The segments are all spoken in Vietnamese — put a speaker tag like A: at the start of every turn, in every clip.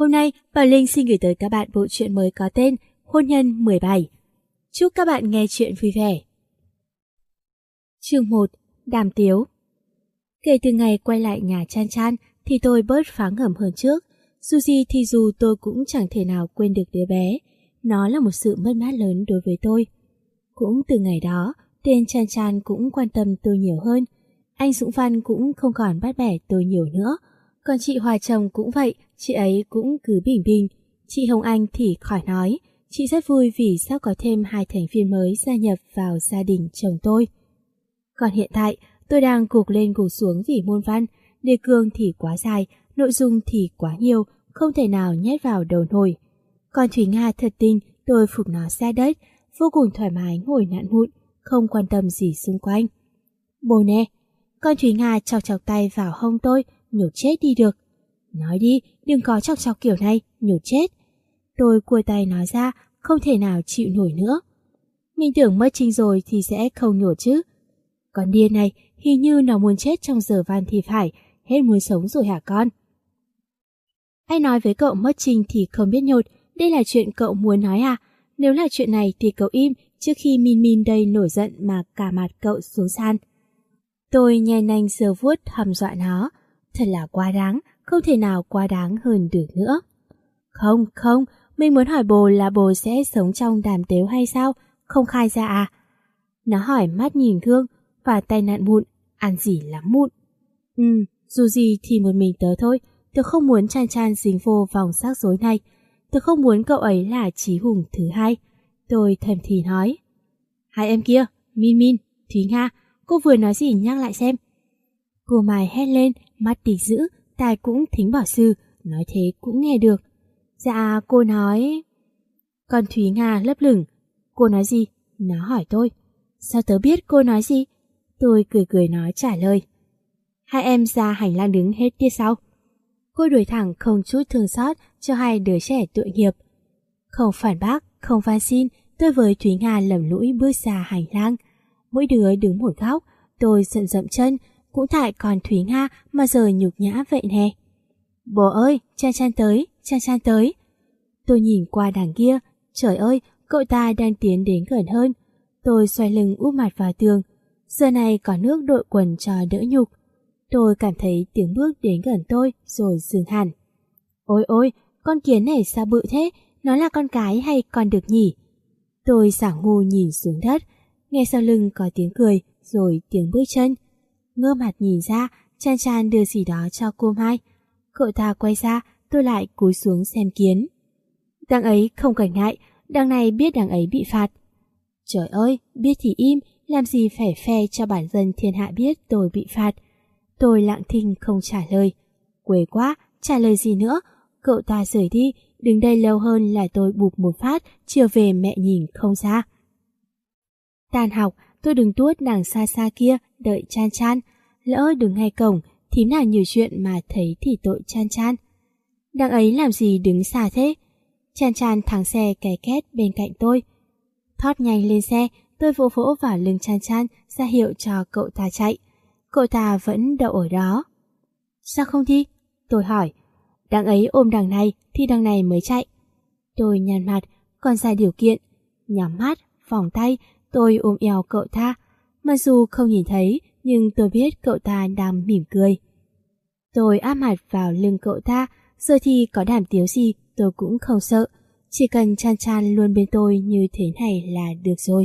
A: Hôm nay, Bảo Linh xin gửi tới các bạn bộ truyện mới có tên Hôn nhân 17. Chúc các bạn nghe truyện vui vẻ. Chương 1. Đàm tiếu. Kể từ ngày quay lại nhà Chan Chan thì tôi bớt phá ngẩm hơn trước. Dù gì thì dù tôi cũng chẳng thể nào quên được đứa bé. Nó là một sự mất mát lớn đối với tôi. Cũng từ ngày đó, tên Chan Chan cũng quan tâm tôi nhiều hơn. Anh Dũng Văn cũng không còn bắt bẻ tôi nhiều nữa. Còn chị Hòa chồng cũng vậy, chị ấy cũng cứ bình bình. Chị Hồng Anh thì khỏi nói, chị rất vui vì sắp có thêm 2 thành viên mới gia nhập vào gia đình chồng tôi. Còn hiện tại, tôi đang gục lên gục xuống vì môn văn, đề cương thì quá dài, nội dung thì quá nhiều, không thể nào nhét vào đầu nổi. Còn Thúy Nga thật tình, tôi phục nó xa đất, vô cùng thoải mái ngồi nặn mụn, không quan tâm gì xung quanh. Bồ nè, con Thúy Nga chọc chọc tay vào hông tôi, nhổ chết đi được. Nói đi, đừng có chọc chọc kiểu này, nhổ chết. Tôi cua tay nói ra, không thể nào chịu nổi nữa. Mình tưởng mất Trinh rồi thì sẽ không nhổ chứ. Con điên này, hình như nó muốn chết trong giờ van thì phải, hết muốn sống rồi hả con? Anh nói với cậu mất Trinh thì không biết nhột, đây là chuyện cậu muốn nói à? Nếu là chuyện này thì cậu im trước khi Min Min đây nổi giận mà cả mặt cậu xuống sàn. Tôi nhe nanh sờ vuốt hăm dọa nó. Thật là quá đáng, không thể nào quá đáng hơn được nữa. Không, mình muốn hỏi bồ là bồ sẽ sống trong đàm tếu hay sao? Không khai ra à? Nó hỏi mắt nhìn gương và tay nặn mụn, ăn gì lắm mụn. Dù gì thì một mình tớ thôi, tớ không muốn Chan Chan dính vô vòng rắc rối này. Tớ không muốn cậu ấy là Chí Hùng thứ hai. Tôi thầm thì nói. Hai em kia, Min Min, Thúy Nga, cô vừa nói gì nhắc lại xem. Cô Mai hét lên, mắt địch dữ, tai cũng thính bảo sư, nói thế cũng nghe được. Dạ, cô nói... Còn Thúy Nga lấp lửng. Cô nói gì? Nó hỏi tôi. Sao tớ biết cô nói gì? Tôi cười nói trả lời. Hai em ra hành lang đứng hết tiết sau. Cô đuổi thẳng không chút thương xót cho hai đứa trẻ tội nghiệp. Không phản bác, không van xin, tôi với Thúy Nga lầm lũi bước ra hành lang. Mỗi đứa đứng một góc, tôi giận dậm chân, cũng tại còn Thúy Nga mà giờ nhục nhã vậy nè. Bố ơi, Chan Chan tới. Tôi nhìn qua đằng kia, trời ơi, cậu ta đang tiến đến gần hơn. Tôi xoay lưng úp mặt vào tường, giờ này có nước đội quần cho đỡ nhục. Tôi cảm thấy tiếng bước đến gần tôi rồi dừng hẳn. Ôi, con kiến này sao bự thế, nó là con cái hay con đực nhỉ? Tôi sảng ngu nhìn xuống đất, nghe sau lưng có tiếng cười rồi tiếng bước chân. Ngơ mặt nhìn ra, Chan Chan đưa gì đó cho cô Mai. Cậu ta quay ra, tôi lại cúi xuống xem kiến. Đằng ấy không cần ngại, đằng này biết đằng ấy bị phạt. Trời ơi, biết thì im, làm gì phải phe cho bản dân thiên hạ biết tôi bị phạt. Tôi lặng thinh không trả lời. Quê quá, trả lời gì nữa? Cậu ta rời đi, đứng đây lâu hơn là tôi bụp một phát, chiều về mẹ nhìn không ra. Tan học, tôi đứng tuốt đằng xa xa kia, đợi Chan Chan. Lỡ đứng ngay cổng, thím nào nhiều chuyện mà thấy thì tội Chan Chan. Đằng ấy làm gì đứng xa thế? Chan Chan thắng xe kè két bên cạnh tôi. Thoát nhanh lên xe, tôi vỗ vỗ vào lưng Chan Chan ra hiệu cho cậu ta chạy. Cậu ta vẫn đậu ở đó. Sao không đi? Tôi hỏi. Đằng ấy ôm đằng này thì đằng này mới chạy. Tôi nhăn mặt, còn ra điều kiện. Nhắm mắt, vòng tay, tôi ôm eo cậu ta. Mặc dù không nhìn thấy, nhưng tôi biết cậu ta đang mỉm cười. Tôi áp mặt vào lưng cậu ta, giờ thì có đàm tiếu gì tôi cũng không sợ. Chỉ cần Chan Chan luôn bên tôi như thế này là được rồi.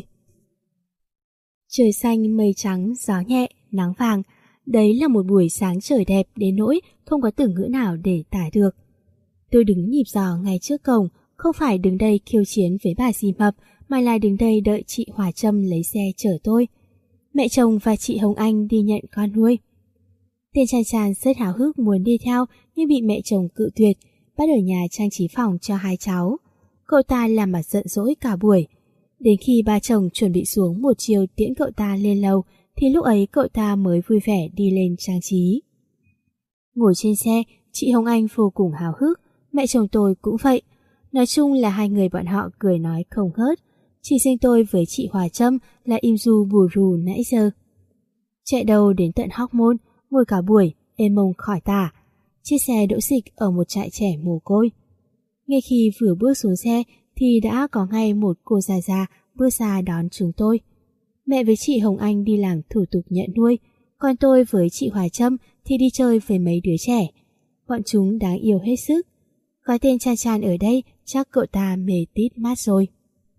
A: Trời xanh mây trắng, gió nhẹ, nắng vàng. Đấy là một buổi sáng trời đẹp đến nỗi không có từ ngữ nào để tả được. Tôi đứng nhịp giò ngay trước cổng, không phải đứng đây khiêu chiến với bà dì Mập, mà là đứng đây đợi chị Hòa Trâm lấy xe chở tôi. Mẹ chồng và chị Hồng Anh đi nhận con nuôi. Tên Chan Chan rất háo hức muốn đi theo nhưng bị mẹ chồng cự tuyệt, bắt ở nhà trang trí phòng cho hai cháu. Cậu ta làm mặt giận dỗi cả buổi. Đến khi ba chồng chuẩn bị xuống một chiều tiễn cậu ta lên lầu thì lúc ấy cậu ta mới vui vẻ đi lên trang trí. Ngồi trên xe, chị Hồng Anh vô cùng háo hức, mẹ chồng tôi cũng vậy. Nói chung là hai người bọn họ cười nói không ngớt. Chỉ riêng tôi với chị Hòa Trâm là im ru bù rù nãy giờ. Chạy đầu đến tận Hóc Môn, ngồi cả buổi, êm mông khỏi tả. Chiếc xe đỗ xịch ở một trại trẻ mồ côi. Ngay khi vừa bước xuống xe thì đã có ngay một cô già già bước ra đón chúng tôi. Mẹ với chị Hồng Anh đi làm thủ tục nhận nuôi, còn tôi với chị Hoài Trâm thì đi chơi với mấy đứa trẻ. Bọn chúng đáng yêu hết sức. Có tên Chan Chan ở đây chắc cậu ta mê tít mát rồi.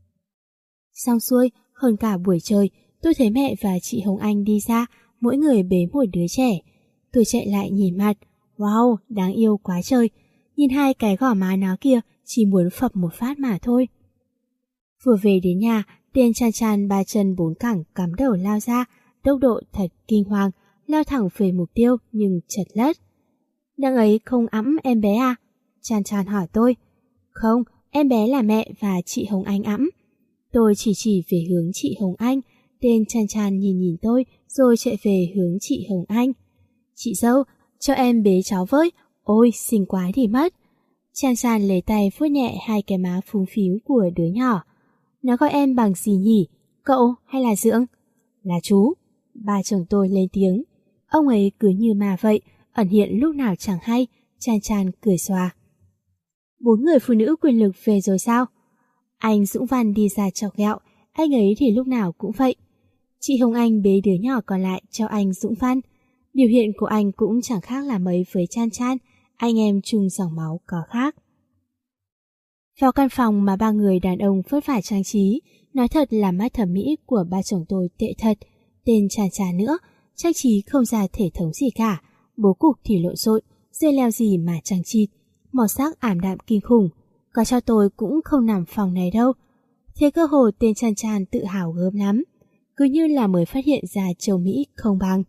A: Xong xuôi, hơn cả buổi chơi, tôi thấy mẹ và chị Hồng Anh đi ra, mỗi người bế một đứa trẻ. Tôi chạy lại nhìn mặt, wow, đáng yêu quá trời. Nhìn hai cái gò má nó kia, chỉ muốn phập một phát mà thôi. Vừa về đến nhà, tên Chan Chan ba chân bốn cẳng cắm đầu lao ra, tốc độ thật kinh hoàng, lao thẳng về mục tiêu nhưng chật lất. Đằng ấy không ẵm em bé à? Chan Chan hỏi tôi. Không, em bé là mẹ và chị Hồng Anh ẵm. Tôi chỉ về hướng chị Hồng Anh. Tên Chan Chan nhìn tôi rồi chạy về hướng chị Hồng Anh. Chị dâu, cho em bế cháu với. Ôi, xinh quá thì mất. Chan Chan lấy tay vuốt nhẹ hai cái má phúng phíu của đứa nhỏ. Nó gọi em bằng gì nhỉ? Cậu hay là Dưỡng? Là chú. Ba chồng tôi lên tiếng. Ông ấy cứ như mà vậy, ẩn hiện lúc nào chẳng hay. Chan Chan cười xòa. 4 người phụ nữ quyền lực về rồi sao? Anh Dũng Văn đi ra chọc ghẹo, anh ấy thì lúc nào cũng vậy. Chị Hồng Anh bế đứa nhỏ còn lại cho anh Dũng Văn. Biểu hiện của anh cũng chẳng khác là mấy với Chan Chan, anh em chung dòng máu có khác. Vào căn phòng mà ba người đàn ông vất vả trang trí, nói thật là mắt thẩm mỹ của ba chồng tôi tệ thật. Tên Chan Chan nữa, trang trí không ra thể thống gì cả, bố cục thì lộn xộn, dây leo gì mà trang chịt, màu sắc ảm đạm kinh khủng. Có cho tôi cũng không nằm phòng này đâu. Thế cơ hồ tên Chan Chan tự hào gớm lắm, cứ như là mới phát hiện ra châu Mỹ không bằng.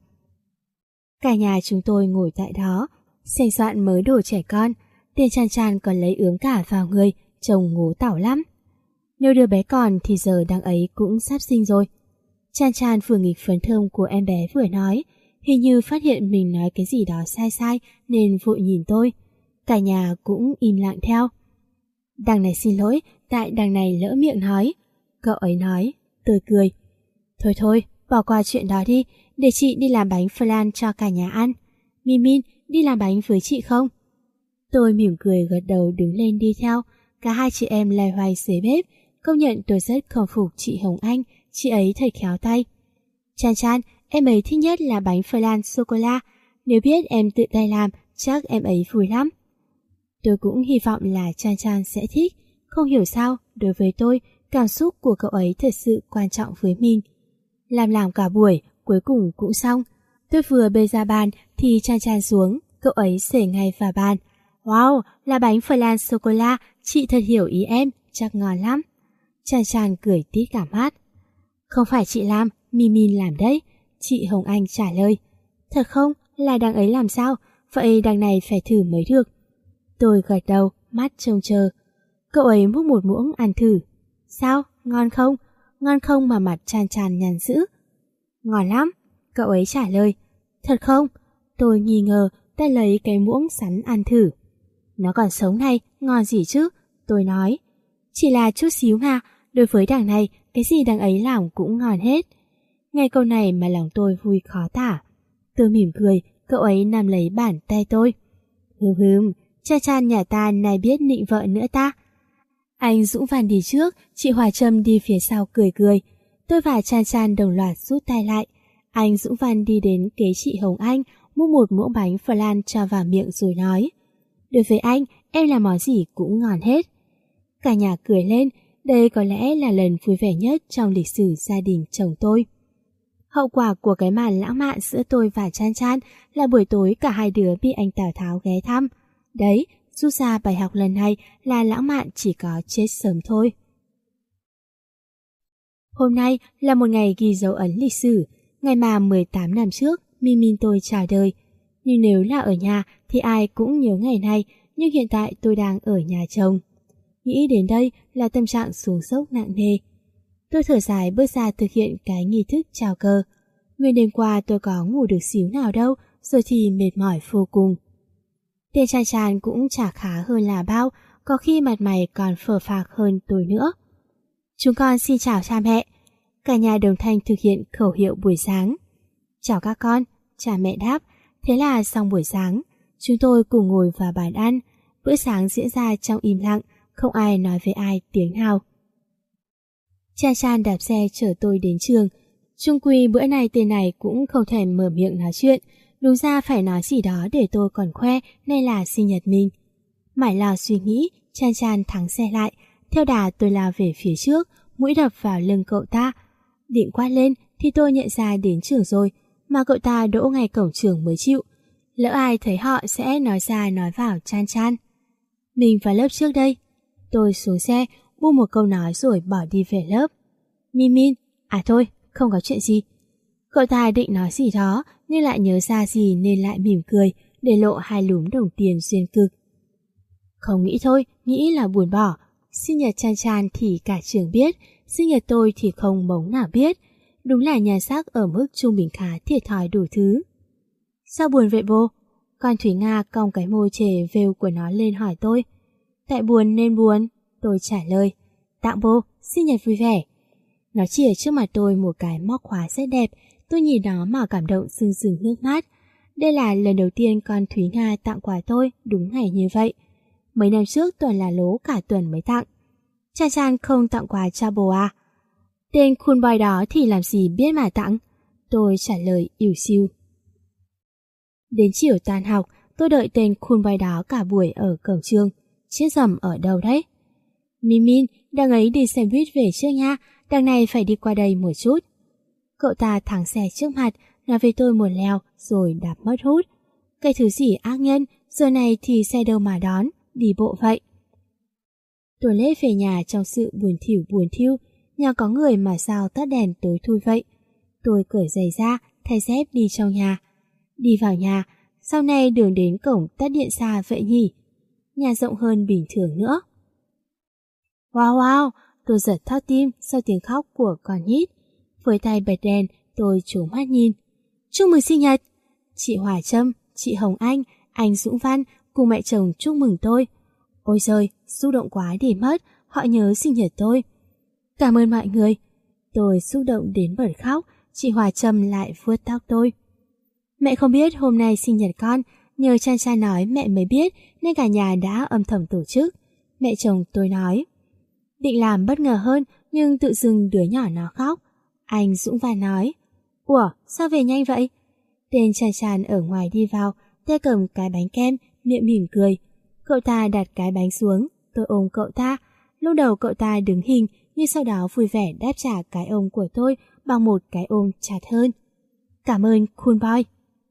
A: Cả nhà chúng tôi ngồi tại đó, sành soạn mớ đồ trẻ con. Tên Chan Chan còn lấy ướm cả vào người, trông ngố tảo lắm. Nếu đứa bé còn thì giờ đằng ấy cũng sắp sinh rồi. Chan Chan vừa nghịch phấn thơm của em bé vừa nói, hình như phát hiện mình nói cái gì đó sai sai nên vội nhìn tôi. Cả nhà cũng im lặng theo. Đằng này xin lỗi, tại đằng này lỡ miệng nói. Cậu ấy nói, tôi cười. Thôi, bỏ qua chuyện đó đi, để chị đi làm bánh flan cho cả nhà ăn. Min, đi làm bánh với chị không? Tôi mỉm cười gật đầu đứng lên đi theo. Cả hai chị em loay hoay dưới bếp. Công nhận tôi rất khâm phục chị Hồng Anh, chị ấy thật khéo tay. Chan Chan, em ấy thích nhất là bánh flan sô-cô-la. Nếu biết em tự tay làm, chắc em ấy vui lắm. Tôi cũng hy vọng là Chan Chan sẽ thích. Không hiểu sao, đối với tôi, cảm xúc của cậu ấy thật sự quan trọng với mình. Làm cả buổi, cuối cùng cũng xong. Tôi vừa bê ra bàn thì Chan Chan xuống, cậu ấy xể ngay vào bàn. Wow, là bánh flan sô-cô-la, chị thật hiểu ý em, chắc ngon lắm. Chan Chan cười tít cả mắt. Không phải chị làm, Min làm đấy. Chị Hồng Anh trả lời. Thật không? Là đằng ấy làm sao? Vậy đằng này phải thử mới được. Tôi gật đầu, mắt trông chờ. Cậu ấy múc một muỗng ăn thử. Sao? Ngon không? Ngon không mà mặt Chan Chan nhăn dữ. Ngon lắm, cậu ấy trả lời. Thật không? Tôi nghi ngờ, tay lấy cái muỗng sắn ăn thử. Nó còn sống này, ngon gì chứ? Tôi nói. Chỉ là chút xíu hà, đối với đằng này, cái gì đằng ấy làm cũng ngon hết. Nghe câu này mà lòng tôi vui khó tả. Tôi mỉm cười, cậu ấy nắm lấy bàn tay tôi. Chan Chan nhà ta này biết nịnh vợ nữa ta. Anh Dũng Văn đi trước, chị Hòa Trâm đi phía sau cười cười. Tôi và Chan Chan đồng loạt rút tay lại. Anh Dũng Văn đi đến kế chị Hồng Anh, mua một muỗng bánh flan cho vào miệng rồi nói. Đối với anh, em làm món gì cũng ngon hết. Cả nhà cười lên, đây có lẽ là lần vui vẻ nhất trong lịch sử gia đình chồng tôi. Hậu quả của cái màn lãng mạn giữa tôi và Chan Chan là buổi tối cả hai đứa bị anh Tào Tháo ghé thăm. Đấy, rút ra bài học lần này là lãng mạn chỉ có chết sớm thôi. Hôm nay là một ngày ghi dấu ấn lịch sử, ngày mà 18 năm trước Min tôi chào đời. Nhưng nếu là ở nhà thì ai cũng nhớ ngày này, nhưng hiện tại tôi đang ở nhà chồng. Nghĩ đến đây là tâm trạng xuống dốc nặng nề. Tôi thở dài bước ra thực hiện cái nghi thức chào cờ. Nguyên đêm qua tôi có ngủ được xíu nào đâu, rồi thì mệt mỏi vô cùng. Tên Chan Chan cũng chả khá hơn là bao, có khi mặt mày còn phờ phạc hơn tôi nữa. Chúng con xin chào cha mẹ. Cả nhà đồng thanh thực hiện khẩu hiệu buổi sáng. Chào các con, cha mẹ đáp. Thế là xong buổi sáng, chúng tôi cùng ngồi vào bàn ăn. Bữa sáng diễn ra trong im lặng, không ai nói với ai tiếng nào. Chan Chan đạp xe chở tôi đến trường. Chung quy bữa nay tên này cũng không thèm mở miệng nói chuyện, đúng ra phải nói gì đó để tôi còn khoe nay là sinh nhật mình. Mải lo suy nghĩ, Chan Chan thắng xe lại, theo đà tôi lao về phía trước, mũi đập vào lưng cậu ta. Định quát lên thì tôi nhận ra đến trường rồi, mà cậu ta đỗ ngay cổng trường mới chịu. Lỡ ai thấy họ sẽ nói ra nói vào Chan Chan. Mình vào lớp trước đây. Tôi xuống xe, buông một câu nói rồi bỏ đi về lớp. Min Min, à thôi, không có chuyện gì. Cậu ta định nói gì đó nhưng lại nhớ ra gì nên lại mỉm cười, để lộ hai lúm đồng tiền duyên cực. Không nghĩ thôi, nghĩ là buồn bỏ. Sinh nhật Chan Chan thì cả trường biết, sinh nhật tôi thì không mống nào biết. Đúng là nhan sắc ở mức trung bình khá, thiệt thòi đủ thứ. Sao buồn vậy bố? Con Thúy Nga cong cái môi trề vêu của nó lên hỏi tôi. Tại buồn nên buồn, tôi trả lời. Tặng bố, sinh nhật vui vẻ. Nó chỉ ở trước mặt tôi một cái móc khóa rất đẹp, tôi nhìn nó mà cảm động rưng rưng nước mắt. Đây là lần đầu tiên con Thúy Nga tặng quà tôi đúng ngày như vậy. Mấy năm trước toàn là lố cả tuần mới tặng. Chan Chan không tặng quà cho bố à? Tên cool boy đó thì làm gì biết mà tặng. Tôi trả lời ỉu xìu. Đến chiều tan học, tôi đợi tên cool boy đó cả buổi ở cổng trường. Chiếc rầm ở đâu đấy? Min Min, đằng ấy đi xe buýt về trước nha, đằng này phải đi qua đây một chút. Cậu ta thắng xe trước mặt, nói với tôi một lèo rồi đạp mất hút. Cái thứ gì ác nhân, giờ này thì xe đâu mà đón, đi bộ vậy. Tôi lết về nhà trong sự buồn thiu, nhà có người mà sao tắt đèn tối thui vậy. Tôi cởi giày ra, thay dép đi trong nhà. Đi vào nhà, sau này đường đến cổng tắt điện xa vậy nhỉ? Nhà rộng hơn bình thường nữa. Wow wow, tôi giật thót tim sau tiếng khóc của con nít. Với tay bật đèn, tôi trố mắt nhìn. Chúc mừng sinh nhật! Chị Hòa Trâm, chị Hồng anh Dũng Văn cùng mẹ chồng chúc mừng tôi. Ôi giời, xúc động quá đi mất, họ nhớ sinh nhật tôi. Cảm ơn mọi người. Tôi xúc động đến bật khóc, chị Hòa Trâm lại vuốt tóc tôi. Mẹ không biết hôm nay sinh nhật con, nhờ Chan Chan nói mẹ mới biết nên cả nhà đã âm thầm tổ chức. Mẹ chồng tôi nói. Định làm bất ngờ hơn nhưng tự dưng đứa nhỏ nó khóc. Anh Dũng Văn nói. Ủa, sao về nhanh vậy? Tên Chan Chan ở ngoài đi vào, tay cầm cái bánh kem, miệng mỉm cười. Cậu ta đặt cái bánh xuống, tôi ôm cậu ta. Lúc đầu cậu ta đứng hình, nhưng sau đó vui vẻ đáp trả cái ôm của tôi bằng một cái ôm chặt hơn. Cảm ơn cool boy.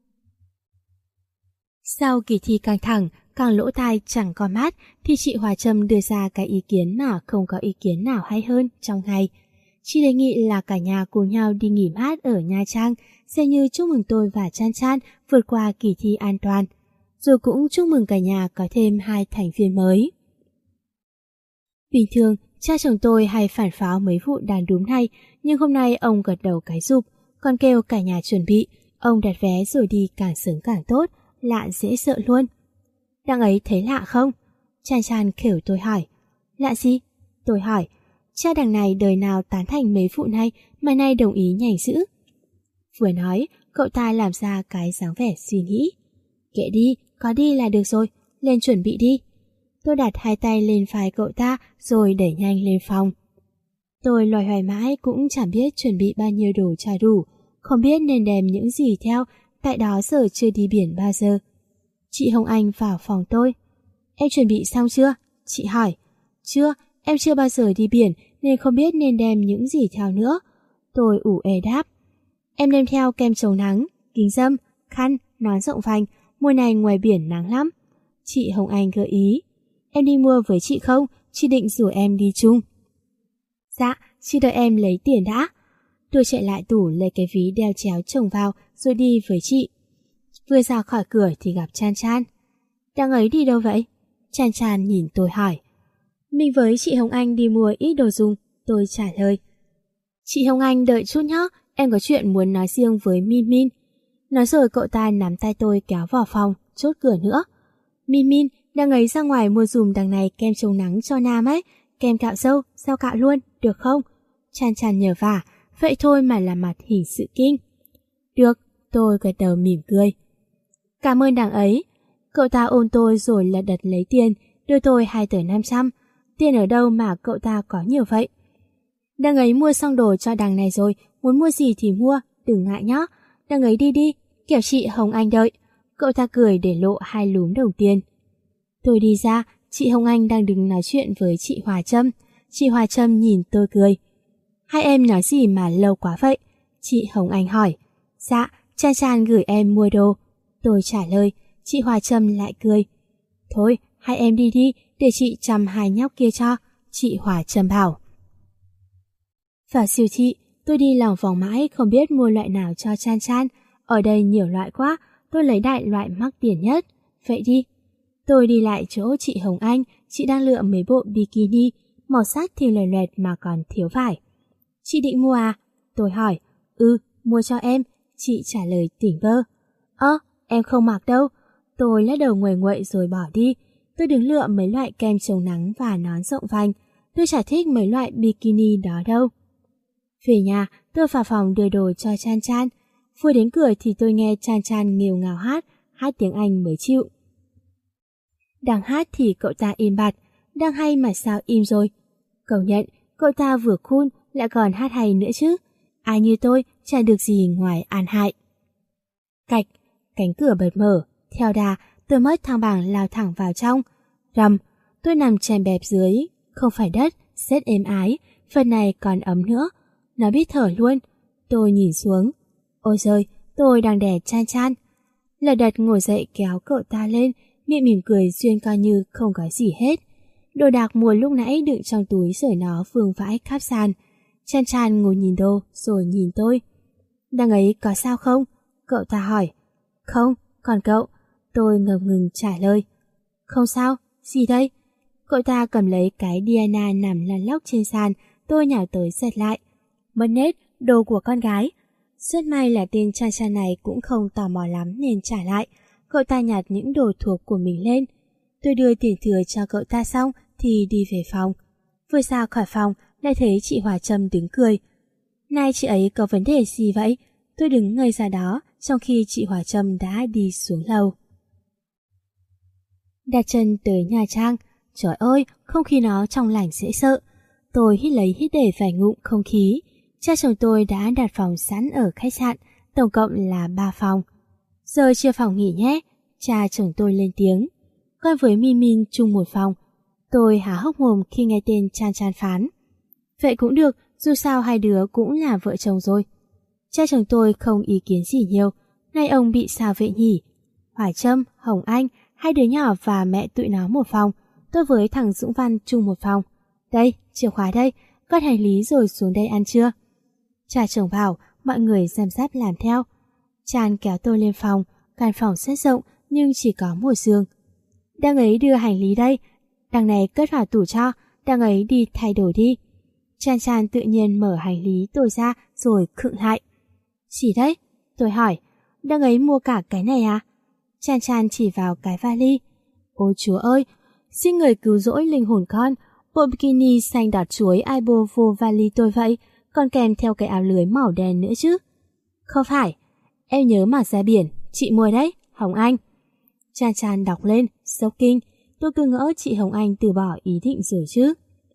A: Sau kỳ thi căng thẳng, càng lỗ tai chẳng có mắt, thì chị Hòa Trâm đưa ra cái ý kiến mà không có ý kiến nào hay hơn trong ngày. Chị đề nghị là cả nhà cùng nhau đi nghỉ mát ở Nha Trang, xem như chúc mừng tôi và Chan Chan vượt qua kỳ thi an toàn. Rồi cũng chúc mừng cả nhà có thêm 2 thành viên mới. Bình thường, cha chồng tôi hay phản pháo mấy vụ đàn đúm này, nhưng hôm nay ông gật đầu cái rụp, còn kêu cả nhà chuẩn bị, ông đặt vé rồi đi càng sớm càng tốt, lạ dễ sợ luôn. Đằng ấy thấy lạ không? Chan Chan khều tôi hỏi. Lạ gì? Tôi hỏi. Cha đằng này đời nào tán thành mấy vụ này mà nay đồng ý nhảy dữ. Vừa nói, cậu ta làm ra cái dáng vẻ suy nghĩ. Kệ đi, có đi là được rồi, lên chuẩn bị đi. Tôi đặt 2 tay lên vai cậu ta rồi đẩy nhanh lên phòng. Tôi loay hoay mãi cũng chẳng biết chuẩn bị bao nhiêu đồ cho đủ, không biết nên đem những gì theo, tại đó giờ chưa đi biển bao giờ. Chị Hồng Anh vào phòng tôi. Em chuẩn bị xong chưa? Chị hỏi. Chưa, em chưa bao giờ đi biển nên không biết nên đem những gì theo nữa. Tôi ủ ê đáp. Em đem theo kem chống nắng, kính râm, khăn, nón rộng vành, mùa này ngoài biển nắng lắm. Chị Hồng Anh gợi ý. Em đi mua với chị không? Chị định rủ em đi chung. Dạ, chị đợi em lấy tiền đã. Tôi chạy lại tủ lấy cái ví đeo chéo chồng vào rồi đi với chị. Vừa ra khỏi cửa thì gặp Chan Chan. Đang ấy đi đâu vậy? Chan Chan nhìn tôi hỏi. Mình với chị Hồng Anh đi mua ít đồ dùng, tôi trả lời. Chị Hồng Anh đợi chút nhé, em có chuyện muốn nói riêng với Min Min. Nói rồi cậu ta nắm tay tôi kéo vào phòng, chốt cửa nữa. Min Min, đang ấy ra ngoài mua dùm đằng này kem chống nắng cho Nam ấy, kem cạo râu, sao cạo luôn, được không? Chan Chan nhờ vả, vậy thôi mà làm mặt hình sự kinh. Được, tôi gật đầu mỉm cười. Cảm ơn đằng ấy. Cậu ta ôm tôi rồi lật đật lấy tiền, đưa tôi 2 tờ 500. Tiền ở đâu mà cậu ta có nhiều vậy? Đằng ấy mua xong đồ cho đằng này rồi, muốn mua gì thì mua, đừng ngại nhá. Đằng ấy đi đi, kẻo chị Hồng Anh đợi. Cậu ta cười để lộ 2 lúm đồng tiền. Tôi đi ra, chị Hồng Anh đang đứng nói chuyện với chị Hòa Trâm. Chị Hòa Trâm nhìn tôi cười. Hai em nói gì mà lâu quá vậy? Chị Hồng Anh hỏi. Dạ, Chan Chan gửi em mua đồ. Tôi trả lời, chị Hòa Trâm lại cười. Thôi, hai em đi đi, để chị chăm 2 nhóc kia cho, chị Hòa Trâm bảo. Vào siêu thị, tôi đi lòng vòng mãi không biết mua loại nào cho Chan Chan. Ở đây nhiều loại quá, tôi lấy đại loại mắc tiền nhất. Vậy đi. Tôi đi lại chỗ chị Hồng Anh, chị đang lựa mấy bộ bikini, màu sắc thì lòe loẹt mà còn thiếu vải. Chị định mua à? Tôi hỏi. Mua cho em, chị trả lời tỉnh bơ. Em không mặc đâu. Tôi lắc đầu nguầy nguậy rồi bỏ đi. Tôi đứng lựa mấy loại kem chống nắng và nón rộng vành. Tôi chả thích mấy loại bikini đó đâu. Về nhà, tôi vào phòng đưa đồ cho Chan Chan. Vừa đến cửa thì tôi nghe Chan Chan nghêu ngào hát tiếng Anh mới chịu. Đang hát thì cậu ta im bặt, đang hay mà sao im rồi. Công nhận, cậu ta vừa cool lại còn hát hay nữa chứ. Ai như tôi chả được gì ngoài an hại. Cạch, cánh cửa bật mở, theo đà, tôi mất thang bảng lao thẳng vào trong. Rầm, tôi nằm chèm bẹp dưới, không phải đất, rất êm ái, phần này còn ấm nữa. Nó biết thở luôn. Tôi nhìn xuống. Ôi giời, tôi đang đè Chan Chan. Lật đật ngồi dậy kéo cậu ta lên, miệng mỉm cười duyên coi như không có gì hết. Đồ đạc mua lúc nãy đựng trong túi rồi nó vương vãi khắp sàn. Chan Chan ngồi nhìn đồ rồi nhìn tôi. Đằng ấy có sao không? Cậu ta hỏi. Không, còn cậu? Tôi ngập ngừng trả lời. Không sao, gì đây? Cậu ta cầm lấy cái Diana nằm lăn lóc trên sàn, tôi nhào tới giật lại. Mất nết, đồ của con gái. Rất may là tên Chan Chan này cũng không tò mò lắm nên trả lại. Cậu ta nhặt những đồ thuộc của mình lên. Tôi đưa tiền thừa cho cậu ta xong thì đi về phòng. Vừa ra khỏi phòng lại thấy chị Hòa Trâm đứng cười. Nay chị ấy có vấn đề gì vậy? Tôi đứng ngây ra đó trong khi chị Hòa Trâm đã đi xuống lầu. Đặt chân tới Nha Trang. Trời ơi, không khí nó trong lành dễ sợ. Tôi hít lấy hít để vài ngụm không khí. Cha chồng tôi đã đặt phòng sẵn ở khách sạn, tổng cộng là 3 phòng. Giờ chia phòng nghỉ nhé, cha chồng tôi lên tiếng. Con với Min Min chung một phòng. Tôi há hốc mồm khi nghe tên Chan Chan phán. Vậy cũng được, dù sao hai đứa cũng là vợ chồng rồi. Cha chồng tôi không ý kiến gì nhiều. Nay ông bị sao vậy nhỉ? Hoài Trâm, Hồng Anh, hai đứa nhỏ và mẹ tụi nó một phòng. Tôi với thằng Dũng Văn chung một phòng. Đây, chìa khóa đây, cất hành lý rồi xuống đây ăn trưa. Cha chồng bảo, mọi người giam giáp làm theo. Chan kéo tôi lên phòng, căn phòng rất rộng nhưng chỉ có một giường. Đằng ấy đưa hành lý đây, đằng này cất vào tủ cho, đằng ấy đi thay đồ đi. Chan Chan tự nhiên mở hành lý tôi ra rồi khựng lại. Gì đấy? Tôi hỏi, đằng ấy mua cả cái này à? Chan Chan chỉ vào cái vali. Ôi chúa ơi, xin người cứu rỗi linh hồn con, bộ bikini xanh đọt chuối ai bô vô vali tôi vậy, còn kèm theo cái áo lưới màu đen nữa chứ. Không phải, em nhớ mặc ra biển, chị mua đấy, Hồng Anh. Chan Chan đọc lên, sốc kinh, tôi cứ ngỡ chị Hồng Anh từ bỏ ý định rồi chứ.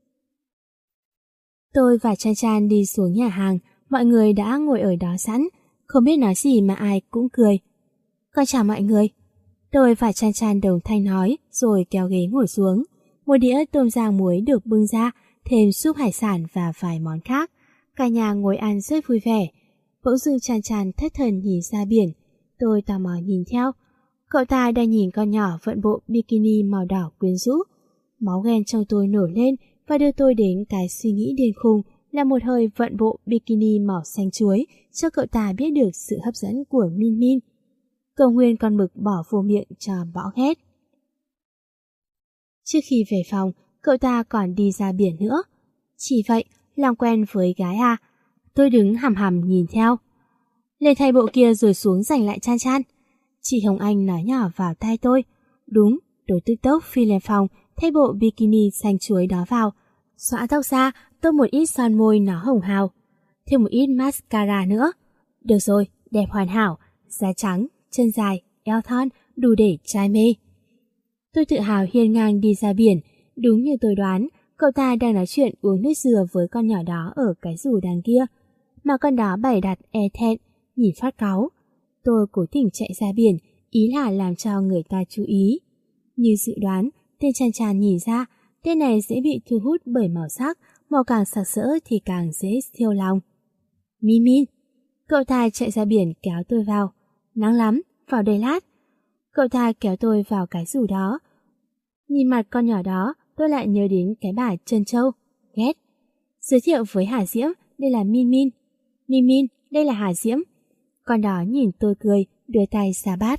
A: Tôi và Chan Chan đi xuống nhà hàng, mọi người đã ngồi ở đó sẵn, không biết nói gì mà ai cũng cười. Con chào mọi người. Tôi và Chan Chan đồng thanh nói rồi kéo ghế ngồi xuống. Một đĩa tôm rang muối được bưng ra, thêm súp hải sản và vài món khác. Cả nhà ngồi ăn rất vui vẻ. Bỗng dưng Chan Chan thất thần nhìn ra biển. Tôi tò mò nhìn theo. Cậu ta đang nhìn con nhỏ vận bộ bikini màu đỏ quyến rũ. Máu ghen trong tôi nổi lên và đưa tôi đến cái suy nghĩ điên khùng là một hơi vận bộ bikini màu xanh chuối cho cậu ta biết được sự hấp dẫn của Min Min. Cầu nguyên con mực bỏ vô miệng cho bỏ ghét. Trước khi về phòng, cậu ta còn đi ra biển nữa. Chỉ vậy, làm quen với gái à? Tôi đứng hằm hằm nhìn theo. Lên thay bộ kia rồi xuống giành lại Chan Chan. Chị Hồng Anh nói nhỏ vào tai tôi. Đúng, tôi tức tốc phi lên phòng, thay bộ bikini xanh chuối đó vào. Xõa tóc ra, tô một ít son môi nó hồng hào. Thêm một ít mascara nữa. Được rồi, đẹp hoàn hảo, da trắng, chân dài, eo thon, đủ để trai mê. Tôi tự hào hiên ngang đi ra biển. Đúng như tôi đoán, cậu ta đang nói chuyện uống nước dừa với con nhỏ đó ở cái dù đằng kia, mà con đó bày đặt e thẹn, nhìn phát cáu. Tôi cố tình chạy ra biển, ý là làm cho người ta chú ý. Như dự đoán, tên Chan Chan nhìn ra, tên này dễ bị thu hút bởi màu càng sặc sỡ thì càng dễ thiêu lòng. Min Min, cậu ta chạy ra biển kéo tôi vào. Nắng lắm, vào đây lát. Cậu ta kéo tôi vào cái dù đó. Nhìn mặt con nhỏ đó, tôi lại nhớ đến cái bà Trân Châu. Ghét. Giới thiệu với Hà Diễm, đây là Min Min. Min Min, đây là Hà Diễm. Con đó nhìn tôi cười, đưa tay ra bát.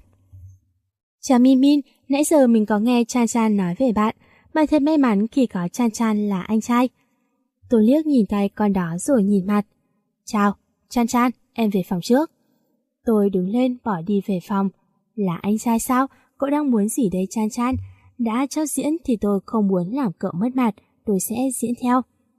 A: Chào Min Min, nãy giờ mình có nghe Chan Chan nói về bạn. Bạn thật may mắn khi có Chan Chan là anh trai. Tôi liếc nhìn tay con đó rồi nhìn mặt. Chào, Chan Chan, em về phòng trước. Tôi đứng lên bỏ đi về phòng. Là anh trai sao? Cậu đang muốn gì đây Chan Chan? Đã cho diễn thì tôi không muốn làm cậu mất mặt, tôi sẽ diễn theo.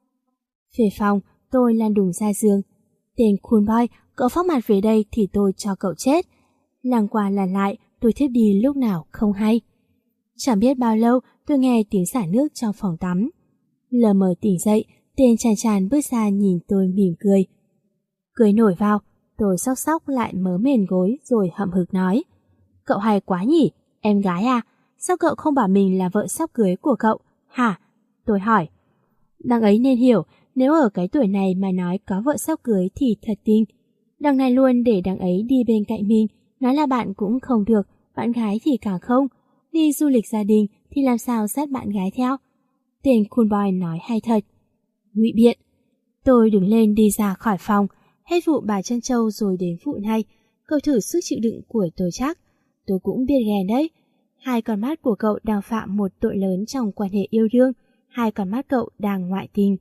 A: Về phòng, tôi lăn đùng ra giường. Tên cool boy, cậu phóc mặt về đây thì tôi cho cậu chết. Làng qua làng lại, tôi thiếp đi lúc nào không hay. Chẳng biết bao lâu tôi nghe tiếng xả nước trong phòng tắm. Lờ mờ tỉnh dậy, tên Chan Chan bước ra nhìn tôi mỉm cười. Cười nổi vào, tôi xóc xóc lại mớ mền gối rồi hậm hực nói. Cậu hay quá nhỉ, em gái à? Sao cậu không bảo mình là vợ sắp cưới của cậu, hả? Tôi hỏi. Đằng ấy nên hiểu, nếu ở cái tuổi này mà nói có vợ sắp cưới thì thật tinh. Đằng này luôn để đằng ấy đi bên cạnh mình, nói là bạn cũng không được, bạn gái thì càng không. Đi du lịch gia đình thì làm sao dắt bạn gái theo? Tên cool boy nói hay thật. Ngụy biện. Tôi đứng lên đi ra khỏi phòng, hết vụ bà Trân Châu rồi đến vụ này. Cậu thử sức chịu đựng của tôi chắc. Tôi cũng biết ghen đấy. Hai con mắt của cậu đang phạm một tội lớn trong quan hệ yêu đương. Hai con mắt cậu đang ngoại tình.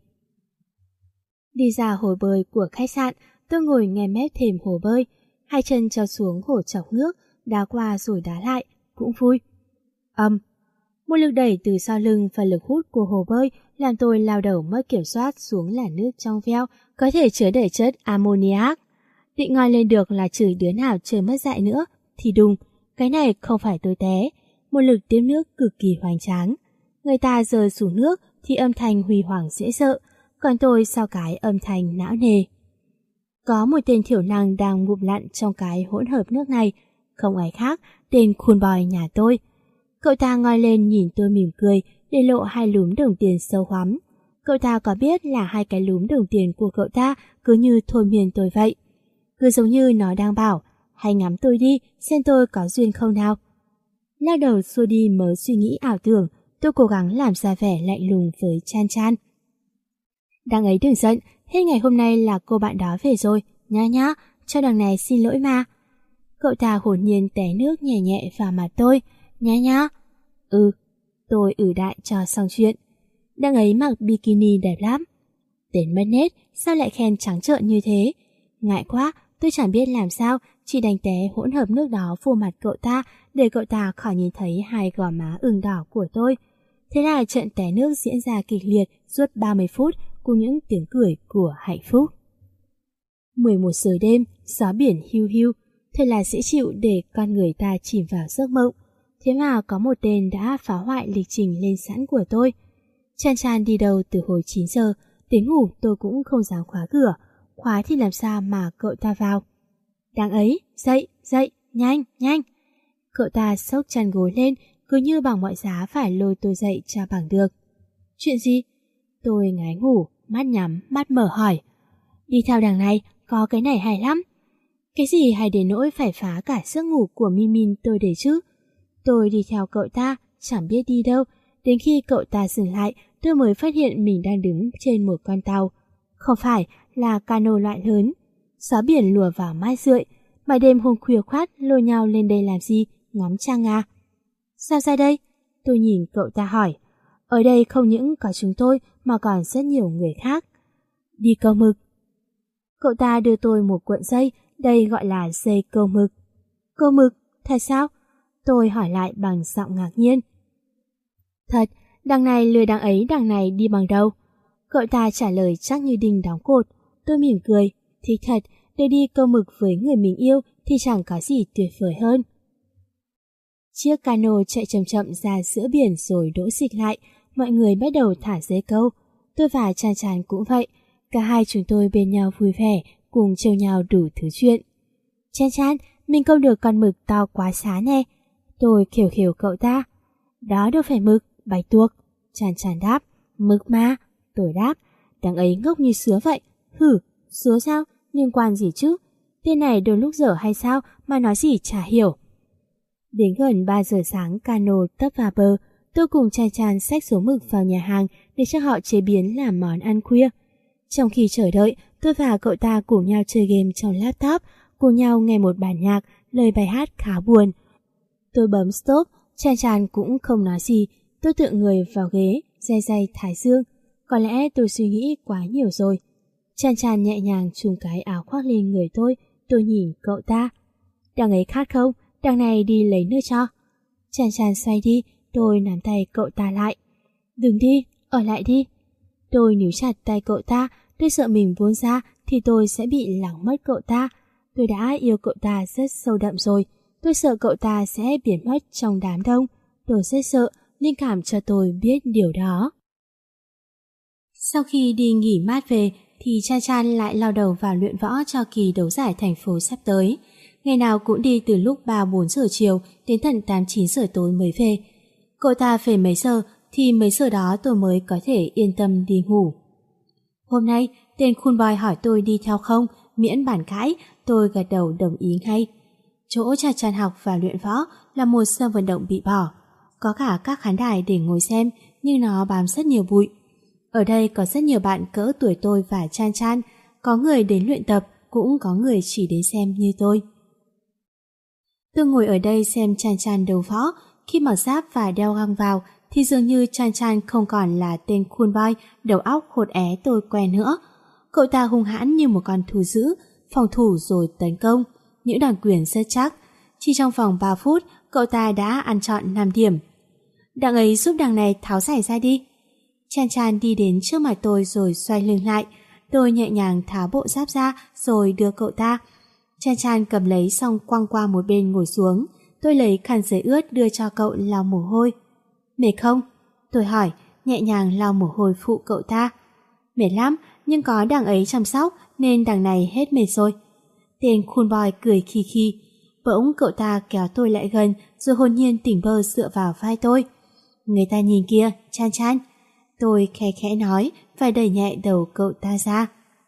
A: Đi ra hồ bơi của khách sạn, tôi ngồi ngay mép thềm hồ bơi. Hai chân cho xuống hồ chọc nước, đá qua rồi đá lại, cũng vui. Một lực đẩy từ sau lưng và lực hút của hồ bơi làm tôi lao đầu mất kiểm soát xuống làn nước trong veo, có thể chứa đầy chất ammoniac. Định ngoi lên được là chửi đứa nào chơi mất dạy nữa, thì đùng, cái này không phải tôi té, một lực tiếp nước cực kỳ hoành tráng. Người ta rơi xuống nước thì âm thanh huy hoàng dễ sợ, còn tôi sau cái âm thanh não nề. Có một tên thiểu năng đang ngụp lặn trong cái hỗn hợp nước này, không ai khác, tên cool boy nhà tôi. Cậu ta ngoi lên nhìn tôi mỉm cười, để lộ hai lúm đồng tiền sâu hoắm. Cậu ta có biết là hai cái lúm đồng tiền của cậu ta cứ như thôi miên tôi vậy. Cứ giống như nó đang bảo, hãy ngắm tôi đi, xem tôi có duyên không nào. Lắc đầu xua đi mớ suy nghĩ ảo tưởng, tôi cố gắng làm ra vẻ lạnh lùng với Chan Chan. Đằng ấy đừng giận, hết ngày hôm nay là cô bạn đó về rồi, nhá nhá, cho đằng này xin lỗi mà. Cậu ta hồn nhiên té nước nhẹ nhẹ vào mặt tôi, nhá nhá. Tôi đại cho xong chuyện. Đằng ấy mặc bikini đẹp lắm. Tên mất nết, sao lại khen trắng trợn như thế? Ngại quá, tôi chẳng biết làm sao, chỉ đành té hỗn hợp nước đó vô mặt cậu ta để cậu ta khỏi nhìn thấy hai gò má ửng đỏ của tôi. Thế là trận té nước diễn ra kịch liệt suốt 30 phút cùng những tiếng cười của hạnh phúc. 11 giờ đêm, gió biển hiu hiu, thật là dễ chịu để con người ta chìm vào giấc mộng. Thế mà có một tên đã phá hoại lịch trình lên sẵn của tôi. Chan Chan đi đâu từ hồi 9 giờ, đến ngủ tôi cũng không dám khóa cửa. Khóa thì làm sao mà cậu ta vào. Đáng ấy, dậy, dậy, nhanh, nhanh. Cậu ta xốc chăn gối lên, cứ như bằng mọi giá phải lôi tôi dậy cho bằng được. Chuyện gì? Tôi ngái ngủ, mắt nhắm, mắt mở hỏi. Đi theo đằng này, có cái này hay lắm. Cái gì hay đến nỗi phải phá cả giấc ngủ của Min Min tôi để chứ? Tôi đi theo cậu ta, chẳng biết đi đâu. Đến khi cậu ta dừng lại, tôi mới phát hiện mình đang đứng trên một con tàu. Không phải, là cano loại lớn. Gió biển lùa vào mát rượi. Mà đêm hôm khuya khoát lôi nhau lên đây làm gì, ngắm trăng à? Sao ra đây? Tôi nhìn cậu ta hỏi. Ở đây không những có chúng tôi mà còn rất nhiều người khác. Đi câu mực. Cậu ta đưa tôi một cuộn dây, đây gọi là dây câu mực. Câu mực? Thật sao? Tôi hỏi lại bằng giọng ngạc nhiên. Thật, đằng này lừa đằng ấy, đằng này đi bằng đâu? Cậu ta trả lời chắc như đinh đóng cột. Tôi mỉm cười. Thích thật, để đi câu mực với người mình yêu thì chẳng có gì tuyệt vời hơn. Chiếc cano chạy chậm chậm ra giữa biển rồi đỗ xịch lại. mọi người bắt đầu thả dế câu. Tôi và Chan Chan cũng vậy. Cả hai chúng tôi bên nhau vui vẻ, cùng trêu nhau đủ thứ chuyện. Chan Chan, mình câu được con mực to quá xá nè. Tôi khều khều cậu ta. Đó đâu phải mực, bạch tuộc. Chan Chan đáp. Mực mà. Tôi đáp. Đằng ấy ngốc như sứa vậy. Hử, sứa sao? Liên quan gì chứ? Tên này đôi lúc dở hay sao mà nói gì chả hiểu. Đến gần 3 giờ sáng, cano tấp vào bờ. Tôi cùng Chan Chan xách số mực vào nhà hàng để cho họ chế biến làm món ăn khuya. Trong khi chờ đợi, tôi và cậu ta cùng nhau chơi game trong laptop, cùng nhau nghe một bản nhạc, lời bài hát khá buồn. Tôi bấm stop, Chan Chan cũng không nói gì. Tôi tựa người vào ghế, day day thái dương. Có lẽ tôi suy nghĩ quá nhiều rồi. Chan Chan nhẹ nhàng trùm cái áo khoác lên người tôi nhìn cậu ta. Đằng ấy khát không? Đằng này đi lấy nước cho. Chan Chan xoay đi, tôi nắm tay cậu ta lại. Đừng đi, ở lại đi. Tôi níu chặt tay cậu ta, tôi sợ mình buông ra thì tôi sẽ bị lẳng mất cậu ta. Tôi đã yêu cậu ta rất sâu đậm rồi. Tôi sợ cậu ta sẽ biến mất trong đám đông. Tôi rất sợ, linh cảm cho tôi biết điều đó. Sau khi đi nghỉ mát về thì Chan Chan lại lao đầu vào luyện võ cho kỳ đấu giải thành phố sắp tới. Ngày nào cũng đi từ lúc 3-4 giờ chiều đến tận 8-9 giờ tối mới về. Cậu ta về mấy giờ thì mấy giờ đó tôi mới có thể yên tâm đi ngủ. Hôm nay tên cool boy hỏi tôi đi theo không, miễn bàn cãi, tôi gật đầu đồng ý ngay. Chỗ Chan Chan học và luyện võ là một sân vận động bị bỏ. Có cả các khán đài để ngồi xem nhưng nó bám rất nhiều bụi. Ở đây có rất nhiều bạn cỡ tuổi tôi và Chan Chan, có người đến luyện tập, cũng có người chỉ đến xem như tôi. Tôi ngồi ở đây xem Chan Chan đấu võ, khi mặc giáp và đeo găng vào thì dường như Chan Chan không còn là tên cool boy đầu óc hột é tôi quen nữa. Cậu ta hung hãn như một con thú dữ, phòng thủ rồi tấn công, những đòn quyền rất chắc. Chỉ trong vòng 3 phút, cậu ta đã ăn trọn 5 điểm. Đằng ấy giúp đằng này tháo giày ra đi. Chan Chan đi đến trước mặt tôi rồi xoay lưng lại. Tôi nhẹ nhàng tháo bộ giáp ra rồi đưa cậu ta. Chan Chan cầm lấy xong quăng qua một bên ngồi xuống. Tôi lấy khăn giấy ướt đưa cho cậu lau mồ hôi. Mệt không? Tôi hỏi, nhẹ nhàng lau mồ hôi phụ cậu ta. Mệt lắm, nhưng có đằng ấy chăm sóc nên đằng này hết mệt rồi. Tên cool boy cười khi khi. Bỗng cậu ta kéo tôi lại gần rồi hồn nhiên tỉnh bơ dựa vào vai tôi. Người ta nhìn kia, Chan Chan. Tôi khẽ khẽ nói và đẩy nhẹ đầu cậu ta ra.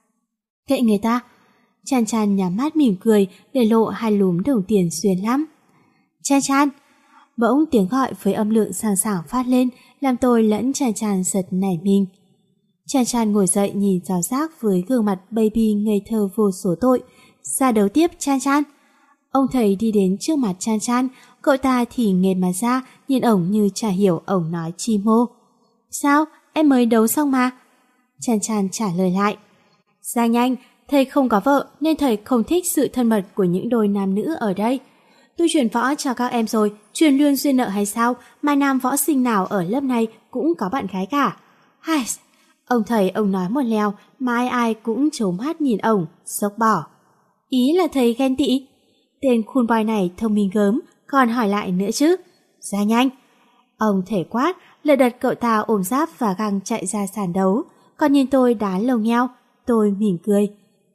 A: Kệ người ta. Chan Chan nhắm mắt mỉm cười để lộ hai lúm đồng tiền xuyên lắm. Chan Chan. Bỗng tiếng gọi với âm lượng sảng sảng phát lên làm tôi lẫn Chan Chan giật nảy mình. Chan Chan ngồi dậy nhìn giáo giác với gương mặt baby ngây thơ vô số tội. Ra đấu tiếp Chan Chan. Ông thầy đi đến trước mặt Chan Chan, cậu ta thì nghệt mặt ra nhìn ổng như chả hiểu ổng nói chi mô. Sao? Em mới đấu xong mà. Chan Chan trả lời lại. Ra nhanh, thầy không có vợ nên thầy không thích sự thân mật của những đôi nam nữ ở đây. Tôi truyền võ cho các em rồi, truyền luyên duyên nợ hay sao mà nam võ sinh nào ở lớp này cũng có bạn gái cả. Hai, ông thầy ông nói một lèo mà ai ai cũng trố mắt nhìn ổng, sốc bỏ. Ý là thầy ghen tị. Tên cool boy này thông minh gớm, còn hỏi lại nữa chứ. Ra nhanh. Ông thầy quát, lật đật cậu ta ôm giáp và găng chạy ra sàn đấu, còn nhìn tôi đá lồng nheo, tôi mỉm cười.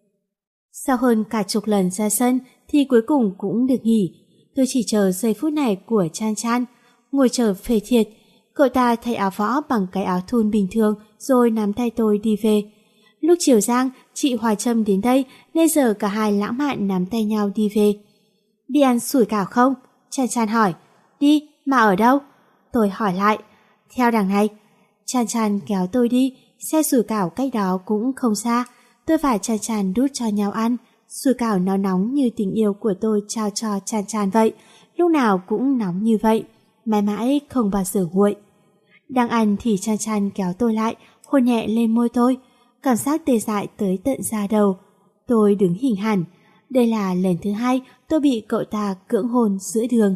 A: Sau hơn cả chục lần ra sân thì cuối cùng cũng được nghỉ. Tôi chỉ chờ giây phút này của Chan Chan, ngồi chờ phê thiệt. Cậu ta thay áo võ bằng cái áo thun bình thường rồi nắm tay tôi đi về. Lúc chiều giang, chị Hoài Trâm đến đây nên giờ cả hai lãng mạn nắm tay nhau đi về. Đi ăn sủi cảo không? Chan Chan hỏi. Đi, mà ở đâu? Tôi hỏi lại. Theo đằng này. Chan Chan kéo tôi đi, xe sủi cảo cách đó cũng không xa. Tôi và Chan Chan đút cho nhau ăn. Sủi cảo nó nóng như tình yêu của tôi trao cho Chan Chan vậy. Lúc nào cũng nóng như vậy. Mãi mãi không bao giờ nguội. Đang ăn thì Chan Chan kéo tôi lại, hôn nhẹ lên môi tôi. Cảm giác tê dại tới tận da đầu. Tôi đứng hình hẳn. Đây là lần thứ hai tôi bị cậu ta cưỡng hôn giữa đường.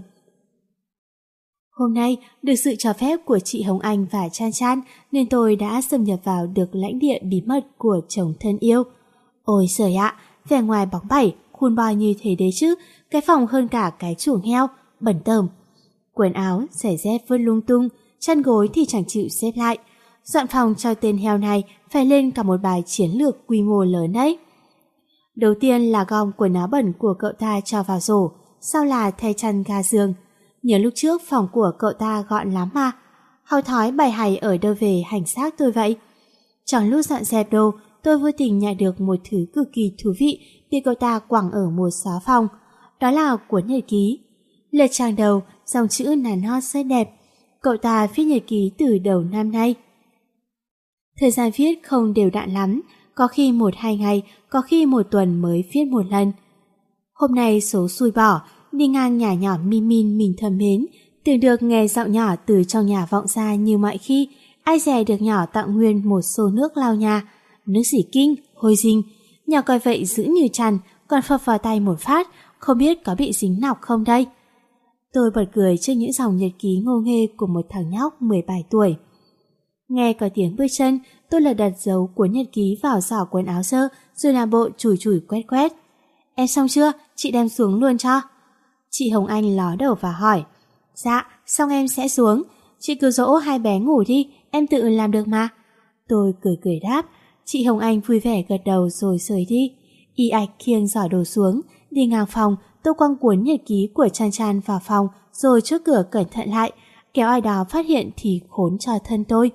A: Hôm nay, được sự cho phép của chị Hồng Anh và Chan Chan nên tôi đã xâm nhập vào được lãnh địa bí mật của chồng thân yêu. Ôi trời ạ, vẻ ngoài bóng bẩy, khuôn boy như thế đấy chứ, cái phòng hơn cả cái chuồng heo, bẩn tởm. Quần áo, giày dép vứt lung tung, chăn gối thì chẳng chịu xếp lại. Dọn phòng cho tên heo này phải lên cả một bài chiến lược quy mô lớn đấy. Đầu tiên là gom quần áo bẩn của cậu ta cho vào rổ, sau là thay chăn ga giường. Nhớ lúc trước phòng của cậu ta gọn lắm mà. Hầu thói bày hay ở đâu về hành xác tôi vậy. Trong lúc dọn dẹp đồ, tôi vô tình nhặt được một thứ cực kỳ thú vị bị cậu ta quẳng ở một xó phòng. Đó là cuốn nhật ký. Lật trang đầu, dòng chữ nắn nót rất đẹp. Cậu ta viết nhật ký từ đầu năm nay. Thời gian viết không đều đặn lắm, có khi 1-2 ngày, có khi 1 tuần mới viết một lần. Hôm nay số xui bỏ, đi ngang nhà nhỏ Min Min mình thầm mến, tưởng được nghe giọng nhỏ từ trong nhà vọng ra như mọi khi, ai dè được nhỏ tặng nguyên một xô nước lau nhà. Nước gì kinh, hôi dinh, nhỏ coi vậy giữ như chăn, còn phập vào tay một phát, không biết có bị dính nọc không đây. Tôi bật cười trước những dòng nhật ký ngô nghê của một thằng nhóc 17 tuổi. Nghe có tiếng bước chân, tôi lật đật giấu cuốn nhật ký vào giỏ quần áo sơ, rồi làm bộ chùi chùi quét quét. Em xong chưa? Chị đem xuống luôn cho. Chị Hồng Anh ló đầu và hỏi. Dạ, xong em sẽ xuống. Chị cứ dỗ hai bé ngủ đi, em tự làm được mà. Tôi cười cười đáp. Chị Hồng Anh vui vẻ gật đầu rồi rời đi. Y ạch khiêng giỏ đồ xuống, đi ngang phòng, tôi quăng cuốn nhật ký của Chan Chan vào phòng, rồi chốt cửa cẩn thận lại, kéo ai đó phát hiện thì khốn cho thân tôi.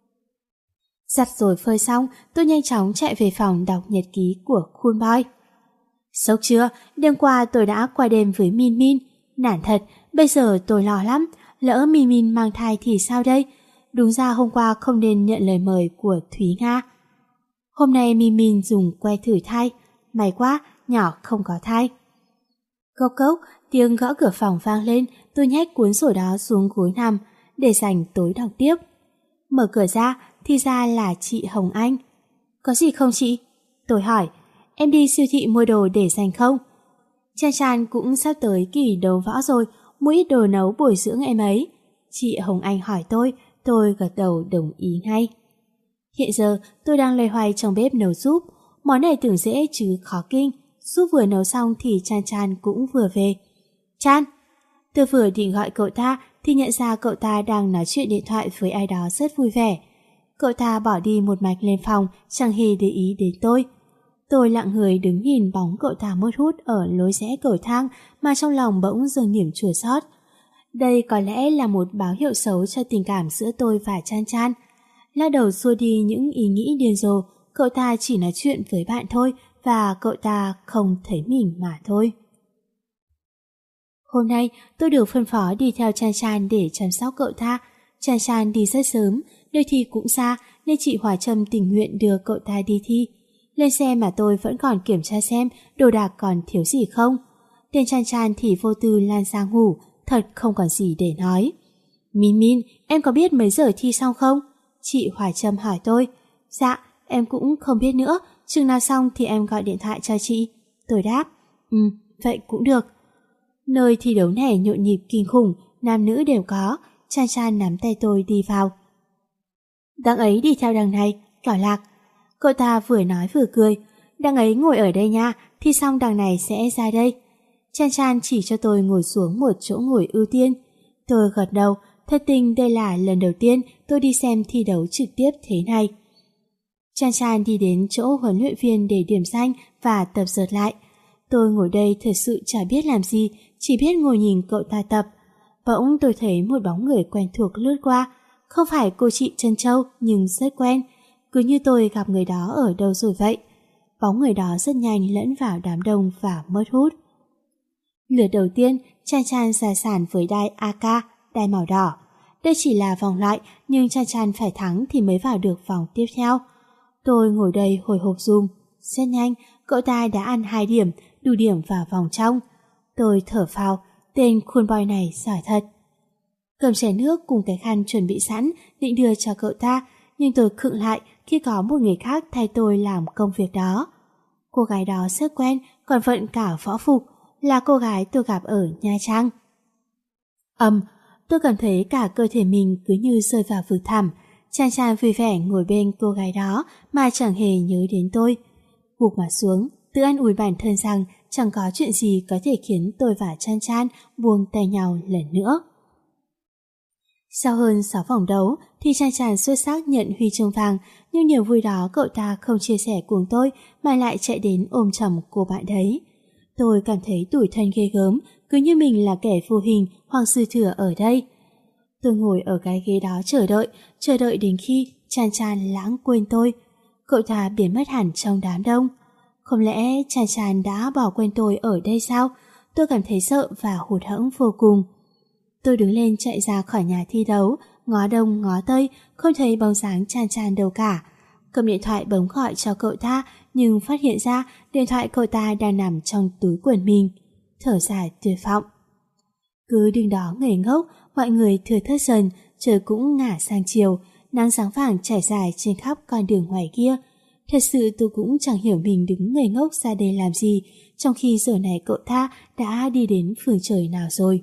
A: Giặt rồi phơi xong, tôi nhanh chóng chạy về phòng đọc nhật ký của Cool Boy. Sốc chưa, đêm qua tôi đã qua đêm với Min Min. Nản thật, bây giờ tôi lo lắm, lỡ Min Min mang thai thì sao đây? Đúng ra hôm qua không nên nhận lời mời của Thúy Nga. Hôm nay Min Min dùng que thử thai, may quá, nhỏ không có thai. Cốc cốc, tiếng gõ cửa phòng vang lên, tôi nhét cuốn sổ đó xuống gối nằm, để dành tối đọc tiếp. Mở cửa ra, thì ra là chị Hồng Anh. Có gì không chị? Tôi hỏi, em đi siêu thị mua đồ để dành không? Chan Chan cũng sắp tới kỳ đấu võ rồi, mua ít đồ nấu bồi dưỡng em ấy. Chị Hồng Anh hỏi tôi gật đầu đồng ý ngay. Hiện giờ tôi đang loay hoay trong bếp nấu súp, món này tưởng dễ chứ khó kinh. Súp vừa nấu xong thì Chan Chan cũng vừa về. Chan! Tôi vừa định gọi cậu ta thì nhận ra cậu ta đang nói chuyện điện thoại với ai đó rất vui vẻ. Cậu ta bỏ đi một mạch lên phòng, chẳng hề để ý đến tôi. Tôi lặng người đứng nhìn bóng cậu ta mất hút ở lối rẽ cầu thang mà trong lòng bỗng dâng niềm chua xót. Đây có lẽ là một báo hiệu xấu cho tình cảm giữa tôi và Chan Chan. Lắc đầu xua đi những ý nghĩ điên rồ, cậu ta chỉ nói chuyện với bạn thôi và cậu ta không thấy mình mà thôi. Hôm nay tôi được phân phó đi theo Chan Chan để chăm sóc cậu ta. Chan Chan đi rất sớm, nơi thi cũng xa nên chị Hòa Trâm tình nguyện đưa cậu ta đi thi. Lên xe mà tôi vẫn còn kiểm tra xem đồ đạc còn thiếu gì không. Tên Chan Chan thì vô tư lan ra ngủ, thật không còn gì để nói. Min Min, em có biết mấy giờ thi xong không? Chị Hòa Trâm hỏi tôi. Dạ, em cũng không biết nữa, chừng nào xong thì em gọi điện thoại cho chị. Tôi đáp, vậy cũng được. Nơi thi đấu này nhộn nhịp kinh khủng, nam nữ đều có. Chan Chan nắm tay tôi đi vào. Đằng ấy đi theo đằng này, Cảo Lạc. Cậu ta vừa nói vừa cười. Đằng ấy ngồi ở đây nha, thi xong đằng này sẽ ra đây. Chan Chan chỉ cho tôi ngồi xuống một chỗ ngồi ưu tiên. Tôi gật đầu, thật tình đây là lần đầu tiên tôi đi xem thi đấu trực tiếp thế này. Chan Chan đi đến chỗ huấn luyện viên để điểm danh và tập dượt lại. Tôi ngồi đây thật sự chả biết làm gì, chỉ biết ngồi nhìn cậu ta tập. Bỗng tôi thấy một bóng người quen thuộc lướt qua. Không phải cô chị Trân Châu nhưng rất quen. Cứ như tôi gặp người đó ở đâu rồi vậy. Bóng người đó rất nhanh lẫn vào đám đông và mất hút. Lượt đầu tiên, Chan Chan ra sàn với đai AK, đai màu đỏ. Đây chỉ là vòng loại, nhưng Chan Chan phải thắng thì mới vào được vòng tiếp theo. Tôi ngồi đây hồi hộp dùm. Rất nhanh, cậu ta đã ăn 2 điểm, đủ điểm vào vòng trong. Tôi thở phào, tên Cool Boy này giỏi thật. Cầm chén nước cùng cái khăn chuẩn bị sẵn, định đưa cho cậu ta, nhưng tôi khựng lại khi có một người khác thay tôi làm công việc đó. Cô gái đó rất quen, còn vận cả võ phục, là cô gái tôi gặp ở Nha Trang. Tôi cảm thấy cả cơ thể mình cứ như rơi vào vực thẳm. Chan Chan vui vẻ ngồi bên cô gái đó mà chẳng hề nhớ đến tôi. Gục mặt xuống, tự an ủi bản thân rằng chẳng có chuyện gì có thể khiến tôi và Chan Chan buông tay nhau lần nữa. Sau hơn 6 vòng đấu thì Chan Chan xuất sắc nhận huy chương vàng, nhưng niềm vui đó cậu ta không chia sẻ cùng tôi mà lại chạy đến ôm chầm cô bạn đấy. Tôi cảm thấy tủi thân ghê gớm, cứ như mình là kẻ vô hình hoặc dư thừa ở đây. Tôi ngồi ở cái ghế đó chờ đợi đến khi Chan Chan lãng quên tôi. Cậu ta biến mất hẳn trong đám đông. Không lẽ Chan Chan đã bỏ quên tôi ở đây sao? Tôi cảm thấy sợ và hụt hẫng vô cùng. Tôi đứng lên chạy ra khỏi nhà thi đấu, ngó đông ngó tây, không thấy bóng dáng Chan Chan đâu cả. Cầm điện thoại bấm gọi cho cậu ta, nhưng phát hiện ra điện thoại cậu ta đang nằm trong túi quần mình. Thở dài tuyệt vọng. Cứ đứng đó ngây ngốc, mọi người thưa thớt dần, trời cũng ngả sang chiều, nắng sáng vàng trải dài trên khắp con đường ngoài kia. Thật sự tôi cũng chẳng hiểu mình đứng ngây ngốc ra đây làm gì, trong khi giờ này cậu ta đã đi đến phương trời nào rồi.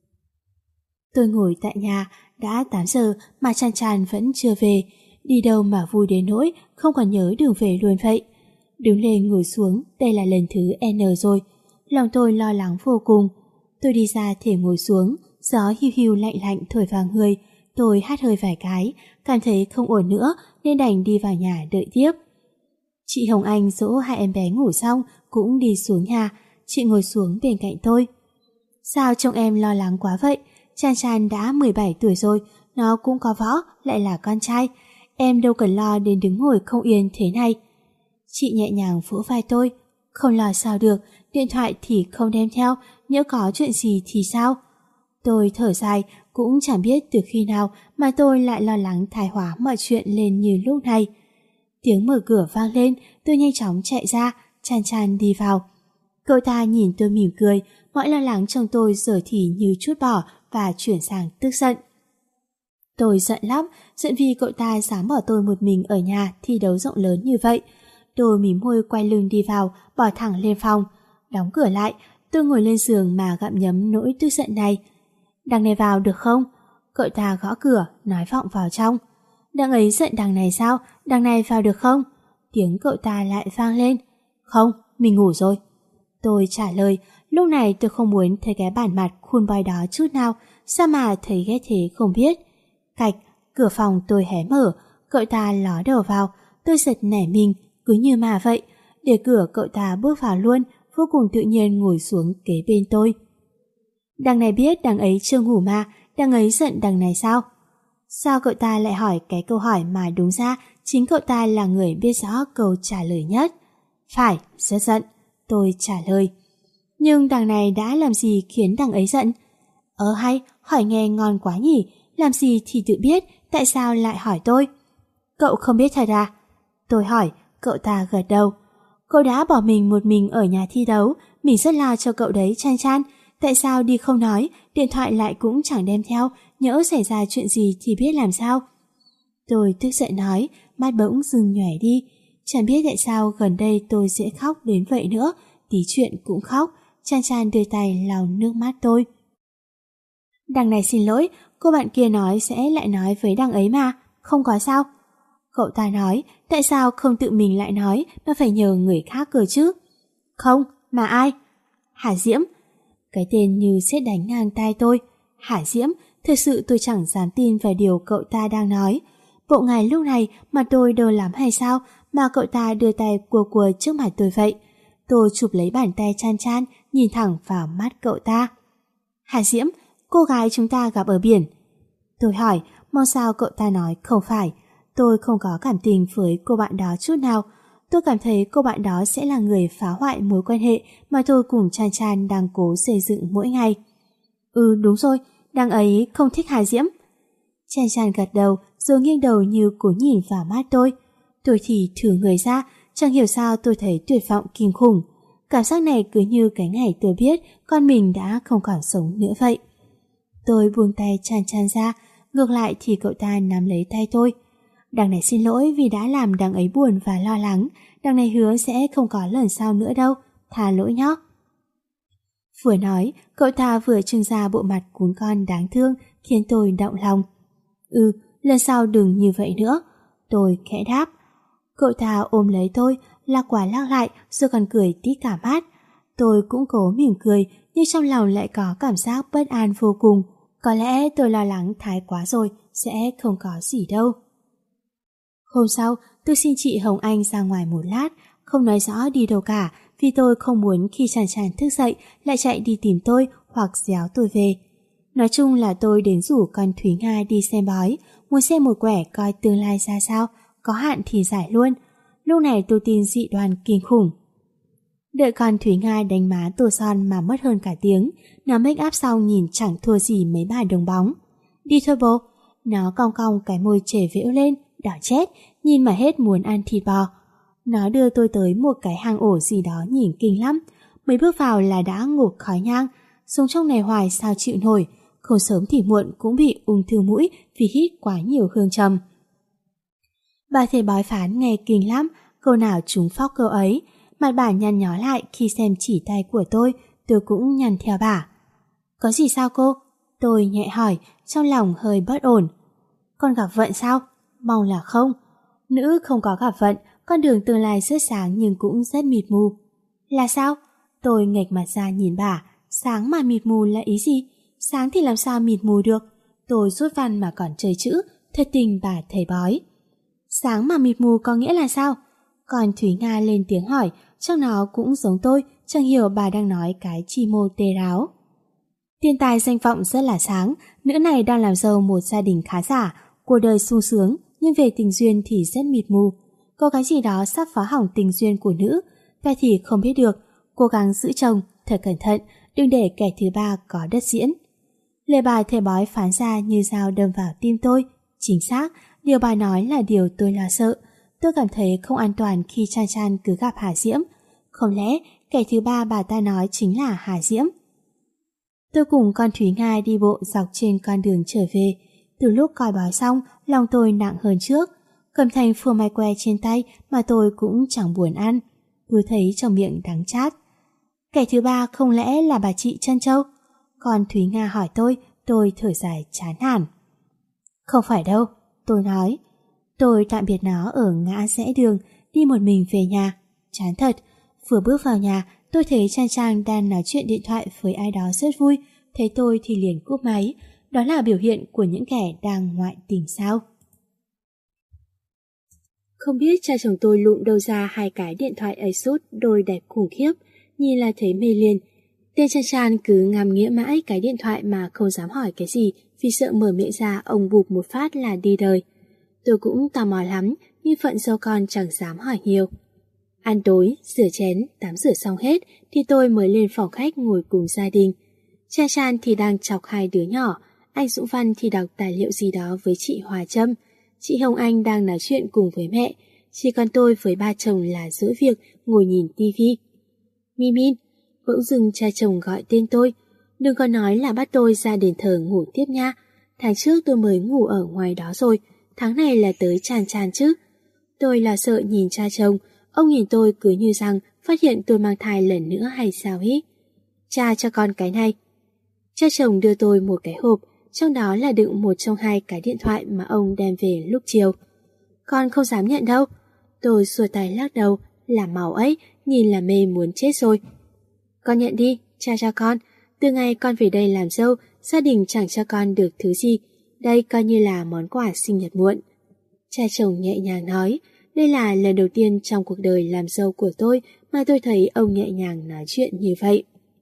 A: Tôi ngồi tại nhà, đã 8 giờ mà Chan Chan vẫn chưa về, đi đâu mà vui đến nỗi không còn nhớ đường về luôn vậy. Đứng lên ngồi xuống, đây là lần thứ N rồi, lòng tôi lo lắng vô cùng. Tôi đi ra thể ngồi xuống, gió hiu hiu lạnh lạnh thổi vào người, tôi hắt hơi vài cái, cảm thấy không ổn nữa nên đành đi vào nhà đợi tiếp. Chị Hồng Anh dỗ hai em bé ngủ xong cũng đi xuống nhà, chị ngồi xuống bên cạnh tôi. Sao trông em lo lắng quá vậy? Chan Chan đã 17 tuổi rồi, nó cũng có võ, lại là con trai. Em đâu cần lo đến đứng ngồi không yên thế này. Chị nhẹ nhàng vỗ vai tôi. Không lo sao được, điện thoại thì không đem theo, nhỡ có chuyện gì thì sao? Tôi thở dài, cũng chẳng biết từ khi nào mà tôi lại lo lắng thái hóa mọi chuyện lên như lúc này. Tiếng mở cửa vang lên, tôi nhanh chóng chạy ra, Chan Chan đi vào. Cậu ta nhìn tôi mỉm cười, mọi lo lắng trong tôi giờ thì như chút bỏ và chuyển sang tức giận. Tôi giận lắm, giận vì cậu ta dám bỏ tôi một mình ở nhà thi đấu rộng lớn như vậy. Tôi mím môi quay lưng đi vào, bỏ thẳng lên phòng. Đóng cửa lại, tôi ngồi lên giường mà gặm nhấm nỗi tức giận này. Đằng này vào được không? Cậu ta gõ cửa, nói vọng vào trong. Đằng ấy giận đằng này sao? Đằng này vào được không? Tiếng cậu ta lại vang lên. Không, mình ngủ rồi. Tôi trả lời, lúc này tôi không muốn thấy cái bản mặt khuôn boy đó chút nào, sao mà thấy ghét thế không biết. Cạch, cửa phòng tôi hé mở, cậu ta ló đầu vào, tôi giật nảy mình, cứ như mà vậy. Để cửa cậu ta bước vào luôn, vô cùng tự nhiên ngồi xuống kế bên tôi. Đằng này biết đằng ấy chưa ngủ mà, đằng ấy giận đằng này sao? Sao cậu ta lại hỏi cái câu hỏi mà đúng ra chính cậu ta là người biết rõ câu trả lời nhất? Phải, rất giận. Tôi trả lời. Nhưng đằng này đã làm gì khiến đằng ấy giận? Hay, hỏi nghe ngon quá nhỉ, làm gì thì tự biết, tại sao lại hỏi tôi? Cậu không biết thật à? Tôi hỏi, cậu ta gật đầu. Cậu đã bỏ mình một mình ở nhà thi đấu, mình rất lo cho cậu đấy Chan Chan. Tại sao đi không nói, điện thoại lại cũng chẳng đem theo, nhỡ xảy ra chuyện gì thì biết làm sao? Tôi tức giận nói, mắt bỗng dừng nhòe đi. Chẳng biết tại sao gần đây tôi dễ khóc đến vậy nữa, tí chuyện cũng khóc. Chan Chan đưa tay lau nước mắt tôi. Đằng này xin lỗi, cô bạn kia nói sẽ lại nói với đằng ấy mà, không có sao. Cậu ta nói, tại sao không tự mình lại nói mà phải nhờ người khác cơ chứ? Không, mà ai? Hà Diễm. Cái tên như sét đánh ngang tai tôi. Hà Diễm, thực sự tôi chẳng dám tin vào điều cậu ta đang nói. Bộ ngài lúc này mà tôi đơ lắm hay sao mà cậu ta đưa tay cua cua trước mặt tôi vậy? Tôi chụp lấy bàn tay Chan Chan, nhìn thẳng vào mắt cậu ta. Hà Diễm, cô gái chúng ta gặp ở biển. Tôi hỏi, mong sao cậu ta nói không phải. Tôi không có cảm tình với cô bạn đó chút nào. Tôi cảm thấy cô bạn đó sẽ là người phá hoại mối quan hệ mà tôi cùng Chan Chan đang cố xây dựng mỗi ngày. Đúng rồi, đằng ấy không thích Hà Diễm. Chan Chan gật đầu rồi nghiêng đầu như cố nhìn vào mắt tôi. Tôi thì thử người ra, chẳng hiểu sao tôi thấy tuyệt vọng kinh khủng. Cảm giác này cứ như cái ngày tôi biết con mình đã không còn sống nữa vậy. Tôi buông tay Chan Chan ra, ngược lại thì cậu ta nắm lấy tay tôi. Đằng này xin lỗi vì đã làm đằng ấy buồn và lo lắng. Đằng này hứa sẽ không có lần sau nữa đâu. Tha lỗi nhóc. Vừa nói, cậu ta vừa trưng ra bộ mặt cún con đáng thương khiến tôi động lòng. Lần sau đừng như vậy nữa. Tôi khẽ đáp. Cậu ta ôm lấy tôi, lắc qua lắc lại rồi còn cười tít cả mắt. Tôi cũng cố mỉm cười nhưng trong lòng lại có cảm giác bất an vô cùng. Có lẽ tôi lo lắng thái quá rồi, sẽ không có gì đâu. Hôm sau, tôi xin chị Hồng Anh ra ngoài một lát, không nói rõ đi đâu cả, vì tôi không muốn khi Chan Chan thức dậy lại chạy đi tìm tôi hoặc déo tôi về. Nói chung là tôi đến rủ con Thúy Nga đi xem bói, muốn xem một quẻ coi tương lai ra sao, có hạn thì giải luôn. Lúc này tôi tin dị đoan kinh khủng. Đợi con Thúy Nga đánh má tô son mà mất hơn cả tiếng, nó make up xong nhìn chẳng thua gì mấy bà đồng bóng. Đi thôi bố. Nó cong cong cái môi trề vễu lên, đỏ chét, nhìn mà hết muốn ăn thịt bò. Nó đưa tôi tới một cái hang ổ gì đó nhìn kinh lắm. Mới bước vào là đã ngụp khói nhang, sống trong này hoài sao chịu nổi, không sớm thì muộn cũng bị ung thư mũi vì hít quá nhiều hương trầm. Bà thầy bói phán nghe kinh lắm, câu nào trúng phóc câu ấy. Mặt bà nhăn nhó lại khi xem chỉ tay của tôi cũng nhăn theo bà. Có gì sao cô? Tôi nhẹ hỏi, trong lòng hơi bất ổn. Con gặp vận sao? Mong là không. Nữ không có gặp vận, con đường tương lai rất sáng nhưng cũng rất mịt mù. Là sao? Tôi nghệch mặt ra nhìn bà. Sáng mà mịt mù là ý gì? Sáng thì làm sao mịt mù được? Tôi rút văn mà còn chơi chữ, thật tình bà thầy bói. Sáng mà mịt mù có nghĩa là sao? Còn Thúy Nga lên tiếng hỏi, chắc nó cũng giống tôi, chẳng hiểu bà đang nói cái chi mô tê ráo. Tiền tài danh vọng rất là sáng, nữ này đang làm dâu một gia đình khá giả, cuộc đời sung sướng, nhưng về tình duyên thì rất mịt mù. Có cái gì đó sắp phá hỏng tình duyên của nữ, vậy thì không biết được, cố gắng giữ chồng, thật cẩn thận, đừng để kẻ thứ ba có đất diễn. Lời bà thầy bói phán ra như dao đâm vào tim tôi, chính xác, điều bà nói là điều tôi lo sợ. Tôi cảm thấy không an toàn khi Chan Chan cứ gặp Hà Diễm. Không lẽ kẻ thứ ba bà ta nói chính là Hà Diễm? Tôi cùng con Thúy Nga đi bộ dọc trên con đường trở về. Từ lúc coi bói xong, lòng tôi nặng hơn trước. Cầm thành phô mai que trên tay mà tôi cũng chẳng buồn ăn. Cứ thấy trong miệng đắng chát. Kẻ thứ ba không lẽ là bà chị Trân Châu? Con Thúy Nga hỏi tôi thở dài chán nản. Không phải đâu, tôi nói. Tôi tạm biệt nó ở ngã rẽ đường, đi một mình về nhà. Chán thật, vừa bước vào nhà, tôi thấy Chan Chan đang nói chuyện điện thoại với ai đó rất vui, thấy tôi thì liền cúp máy. Đó là biểu hiện của những kẻ đang ngoại tình sao? Không biết cha chồng tôi lụm đâu ra hai cái điện thoại Asus đôi đẹp khủng khiếp, nhìn là thấy mê liền. Tên Chan Chan cứ ngắm nghĩa mãi cái điện thoại mà không dám hỏi cái gì vì sợ mở miệng ra ông bụp một phát là đi đời. Tôi cũng tò mò lắm, nhưng phận dâu con chẳng dám hỏi nhiều. Ăn tối, rửa chén, tắm rửa xong hết thì tôi mới lên phòng khách ngồi cùng gia đình. Chan Chan thì đang chọc hai đứa nhỏ, anh Dũng Văn thì đọc tài liệu gì đó với chị Hòa Trâm. Chị Hồng Anh đang nói chuyện cùng với mẹ, chỉ còn tôi với ba chồng là dỗi việc ngồi nhìn tivi. Min, bỗng dưng cha chồng gọi tên tôi. Đừng có nói là bắt tôi ra đền thờ ngủ tiếp nha. Tháng trước tôi mới ngủ ở ngoài đó rồi, tháng này là tới Chan Chan chứ. Tôi là sợ nhìn cha chồng, ông nhìn tôi cứ như rằng phát hiện tôi mang thai lần nữa hay sao ý. Cha cho con cái này. Cha chồng đưa tôi một cái hộp, trong đó là đựng một trong hai cái điện thoại mà ông đem về lúc chiều. Con không dám nhận đâu. Tôi xua tay lắc đầu, làm màu ấy, nhìn là mê muốn chết rồi. Con nhận đi, cha cho con. Từ ngày con về đây làm dâu, gia đình chẳng cho con được thứ gì. Đây coi như là món quà sinh nhật muộn. Cha chồng nhẹ nhàng nói, đây là lần đầu tiên trong cuộc đời làm dâu của tôi mà tôi thấy ông nhẹ nhàng nói chuyện như vậy.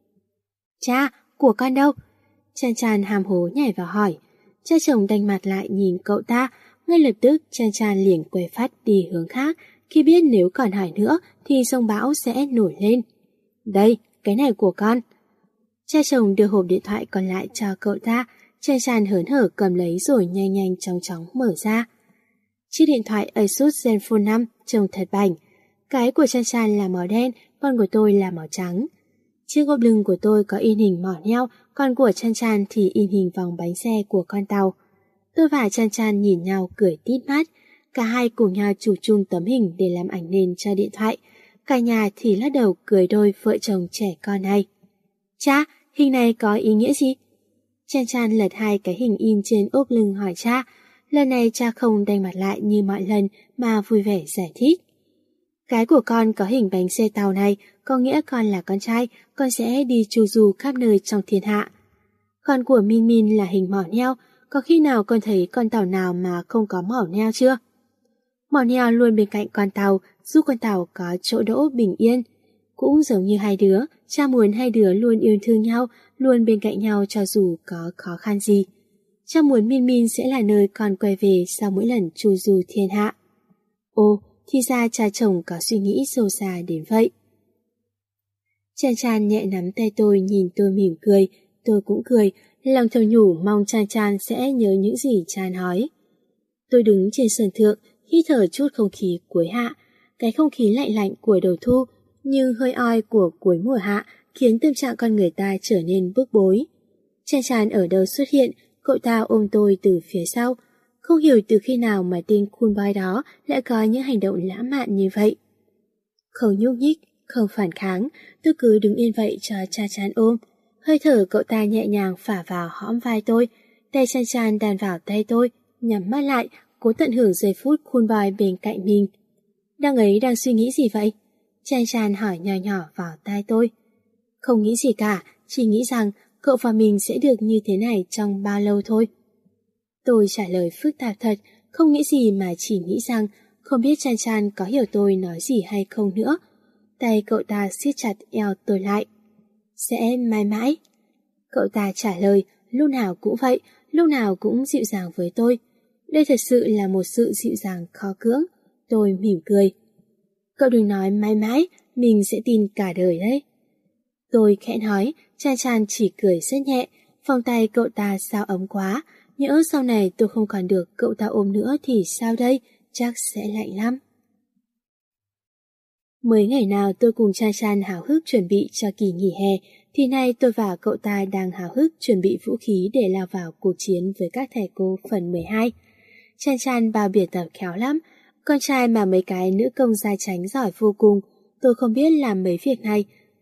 A: Cha, của con đâu? Chan Chan hàm hố nhảy vào hỏi. Cha chồng đanh mặt lại nhìn cậu ta, ngay lập tức Chan Chan liền quay phát đi hướng khác, khi biết nếu còn hỏi nữa thì sông bão sẽ nổi lên. Đây, cái này của con. Cha chồng đưa hộp điện thoại còn lại cho cậu ta, Chan Chan hớn hở cầm lấy rồi nhanh nhanh chóng chóng mở ra. Chiếc điện thoại Asus Zenfone 5 trông thật bảnh. Cái của Chan Chan là màu đen, còn của tôi là màu trắng. Chiếc gộp lưng của tôi có in hình mỏ neo, còn của Chan Chan thì in hình vòng bánh xe của con tàu. Tôi và Chan Chan nhìn nhau cười tít mắt, cả hai cùng nhau chụp chung tấm hình để làm ảnh nền cho điện thoại. Cả nhà thì lắc đầu cười đôi vợ chồng trẻ con này. Cha, hình này có ý nghĩa gì? Chan Chan lật hai cái hình in trên ốp lưng hỏi cha. Lần này cha không đanh mặt lại như mọi lần mà vui vẻ giải thích. Cái của con có hình bánh xe tàu này có nghĩa con là con trai, con sẽ đi chu du khắp nơi trong thiên hạ. Con của Min Min là hình mỏ neo, có khi nào con thấy con tàu nào mà không có mỏ neo chưa? Mỏ neo luôn bên cạnh con tàu, giúp con tàu có chỗ đỗ bình yên. Cũng giống như hai đứa, cha muốn hai đứa luôn yêu thương nhau, luôn bên cạnh nhau cho dù có khó khăn gì. Cha muốn Min Min sẽ là nơi con quay về sau mỗi lần chu du thiên hạ. Ồ, thì ra cha chồng có suy nghĩ sâu xa đến vậy. Chan Chan nhẹ nắm tay tôi nhìn tôi mỉm cười, tôi cũng cười, lòng thầm nhủ mong Chan Chan sẽ nhớ những gì cha nói. Tôi đứng trên sân thượng, hít thở chút không khí cuối hạ, cái không khí lạnh lạnh của đầu thu, nhưng hơi oi của cuối mùa hạ khiến tâm trạng con người ta trở nên bức bối. Chan Chan ở đâu xuất hiện, cậu ta ôm tôi từ phía sau. Không hiểu từ khi nào mà tên cool boy đó lại có những hành động lãng mạn như vậy. Không nhúc nhích, không phản kháng, tôi cứ đứng yên vậy cho Chan Chan ôm. Hơi thở cậu ta nhẹ nhàng phả vào hõm vai tôi, tay Chan Chan đan vào tay tôi, nhắm mắt lại, cố tận hưởng giây phút cool boy bên cạnh mình. Đang ấy đang suy nghĩ gì vậy? Chan Chan hỏi nhỏ nhỏ vào tai tôi. Không nghĩ gì cả, chỉ nghĩ rằng cậu và mình sẽ được như thế này trong bao lâu thôi. Tôi trả lời phức tạp thật, không nghĩ gì mà chỉ nghĩ rằng không biết Chan Chan có hiểu tôi nói gì hay không nữa. Tay cậu ta siết chặt eo tôi lại. Sẽ mãi mãi. Cậu ta trả lời, lúc nào cũng vậy, lúc nào cũng dịu dàng với tôi. Đây thật sự là một sự dịu dàng khó cưỡng. Tôi mỉm cười. Cậu đừng nói mãi mãi, mình sẽ tin cả đời đấy. Tôi khẽ nói, Chan Chan chỉ cười rất nhẹ, vòng tay cậu ta sao ấm quá. Nhỡ sau này tôi không còn được cậu ta ôm nữa thì sao đây, chắc sẽ lạnh lắm. Mới ngày nào tôi cùng Chan Chan háo hức chuẩn bị cho kỳ nghỉ hè, thì nay tôi và cậu ta đang háo hức chuẩn bị vũ khí để lao vào cuộc chiến với các thầy cô phần 12. Chan Chan bao biện tập khéo lắm, con trai mà mấy cái nữ công gia chánh giỏi vô cùng, tôi không biết làm mấy việc này.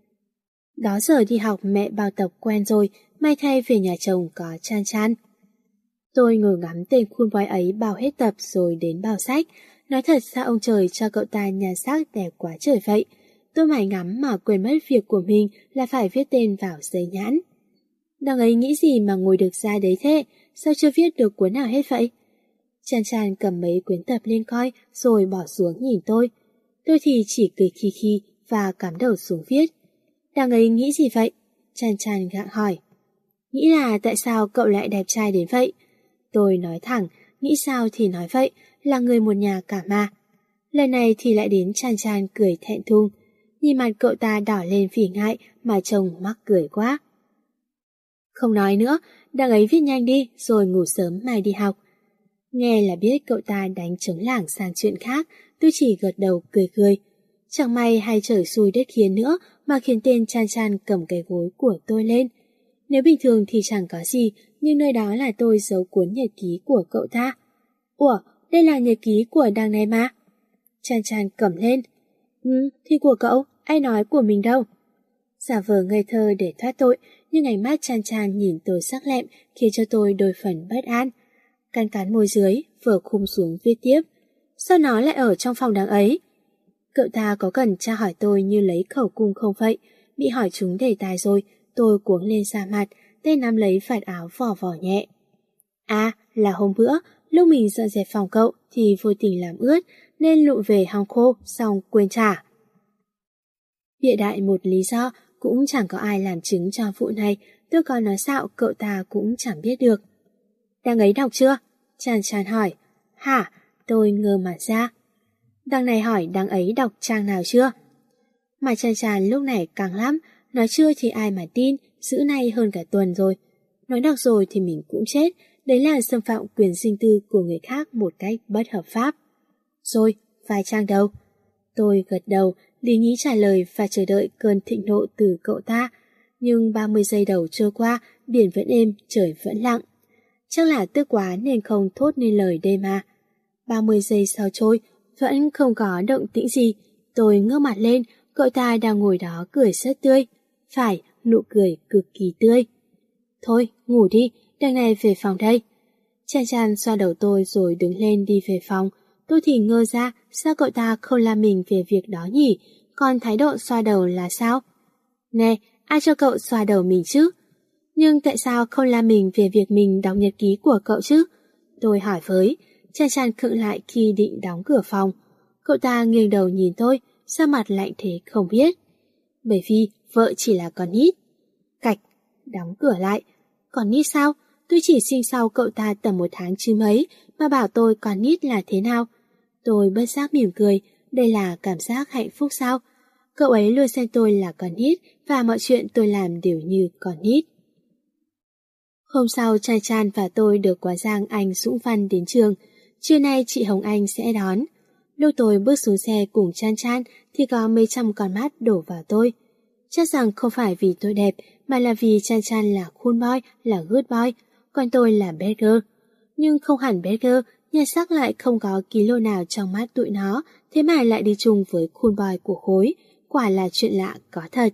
A: Đó giờ đi học mẹ bao tập quen rồi, may thay về nhà chồng có Chan Chan. Tôi ngồi ngắm tên cool boy ấy bao hết tập rồi đến bao sách. Nói thật sao ông trời cho cậu ta nhan sắc đẹp quá trời vậy. Tôi mải ngắm mà quên mất việc của mình là phải viết tên vào giấy nhãn. Đằng ấy nghĩ gì mà ngồi được ra đấy thế, sao chưa viết được cuốn nào hết vậy? Chan Chan cầm mấy quyển tập lên coi rồi bỏ xuống nhìn tôi. Tôi thì chỉ cười khi khi và cắm đầu xuống viết. Đằng ấy nghĩ gì vậy? Chan Chan gặng hỏi. Nghĩ là tại sao cậu lại đẹp trai đến vậy? Tôi nói thẳng, nghĩ sao thì nói vậy, là người một nhà cả mà. Lần này thì lại đến Chan Chan cười thẹn thùng. Nhìn mặt cậu ta đỏ lên vì ngại mà trông mắc cười quá. Không nói nữa, đằng ấy viết nhanh đi rồi ngủ sớm mai đi học. Nghe là biết cậu ta đánh trống lảng sang chuyện khác, tôi chỉ gật đầu cười cười. Chẳng may hay trời xui đất khiến nữa mà khiến tên Chan Chan cầm cái gối của tôi lên. Nếu bình thường thì chẳng có gì, nhưng nơi đó là tôi giấu cuốn nhật ký của cậu ta. Ủa, đây là nhật ký của đằng này mà. Chan Chan cầm lên. Thì của cậu, ai nói của mình đâu. Giả vờ ngây thơ để thoát tội, nhưng ánh mắt Chan Chan nhìn tôi sắc lẹm khiến cho tôi đôi phần bất an. Cắn cắn môi dưới, vừa khum xuống viết tiếp. Sao nó lại ở trong phòng đằng ấy? Cậu ta có cần tra hỏi tôi như lấy khẩu cung không vậy? Bị hỏi trúng đề tài rồi, tôi cuống lên xa mặt, tay nắm lấy vạt áo vò vò nhẹ. À, là hôm bữa, lúc mình dọn dẹp phòng cậu thì vô tình làm ướt, nên lụm về hong khô, xong quên trả. Bịa đại một lý do, cũng chẳng có ai làm chứng cho vụ này, tôi có nói xạo cậu ta cũng chẳng biết được. Đằng ấy đọc chưa? Chan Chan hỏi. Hả? Tôi ngơ mặt ra. Đằng này hỏi đằng ấy đọc trang nào chưa? Mà Chan Chan lúc này căng lắm, nói chưa thì ai mà tin, giữ nay hơn cả tuần rồi. Nói đọc rồi thì mình cũng chết, đấy là xâm phạm quyền riêng tư của người khác một cách bất hợp pháp. Rồi, vài trang đâu? Tôi gật đầu, lý nhí trả lời và chờ đợi cơn thịnh nộ từ cậu ta. Nhưng 30 giây đầu trôi qua, biển vẫn êm, trời vẫn lặng. Chắc là tức quá nên không thốt nên lời đây mà. 30 giây sau trôi, vẫn không có động tĩnh gì. Tôi ngước mặt lên, cậu ta đang ngồi đó cười rất tươi. Phải, nụ cười cực kỳ tươi. Thôi, ngủ đi, đằng này về phòng đây. Chan Chan xoa đầu tôi rồi đứng lên đi về phòng. Tôi thì ngơ ra, sao cậu ta không la mình về việc đó nhỉ? Còn thái độ xoa đầu là sao? Nè, ai cho cậu xoa đầu mình chứ? Nhưng tại sao không la mình về việc mình đọc nhật ký của cậu chứ? Tôi hỏi với. Chan Chan khựng lại khi định đóng cửa phòng. Cậu ta nghiêng đầu nhìn tôi, sao mặt lạnh thế không biết. Bởi vì vợ chỉ là con nít. Cạch, đóng cửa lại. Con nít sao? Tôi chỉ sinh sau cậu ta tầm 1 tháng chứ mấy, mà bảo tôi con nít là thế nào? Tôi bất giác mỉm cười, đây là cảm giác hạnh phúc sao? Cậu ấy luôn xem tôi là con nít và mọi chuyện tôi làm đều như con nít. Hôm sau Chan Chan và tôi được quả giang anh Dũng Văn đến trường. Trưa nay chị Hồng Anh sẽ đón. Lúc tôi bước xuống xe cùng Chan Chan thì có mấy trăm con mắt đổ vào tôi. Chắc rằng không phải vì tôi đẹp mà là vì Chan Chan là cool boy, là good boy, còn tôi là bad girl. Nhưng không hẳn bad girl, nhan sắc lại không có kilo nào trong mắt tụi nó, thế mà lại đi chung với cool boy của khối, quả là chuyện lạ có thật.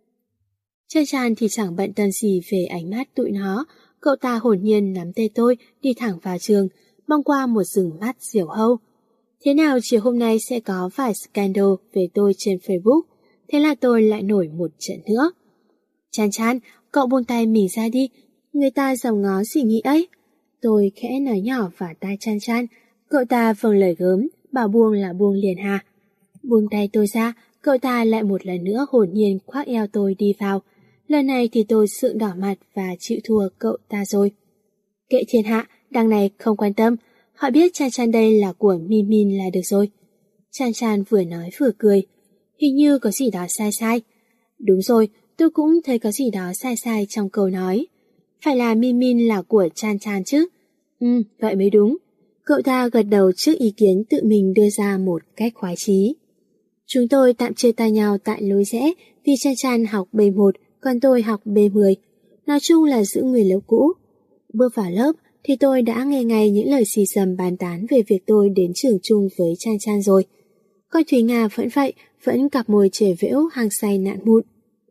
A: Chan Chan thì chẳng bận tâm gì về ánh mắt tụi nó, cậu ta hồn nhiên nắm tay tôi đi thẳng vào trường, băng qua một rừng mắt diều hâu. Thế nào chiều hôm nay sẽ có vài scandal về tôi trên Facebook, thế là tôi lại nổi một trận nữa. Chan Chan, cậu buông tay mình ra đi, người ta giằng ngó gì nghĩ ấy. Tôi khẽ nói nhỏ vào tai Chan Chan, cậu ta vâng lời gớm, bảo buông là buông liền hà. Buông tay tôi ra, cậu ta lại một lần nữa hồn nhiên khoác eo tôi đi vào. Lần này thì tôi sượng đỏ mặt và chịu thua cậu ta rồi. Kệ thiên hạ, đằng này không quan tâm, họ biết Chan Chan đây là của Min Min là được rồi. Chan Chan vừa nói vừa cười, hình như có gì đó sai sai. Đúng rồi, tôi cũng thấy có gì đó sai sai trong câu nói. Phải là Min Min là của Chan Chan chứ? Vậy mới đúng. Cậu ta gật đầu trước ý kiến tự mình đưa ra một cách khoái chí. Chúng tôi tạm chia tay nhau tại lối rẽ vì Chan Chan học B1, còn tôi học B10. Nói chung là giữ người lớp cũ. Bước vào lớp thì tôi đã nghe ngay những lời xì xầm bàn tán về việc tôi đến trường chung với Chan Chan rồi. Coi Thúy Nga vẫn vậy, vẫn cặp môi chề vễu hăng say nạn mụn.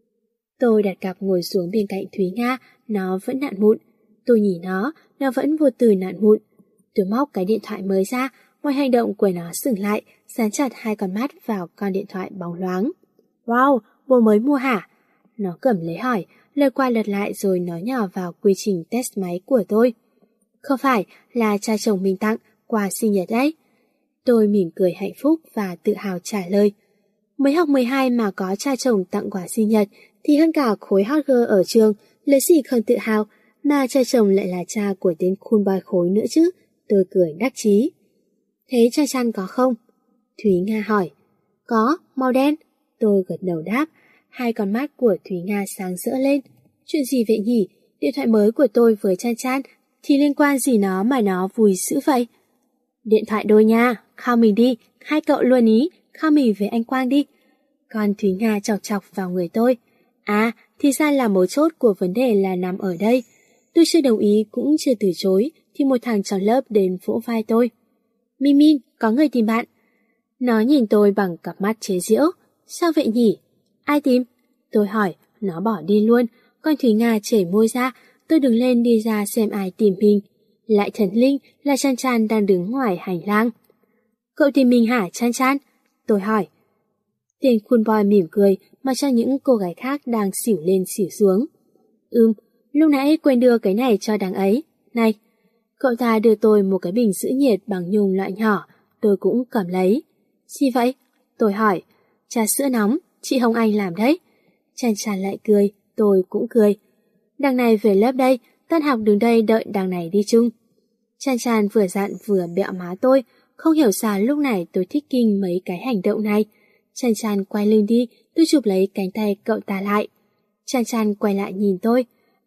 A: Tôi đặt cặp ngồi xuống bên cạnh Thúy Nga, nó vẫn nạn mụn. Tôi nhìn nó vẫn vô từ nạn mụn. Tôi móc cái điện thoại mới ra, mọi hành động của nó dừng lại, dán chặt hai con mắt vào con điện thoại bóng loáng. Wow, bố mới mua hả? Nó cầm lấy hỏi, lật qua lật lại rồi nói nhỏ vào quy trình test máy của tôi. Không phải, là cha chồng mình tặng, quà sinh nhật đấy. Tôi mỉm cười hạnh phúc và tự hào trả lời. Mới học 12 mà có cha chồng tặng quà sinh nhật thì hơn cả khối hot girl ở trường, lấy gì không tự hào, mà cha chồng lại là cha của tên cool boy khối nữa chứ. Tôi cười đắc chí. Thế Chan Chan có không? Thúy Nga hỏi. Có, màu đen. Tôi gật đầu đáp. Hai con mắt của Thúy Nga sáng rỡ lên. Chuyện gì vậy nhỉ? Điện thoại mới của tôi với Chan Chan thì liên quan gì nó mà nó vui dữ vậy? Điện thoại đôi nha, khao mình đi, hai cậu luôn ý, khao mình với anh Quang đi. Còn Thúy Nga chọc chọc vào người tôi. À, thì ra là mấu chốt của vấn đề là nằm ở đây. Tôi chưa đồng ý cũng chưa từ chối thì một thằng trong lớp đến vỗ vai tôi. Min Min, có người tìm bạn. Nó nhìn tôi bằng cặp mắt chế giễu. Sao vậy nhỉ? Ai tìm? Tôi hỏi, nó bỏ đi luôn. Con Thúy Nga chảy môi ra, tôi đứng lên đi ra xem ai tìm mình. Lại thần linh là Chan Chan đang đứng ngoài hành lang. Cậu tìm mình hả Chan Chan? Tôi hỏi. Tên cool boy mỉm cười mà cho những cô gái khác đang xỉu lên xỉu xuống. Lúc nãy quên đưa cái này cho đằng ấy. Này, cậu ta đưa tôi một cái bình giữ nhiệt bằng nhung loại nhỏ, tôi cũng cầm lấy. Gì vậy? Tôi hỏi. Trà sữa nóng, chị Hồng Anh làm đấy. Chan Chan lại cười, tôi cũng cười. Đằng này về lớp đây, tan học đứng đây đợi đằng này đi chung. Chan Chan vừa dặn vừa bẹo má tôi, không hiểu sao lúc này tôi thích kinh mấy cái hành động này. Chan Chan quay lưng đi, tôi chụp lấy cánh tay cậu ta lại. Chan Chan quay lại nhìn tôi.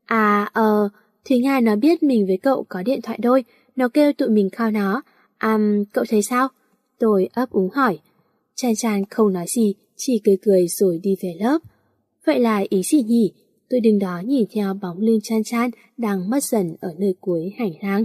A: Thúy Nga nó biết mình với cậu có điện thoại đôi, nó kêu tụi mình khao nó. Cậu thấy sao? Tôi ấp úng hỏi. Chan Chan không nói gì, chỉ cười cười rồi đi về lớp. Vậy là ý gì nhỉ? Tôi đứng đó nhìn theo bóng lưng Chan Chan đang mất dần ở nơi cuối hành lang.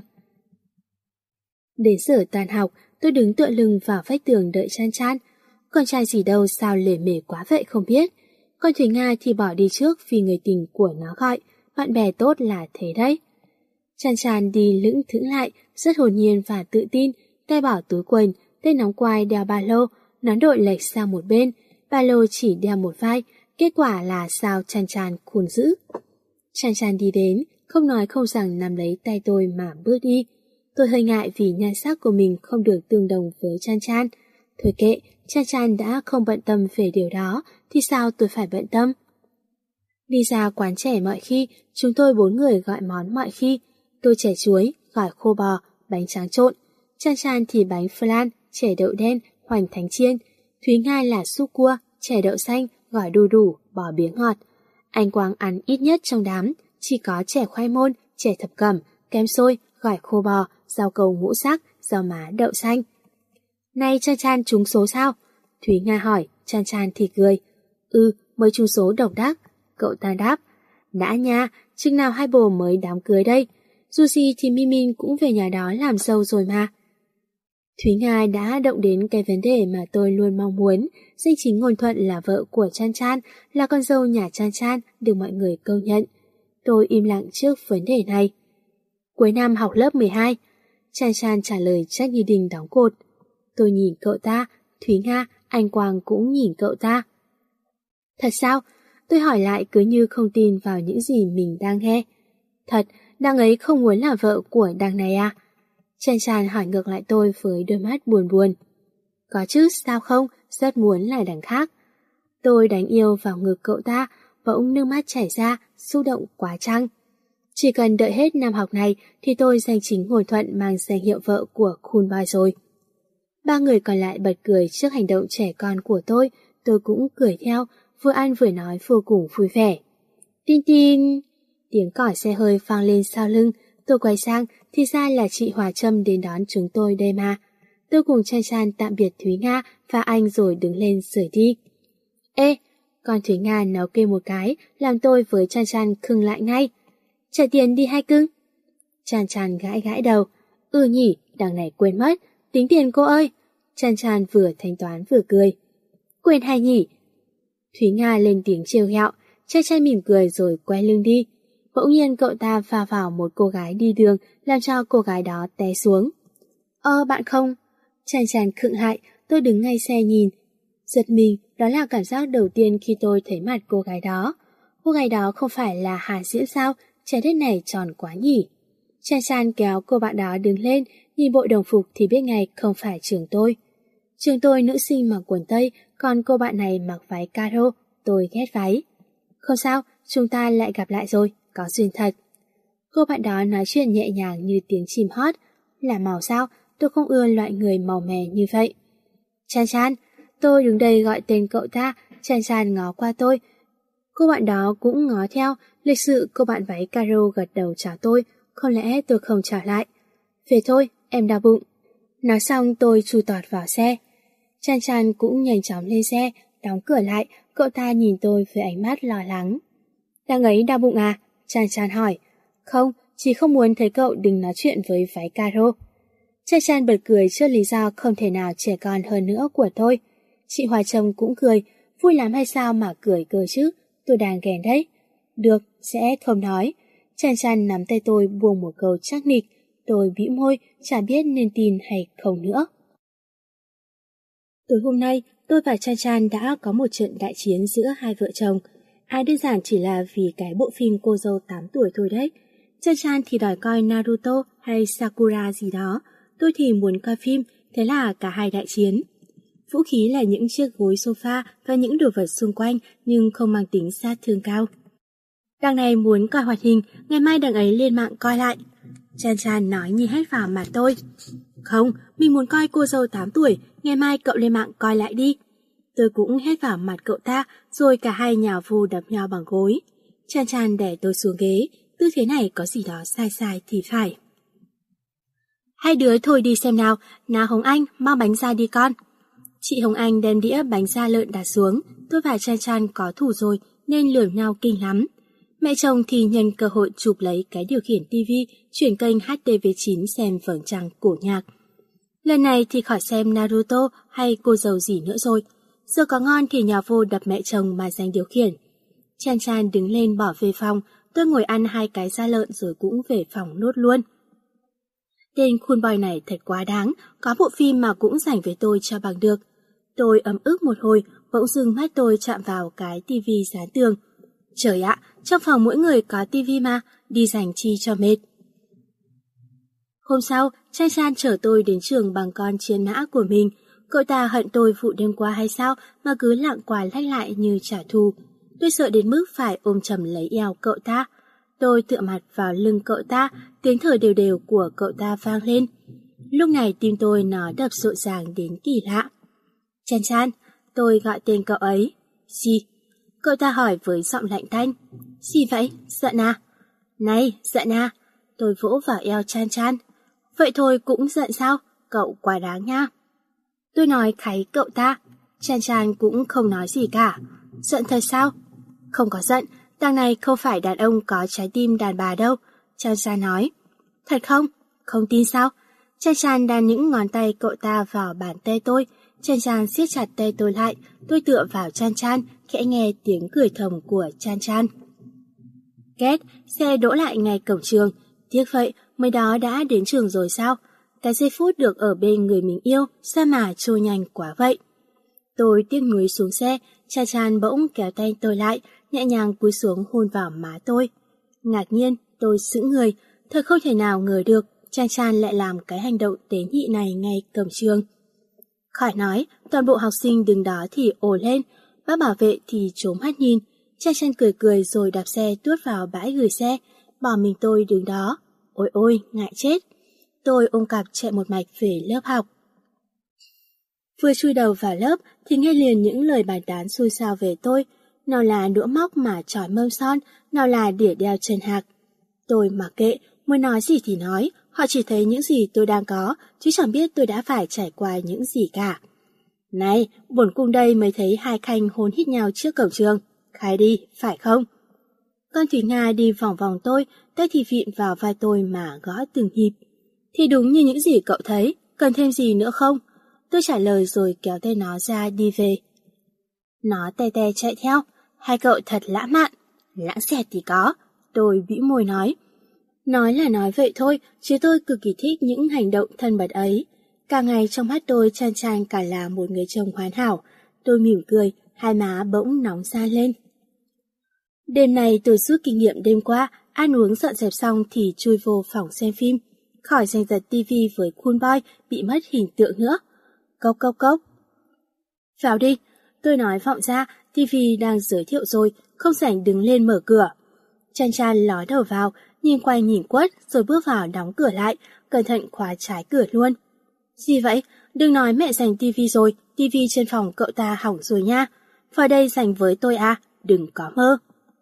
A: Đến giờ tan học, tôi đứng tựa lưng vào vách tường đợi Chan Chan. Con trai gì đâu sao lề mề quá vậy không biết. Con Thúy Nga thì bỏ đi trước vì người tình của nó gọi, bạn bè tốt là thế đấy. Chan Chan đi lững thững lại, rất hồn nhiên và tự tin, tay bỏ túi quần, tay nóng quai đeo ba lô, nón đội lệch sang một bên, ba lô chỉ đeo một vai, kết quả là sao Chan Chan khôn dữ. Chan Chan đi đến, không nói không rằng nắm lấy tay tôi mà bước đi. Tôi hơi ngại vì nhan sắc của mình không được tương đồng với Chan Chan. Thôi kệ, Chan Chan đã không bận tâm về điều đó, thì sao tôi phải bận tâm? Đi ra quán chè mọi khi, chúng tôi 4 người gọi món mọi khi. Tôi chè chuối, gỏi khô bò, bánh tráng trộn. Chan Chan thì bánh flan, chè đậu đen, hoành thánh chiên. Thúy Nga là súp cua, chè đậu xanh, gỏi đu đủ, bò biếng ngọt. Anh Quang ăn ít nhất trong đám, chỉ có chè khoai môn, chè thập cẩm, kem xôi, gỏi khô bò, rau câu ngũ sắc, rau má đậu xanh. Này Chan Chan trúng số sao? Thúy Nga hỏi, Chan Chan thì cười. Mới trúng số độc đắc. Cậu ta đáp, đã nha, chừng nào hai bồ mới đám cưới đây. Dù gì thì Mimin cũng về nhà đó làm dâu rồi mà. Thúy Nga đã động đến cái vấn đề mà tôi luôn mong muốn, danh chính ngôn thuận là vợ của Chan Chan, là con dâu nhà Chan Chan được mọi người công nhận. Tôi im lặng trước vấn đề này. Cuối năm học lớp 12, Chan Chan trả lời chắc như đình đóng cột. Tôi nhìn cậu ta, Thúy Nga, anh Quang cũng nhìn cậu ta. Thật sao? Tôi hỏi lại cứ như không tin vào những gì mình đang nghe. Thật, đằng ấy không muốn là vợ của đằng này à? Chan Chan hỏi ngược lại tôi với đôi mắt buồn buồn. Có chứ, sao không, rất muốn là đằng khác. Tôi đánh yêu vào ngực cậu ta, bỗng nước mắt chảy ra, xúc động quá chăng. Chỉ cần đợi hết năm học này thì tôi danh chính ngôn thuận mang danh hiệu vợ của Cool Boy rồi. 3 người còn lại bật cười trước hành động trẻ con của tôi cũng cười theo, vừa ăn vừa nói vô cùng vui vẻ. Tin tin! Tiếng còi xe hơi vang lên sau lưng, tôi quay sang thì ra là chị Hòa Trâm đến đón chúng tôi đây mà. Tôi cùng Chan Chan tạm biệt Thúy Nga và anh rồi đứng lên rời đi. Ê! Con Thúy Nga nó kêu một cái làm tôi với Chan Chan khựng lại ngay. Trả tiền đi hai cưng. Chan Chan gãi gãi đầu. Nhỉ, đằng này quên mất. Tính tiền cô ơi. Chan Chan vừa thanh toán vừa cười. Quên hay nhỉ? Thúy Nga lên tiếng trêu ghẹo. Chan Chan mỉm cười rồi quay lưng đi. Bỗng nhiên cậu ta va vào một cô gái đi đường làm cho cô gái đó té xuống. Bạn không? Chan Chan khựng lại, tôi đứng ngay xe nhìn. Giật mình, đó là cảm giác đầu tiên khi tôi thấy mặt cô gái đó. Cô gái đó không phải là Hà Diễm sao? Trái đất này tròn quá nhỉ. Chan Chan kéo cô bạn đó đứng lên, nhìn bộ đồng phục thì biết ngay không phải trường tôi. Trường tôi nữ sinh mặc quần tây, còn cô bạn này mặc váy caro, tôi ghét váy. Không sao, chúng ta lại gặp lại rồi, có duyên thật. Cô bạn đó nói chuyện nhẹ nhàng như tiếng chim hót. Là màu sao? Tôi không ưa loại người màu mè như vậy. Chan Chan, tôi đứng đây gọi tên cậu ta. Chan Chan ngó qua tôi. Cô bạn đó cũng ngó theo. Lịch sự cô bạn váy caro gật đầu chào tôi. Không lẽ tôi không chào lại? Về thôi, em đau bụng. Nói xong tôi chui tọt vào xe. Chan Chan cũng nhanh chóng lên xe, đóng cửa lại. Cậu ta nhìn tôi với ánh mắt lo lắng. Đang ấy đau bụng à? Chan Chan hỏi. Không, chỉ không muốn thấy cậu đừng nói chuyện với váy caro. Chan Chan bật cười trước lý do không thể nào trẻ con hơn nữa của tôi. Chị Hòa Trâm cũng cười, vui lắm hay sao mà cười cơ chứ, tôi đang ghen đấy. Được, sẽ không nói. Chan Chan nắm tay tôi buông một câu chắc nịch, tôi bĩu môi, chả biết nên tin hay không nữa. Tối hôm nay, tôi và Chan Chan đã có một trận đại chiến giữa hai vợ chồng. Đơn giản chỉ là vì cái bộ phim Cô dâu 8 tuổi thôi đấy. Chan Chan thì đòi coi Naruto hay Sakura gì đó, tôi thì muốn coi phim, thế là cả hai đại chiến. Vũ khí là những chiếc gối sofa và những đồ vật xung quanh nhưng không mang tính sát thương cao. Đằng này muốn coi hoạt hình, ngày mai đằng ấy lên mạng coi lại. Chan Chan nói như hét vào mặt tôi. Không, mình muốn coi Cô dâu 8 tuổi, ngày mai cậu lên mạng coi lại đi. Tôi cũng hét vào mặt cậu ta, rồi cả hai nhào vô đập nhau bằng gối. Chan Chan đè tôi xuống ghế, tư thế này có gì đó sai sai thì phải. Hai đứa thôi đi xem nào, nào Hồng Anh, mang bánh ra đi con. Chị Hồng Anh đem đĩa bánh da lợn đặt xuống, tôi và Chan Chan có thủ rồi nên lườm nhau kinh lắm. Mẹ chồng thì nhân cơ hội chụp lấy cái điều khiển tivi, chuyển kênh HTV9 xem vầng trăng cổ nhạc. Lần này thì khỏi xem Naruto hay Cô dâu gì nữa rồi. Giờ có ngon thì nhào vô đập mẹ chồng mà giành điều khiển. Chan Chan đứng lên bỏ về phòng, tôi ngồi ăn 2 cái da lợn rồi cũng về phòng nốt luôn. Tên Cool Boy này thật quá đáng, có bộ phim mà cũng rảnh với tôi cho bằng được. Tôi ấm ức một hồi, bỗng dưng mắt tôi chạm vào cái tivi dán tường. Trời ạ, trong phòng mỗi người có tivi mà, đi dành chi cho mệt. Hôm sau, Chan Chan chở tôi đến trường bằng con chiến mã của mình. Cậu ta hận tôi vụ đêm qua hay sao mà cứ lạng qua lách lại như trả thù. Tôi sợ đến mức phải ôm chầm lấy eo cậu ta. Tôi tựa mặt vào lưng cậu ta, tiếng thở đều đều của cậu ta vang lên. Lúc này tim tôi nó đập rộn ràng đến kỳ lạ. Chan Chan, tôi gọi tên cậu ấy. Gì? Cậu ta hỏi với giọng lạnh tanh. Gì vậy? Giận à? Này, giận à? Tôi vỗ vào eo Chan Chan. Vậy thôi cũng giận sao? Cậu quá đáng nha. Tôi nói kháy cậu ta. Chan Chan cũng không nói gì cả. Giận thật sao? Không có giận, đằng này không phải đàn ông có trái tim đàn bà đâu. Chan Chan nói. Thật không? Không tin sao? Chan Chan đan những ngón tay cậu ta vào bàn tay tôi. Chan Chan siết chặt tay tôi lại. Tôi tựa vào Chan Chan, khẽ nghe tiếng cười thầm của Chan Chan. Két, xe đỗ lại ngay cổng trường. Tiếc vậy, mới đó đã đến trường rồi sao? Cái giây phút được ở bên người mình yêu, sao mà trôi nhanh quá vậy? Tôi tiếc nuối xuống xe, Chan Chan bỗng kéo tay tôi lại, nhẹ nhàng cúi xuống hôn vào má tôi. Ngạc nhiên, tôi sững người, thật không thể nào ngờ được Chan Chan lại làm cái hành động tế nhị này ngay cổng trường. Khỏi nói, toàn bộ học sinh đứng đó thì ồ lên, bác bảo vệ thì trố mắt nhìn. Chan Chan cười cười rồi đạp xe tuốt vào bãi gửi xe, bỏ mình tôi đứng đó. Ôi ôi, ngại chết. Tôi ôm cặp chạy một mạch về lớp học. Vừa chui đầu vào lớp thì nghe liền những lời bàn tán xui xao về tôi. Nào là đũa móc mà trỏi mâm son, nào là đỉa đeo chân hạc. Tôi mặc kệ, muốn nói gì thì nói, họ chỉ thấy những gì tôi đang có, chứ chẳng biết tôi đã phải trải qua những gì cả. Này, bổn cung đây mới thấy hai khanh hôn hít nhau trước cổng trường. Khai đi, phải không? Con Thủy Nga đi vòng vòng tôi, tay thì vịn vào vai tôi mà gõ từng nhịp. Thì đúng như những gì cậu thấy, cần thêm gì nữa không? Tôi trả lời rồi kéo tay nó ra đi về. Nó te te chạy theo, hai cậu thật lãng mạn. Lãng xẹt thì có, tôi bĩu môi nói. Nói là nói vậy thôi, chứ tôi cực kỳ thích những hành động thân mật ấy. Cả ngày trong mắt tôi Chan Chan cả là một người chồng hoàn hảo. Tôi mỉm cười, hai má bỗng nóng ra lên. Đêm này tôi rút kinh nghiệm đêm qua, ăn uống dọn dẹp xong thì chui vô phòng xem phim. Khỏi giành giật tivi với Cool Boy bị mất hình tượng nữa. Cốc cốc cốc. Vào đi, tôi nói vọng ra, tivi đang giới thiệu rồi, không rảnh đứng lên mở cửa. Chan Chan ló đầu vào, nhìn quay nhìn quất rồi bước vào đóng cửa lại, cẩn thận khóa trái cửa luôn. Gì vậy? Đừng nói mẹ giành tivi rồi, tivi trên phòng cậu ta hỏng rồi nha. Vào đây giành với tôi à, đừng có mơ.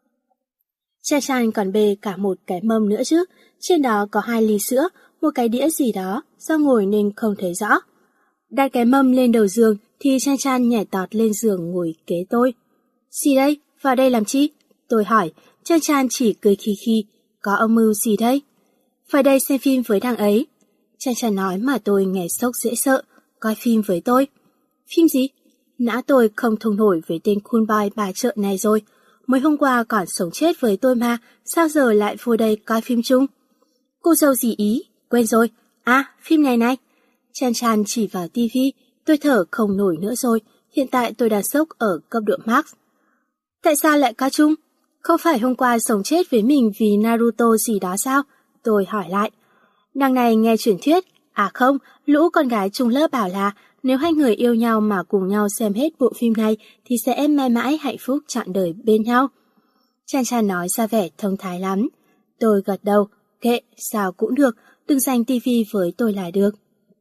A: Chan Chan còn bê cả một cái mâm nữa chứ, trên đó có 2 ly sữa, một cái đĩa gì đó, do ngồi nên không thấy rõ. Đặt cái mâm lên đầu giường thì Chan Chan nhảy tọt lên giường ngồi kế tôi. Gì đây? Vào đây làm chi? Tôi hỏi, Chan Chan chỉ cười khi khi, có âm mưu gì đây? Vào đây xem phim với thằng ấy. Chan Chan nói mà tôi nghe sốc dễ sợ, coi phim với tôi. Phim gì? Não tôi không thông nổi với tên Cool Boy bà chợ này rồi. Mới hôm qua còn sống chết với tôi mà, sao giờ lại vô đây coi phim chung? Cô dâu gì ý? Quên rồi. À, phim này này. Chan Chan chỉ vào tivi, tôi thở không nổi nữa rồi, hiện tại tôi đang sốc ở cấp độ max. Tại sao lại coi chung? Không phải hôm qua sống chết với mình vì Naruto gì đó sao? Tôi hỏi lại. Đằng này nghe truyền thuyết, à không, lũ con gái chung lớp bảo là nếu hai người yêu nhau mà cùng nhau xem hết bộ phim này thì sẽ mãi mãi hạnh phúc trọn đời bên nhau. Chan Chan nói ra vẻ thông thái lắm. Tôi gật đầu, kệ, sao cũng được, đừng giành tivi với tôi là được.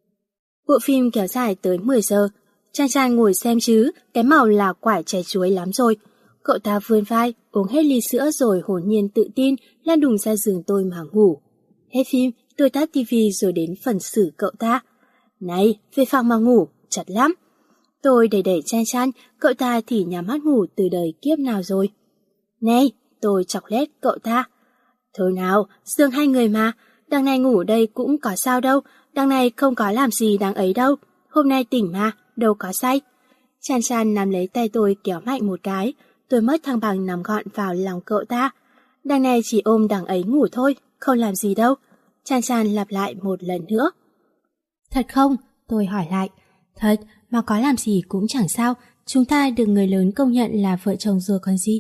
A: Bộ phim kéo dài tới 10 giờ. Chan Chan ngồi xem chứ, cái màu là quả trái chuối lắm rồi. Cậu ta vươn vai, uống hết ly sữa rồi hồn nhiên tự tin, lăn đùng ra giường tôi mà ngủ. Hết phim, tôi tắt tivi rồi đến phần xử cậu ta. Này, về phòng mà ngủ, chật lắm. Tôi đẩy Chan Chan, cậu ta thì nhắm mắt ngủ từ đời kiếp nào rồi. Này, tôi chọc lét cậu ta. Thôi nào, giường hai người mà, đằng này ngủ đây cũng có sao đâu, đằng này không có làm gì đáng ấy đâu, hôm nay tỉnh mà, đâu có say. Chan Chan nắm lấy tay tôi kéo mạnh một cái, tôi mất thăng bằng nằm gọn vào lòng cậu ta. Đằng này chỉ ôm đằng ấy ngủ thôi, không làm gì đâu. Chan Chan lặp lại một lần nữa. Thật không? Tôi hỏi lại. Thật, mà có làm gì cũng chẳng sao, chúng ta được người lớn công nhận là vợ chồng rồi còn gì.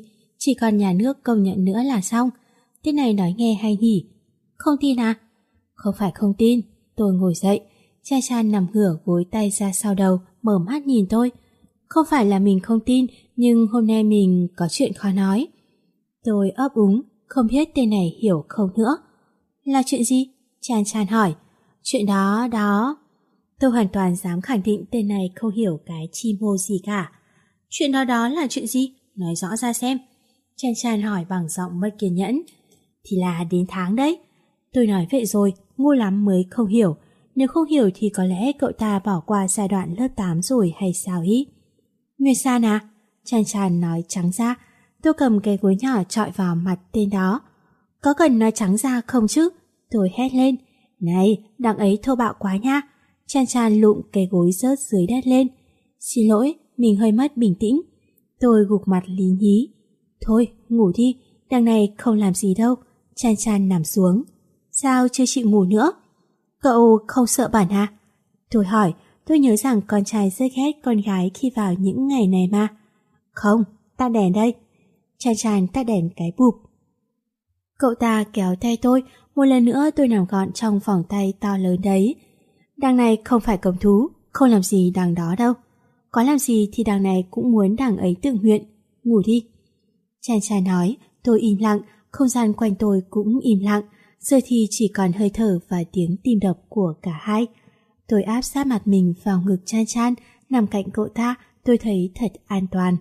A: chỉ còn nhà nước công nhận nữa là xong. Tên này nói nghe hay nhỉ? Không tin à? Không phải không tin. Tôi ngồi dậy, Cha Chan nằm ngửa gối tay ra sau đầu, mở mắt nhìn tôi. Không phải là mình không tin, nhưng hôm nay mình có chuyện khó nói. Tôi ấp úng, không biết tên này hiểu không nữa. Là chuyện gì? Chan Chan hỏi. Chuyện đó. Tôi hoàn toàn dám khẳng định tên này không hiểu cái chi mô gì cả. Chuyện đó là chuyện gì? Nói rõ ra xem. Chan Chan hỏi bằng giọng mất kiên nhẫn. Thì là đến tháng đấy. Tôi nói vậy rồi, ngu lắm mới không hiểu. Nếu không hiểu thì có lẽ cậu ta bỏ qua giai đoạn lớp 8 rồi hay sao ý? Nguyệt San à? Chan Chan nói trắng ra. Tôi cầm cái gối nhỏ chọi vào mặt tên đó. Có cần nói trắng ra không chứ? Tôi hét lên. Này, đằng ấy thô bạo quá nha. Chan Chan lụm cái gối rớt dưới đất lên. Xin lỗi, mình hơi mất bình tĩnh. Tôi gục mặt lý nhí. Thôi, ngủ đi, đằng này không làm gì đâu. Chan Chan nằm xuống. Sao chưa chịu ngủ nữa? Cậu không sợ bẩn à? Tôi hỏi, tôi nhớ rằng con trai rất ghét con gái khi vào những ngày này mà. Không, tắt đèn đây. Chan Chan tắt đèn cái bụp. Cậu ta kéo tay tôi, một lần nữa tôi nằm gọn trong vòng tay to lớn đấy. Đằng này không phải cầm thú, không làm gì đằng đó đâu. Có làm gì thì đằng này cũng muốn đằng ấy tự nguyện. Ngủ đi. Chan Chan nói, tôi im lặng, không gian quanh tôi cũng im lặng. Giờ thì chỉ còn hơi thở và tiếng tim đập của cả hai. Tôi áp sát mặt mình vào ngực Chan Chan, nằm cạnh cậu ta, tôi thấy thật an toàn.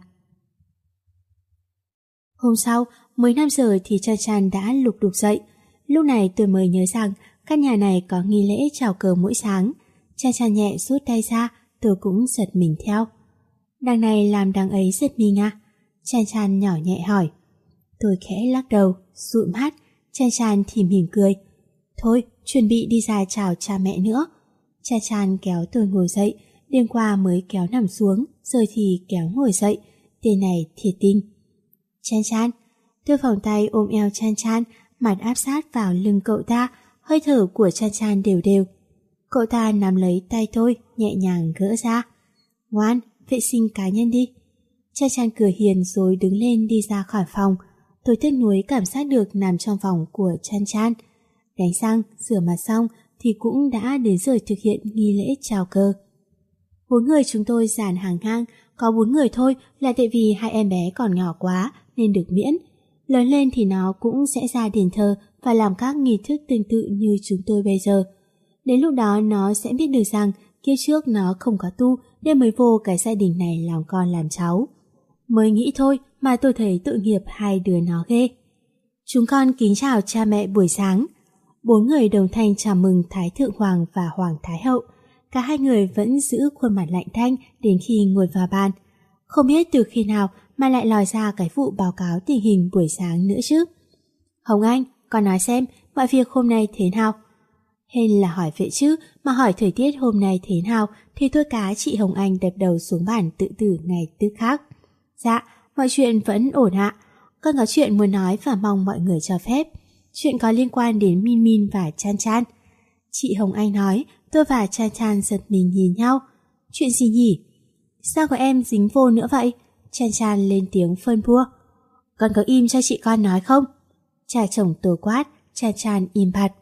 A: Hôm sau, mới 5 giờ thì Chan Chan đã lục đục dậy. Lúc này tôi mới nhớ rằng căn nhà này có nghi lễ chào cờ mỗi sáng. Chan Chan nhẹ rút tay ra, tôi cũng giật mình theo. Đằng này làm đằng ấy giật mình à? Chan Chan nhỏ nhẹ hỏi. Tôi khẽ lắc đầu, dụi mắt. Chan Chan thì mỉm cười. Thôi, chuẩn bị đi ra chào cha mẹ nữa. Chan Chan kéo tôi ngồi dậy, đêm qua mới kéo nằm xuống, rồi thì kéo ngồi dậy. Tên này thiệt tinh. Chan Chan. Tôi vòng tay ôm eo Chan Chan, mặt áp sát vào lưng cậu ta, hơi thở của Chan Chan đều đều. Cậu ta nắm lấy tay tôi, nhẹ nhàng gỡ ra. Ngoan, vệ sinh cá nhân đi. Chan Chan cười hiền rồi đứng lên đi ra khỏi phòng. Tôi tiếc nuối cảm giác được nằm trong vòng của Chan Chan. Đánh răng, rửa mặt xong thì cũng đã đến giờ thực hiện nghi lễ chào cờ. 4 người chúng tôi dàn hàng ngang, có 4 người thôi là tại vì 2 em bé còn nhỏ quá nên được miễn. Lớn lên thì nó cũng sẽ ra đền thờ và làm các nghi thức tương tự như chúng tôi bây giờ. Đến lúc đó nó sẽ biết được rằng kiếp trước nó không có tu nên mới vô cái gia đình này làm con làm cháu. Mới nghĩ thôi mà tôi thấy tội nghiệp hai đứa nó ghê. Chúng con kính chào cha mẹ buổi sáng. 4 người đồng thanh chào mừng Thái Thượng Hoàng và Hoàng Thái Hậu. Cả hai người vẫn giữ khuôn mặt lạnh tanh đến khi ngồi vào bàn. Không biết từ khi nào mà lại lòi ra cái vụ báo cáo tình hình buổi sáng nữa chứ. Hồng Anh, con nói xem mọi việc hôm nay thế nào? Hên là hỏi vậy chứ, mà hỏi thời tiết hôm nay thế nào thì tôi cá chị Hồng Anh đập đầu xuống bàn tự tử ngay tức khắc. Dạ, mọi chuyện vẫn ổn ạ. Con có chuyện muốn nói và mong mọi người cho phép. Chuyện có liên quan đến Min Min và Chan Chan. Chị Hồng Anh nói, tôi và Chan Chan giật mình nhìn nhau. Chuyện gì nhỉ? Sao có em dính vô nữa vậy? Chan Chan lên tiếng phân bua. Con có im cho chị con nói không? Cha chồng tôi quát, Chan Chan im bặt.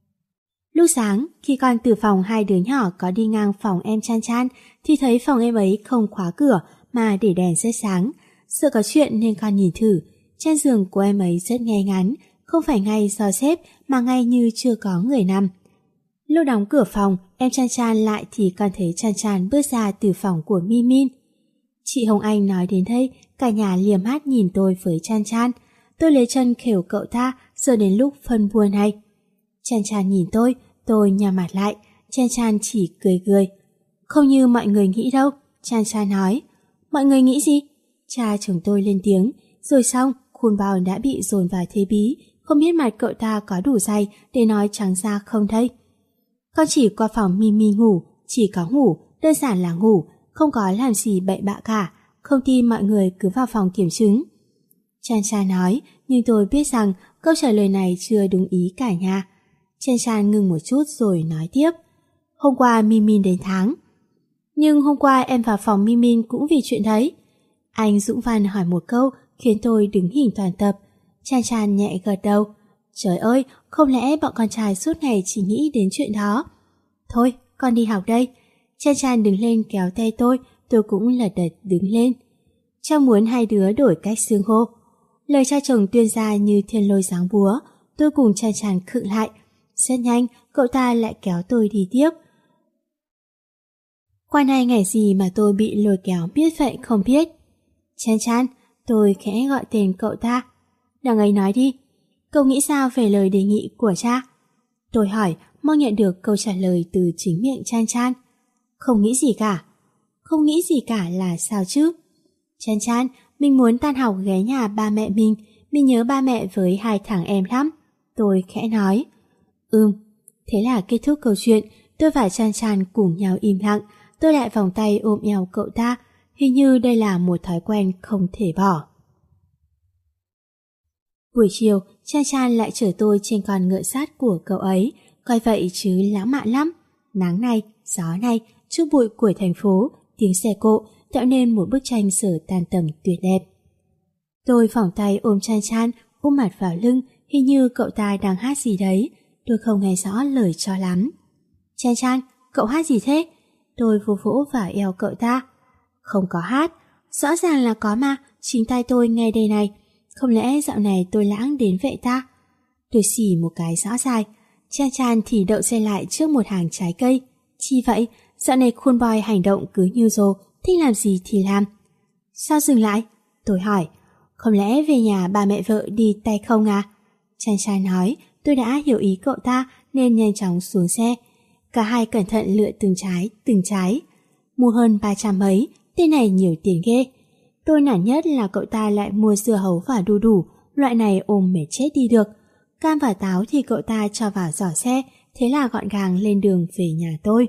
A: Lúc sáng, khi con từ phòng hai đứa nhỏ có đi ngang phòng em Chan Chan thì thấy phòng em ấy không khóa cửa mà để đèn rất sáng. Sợ có chuyện nên con nhìn thử. Trên giường của em ấy rất ngay ngắn, không phải ngay do xếp mà ngay như chưa có người nằm. Lúc đóng cửa phòng, em Chan Chan lại thì con thấy Chan Chan bước ra từ phòng của Min Min. Chị Hồng Anh nói đến đây, cả nhà liềm mắt nhìn tôi với Chan Chan. Tôi lấy chân khều cậu ta, giờ đến lúc phân bua này. Chan Chan nhìn tôi nhắm mặt lại. Chan Chan chỉ cười cười. Không như mọi người nghĩ đâu, Chan Chan nói. Mọi người nghĩ gì? Cha chồng tôi lên tiếng. Rồi xong, khuôn bao đã bị dồn vào thế bí. Không biết mặt cậu ta có đủ dày để nói trắng ra không đây. Con chỉ qua phòng Mimi ngủ, chỉ có ngủ, đơn giản là ngủ, không có làm gì bậy bạ cả. Không tin mọi người cứ vào phòng kiểm chứng. Chan Chan nói, nhưng tôi biết rằng câu trả lời này chưa đúng ý cả nhà. Chan Chan ngừng một chút rồi nói tiếp. Hôm qua Mimin đến tháng. Nhưng hôm qua em vào phòng Mimin cũng vì chuyện đấy. Anh Dũng Văn hỏi một câu khiến tôi đứng hình toàn tập. Chan Chan nhẹ gật đầu. Trời ơi, không lẽ bọn con trai suốt ngày chỉ nghĩ đến chuyện đó? Thôi, con đi học đây. Chan Chan đứng lên kéo tay tôi cũng lật đật đứng lên. Cha muốn hai đứa đổi cách xưng hô. Lời cha chồng tuyên ra như thiên lôi giáng búa, tôi cùng Chan Chan khựng lại. Rất nhanh, cậu ta lại kéo tôi đi tiếp. Qua này ngày gì mà tôi bị lôi kéo biết vậy không biết. Chan Chan, tôi khẽ gọi tên cậu ta. Đằng ấy nói đi, cậu nghĩ sao về lời đề nghị của cha? Tôi hỏi, mong nhận được câu trả lời từ chính miệng Chan Chan. Không nghĩ gì cả. Không nghĩ gì cả là sao chứ? Chan Chan, mình muốn tan học ghé nhà ba mẹ mình nhớ ba mẹ với hai thằng em lắm. Tôi khẽ nói. Thế là kết thúc câu chuyện, tôi và Chan Chan cùng nhau im lặng. Tôi lại vòng tay ôm eo cậu ta, hình như đây là một thói quen không thể bỏ. Buổi chiều, Chan Chan lại chở tôi trên con ngựa sát của cậu ấy, coi vậy chứ lãng mạn lắm. Nắng này, gió này, chút bụi của thành phố, tiếng xe cộ tạo nên một bức tranh sở tan tầm tuyệt đẹp. Tôi vòng tay ôm Chan Chan, ôm mặt vào lưng, hình như cậu ta đang hát gì đấy. Tôi không nghe rõ lời cho lắm. Chan Chan, cậu hát gì thế? Tôi vỗ vỗ vào eo cậu ta. Không có hát, rõ ràng là có mà, chính tai tôi nghe đây này. Không lẽ dạo này tôi lãng đến vậy ta? Tôi xì một cái rõ dài. Chan Chan thì đậu xe lại trước một hàng trái cây. Chi vậy? Dạo này cool boy hành động cứ như rồ, thích làm gì thì làm. Sao dừng lại? Tôi hỏi. Không lẽ về nhà ba mẹ vợ đi tay không à? Chan Chan nói. Tôi đã hiểu ý cậu ta nên nhanh chóng xuống xe. Cả hai cẩn thận lựa từng trái. Mua hơn 300 mấy, tên này nhiều tiền ghê. Tôi nản nhất là cậu ta lại mua dưa hấu và đu đủ, loại này ôm mệt chết đi được. Cam và táo thì cậu ta cho vào giỏ xe, thế là gọn gàng lên đường về nhà tôi.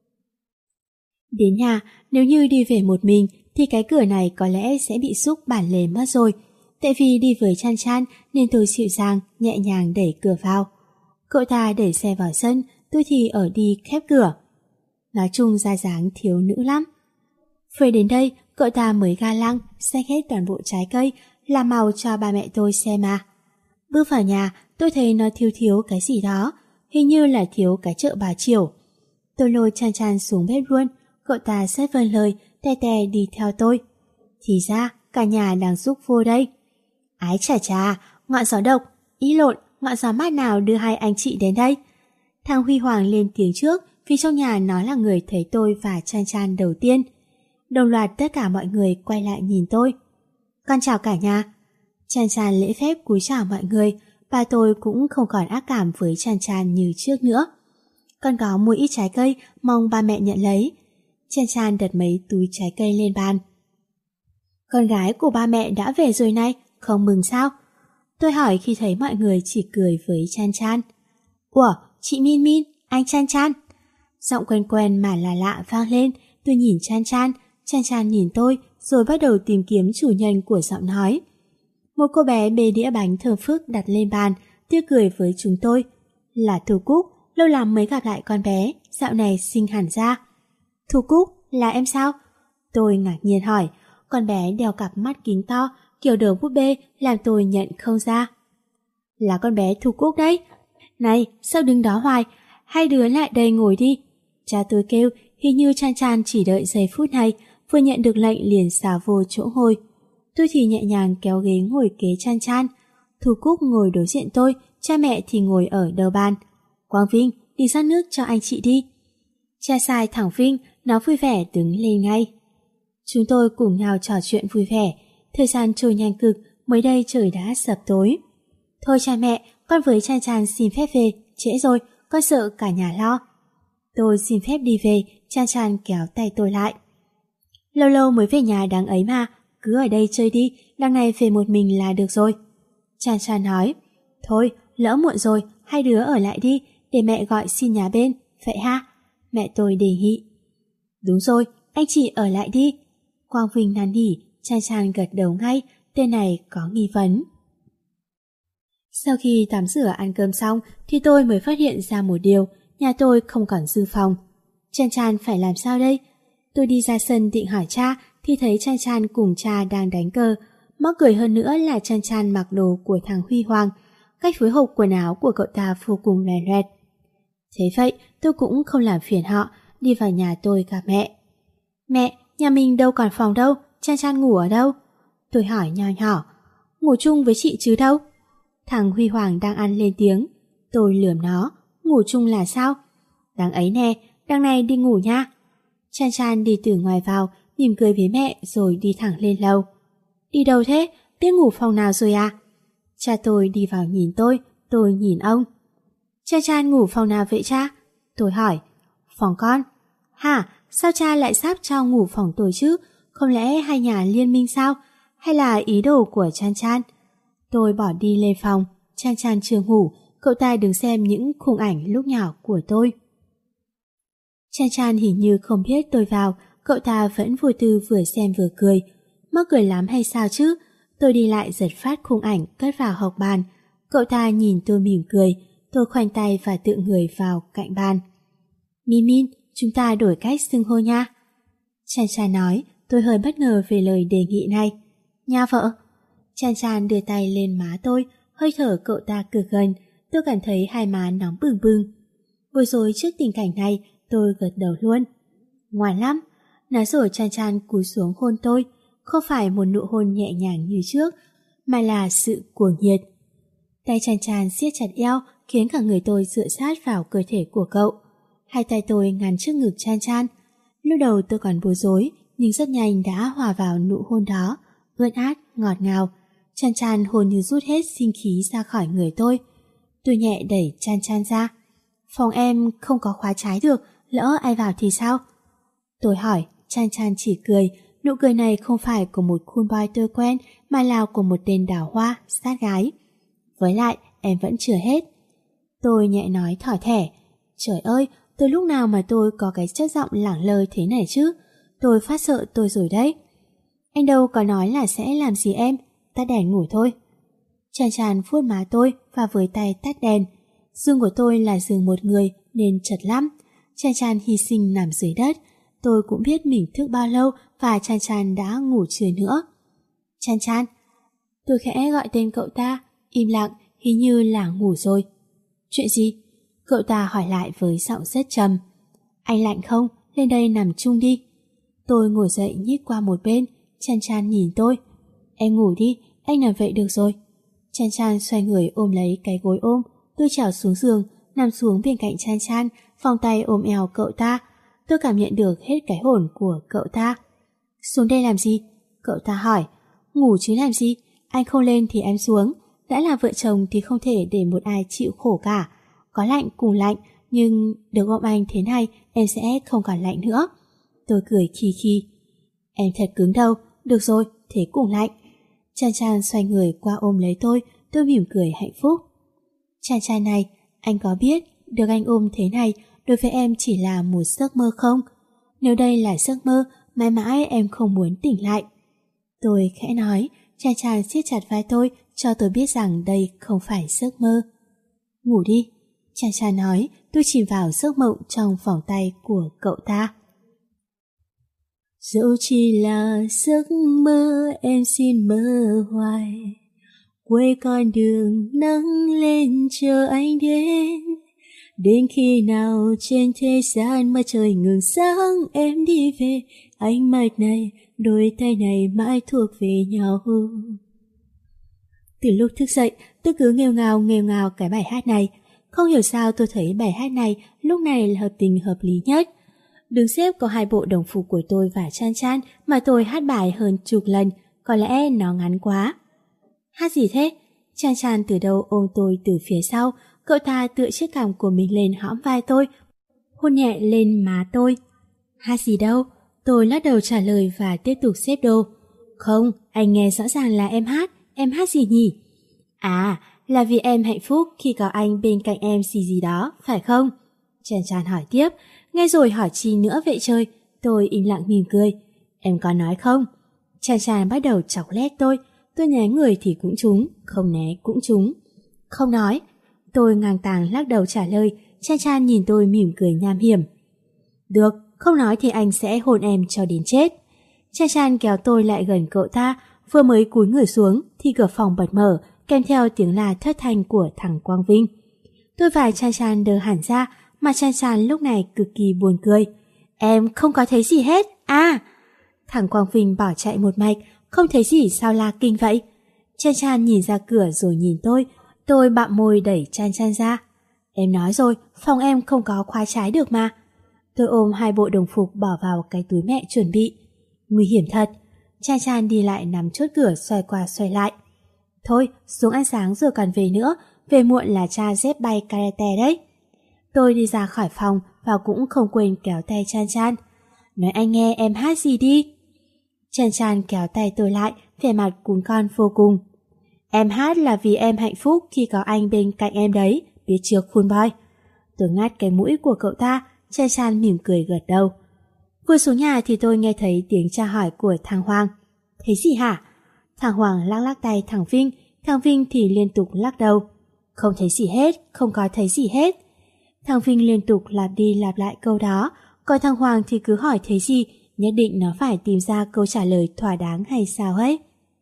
A: Đến nhà, nếu như đi về một mình thì cái cửa này có lẽ sẽ bị xúc bản lề mất rồi. Tại vì đi với Chan Chan nên tôi dịu dàng, nhẹ nhàng đẩy cửa vào. Cậu ta đẩy xe vào sân, tôi thì ở đi khép cửa. Nói chung ra dáng thiếu nữ lắm. Về đến đây, cậu ta mới ga lăng, xách hết toàn bộ trái cây, làm màu cho ba mẹ tôi xem mà. Bước vào nhà, tôi thấy nó thiếu cái gì đó, hình như là thiếu cái chợ Bà Chiểu. Tôi lôi Chan Chan xuống bếp luôn, cậu ta rất vâng lời, tè tè đi theo tôi. Thì ra, cả nhà đang giúp vô đây. Ái chà chà, ngọn gió độc, ngọn gió mát nào đưa hai anh chị đến đây? Thằng Huy Hoàng lên tiếng trước vì trong nhà nó là người thấy tôi và Chan Chan đầu tiên. Đồng loạt tất cả mọi người quay lại nhìn tôi. Con chào cả nhà. Chan Chan lễ phép cúi chào mọi người. Ba tôi cũng không còn ác cảm với Chan Chan như trước nữa. Con có mua ít trái cây, mong ba mẹ nhận lấy. Chan Chan đặt mấy túi trái cây lên bàn. Con gái của ba mẹ đã về rồi này, không mừng sao? Tôi hỏi khi thấy mọi người chỉ cười với Chan Chan. Ủa, chị Min Min, anh Chan Chan. Giọng quen quen mà là lạ vang lên. Tôi nhìn Chan Chan, Chan Chan nhìn tôi, rồi bắt đầu tìm kiếm chủ nhân của giọng nói. Một cô bé bê đĩa bánh thơm phức đặt lên bàn, tươi cười với chúng tôi. Là Thu Cúc, lâu lắm mới gặp lại con bé, dạo này xinh hẳn ra. Thu Cúc, là em sao? Tôi ngạc nhiên hỏi, con bé đeo cặp mắt kính to, kiểu đầu búp bê làm tôi nhận không ra. Là con bé Thu Cúc đấy. Này, sao đứng đó hoài, hai đứa lại đây ngồi đi. Cha tôi kêu, hình như Chan Chan chỉ đợi giây phút này, vừa nhận được lệnh liền xả vô chỗ ngồi. Tôi thì nhẹ nhàng kéo ghế ngồi kế Chan Chan. Thu Cúc ngồi đối diện tôi, cha mẹ thì ngồi ở đầu bàn. Quang Vinh, đi rót nước cho anh chị đi. Cha sai thẳng Vinh, nó vui vẻ đứng lên ngay. Chúng tôi cùng nhau trò chuyện vui vẻ. Thời gian trôi nhanh cực, mới đây trời đã sập tối. Thôi cha mẹ, con với Chan Chan xin phép về, trễ rồi, con sợ cả nhà lo. Tôi xin phép đi về, Chan Chan kéo tay tôi lại. Lâu lâu mới về nhà đáng ấy mà, cứ ở đây chơi đi, đằng này về một mình là được rồi. Chan Chan nói, thôi, lỡ muộn rồi, hai đứa ở lại đi, để mẹ gọi xin nhà bên, vậy ha? Mẹ tôi đề nghị. Đúng rồi, anh chị ở lại đi. Quang Vinh năn nỉ, Chan Chan gật đầu ngay, tên này có nghi vấn. Sau khi tắm rửa ăn cơm xong thì tôi mới phát hiện ra một điều, nhà tôi không còn dự phòng. Chan Chan phải làm sao đây? Tôi đi ra sân định hỏi cha thì thấy Chan Chan cùng cha đang đánh cờ. Mắc cười hơn nữa là Chan Chan mặc đồ của thằng Huy Hoàng. Cách phối hợp quần áo của cậu ta vô cùng lòe loẹt. Thế vậy tôi cũng không làm phiền họ, đi vào nhà tôi gặp mẹ. Mẹ, nhà mình đâu còn phòng đâu, Chan Chan ngủ ở đâu? Tôi hỏi nho nhỏ. Ngủ chung với chị chứ đâu? Thằng Huy Hoàng đang ăn lên tiếng. Tôi lườm nó. Ngủ chung là sao? Đằng ấy nè, đằng này đi ngủ nha. Chan Chan đi từ ngoài vào, mỉm cười với mẹ rồi đi thẳng lên lầu. Đi đâu thế? Biết ngủ phòng nào rồi à? Cha tôi đi vào nhìn tôi nhìn ông. Chan Chan ngủ phòng nào vậy cha? Tôi hỏi. Phòng con. Hả? Sao cha lại sắp cho ngủ phòng tôi chứ? Không lẽ hai nhà liên minh sao? Hay là ý đồ của Chan Chan? Tôi bỏ đi lên phòng. Chan Chan chưa ngủ, cậu ta đứng xem những khung ảnh lúc nhỏ của tôi. Chan Chan hình như không biết tôi vào, cậu ta vẫn vô tư vừa xem vừa cười. Mắc cười lắm hay sao chứ? Tôi đi lại giật phát khung ảnh cất vào hộc bàn. Cậu ta nhìn tôi mỉm cười, tôi khoanh tay và tựa người vào cạnh bàn. Min Min, chúng ta đổi cách xưng hô nha. Chan Chan nói, tôi hơi bất ngờ về lời đề nghị này. Nha vợ. Chan Chan đưa tay lên má tôi, hơi thở cậu ta cực gần, tôi cảm thấy hai má nóng bừng bừng. Vừa rồi trước tình cảnh này, tôi gật đầu luôn. Ngoan lắm. Nói rồi Chan Chan cúi xuống hôn tôi, không phải một nụ hôn nhẹ nhàng như trước, mà là sự cuồng nhiệt. Tay Chan Chan siết chặt eo, khiến cả người tôi dựa sát vào cơ thể của cậu. Hai tay tôi ngăn trước ngực Chan Chan. Lúc đầu tôi còn bối rối, nhưng rất nhanh đã hòa vào nụ hôn đó, ướt át, ngọt ngào. Chan Chan hôn như rút hết sinh khí ra khỏi người tôi. Tôi nhẹ đẩy Chan Chan ra. Phòng em không có khóa trái được, lỡ ai vào thì sao? Tôi hỏi, Chan Chan chỉ cười. Nụ cười này không phải của một cool boy tôi quen, mà là của một tên đào hoa, sát gái. Với lại, em vẫn chưa hết. Tôi nhẹ nói thỏ thẻ. Trời ơi, từ lúc nào mà tôi có cái chất giọng lẳng lơ thế này chứ? Tôi phát sợ tôi rồi đấy. Anh đâu có nói là sẽ làm gì em, tắt đèn ngủ thôi. Chan Chan vuốt má tôi và với tay tắt đèn. Giường của tôi là giường một người nên chật lắm. Chan Chan hy sinh nằm dưới đất. Tôi cũng biết mình thức bao lâu và Chan Chan đã ngủ chưa nữa. Chan Chan. Tôi khẽ gọi tên cậu ta, im lặng, hình như là ngủ rồi. Chuyện gì? Cậu ta hỏi lại với giọng rất trầm. Anh lạnh không? Lên đây nằm chung đi. Tôi ngồi dậy nhích qua một bên. Chan Chan nhìn tôi. Em ngủ đi, anh nằm vậy được rồi. Chan Chan xoay người ôm lấy cái gối ôm. Tôi trèo xuống giường, nằm xuống bên cạnh Chan Chan, vòng tay ôm eo cậu ta. Tôi cảm nhận được hết cái hồn của cậu ta. Xuống đây làm gì? Cậu ta hỏi. Ngủ chứ làm gì? Anh không lên thì em xuống. Đã là vợ chồng thì không thể để một ai chịu khổ cả. Có lạnh cùng lạnh, nhưng được ôm anh thế này em sẽ không còn lạnh nữa. Tôi cười khi khi. Em thật cứng đâu. Được rồi, thế cùng lạnh. Chan Chan xoay người qua ôm lấy tôi mỉm cười hạnh phúc. Chan Chan này, anh có biết được anh ôm thế này đối với em chỉ là một giấc mơ không? Nếu đây là giấc mơ, mãi mãi em không muốn tỉnh lại. Tôi khẽ nói. Chan Chan siết chặt vai tôi cho tôi biết rằng đây không phải giấc mơ. Ngủ đi. Chan Chan nói. Tôi chìm vào giấc mộng trong vòng tay của cậu ta. Dẫu chỉ là giấc mơ, em xin mơ hoài. Quay con đường nắng lên chờ anh đến. Đến khi nào trên thế gian mà trời ngừng sáng em đi về. Ánh mắt này, đôi tay này mãi thuộc về nhau. Từ lúc thức dậy, tôi cứ nghêu ngào cái bài hát này. Không hiểu sao tôi thấy bài hát này lúc này là hợp tình hợp lý nhất. Đứng xếp có hai bộ đồng phục của tôi và Chan Chan mà tôi hát bài hơn chục lần, có lẽ nó ngắn quá. Hát gì thế? Chan Chan từ đâu ôm tôi từ phía sau, cậu ta tựa chiếc cằm của mình lên hõm vai tôi, hôn nhẹ lên má tôi. Hát gì đâu? Tôi lắc đầu trả lời và tiếp tục xếp đồ. Không, anh nghe rõ ràng là em hát gì nhỉ? À, là vì em hạnh phúc khi có anh bên cạnh em gì đó, phải không? Chan Chan hỏi tiếp. Nghe rồi hỏi chi nữa vậy trời? Tôi im lặng mỉm cười. Em có nói không? Chan Chan bắt đầu chọc lét tôi né người thì cũng trúng, không né cũng trúng. Không nói. Tôi ngang tàng lắc đầu trả lời. Chan Chan nhìn tôi mỉm cười nham hiểm. Được, không nói thì anh sẽ hôn em cho đến chết. Chan Chan kéo tôi lại gần cậu ta, vừa mới cúi người xuống thì cửa phòng bật mở, kèm theo tiếng la thất thanh của thằng Quang Vinh. Tôi và Chan Chan đờ hẳn ra, mà Chan Chan lúc này cực kỳ buồn cười. Em không có thấy gì hết, à! Thằng Quang Vinh bỏ chạy một mạch, không thấy gì sao la kinh vậy? Chan Chan nhìn ra cửa rồi nhìn tôi bặm môi đẩy Chan Chan ra. Em nói rồi, phòng em không có khóa trái được mà. Tôi ôm hai bộ đồng phục bỏ vào cái túi mẹ chuẩn bị. Nguy hiểm thật. Chan Chan đi lại nắm chốt cửa xoay qua xoay lại. Thôi, xuống ăn sáng rồi còn về nữa, về muộn là cha dép bay karate đấy. Tôi đi ra khỏi phòng và cũng không quên kéo tay Chan Chan. Nói anh nghe em hát gì đi. Chan Chan kéo tay tôi lại, vẻ mặt cún con vô cùng. Em hát là vì em hạnh phúc khi có anh bên cạnh em đấy, biết chưa Khun Boy. Tôi ngắt cái mũi của cậu ta, Chan Chan mỉm cười gật đầu. Vừa xuống nhà thì tôi nghe thấy tiếng tra hỏi của thằng Hoàng. Thấy gì hả? Thằng Hoàng lắc lắc tay thằng Vinh thì liên tục lắc đầu. Không thấy gì hết, không có thấy gì hết. Thằng Vinh liên tục lặp đi lặp lại câu đó, còn thằng Hoàng thì cứ hỏi thấy gì, nhất định nó phải tìm ra câu trả lời thỏa đáng hay sao ấy.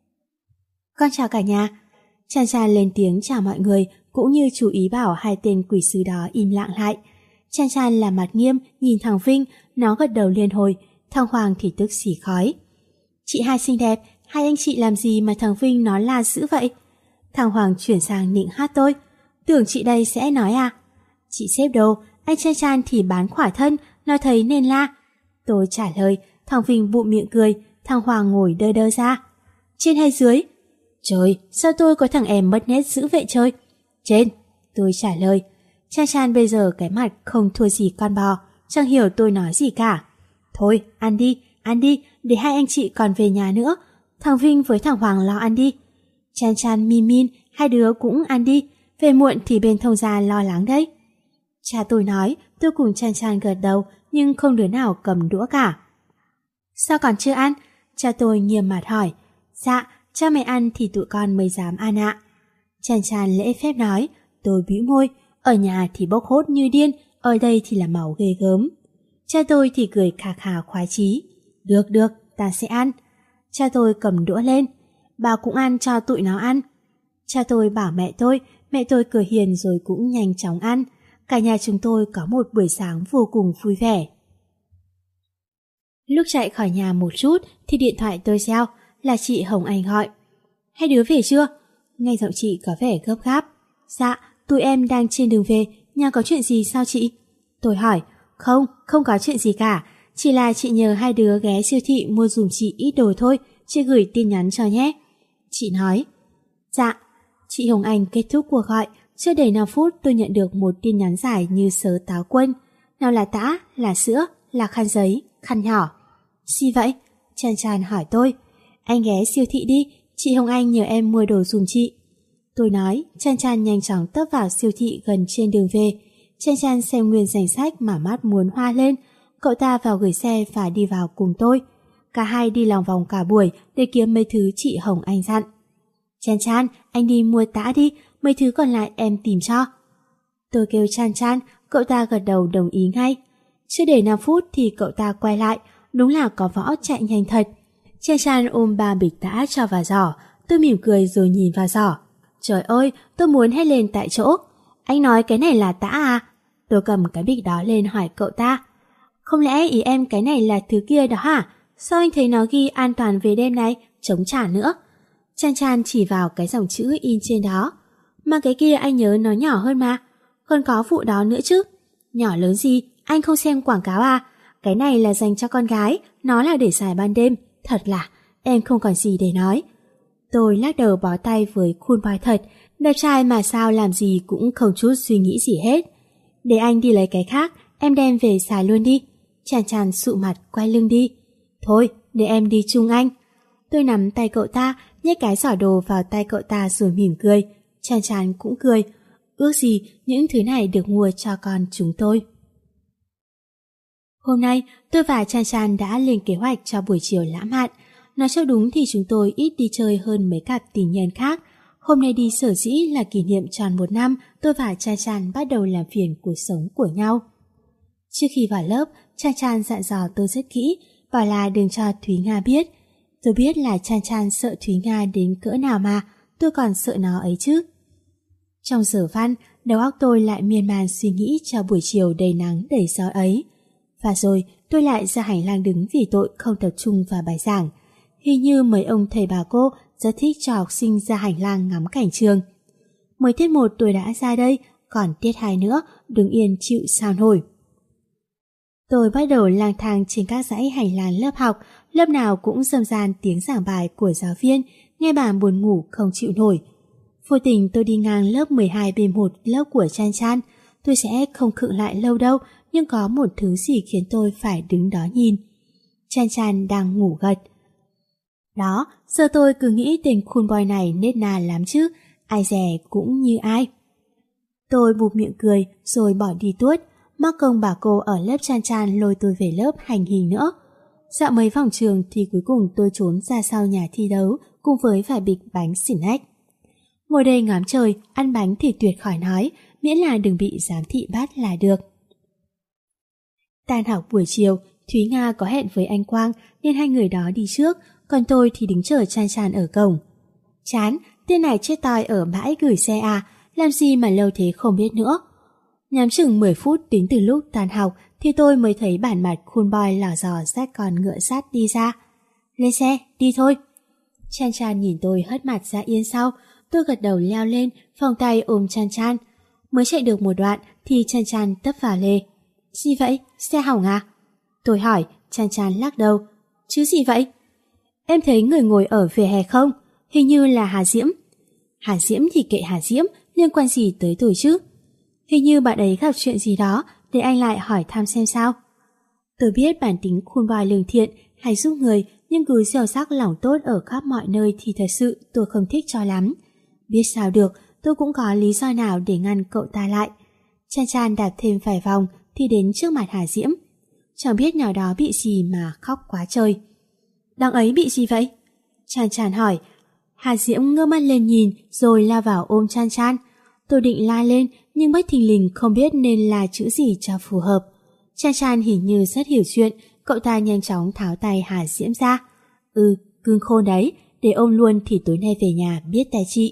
A: Con chào cả nhà. Chan Chan lên tiếng chào mọi người, cũng như chú ý bảo hai tên quỷ sứ đó im lặng lại. Chan Chan là mặt nghiêm, nhìn thằng Vinh, nó gật đầu liên hồi, thằng Hoàng thì tức xì khói. Chị hai xinh đẹp, hai anh chị làm gì mà thằng Vinh nó la dữ vậy? Thằng Hoàng chuyển sang nịnh hát tôi. Tưởng chị đây sẽ nói à? Chị xếp đồ, anh Chan Chan thì bán khỏa thân, nó thấy nên la. Tôi trả lời, thằng Vinh bụm miệng cười, thằng Hoàng ngồi đơ đơ ra. Trên hay dưới? Trời, sao tôi có thằng em mất nét dữ vậy trời? Trên, tôi trả lời. Chan Chan bây giờ cái mặt không thua gì con bò, chẳng hiểu tôi nói gì cả. Thôi, ăn đi, để hai anh chị còn về nhà nữa. Thằng Vinh với thằng Hoàng lo ăn đi. Chan Chan Min, hai đứa cũng ăn đi, về muộn thì bên thông gia lo lắng đấy. Cha tôi nói, tôi cùng Chan Chan gật đầu, nhưng không đứa nào cầm đũa cả. Sao còn chưa ăn? Cha tôi nghiêm mặt hỏi. Dạ, cha mày ăn thì tụi con mới dám ăn ạ. Chan Chan lễ phép nói. Tôi bĩu môi, ở nhà thì bốc hốt như điên, ở đây thì là máu ghê gớm. Cha tôi thì cười khà khà khoái chí. Được, ta sẽ ăn. Cha tôi cầm đũa lên. Bà cũng ăn cho tụi nó ăn. Cha tôi bảo mẹ tôi cười hiền rồi cũng nhanh chóng ăn. Cả nhà chúng tôi có một buổi sáng vô cùng vui vẻ. Lúc chạy khỏi nhà một chút thì điện thoại tôi reo, là chị Hồng Anh gọi. Hai đứa về chưa? Nghe giọng chị có vẻ gấp gáp. Dạ, tụi em đang trên đường về, nhà có chuyện gì sao chị? Tôi hỏi, không có chuyện gì cả, chỉ là chị nhờ hai đứa ghé siêu thị mua dùm chị ít đồ thôi, chị gửi tin nhắn cho nhé. Chị nói. Dạ. Chị Hồng Anh kết thúc cuộc gọi, chưa đầy 5 phút tôi nhận được một tin nhắn dài như sớ táo quân. Nào là tã, là sữa, là khăn giấy, khăn nhỏ. Gì vậy? Chan Chan hỏi tôi. Anh ghé siêu thị đi, chị Hồng Anh nhờ em mua đồ dùm chị. Tôi nói, Chan Chan nhanh chóng tấp vào siêu thị gần trên đường về. Chan Chan xem nguyên danh sách mà mắt muốn hoa lên. Cậu ta vào gửi xe và đi vào cùng tôi. Cả hai đi lòng vòng cả buổi để kiếm mấy thứ chị Hồng Anh dặn. Chan Chan, anh đi mua tã đi, mấy thứ còn lại em tìm cho. Tôi kêu Chan Chan, cậu ta gật đầu đồng ý ngay. Chưa đầy 5 phút thì cậu ta quay lại, đúng là có võ chạy nhanh thật. Chan Chan ôm 3 bịch tã cho vào giỏ, tôi mỉm cười rồi nhìn vào giỏ. Trời ơi, tôi muốn hét lên tại chỗ. Anh nói cái này là tã à? Tôi cầm cái bịch đó lên hỏi cậu ta. Không lẽ ý em cái này là thứ kia đó hả? Sao anh thấy nó ghi an toàn về đêm này, chống trả nữa? Chan Chan chỉ vào cái dòng chữ in trên đó. Mà cái kia anh nhớ nó nhỏ hơn mà. Còn có vụ đó nữa chứ. Nhỏ lớn gì, anh không xem quảng cáo à? Cái này là dành cho con gái, nó là để xài ban đêm. Thật là, em không còn gì để nói. Tôi lắc đầu bó tay với Khun Boy thật. Đẹp trai mà sao làm gì cũng không chút suy nghĩ gì hết. Để anh đi lấy cái khác, em đem về xài luôn đi. Chan Chan sụ mặt quay lưng đi. Thôi, để em đi chung anh. Tôi nắm tay cậu ta, nhét cái giỏ đồ vào tay cậu ta rồi mỉm cười. Chan Chan cũng cười. Ước gì những thứ này được mua cho con chúng tôi. Hôm nay, tôi và Chan Chan đã lên kế hoạch cho buổi chiều lãng mạn. Nói cho đúng thì chúng tôi ít đi chơi hơn mấy cặp tình nhân khác. Hôm nay đi sở dĩ là kỷ niệm tròn 1 năm tôi và Chan Chan bắt đầu làm phiền cuộc sống của nhau. Trước khi vào lớp, Chan Chan dặn dò tôi rất kỹ, bảo là đừng cho Thúy Nga biết. Tôi biết là Chan Chan sợ Thúy Nga đến cỡ nào mà, tôi còn sợ nó ấy chứ. Trong giờ văn, đầu óc tôi lại miên man suy nghĩ cho buổi chiều đầy nắng đầy gió ấy. Và rồi tôi lại ra hành lang đứng vì tội không tập trung vào bài giảng. Hình như mấy ông thầy bà cô rất thích cho học sinh ra hành lang ngắm cảnh trường. Mới tiết 1 tôi đã ra đây, còn tiết 2 nữa, đứng yên chịu sao nổi. Tôi bắt đầu lang thang trên các dãy hành lang lớp học, lớp nào cũng râm ran tiếng giảng bài của giáo viên, nghe bà buồn ngủ không chịu nổi. Vô tình tôi đi ngang lớp 12B1, lớp của Chan Chan. Tôi sẽ không khựng lại lâu đâu, nhưng có một thứ gì khiến tôi phải đứng đó nhìn. Chan Chan đang ngủ gật. Đó, giờ tôi cứ nghĩ tên cool boy này nết na lắm chứ, ai dè cũng như ai. Tôi bụp miệng cười rồi bỏ đi tuốt, mắc công bà cô ở lớp Chan Chan lôi tôi về lớp hành hình nữa. Dạo mấy vòng trường thì cuối cùng tôi trốn ra sau nhà thi đấu cùng với vài bịch bánh xỉn ếch. Ngồi đây ngắm trời, ăn bánh thì tuyệt khỏi nói, miễn là đừng bị giám thị bắt là được. Tan học buổi chiều, Thúy Nga có hẹn với anh Quang nên hai người đó đi trước, còn tôi thì đứng chờ Chan Chan ở cổng. Chán, tên này chết toi ở bãi gửi xe à, làm gì mà lâu thế không biết nữa. Nhắm chừng 10 phút tính từ lúc tan học thì tôi mới thấy bản mặt cool boy lò dò dắt con ngựa sắt đi ra. Lên xe, đi thôi. Chan Chan nhìn tôi hất mặt ra yên sau, tôi gật đầu leo lên, vòng tay ôm Chan Chan. Mới chạy được một đoạn thì Chan Chan tấp vào lề. Gì vậy? Xe hỏng à? Tôi hỏi, Chan Chan lắc đầu. Chứ gì vậy? Em thấy người ngồi ở vỉa hè không? Hình như là Hà Diễm. Hà Diễm thì kệ Hà Diễm, liên quan gì tới tôi chứ? Hình như bạn ấy gặp chuyện gì đó, để anh lại hỏi thăm xem sao. Tôi biết bản tính cool boy lương thiện, hay giúp người, nhưng cứ gieo rắc lòng tốt ở khắp mọi nơi thì thật sự tôi không thích cho lắm. Biết sao được, tôi cũng có lý do nào để ngăn cậu ta lại. Chan Chan đạp thêm vài vòng thì đến trước mặt Hà Diễm. Chẳng biết nhỏ đó bị gì mà khóc quá trời. Đằng ấy bị gì vậy? Chan Chan hỏi. Hà Diễm ngơ mắt lên nhìn rồi lao vào ôm Chan Chan. Tôi định la lên nhưng bất thình lình không biết nên là chữ gì cho phù hợp. Chan Chan hình như rất hiểu chuyện, cậu ta nhanh chóng tháo tay Hà Diễm ra. Cưng khôn đấy, để ôm luôn thì tối nay về nhà biết tay chị.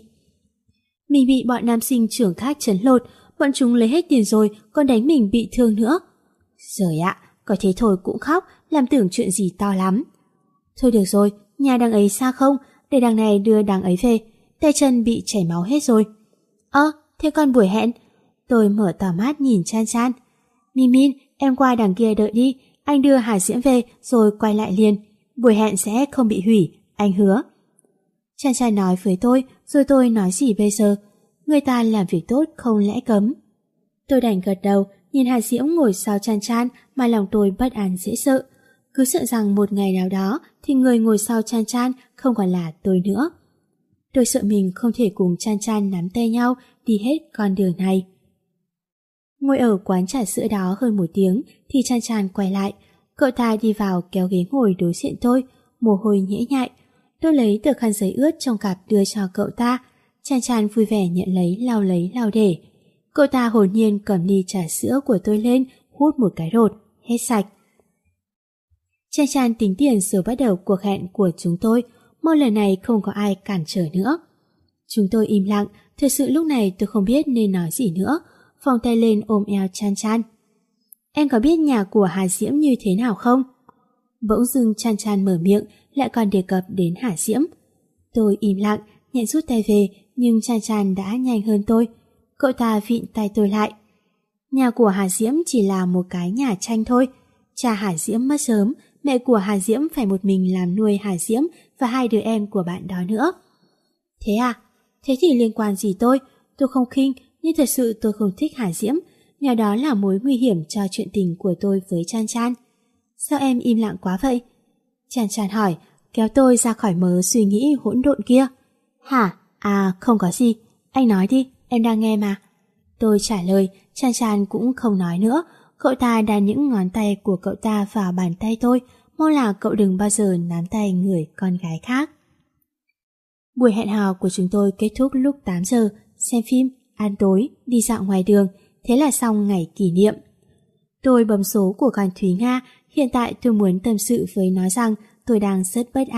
A: Mình bị bọn nam sinh trưởng khác trấn lột, bọn chúng lấy hết tiền rồi còn đánh mình bị thương nữa. Giời ạ, có thế thôi cũng khóc, làm tưởng chuyện gì to lắm. Thôi được rồi, nhà đằng ấy xa không, để đằng này đưa đằng ấy về, tay chân bị chảy máu hết rồi. Thế còn buổi hẹn? Tôi mở tỏ mắt nhìn Chan Chan. Min, em qua đằng kia đợi đi, anh đưa Hà Diễm về rồi quay lại liền. Buổi hẹn sẽ không bị hủy, anh hứa. Chan Chan nói với tôi, rồi tôi nói gì bây giờ? Người ta làm việc tốt không lẽ cấm. Tôi đành gật đầu, nhìn Hà Diễm ngồi sau Chan Chan mà lòng tôi bất an dễ sợ. Cứ sợ rằng một ngày nào đó thì người ngồi sau Chan Chan không còn là tôi nữa. Tôi sợ mình không thể cùng Chan Chan nắm tay nhau đi hết con đường này. Ngồi ở quán trà sữa đó hơn một tiếng thì Chan Chan quay lại. Cậu ta đi vào kéo ghế ngồi đối diện tôi, mồ hôi nhễ nhại. Tôi lấy tờ khăn giấy ướt trong cặp đưa cho cậu ta. Chan Chan vui vẻ nhận lấy lau để. Cậu ta hồn nhiên cầm ly trà sữa của tôi lên, hút một cái rột, hết sạch. Chan Chan tính tiền rồi bắt đầu cuộc hẹn của chúng tôi, mong lần này không có ai cản trở nữa. Chúng tôi im lặng, thật sự lúc này tôi không biết nên nói gì nữa, vòng tay lên ôm eo Chan Chan. Em có biết nhà của Hà Diễm như thế nào không? Bỗng dưng Chan Chan mở miệng, lại còn đề cập đến Hà Diễm. Tôi im lặng, nhẹ rút tay về, nhưng Chan Chan đã nhanh hơn tôi. Cậu ta vịn tay tôi lại. Nhà của Hà Diễm chỉ là một cái nhà tranh thôi. Cha Hà Diễm mất sớm, mẹ của Hà Diễm phải một mình làm nuôi Hà Diễm và hai đứa em của bạn đó nữa. Thế à? Thế thì liên quan gì tôi? Tôi không khinh, nhưng thật sự tôi không thích Hà Diễm. Nhà đó là mối nguy hiểm cho chuyện tình của tôi với Chan Chan. Sao em im lặng quá vậy? Chan Chan hỏi, kéo tôi ra khỏi mớ suy nghĩ hỗn độn kia. Hả? À, không có gì. Anh nói đi, em đang nghe mà. Tôi trả lời, Chan Chan cũng không nói nữa. Cậu ta đan những ngón tay của cậu ta vào bàn tay tôi, mong là cậu đừng bao giờ nắm tay người con gái khác. Buổi hẹn hò của chúng tôi kết thúc lúc 8 giờ, xem phim, ăn tối, đi dạo ngoài đường, thế là xong ngày kỷ niệm. Tôi bấm số của con Thúy Nga, hiện tại tôi muốn tâm sự với nó rằng tôi đang rất bất an,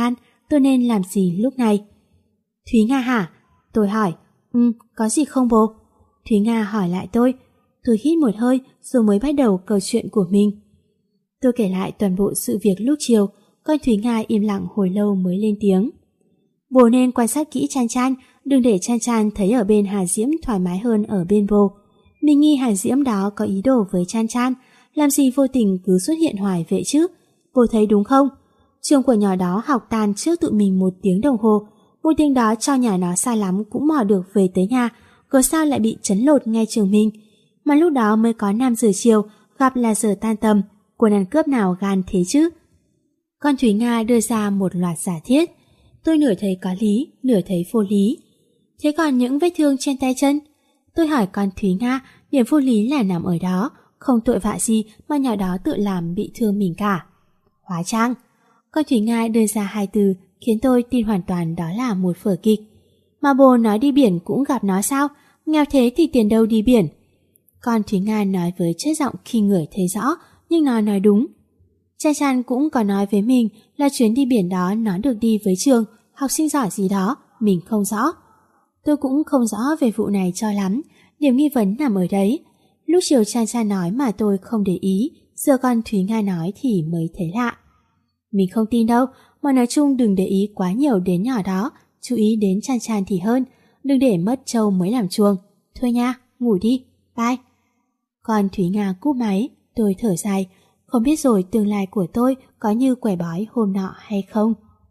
A: tôi nên làm gì lúc này? Thúy Nga hả? Tôi hỏi. Có gì không bố? Thúy Nga hỏi lại tôi. Tôi hít một hơi rồi mới bắt đầu câu chuyện của mình. Tôi kể lại toàn bộ sự việc lúc chiều, con Thúy Nga im lặng hồi lâu mới lên tiếng. Bố nên quan sát kỹ Chan Chan, đừng để Chan Chan thấy ở bên Hà Diễm thoải mái hơn ở bên bố. Mình nghi Hà Diễm đó có ý đồ với Chan Chan, làm gì vô tình cứ xuất hiện hoài vậy chứ? Bố thấy đúng không? Trường của nhỏ đó học tan trước tụi mình 1 tiếng đồng hồ, 1 tiếng đó cho nhà nó xa lắm cũng mò được về tới nhà, cớ sao lại bị trấn lột ngay trường mình? Mà lúc đó mới có 5 giờ chiều, gặp là giờ tan tầm, quân ăn cướp nào gan thế chứ? Con Thúy Nga đưa ra một loạt giả thiết. Tôi nửa thấy có lý, nửa thấy vô lý. Thế còn những vết thương trên tay chân? Tôi hỏi con Thúy Nga, điểm vô lý là nằm ở đó, không tội vạ gì mà nhỏ đó tự làm bị thương mình cả. Hóa trang. Con Thúy Nga đưa ra 2 từ khiến tôi tin hoàn toàn đó là một vở kịch. Mà bố nói đi biển cũng gặp nó sao? Nghèo thế thì tiền đâu đi biển? Con Thúy Nga nói với chất giọng khi người thấy rõ, nhưng nó nói đúng. Chan Chan cũng có nói với mình là chuyến đi biển đó nó được đi với trường, học sinh giỏi gì đó, mình không rõ. Tôi cũng không rõ về vụ này cho lắm, điểm nghi vấn nằm ở đấy. Lúc chiều Chan Chan nói mà tôi không để ý, giờ con Thúy Nga nói thì mới thấy lạ. Mình không tin đâu, mà nói chung đừng để ý quá nhiều đến nhỏ đó, chú ý đến Chan Chan thì hơn, đừng để mất trâu mới làm chuồng. Thôi nha, ngủ đi, bye. Con Thúy Nga cúp máy, tôi thở dài, không biết rồi tương lai của tôi có như quẻ bói hôm nọ hay không.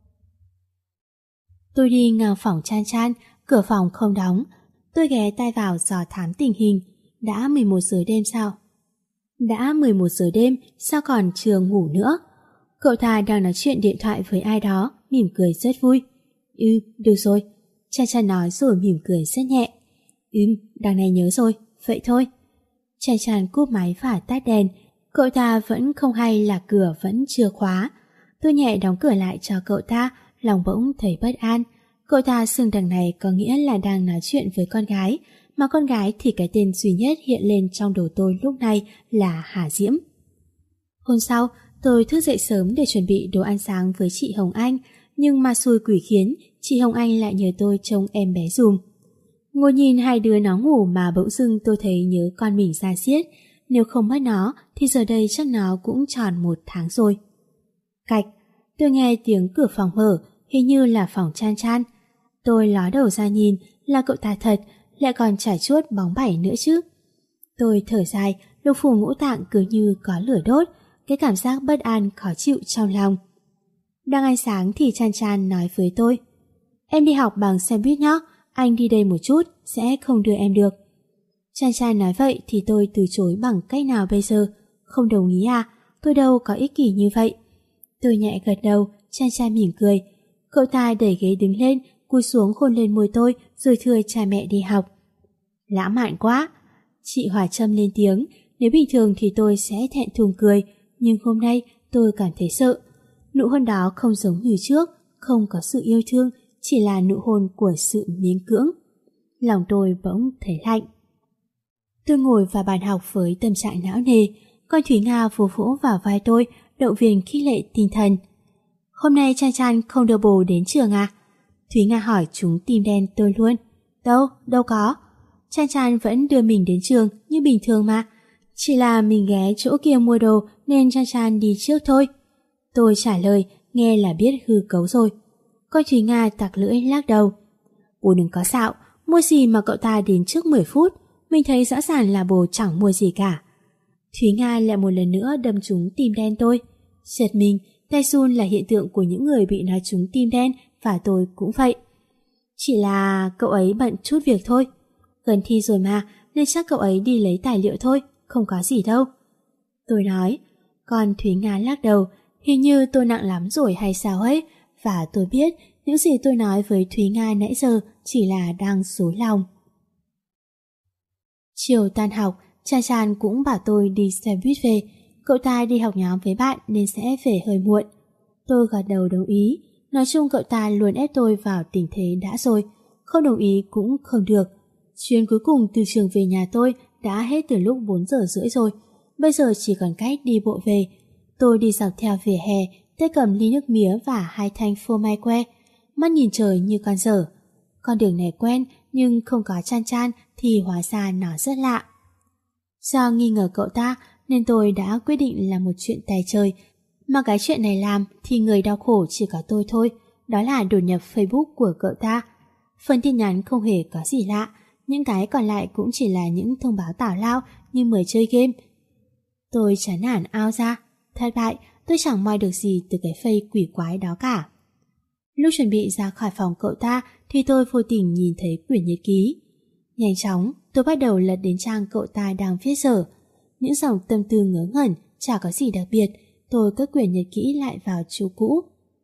A: Tôi đi ngang phòng Chan Chan, cửa phòng không đóng. Tôi ghé tai vào dò thám tình hình. Đã 11 giờ đêm sao? Đã 11 giờ đêm, sao còn chưa ngủ nữa? Cậu ta đang nói chuyện điện thoại với ai đó, mỉm cười rất vui. Được rồi. Chan Chan nói rồi mỉm cười rất nhẹ. Đằng này nhớ rồi, vậy thôi. Chan Chan cúp máy và tắt đèn. Cậu ta vẫn không hay là cửa vẫn chưa khóa. Tôi nhẹ đóng cửa lại cho cậu ta, lòng bỗng thấy bất an. Cậu ta xưng đằng này có nghĩa là đang nói chuyện với con gái, mà con gái thì cái tên duy nhất hiện lên trong đầu tôi lúc này là Hà Diễm. Hôm sau, tôi thức dậy sớm để chuẩn bị đồ ăn sáng với chị Hồng Anh, nhưng mà xui quỷ khiến, chị Hồng Anh lại nhờ tôi trông em bé dùm. Ngồi nhìn 2 đứa nó ngủ mà bỗng dưng tôi thấy nhớ con mình ra xiết. Nếu không mất nó thì giờ đây chắc nó cũng tròn 1 tháng rồi. Cạch, tôi nghe tiếng cửa phòng mở, hình như là phòng Chan Chan. Tôi ló đầu ra nhìn, là cậu ta thật, lại còn trải chuốt bóng bẩy nữa chứ. Tôi thở dài, lục phủ ngũ tạng cứ như có lửa đốt, cái cảm giác bất an khó chịu trong lòng. Đang ăn sáng thì Chan Chan nói với tôi. Em đi học bằng xe buýt nhé, anh đi đây một chút, sẽ không đưa em được. Chan Chan nói vậy thì tôi từ chối bằng cách nào bây giờ? Không đồng ý à? Tôi đâu có ích kỷ như vậy. Tôi nhẹ gật đầu, Chan Chan mỉm cười. Cậu ta đẩy ghế đứng lên, cúi xuống hôn lên môi tôi rồi thưa cha mẹ đi học. Lãng mạn quá. Chị Hòa Trâm lên tiếng. Nếu bình thường thì tôi sẽ thẹn thùng cười, nhưng hôm nay tôi cảm thấy sợ. Nụ hôn đó không giống như trước, không có sự yêu thương, chỉ là nụ hôn của sự miễn cưỡng. Lòng tôi bỗng thấy lạnh. Tôi ngồi vào bàn học với tâm trạng não nề. Con Thúy Nga vỗ vỗ vào vai tôi, động viên khích lệ tinh thần. Hôm nay Chan Chan không đưa bố đến trường à? Thúy Nga hỏi chúng tim đen tôi luôn. Đâu có. Chan Chan vẫn đưa mình đến trường như bình thường mà. Chỉ là mình ghé chỗ kia mua đồ nên Chan Chan đi trước thôi. Tôi trả lời, nghe là biết hư cấu rồi. Con Thúy Nga tặc lưỡi lắc đầu. Bố đừng có xạo, mua gì mà cậu ta đến trước 10 phút. Mình thấy rõ ràng là bố chẳng mua gì cả. Thúy Nga lại một lần nữa đâm trúng tim đen tôi. Giật mình, tay run là hiện tượng của những người bị nói trúng tim đen và tôi cũng vậy. Chỉ là cậu ấy bận chút việc thôi. Gần thi rồi mà, nên chắc cậu ấy đi lấy tài liệu thôi, không có gì đâu. Tôi nói, còn Thúy Nga lắc đầu, hình như tôi nặng lắm rồi hay sao ấy, và tôi biết những gì tôi nói với Thúy Nga nãy giờ chỉ là đang dối lòng. Chiều tan học, Chan Chan cũng bảo tôi đi xe buýt về. Cậu ta đi học nhóm với bạn nên sẽ về hơi muộn. Tôi gật đầu đồng ý. Nói chung cậu ta luôn ép tôi vào tình thế đã rồi. Không đồng ý cũng không được. Chuyến cuối cùng từ trường về nhà tôi đã hết từ lúc 4 giờ rưỡi rồi. Bây giờ chỉ còn cách đi bộ về. Tôi đi dọc theo vỉa hè, tay cầm ly nước mía và 2 thanh phô mai que, mắt nhìn trời như con dở. Con đường này quen nhưng không có Chan Chan thì hóa ra nó rất lạ. Do nghi ngờ cậu ta nên tôi đã quyết định làm một chuyện tày trời, mà cái chuyện này làm thì người đau khổ chỉ có tôi thôi, đó là đột nhập Facebook của cậu ta. Phần tin nhắn không hề có gì lạ, những cái còn lại cũng chỉ là những thông báo tào lao như mời chơi game. Tôi chán nản ao ra, thất bại, tôi chẳng moi được gì từ cái phây quỷ quái đó cả. Lúc chuẩn bị ra khỏi phòng cậu ta thì tôi vô tình nhìn thấy quyển nhật ký. Nhanh chóng, tôi bắt đầu lật đến trang cậu ta đang viết dở. Những dòng tâm tư ngớ ngẩn, chả có gì đặc biệt, tôi cất quyển nhật ký lại vào chỗ cũ.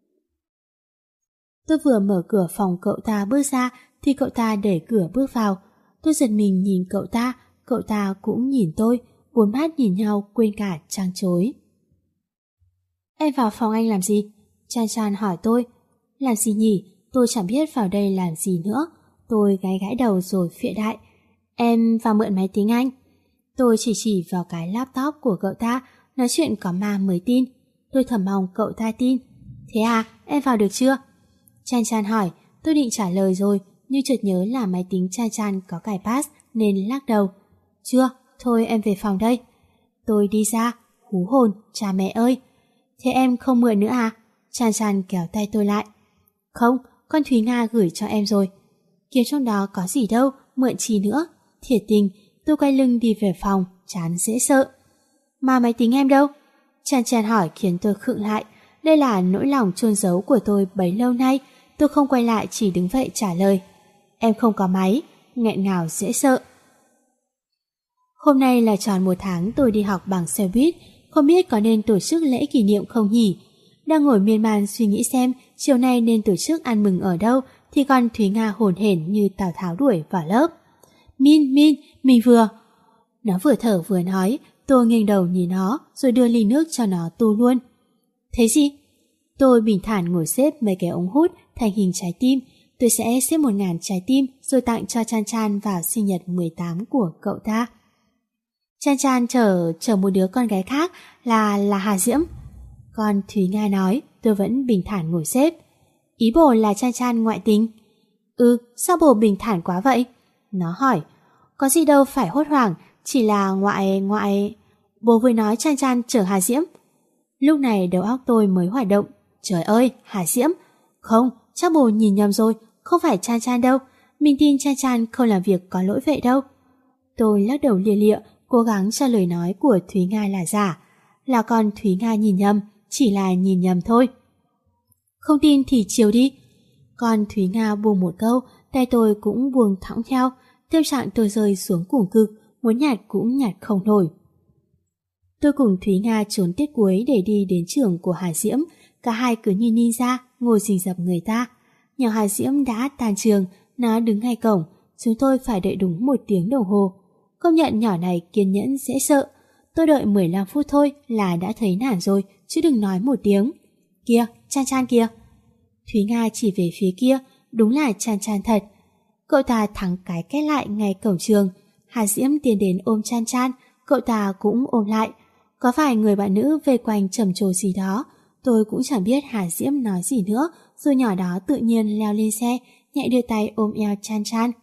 A: Tôi vừa mở cửa phòng cậu ta bước ra thì cậu ta đẩy cửa bước vào. Tôi giật mình nhìn cậu ta cũng nhìn tôi, bốn mắt nhìn nhau quên cả trăng chối. Em vào phòng anh làm gì? Chan Chan hỏi tôi. Làm gì nhỉ? Tôi chẳng biết vào đây làm gì nữa. Tôi gãi gãi đầu rồi phịa đại. Em vào mượn máy tính anh. Tôi chỉ vào cái laptop của cậu ta, nói chuyện có ma mới tin. Tôi thầm mong cậu ta tin. Thế à, em vào được chưa? Chan Chan hỏi. Tôi định trả lời rồi, nhưng chợt nhớ là máy tính Chan Chan có cài pass nên lắc đầu. Chưa, thôi em về phòng đây. Tôi đi ra, hú hồn, cha mẹ ơi. Thế em không mượn nữa à? Chan Chan kéo tay tôi lại. Không, con Thúy Nga gửi cho em rồi. Kiếm trong đó có gì đâu, mượn chi nữa. Thiệt tình, tôi quay lưng đi về phòng, chán dễ sợ. Mà máy tính em đâu? Chan Chan hỏi khiến tôi khựng lại. Đây là nỗi lòng chôn giấu của tôi bấy lâu nay. Tôi không quay lại, chỉ đứng vậy trả lời. Em không có máy, nghẹn ngào dễ sợ. Hôm nay là tròn 1 tháng tôi đi học bằng xe buýt, không biết có nên tổ chức lễ kỷ niệm không nhỉ? Đang ngồi miên man suy nghĩ xem chiều nay nên tổ chức ăn mừng ở đâu thì con Thúy Nga hồn hển như Tào Tháo đuổi vào lớp. Min, mình vừa. Nó vừa thở vừa nói, tôi nghiêng đầu nhìn nó rồi đưa ly nước cho nó tu luôn. Thế gì? Tôi bình thản ngồi xếp mấy cái ống hút thành hình trái tim. Tôi sẽ xếp 1000 trái tim rồi tặng cho Chan Chan vào sinh nhật 18 của cậu ta. Chan Chan chờ một đứa con gái khác là Hà Diễm. Con Thúy Nga nói, tôi vẫn bình thản ngồi xếp. Ý bồ là Chan Chan ngoại tình. Sao bồ bình thản quá vậy? Nó hỏi. Có gì đâu phải hốt hoảng, chỉ là ngoại... Bố vừa nói Chan Chan chở Hà Diễm. Lúc này đầu óc tôi mới hoạt động. Trời ơi, Hà Diễm. Không, chắc bồ nhìn nhầm rồi, không phải Chan Chan đâu. Mình tin Chan Chan không làm việc có lỗi vậy đâu. Tôi lắc đầu lia lịa, cố gắng cho lời nói của Thúy Nga là giả. Là con Thúy Nga nhìn nhầm, chỉ là nhìn nhầm thôi. Không tin thì chiều đi. Con Thúy Nga buông một câu, tay tôi cũng buông thõng theo. Tâm trạng tôi rơi xuống cùng cực, muốn nhạt cũng nhạt không nổi. Tôi cùng Thúy Nga trốn tiết cuối để đi đến trường của Hà Diễm. Cả hai cứ như ninja ngồi rình rập người ta. Nhỏ Hà Diễm đã tan trường, nó đứng ngay cổng. Chúng tôi phải đợi đúng 1 tiếng đồng hồ. Công nhận nhỏ này kiên nhẫn dễ sợ. Tôi đợi 15 phút thôi là đã thấy nản rồi, chứ đừng nói 1 tiếng. Kìa, Chan Chan kìa. Thúy Nga chỉ về phía kia, đúng là Chan Chan thật. Cậu ta thắng cái két lại ngay cổng trường. Hà Diễm tiến đến ôm Chan Chan, cậu ta cũng ôm lại. Có vài người bạn nữ vây quanh trầm trồ gì đó. Tôi cũng chẳng biết Hà Diễm nói gì nữa, rồi nhỏ đó tự nhiên leo lên xe, nhẹ đưa tay ôm eo Chan Chan.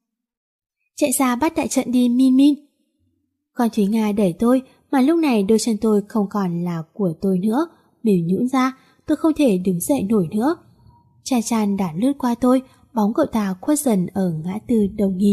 A: Chạy ra bắt đại trận đi Min. Con Thúy Nga đẩy tôi, mà lúc này đôi chân tôi không còn là của tôi nữa, mềm nhũn ra, tôi không thể đứng dậy nổi nữa. Chan Chan đã lướt qua tôi, bóng cậu ta khuất dần ở ngã tư đông nghịt.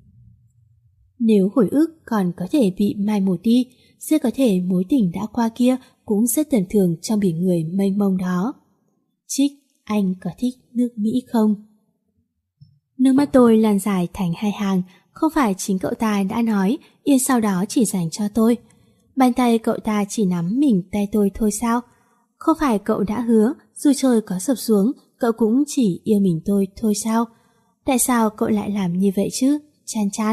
A: Nếu hồi ức còn có thể bị mai một đi, rất có thể mối tình đã qua kia cũng rất tầm thường trong biển người mênh mông đó. Trích, anh có thích nước Mỹ không? Nước mắt tôi lan dài thành 2 hàng, không phải chính cậu ta đã nói Yên sau đó chỉ dành cho tôi. Bàn tay cậu ta chỉ nắm mình tay tôi thôi sao? Không phải cậu đã hứa dù trời có sập xuống cậu cũng chỉ yêu mình tôi thôi sao? Tại sao cậu lại làm như vậy chứ, Chan Chan?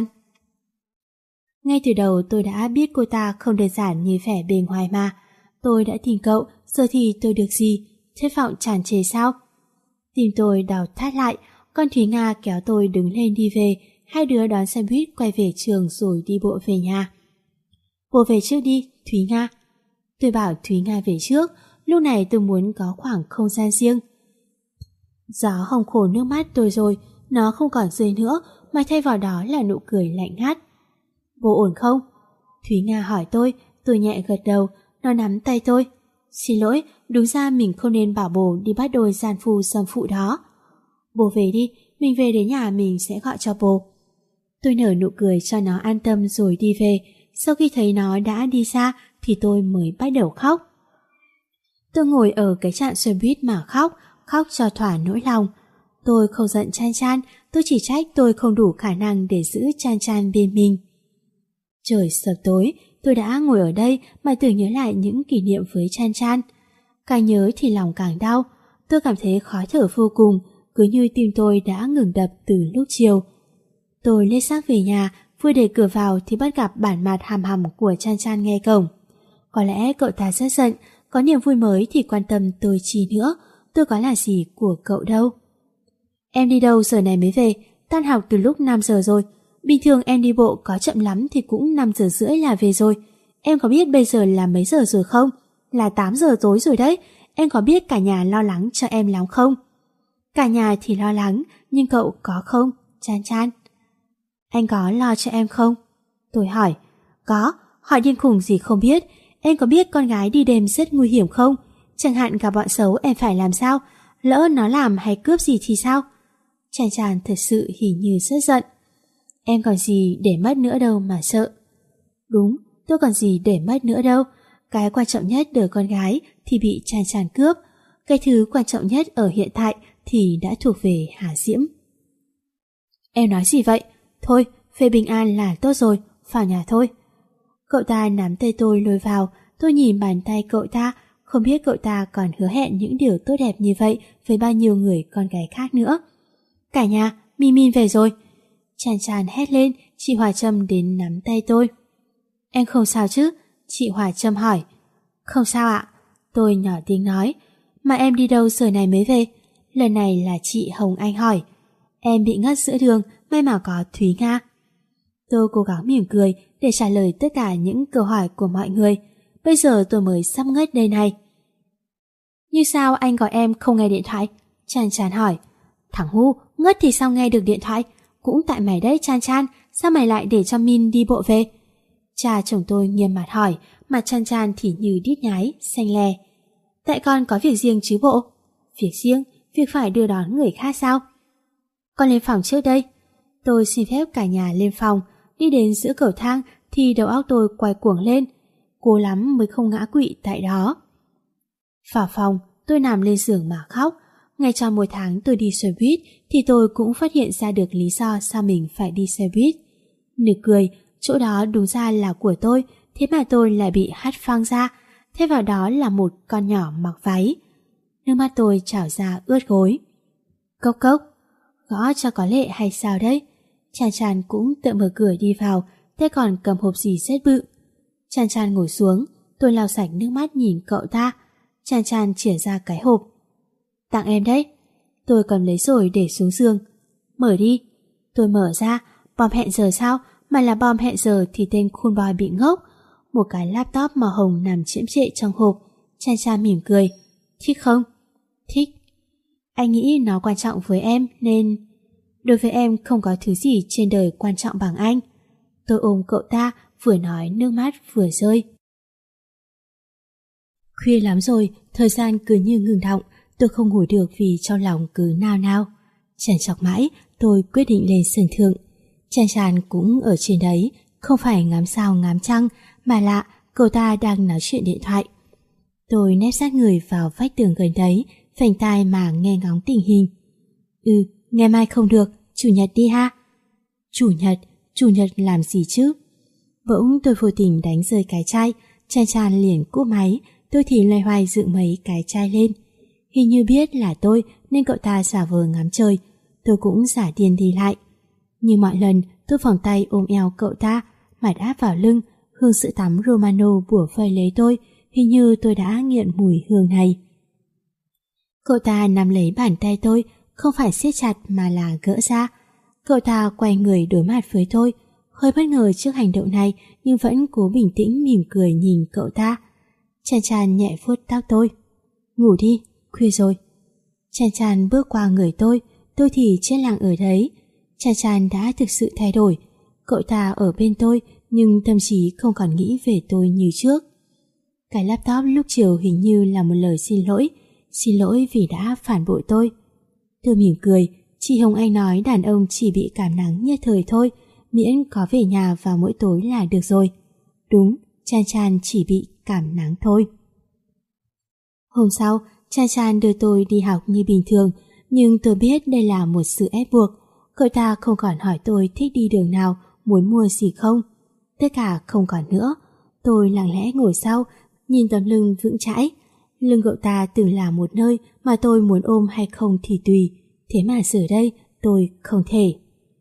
A: Ngay từ đầu tôi đã biết cô ta không đơn giản như vẻ bề ngoài mà. Tôi đã tìm cậu, giờ thì tôi được gì? Thất vọng tràn trề sao? Tim tôi đau thắt lại, con Thúy Nga kéo tôi đứng lên đi về, 2 đứa đón xe buýt quay về trường rồi đi bộ về nhà. Bố về trước đi, Thúy Nga. Tôi bảo Thúy Nga về trước, Lúc này tôi muốn có khoảng không gian riêng. Gió hồng khổ nước mắt tôi rồi, nó không còn rơi nữa, mà thay vào đó là nụ cười lạnh ngắt. Vô ổn không? Thúy Nga hỏi tôi nhẹ gật đầu, nó nắm tay tôi. Xin lỗi, đúng ra mình không nên bảo bố đi bắt đôi gian phu dâm phụ đó. Bố về đi, mình về đến nhà mình sẽ gọi cho bố. Tôi nở nụ cười cho nó an tâm rồi đi về. Sau khi thấy nó đã đi xa thì tôi mới bắt đầu khóc. Tôi ngồi ở cái trạm xe buýt mà khóc cho thỏa nỗi lòng. Tôi không giận Chan Chan, tôi chỉ trách tôi không đủ khả năng để giữ Chan Chan bên mình. Trời sập tối, tôi đã ngồi ở đây mà tưởng nhớ lại những kỷ niệm với Chan Chan. Càng nhớ thì lòng càng đau, tôi cảm thấy khó thở vô cùng, cứ như tim tôi đã ngừng đập từ lúc chiều. Tôi lết xác về nhà, vừa để cửa vào thì bắt gặp bản mặt hằm hằm của Chan Chan nghe cổng. Có lẽ cậu ta rất giận, có niềm vui mới thì quan tâm tôi chi nữa, tôi có là gì của cậu đâu. Em đi đâu giờ này mới về? Tan học từ lúc 5 giờ rồi. Bình thường em đi bộ có chậm lắm thì cũng 5 giờ rưỡi là về rồi. Em có biết bây giờ là mấy giờ rồi không? Là 8 giờ tối rồi đấy. Em có biết cả nhà lo lắng cho em lắm không? Cả nhà thì lo lắng, nhưng cậu có không, Chan Chan? Anh có lo cho em không? Tôi hỏi. Có, hỏi điên khùng gì không biết. Em có biết con gái đi đêm rất nguy hiểm không? Chẳng hạn gặp bọn xấu em phải làm sao? Lỡ nó làm hay cướp gì thì sao? Chan Chan thật sự hình như rất giận. Em còn gì để mất nữa đâu mà sợ. Đúng, tôi còn gì để mất nữa đâu. Cái quan trọng nhất đời con gái thì bị Chan Chan cướp. Cái thứ quan trọng nhất ở hiện tại thì đã thuộc về Hà Diễm. Em nói gì vậy? Thôi, về bình an là tốt rồi, vào nhà thôi. Cậu ta nắm tay tôi lôi vào, tôi nhìn bàn tay cậu ta, không biết cậu ta còn hứa hẹn những điều tốt đẹp như vậy với bao nhiêu người con gái khác nữa. Cả nhà, Min Min về rồi. Chan Chan hét lên, chị Hòa Trâm đến nắm tay tôi. Em không sao chứ? Chị Hòa Trâm hỏi. Không sao ạ. Tôi nhỏ tiếng nói. Mà em đi đâu giờ này mới về? Lần này là chị Hồng Anh hỏi. Em bị ngất giữa đường, may mà có Thúy Nga. Tôi cố gắng mỉm cười để trả lời tất cả những câu hỏi của mọi người. Bây giờ tôi mới sắp ngất đây này. Như sao anh gọi em không nghe điện thoại? Chan Chan hỏi. Thằng ngu, ngất thì sao nghe được điện thoại? Cũng tại mày đấy Chan Chan, sao mày lại để cho Min đi bộ về? Cha chồng tôi nghiêm mặt hỏi, mặt Chan Chan thì như đít nhái, xanh lè. Tại con có việc riêng chứ bộ? Việc riêng? Việc phải đưa đón người khác sao? Con lên phòng trước đây. Tôi xin phép cả nhà lên phòng, đi đến giữa cầu thang thì đầu óc tôi quay cuồng lên. Cố lắm mới không ngã quỵ tại đó. Vào phòng, tôi nằm lên giường mà khóc. Ngay trong một tháng tôi đi xe buýt thì tôi cũng phát hiện ra được lý do sao mình phải đi xe buýt. Nực cười, chỗ đó đúng ra là của tôi, thế mà tôi lại bị hất phăng ra, thay vào đó là một con nhỏ mặc váy. Nước mắt tôi trào ra ướt gối. Cốc cốc, gõ cho có lệ hay sao đấy? Chan Chan cũng tự mở cửa đi vào, tay còn cầm hộp gì rất bự. Chan Chan ngồi xuống, tôi lau sạch nước mắt nhìn cậu ta. Chan Chan chìa ra cái hộp. Tặng em đấy. Tôi cầm lấy rồi để xuống giường. Mở đi. Tôi mở ra, bom hẹn giờ sao? Mà là bom hẹn giờ thì tên cool boy bị ngốc. Một cái laptop màu hồng nằm chiếm trệ trong hộp. Chan Chan mỉm cười. Thích không? Thích. Anh nghĩ nó quan trọng với em nên... Đối với em không có thứ gì trên đời quan trọng bằng anh. Tôi ôm cậu ta, vừa nói nước mắt vừa rơi. Khuya lắm rồi, thời gian cứ như ngừng đọng. Tôi không ngủ được vì trong lòng cứ nao nao. Trằn trọc mãi, tôi quyết định lên sân thượng. Chan Chan cũng ở trên đấy, không phải ngắm sao ngắm trăng, mà lạ, cậu ta đang nói chuyện điện thoại. Tôi nép sát người vào vách tường gần đấy, phành tai mà nghe ngóng tình hình. Ngày mai không được, chủ nhật đi ha. Chủ nhật làm gì chứ? Bỗng tôi vô tình đánh rơi cái chai, Chan Chan liền cúp máy, tôi thì loay hoay dựng mấy cái chai lên. Hình như biết là tôi nên cậu ta giả vờ ngắm trời, tôi cũng giả điên đi lại. Như mọi lần, tôi vòng tay ôm eo cậu ta, mặt áp vào lưng, hương sữa tắm Romano bủa vây lấy tôi, hình như tôi đã nghiện mùi hương này. Cậu ta nắm lấy bàn tay tôi, không phải siết chặt mà là gỡ ra. Cậu ta quay người đối mặt với tôi, hơi bất ngờ trước hành động này nhưng vẫn cố bình tĩnh mỉm cười nhìn cậu ta. Chan Chan nhẹ vuốt tóc tôi. Ngủ đi, khuya rồi. Chan Chan bước qua người tôi thì chết lặng ở đấy. Chan Chan đã thực sự thay đổi. Cậu ta ở bên tôi nhưng tâm trí không còn nghĩ về tôi như trước. Cái laptop lúc chiều hình như là một lời xin lỗi vì đã phản bội tôi. Tôi mỉm cười, chị Hồng Anh nói đàn ông chỉ bị cảm nắng nhất thời thôi, miễn có về nhà vào mỗi tối là được rồi. Đúng, Chan Chan chỉ bị cảm nắng thôi. Hôm sau, Chan Chan đưa tôi đi học như bình thường, nhưng tôi biết đây là một sự ép buộc. Cậu ta không còn hỏi tôi thích đi đường nào, muốn mua gì không. Tất cả không còn nữa. Tôi lặng lẽ ngồi sau, nhìn tấm lưng vững chãi. Lưng cậu ta từng là một nơi mà tôi muốn ôm hay không thì tùy, thế mà giờ đây tôi không thể.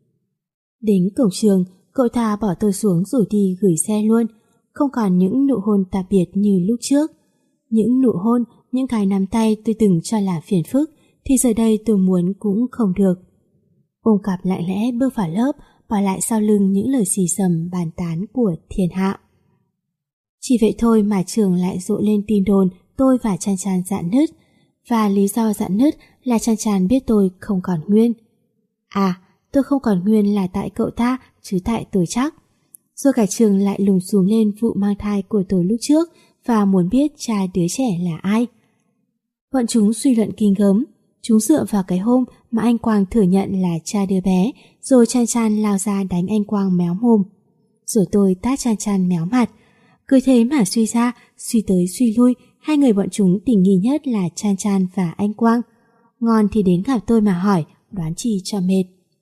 A: Đến cổng trường, cậu ta bỏ tôi xuống rồi đi gửi xe luôn. Không còn những nụ hôn tạm biệt như lúc trước. Những nụ hôn, những cái nắm tay tôi từng cho là phiền phức thì giờ đây tôi muốn cũng không được. Ôm cặp lặng lẽ bước vào lớp, bỏ lại sau lưng những lời xì xầm bàn tán của thiên hạ. Chỉ vậy thôi mà trường lại rộ lên tin đồn tôi và Chan Chan rạn nứt, và lý do rạn nứt là Chan Chan biết tôi không còn nguyên. À, tôi không còn nguyên là tại cậu ta chứ tại tôi chắc. Rồi cả trường lại lùng xùm lên vụ mang thai của tôi lúc trước và muốn biết cha đứa trẻ là ai. Bọn chúng suy luận kinh gớm. Chúng dựa vào cái hôm mà anh Quang thừa nhận là cha đứa bé, rồi Chan Chan lao ra đánh anh Quang méo mồm. Rồi tôi tát Chan Chan méo mặt. Cứ thế mà suy ra, suy tới suy lui, hai người bọn chúng tình nghi nhất là Chan Chan và anh Quang. Ngon thì đến gặp tôi mà hỏi, đoán chi cho mệt.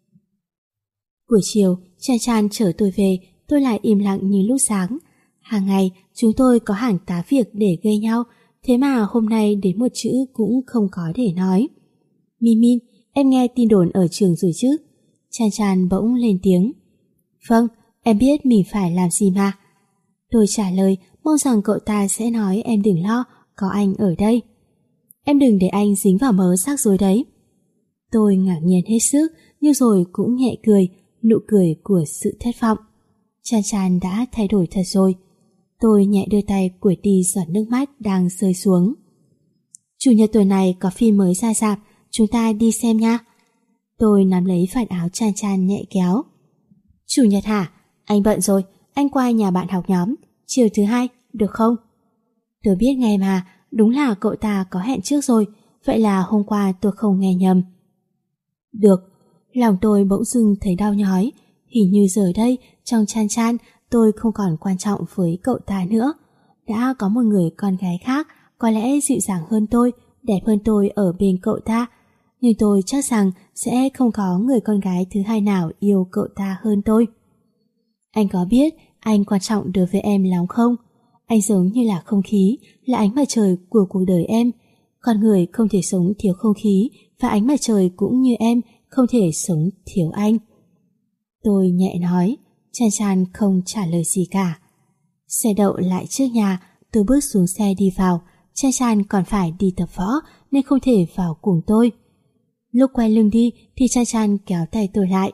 A: Buổi chiều, Chan Chan chở tôi về, tôi lại im lặng như lúc sáng. Hàng ngày, chúng tôi có hàng tá việc để gây nhau, thế mà hôm nay đến một chữ cũng không có để nói. Min, em nghe tin đồn ở trường rồi chứ? Chan Chan bỗng lên tiếng. Vâng, em biết mình phải làm gì mà. Tôi trả lời, mong rằng cậu ta sẽ nói em đừng lo, có anh ở đây. Em đừng để anh dính vào mớ rắc rối đấy. Tôi ngạc nhiên hết sức, nhưng rồi cũng nhẹ cười, nụ cười của sự thất vọng. Chan Chan đã thay đổi thật rồi. Tôi nhẹ đưa tay quệt đi giọt nước mắt đang rơi xuống. Chủ nhật tuần này có phim mới ra rạp, chúng ta đi xem nha. Tôi nắm lấy vạt áo Chan Chan nhẹ kéo. Chủ nhật hả? Anh bận rồi, anh qua nhà bạn học nhóm, chiều thứ hai, được không? Tôi biết ngay mà, đúng là cậu ta có hẹn trước rồi, vậy là hôm qua tôi không nghe nhầm. Được, lòng tôi bỗng dưng thấy đau nhói, hình như giờ đây, trong Chan Chan, tôi không còn quan trọng với cậu ta nữa. Đã có một người con gái khác, có lẽ dịu dàng hơn tôi, đẹp hơn tôi ở bên cậu ta, nhưng tôi chắc rằng sẽ không có người con gái thứ hai nào yêu cậu ta hơn tôi. Anh có biết anh quan trọng đối với em lắm không? Anh giống như là không khí, là ánh mặt trời của cuộc đời em. Con người không thể sống thiếu không khí, và ánh mặt trời cũng như em không thể sống thiếu anh. Tôi nhẹ nói. Chan Chan không trả lời gì cả. Xe đậu lại trước nhà, tôi bước xuống xe đi vào. Chan Chan còn phải đi tập võ nên không thể vào cùng tôi. Lúc quay lưng đi thì Chan Chan kéo tay tôi lại.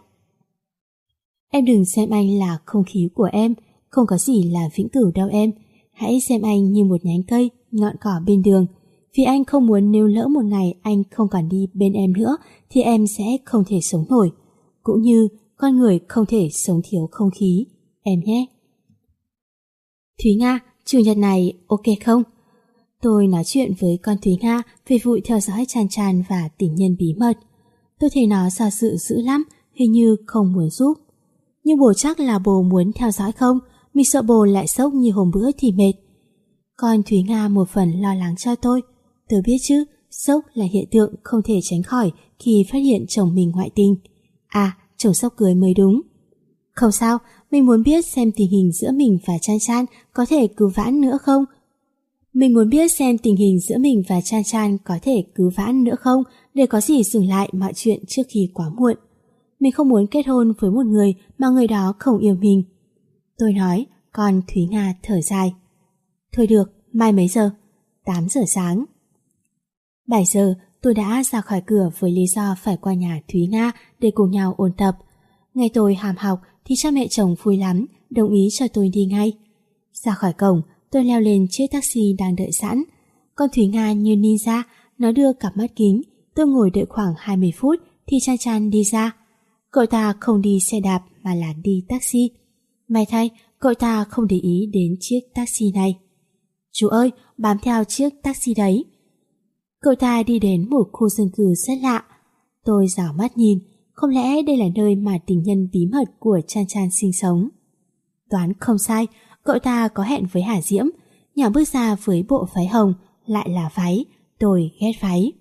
A: Em đừng xem anh là không khí của em, không có gì là vĩnh cửu đâu em. Hãy xem anh như một nhánh cây, ngọn cỏ bên đường. Vì anh không muốn nếu lỡ một ngày anh không còn đi bên em nữa thì em sẽ không thể sống nổi. Cũng như con người không thể sống thiếu không khí, em nhé. Thúy Nga, chủ nhật này ok không? Tôi nói chuyện với con Thúy Nga về vụ theo dõi Chan Chan và tình nhân bí mật. Tôi thấy nó do dự dữ lắm, hình như không muốn giúp. Nhưng bố chắc là bố muốn theo dõi không? Mình sợ bố lại sốc như hôm bữa thì mệt. Con Thúy Nga một phần lo lắng cho tôi. Tôi biết chứ, sốc là hiện tượng không thể tránh khỏi khi phát hiện chồng mình ngoại tình. À, chồng sắp cưới mới đúng. Không sao, mình muốn biết xem tình hình giữa mình và Chan Chan có thể cứu vãn nữa không? Mình muốn biết xem tình hình giữa mình và Chan Chan có thể cứu vãn nữa không, để có gì dừng lại mọi chuyện trước khi quá muộn. Mình không muốn kết hôn với một người mà người đó không yêu mình. Tôi nói, còn Thúy Nga thở dài. Thôi được, mai mấy giờ? 8 giờ sáng. 7 giờ, tôi đã ra khỏi cửa với lý do phải qua nhà Thúy Nga để cùng nhau ôn tập. Nghe tôi hàm học thì cha mẹ chồng vui lắm, đồng ý cho tôi đi ngay. Ra khỏi cổng, tôi leo lên chiếc taxi đang đợi sẵn. Con Thúy Nga như ninja, nó đưa cặp mắt kính. Tôi ngồi đợi khoảng 20 phút thì Chan Chan đi ra. Cậu ta không đi xe đạp mà là đi taxi. May thay, cậu ta không để ý đến chiếc taxi này. Chú ơi, bám theo chiếc taxi đấy. Cậu ta đi đến một khu dân cư rất lạ. Tôi rảo mắt nhìn, không lẽ đây là nơi mà tình nhân bí mật của Chan Chan sinh sống? Đoán không sai, cậu ta có hẹn với Hà Diễm. Nhỏ bước ra với bộ váy hồng, lại là váy, tôi ghét váy.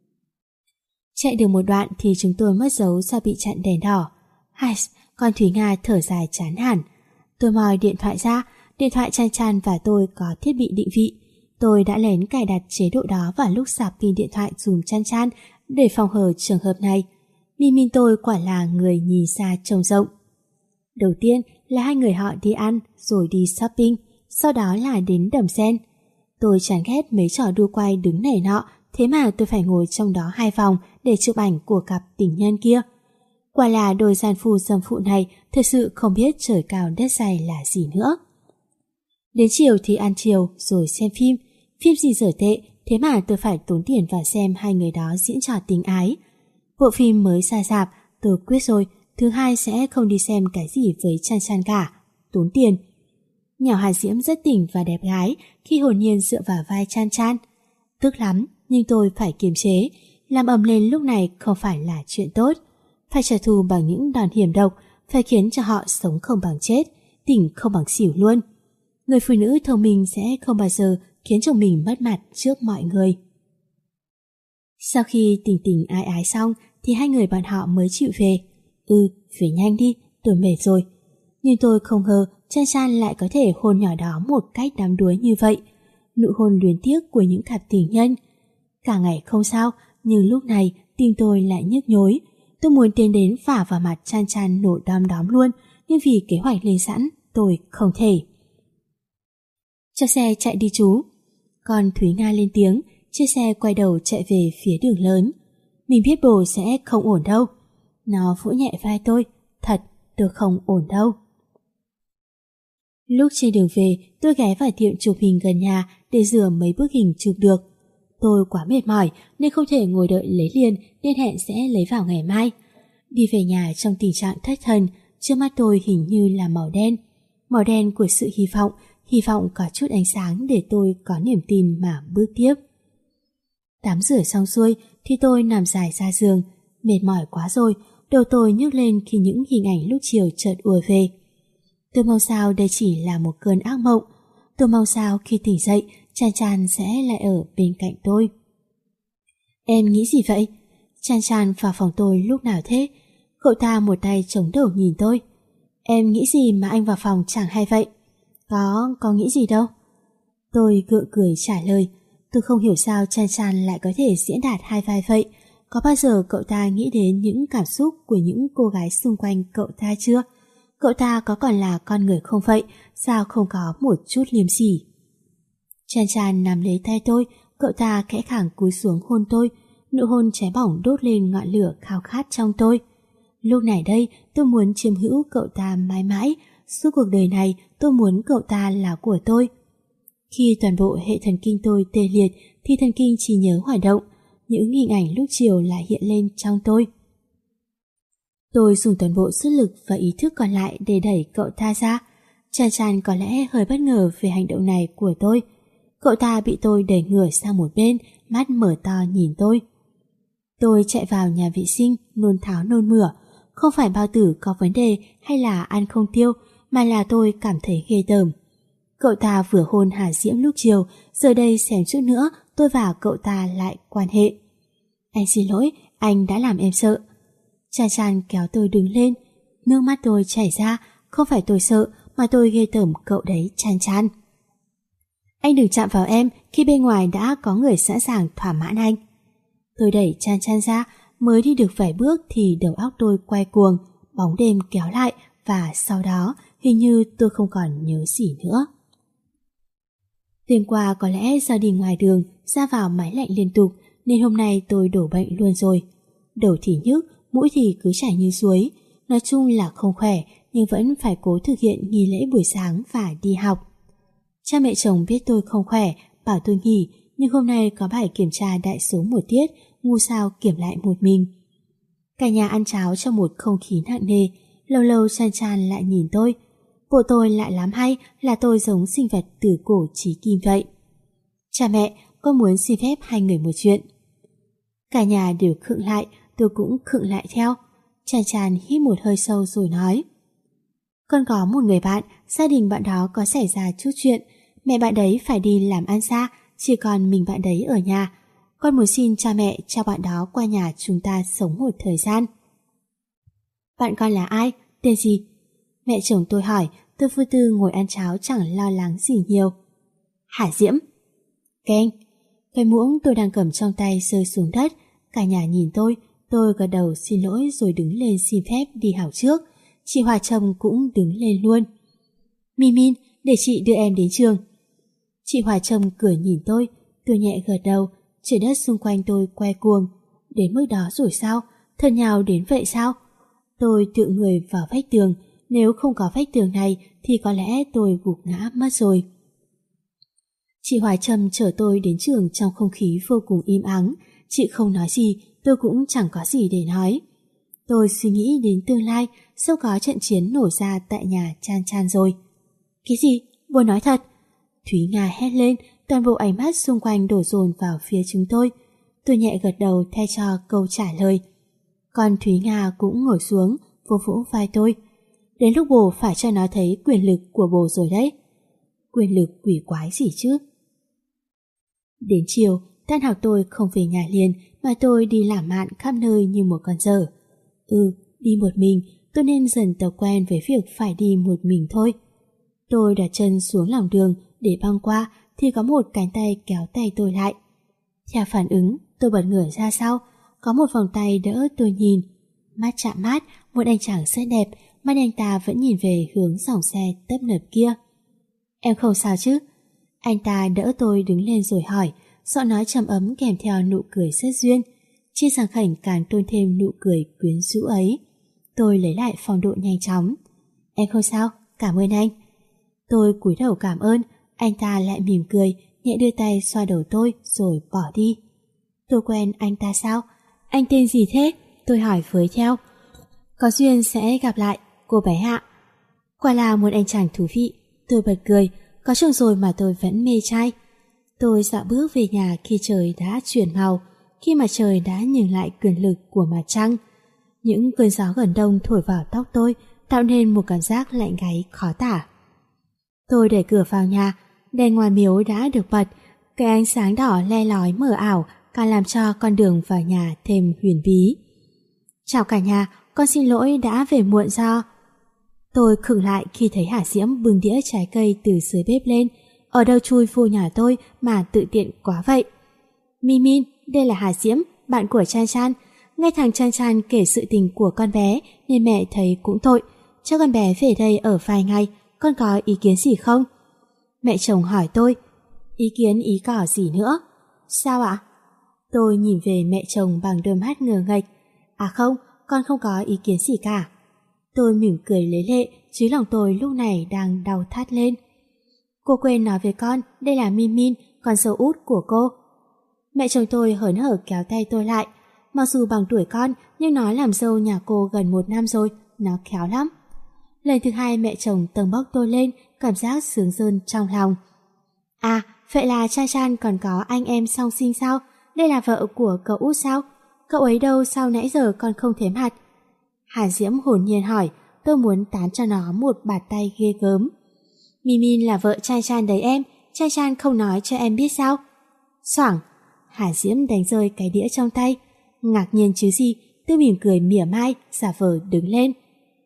A: Chạy được một đoạn thì chúng tôi mất dấu do bị chặn đèn đỏ. Hai, con Thúy Nga thở dài chán hẳn. Tôi moi điện thoại ra, điện thoại Chan Chan và tôi có thiết bị định vị. Tôi đã lén cài đặt chế độ đó vào lúc sạc pin điện thoại dùm Chan Chan để phòng hờ trường hợp này. Min tôi quả là người nhìn xa trông rộng. Đầu tiên là hai người họ đi ăn rồi đi shopping, sau đó là đến Đầm Sen. Tôi chán ghét mấy trò đua quay đứng này nọ, thế mà tôi phải ngồi trong đó 2 vòng để chụp ảnh của cặp tình nhân kia. Quả là đôi gian phu dâm phụ này thực sự không biết trời cao đất dày là gì nữa. Đến chiều thì ăn chiều rồi xem phim. Phim gì dở tệ, thế mà tôi phải tốn tiền vào xem hai người đó diễn trò tình ái. Bộ phim mới ra rạp, tôi quyết rồi, thứ hai sẽ không đi xem cái gì với Chan Chan cả, tốn tiền. Nhỏ Hà Diễm rất tỉnh và đẹp gái khi hồn nhiên dựa vào vai Chan Chan. Tức lắm, nhưng tôi phải kiềm chế, làm ầm lên lúc này không phải là chuyện tốt. Phải trả thù bằng những đòn hiểm độc, phải khiến cho họ sống không bằng chết, tỉnh không bằng xỉu luôn. Người phụ nữ thông minh sẽ không bao giờ khiến chồng mình mất mặt trước mọi người. Sau khi tình tình ái ái xong thì hai người bọn họ mới chịu về. Về nhanh đi, tôi mệt rồi. Nhưng tôi không ngờ Chan Chan lại có thể hôn nhỏ đó một cách đắm đuối như vậy. Nụ hôn luyến tiếc của những cặp tình nhân. Cả ngày không sao, nhưng lúc này tim tôi lại nhức nhối. Tôi muốn tiến đến phả vào mặt Chan Chan nổ đom đóm luôn, nhưng vì kế hoạch lên sẵn, tôi không thể. Cho xe chạy đi chú. Con Thúy Nga lên tiếng, chiếc xe quay đầu chạy về phía đường lớn. Mình biết bồ sẽ không ổn đâu. Nó vỗ nhẹ vai tôi. Thật, tôi không ổn đâu. Lúc trên đường về, tôi ghé vào tiệm chụp hình gần nhà để rửa mấy bức hình chụp được. Tôi quá mệt mỏi nên không thể ngồi đợi lấy liền, nên hẹn sẽ lấy vào ngày mai. Đi về nhà trong tình trạng thất thần, trước mắt tôi hình như là màu đen của sự hy vọng có chút ánh sáng để tôi có niềm tin mà bước tiếp. Tắm rửa xong xuôi thì tôi nằm dài ra giường, mệt mỏi quá rồi, đầu tôi nhức lên khi những hình ảnh lúc chiều chợt ùa về. Tôi mong sao đây chỉ là một cơn ác mộng, tôi mong sao khi tỉnh dậy Chan Chan sẽ lại ở bên cạnh tôi. Em nghĩ gì vậy? Chan Chan vào phòng tôi lúc nào thế? Cậu ta một tay chống đầu nhìn tôi. Em nghĩ gì mà anh vào phòng chẳng hay vậy? Có nghĩ gì đâu. Tôi gượng cười trả lời. Tôi không hiểu sao Chan Chan lại có thể diễn đạt hai vai vậy. Có bao giờ cậu ta nghĩ đến những cảm xúc của những cô gái xung quanh cậu ta chưa? Cậu ta có còn là con người không vậy? Sao không có một chút liêm sỉ? Chan Chan nắm lấy tay tôi, cậu ta khẽ khàng cúi xuống hôn tôi. Nụ hôn cháy bỏng đốt lên ngọn lửa khao khát trong tôi. Lúc này đây tôi muốn chiếm hữu cậu ta mãi mãi. Suốt cuộc đời này tôi muốn cậu ta là của tôi. Khi toàn bộ hệ thần kinh tôi tê liệt thì thần kinh trí nhớ hoạt động. Những hình ảnh lúc chiều lại hiện lên trong tôi. Tôi dùng toàn bộ sức lực và ý thức còn lại để đẩy cậu ta ra. Chan Chan có lẽ hơi bất ngờ về hành động này của tôi. Cậu ta bị tôi đẩy ngửa sang một bên, mắt mở to nhìn tôi. Tôi chạy vào nhà vệ sinh, nôn tháo nôn mửa. Không phải bao tử có vấn đề hay là ăn không tiêu, mà là tôi cảm thấy ghê tởm. Cậu ta vừa hôn Hà Diễm lúc chiều, giờ đây xém chút nữa tôi và cậu ta lại quan hệ. Anh xin lỗi, anh đã làm em sợ. Chan Chan kéo tôi đứng lên. Nước mắt tôi chảy ra, không phải tôi sợ mà tôi ghê tởm cậu đấy Chan Chan. Anh đừng chạm vào em khi bên ngoài đã có người sẵn sàng thỏa mãn anh. Tôi đẩy Chan Chan ra, mới đi được vài bước thì đầu óc tôi quay cuồng, bóng đêm kéo lại và sau đó hình như tôi không còn nhớ gì nữa. Đêm qua có lẽ do đi ngoài đường, ra vào máy lạnh liên tục nên hôm nay tôi đổ bệnh luôn rồi. Đầu thì nhức, mũi thì cứ chảy như suối. Nói chung là không khỏe nhưng vẫn phải cố thực hiện nghi lễ buổi sáng và đi học. Cha mẹ chồng biết tôi không khỏe, bảo tôi nghỉ nhưng hôm nay có bài kiểm tra đại số một tiết, ngu sao kiểm lại một mình. Cả nhà ăn cháo trong một không khí nặng nề, lâu lâu Chan Chan lại nhìn tôi. Bộ tôi lại lắm hay là tôi giống sinh vật từ cổ chí kim vậy. Cha mẹ, con muốn xin phép hai người một chuyện. Cả nhà đều khựng lại, tôi cũng khựng lại theo. Chan Chan hít một hơi sâu rồi nói: Con có một người bạn, gia đình bạn đó có xảy ra chút chuyện, mẹ bạn đấy phải đi làm ăn xa, chỉ còn mình bạn đấy ở nhà. Con muốn xin cha mẹ cho bạn đó qua nhà chúng ta sống một thời gian. Bạn con là ai? Tên gì? Mẹ chồng tôi hỏi. Tôi vô tư ngồi ăn cháo chẳng lo lắng gì nhiều. Hải Diễm. Keng. Cái muỗng tôi đang cầm trong tay rơi xuống đất. Cả nhà nhìn tôi gật đầu xin lỗi rồi đứng lên xin phép đi học trước. Chị Hòa Trâm cũng đứng lên luôn. Min, để chị đưa em đến trường. Chị Hòa Trâm cười nhìn tôi nhẹ gật đầu. Trời đất xung quanh tôi quay cuồng. Đến mức đó rồi sao? Thật nhào đến vậy sao? Tôi tựa người vào vách tường. Nếu không có vách tường này thì có lẽ tôi gục ngã mất rồi. Chị Hoài Trâm chở tôi đến trường trong không khí vô cùng im ắng. Chị không nói gì, tôi cũng chẳng có gì để nói. Tôi suy nghĩ đến tương lai, sắp có trận chiến nổ ra tại nhà Chan Chan rồi. Cái gì? Buồn nói thật? Thúy Nga hét lên, toàn bộ ánh mắt xung quanh đổ dồn vào phía chúng tôi. Tôi nhẹ gật đầu thay cho câu trả lời. Còn Thúy Nga cũng ngồi xuống, vỗ vỗ vai tôi. Đến lúc bố phải cho nó thấy quyền lực của bố rồi đấy. Quyền lực quỷ quái gì chứ? Đến chiều, tan học tôi không về nhà liền mà tôi đi lãng mạn khắp nơi như một con dở. Đi một mình, tôi nên dần tập quen với việc phải đi một mình thôi. Tôi đặt chân xuống lòng đường để băng qua thì có một cánh tay kéo tay tôi lại. Theo phản ứng, tôi bật ngửa ra sau, có một vòng tay đỡ tôi nhìn. Mắt chạm mắt, một anh chàng rất đẹp, mắt anh ta vẫn nhìn về hướng dòng xe tấp nập kia. Em không sao chứ? Anh ta đỡ tôi đứng lên rồi hỏi, giọng nói trầm ấm kèm theo nụ cười rất duyên. Trên sàng khảnh càng tôn thêm nụ cười quyến rũ ấy. Tôi lấy lại phong độ nhanh chóng. Em không sao, cảm ơn anh. Tôi cúi đầu cảm ơn, anh ta lại mỉm cười, nhẹ đưa tay xoa đầu tôi rồi bỏ đi. Tôi quen anh ta sao? Anh tên gì thế? Tôi hỏi với theo. Có duyên sẽ gặp lại, cô bé ạ. Quả là một anh chàng thú vị. Tôi bật cười, có chồng rồi mà tôi vẫn mê trai. Tôi dạo bước về nhà khi trời đã chuyển màu, khi mà trời đã nhường lại quyền lực của mặt trăng. Những cơn gió gần đông thổi vào tóc tôi, tạo nên một cảm giác lạnh gáy khó tả. Tôi đẩy cửa vào nhà, đèn ngoài miếu đã được bật, cái ánh sáng đỏ le lói mờ ảo càng làm cho con đường vào nhà thêm huyền bí. Chào cả nhà, con xin lỗi đã về muộn do... Tôi khựng lại khi thấy Hà Diễm bưng đĩa trái cây từ dưới bếp lên. Ở đâu chui vô nhà tôi mà tự tiện quá vậy? Min, đây là Hà Diễm, bạn của Chan Chan. Nghe thằng Chan Chan kể sự tình của con bé nên mẹ thấy cũng tội. Cho con bé về đây ở vài ngày, con có ý kiến gì không? Mẹ chồng hỏi tôi. Ý kiến ý cỏ gì nữa? Sao ạ? Tôi nhìn về mẹ chồng bằng đôi mắt ngờ nghệch. À không, con không có ý kiến gì cả. Tôi mỉm cười lấy lệ, chứ lòng tôi lúc này đang đau thắt lên. Cô quên nói với con, đây là Min, con dâu út của cô. Mẹ chồng tôi hớn hở kéo tay tôi lại. Mặc dù bằng tuổi con, nhưng nó làm dâu nhà cô gần 1 năm rồi, nó khéo lắm. Lần thứ hai mẹ chồng tầng bốc tôi lên, cảm giác sướng rơn trong lòng. À, vậy là Chan Chan còn có anh em song sinh sao? Đây là vợ của cậu út sao? Cậu ấy đâu sao nãy giờ con không thấy mặt? Hà Diễm hồn nhiên hỏi, tôi muốn tán cho nó một bạt tay ghê gớm. Min là vợ Chan Chan đấy em, Chan Chan không nói cho em biết sao? Xoảng! Hà Diễm đánh rơi cái đĩa trong tay. Ngạc nhiên chứ gì, tôi mỉm cười mỉa mai, giả vờ đứng lên.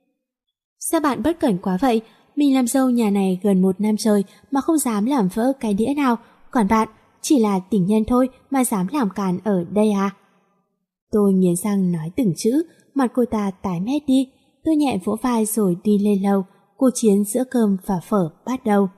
A: Sao bạn bất cẩn quá vậy? Mình làm dâu nhà này gần 1 năm trời mà không dám làm vỡ cái đĩa nào. Còn bạn, chỉ là tình nhân thôi mà dám làm càn ở đây à? Tôi nghiến răng nói từng chữ, mặt cô ta tái mét đi. Tôi nhẹ vỗ vai rồi đi lên lầu. Cuộc chiến giữa cơm và phở bắt đầu.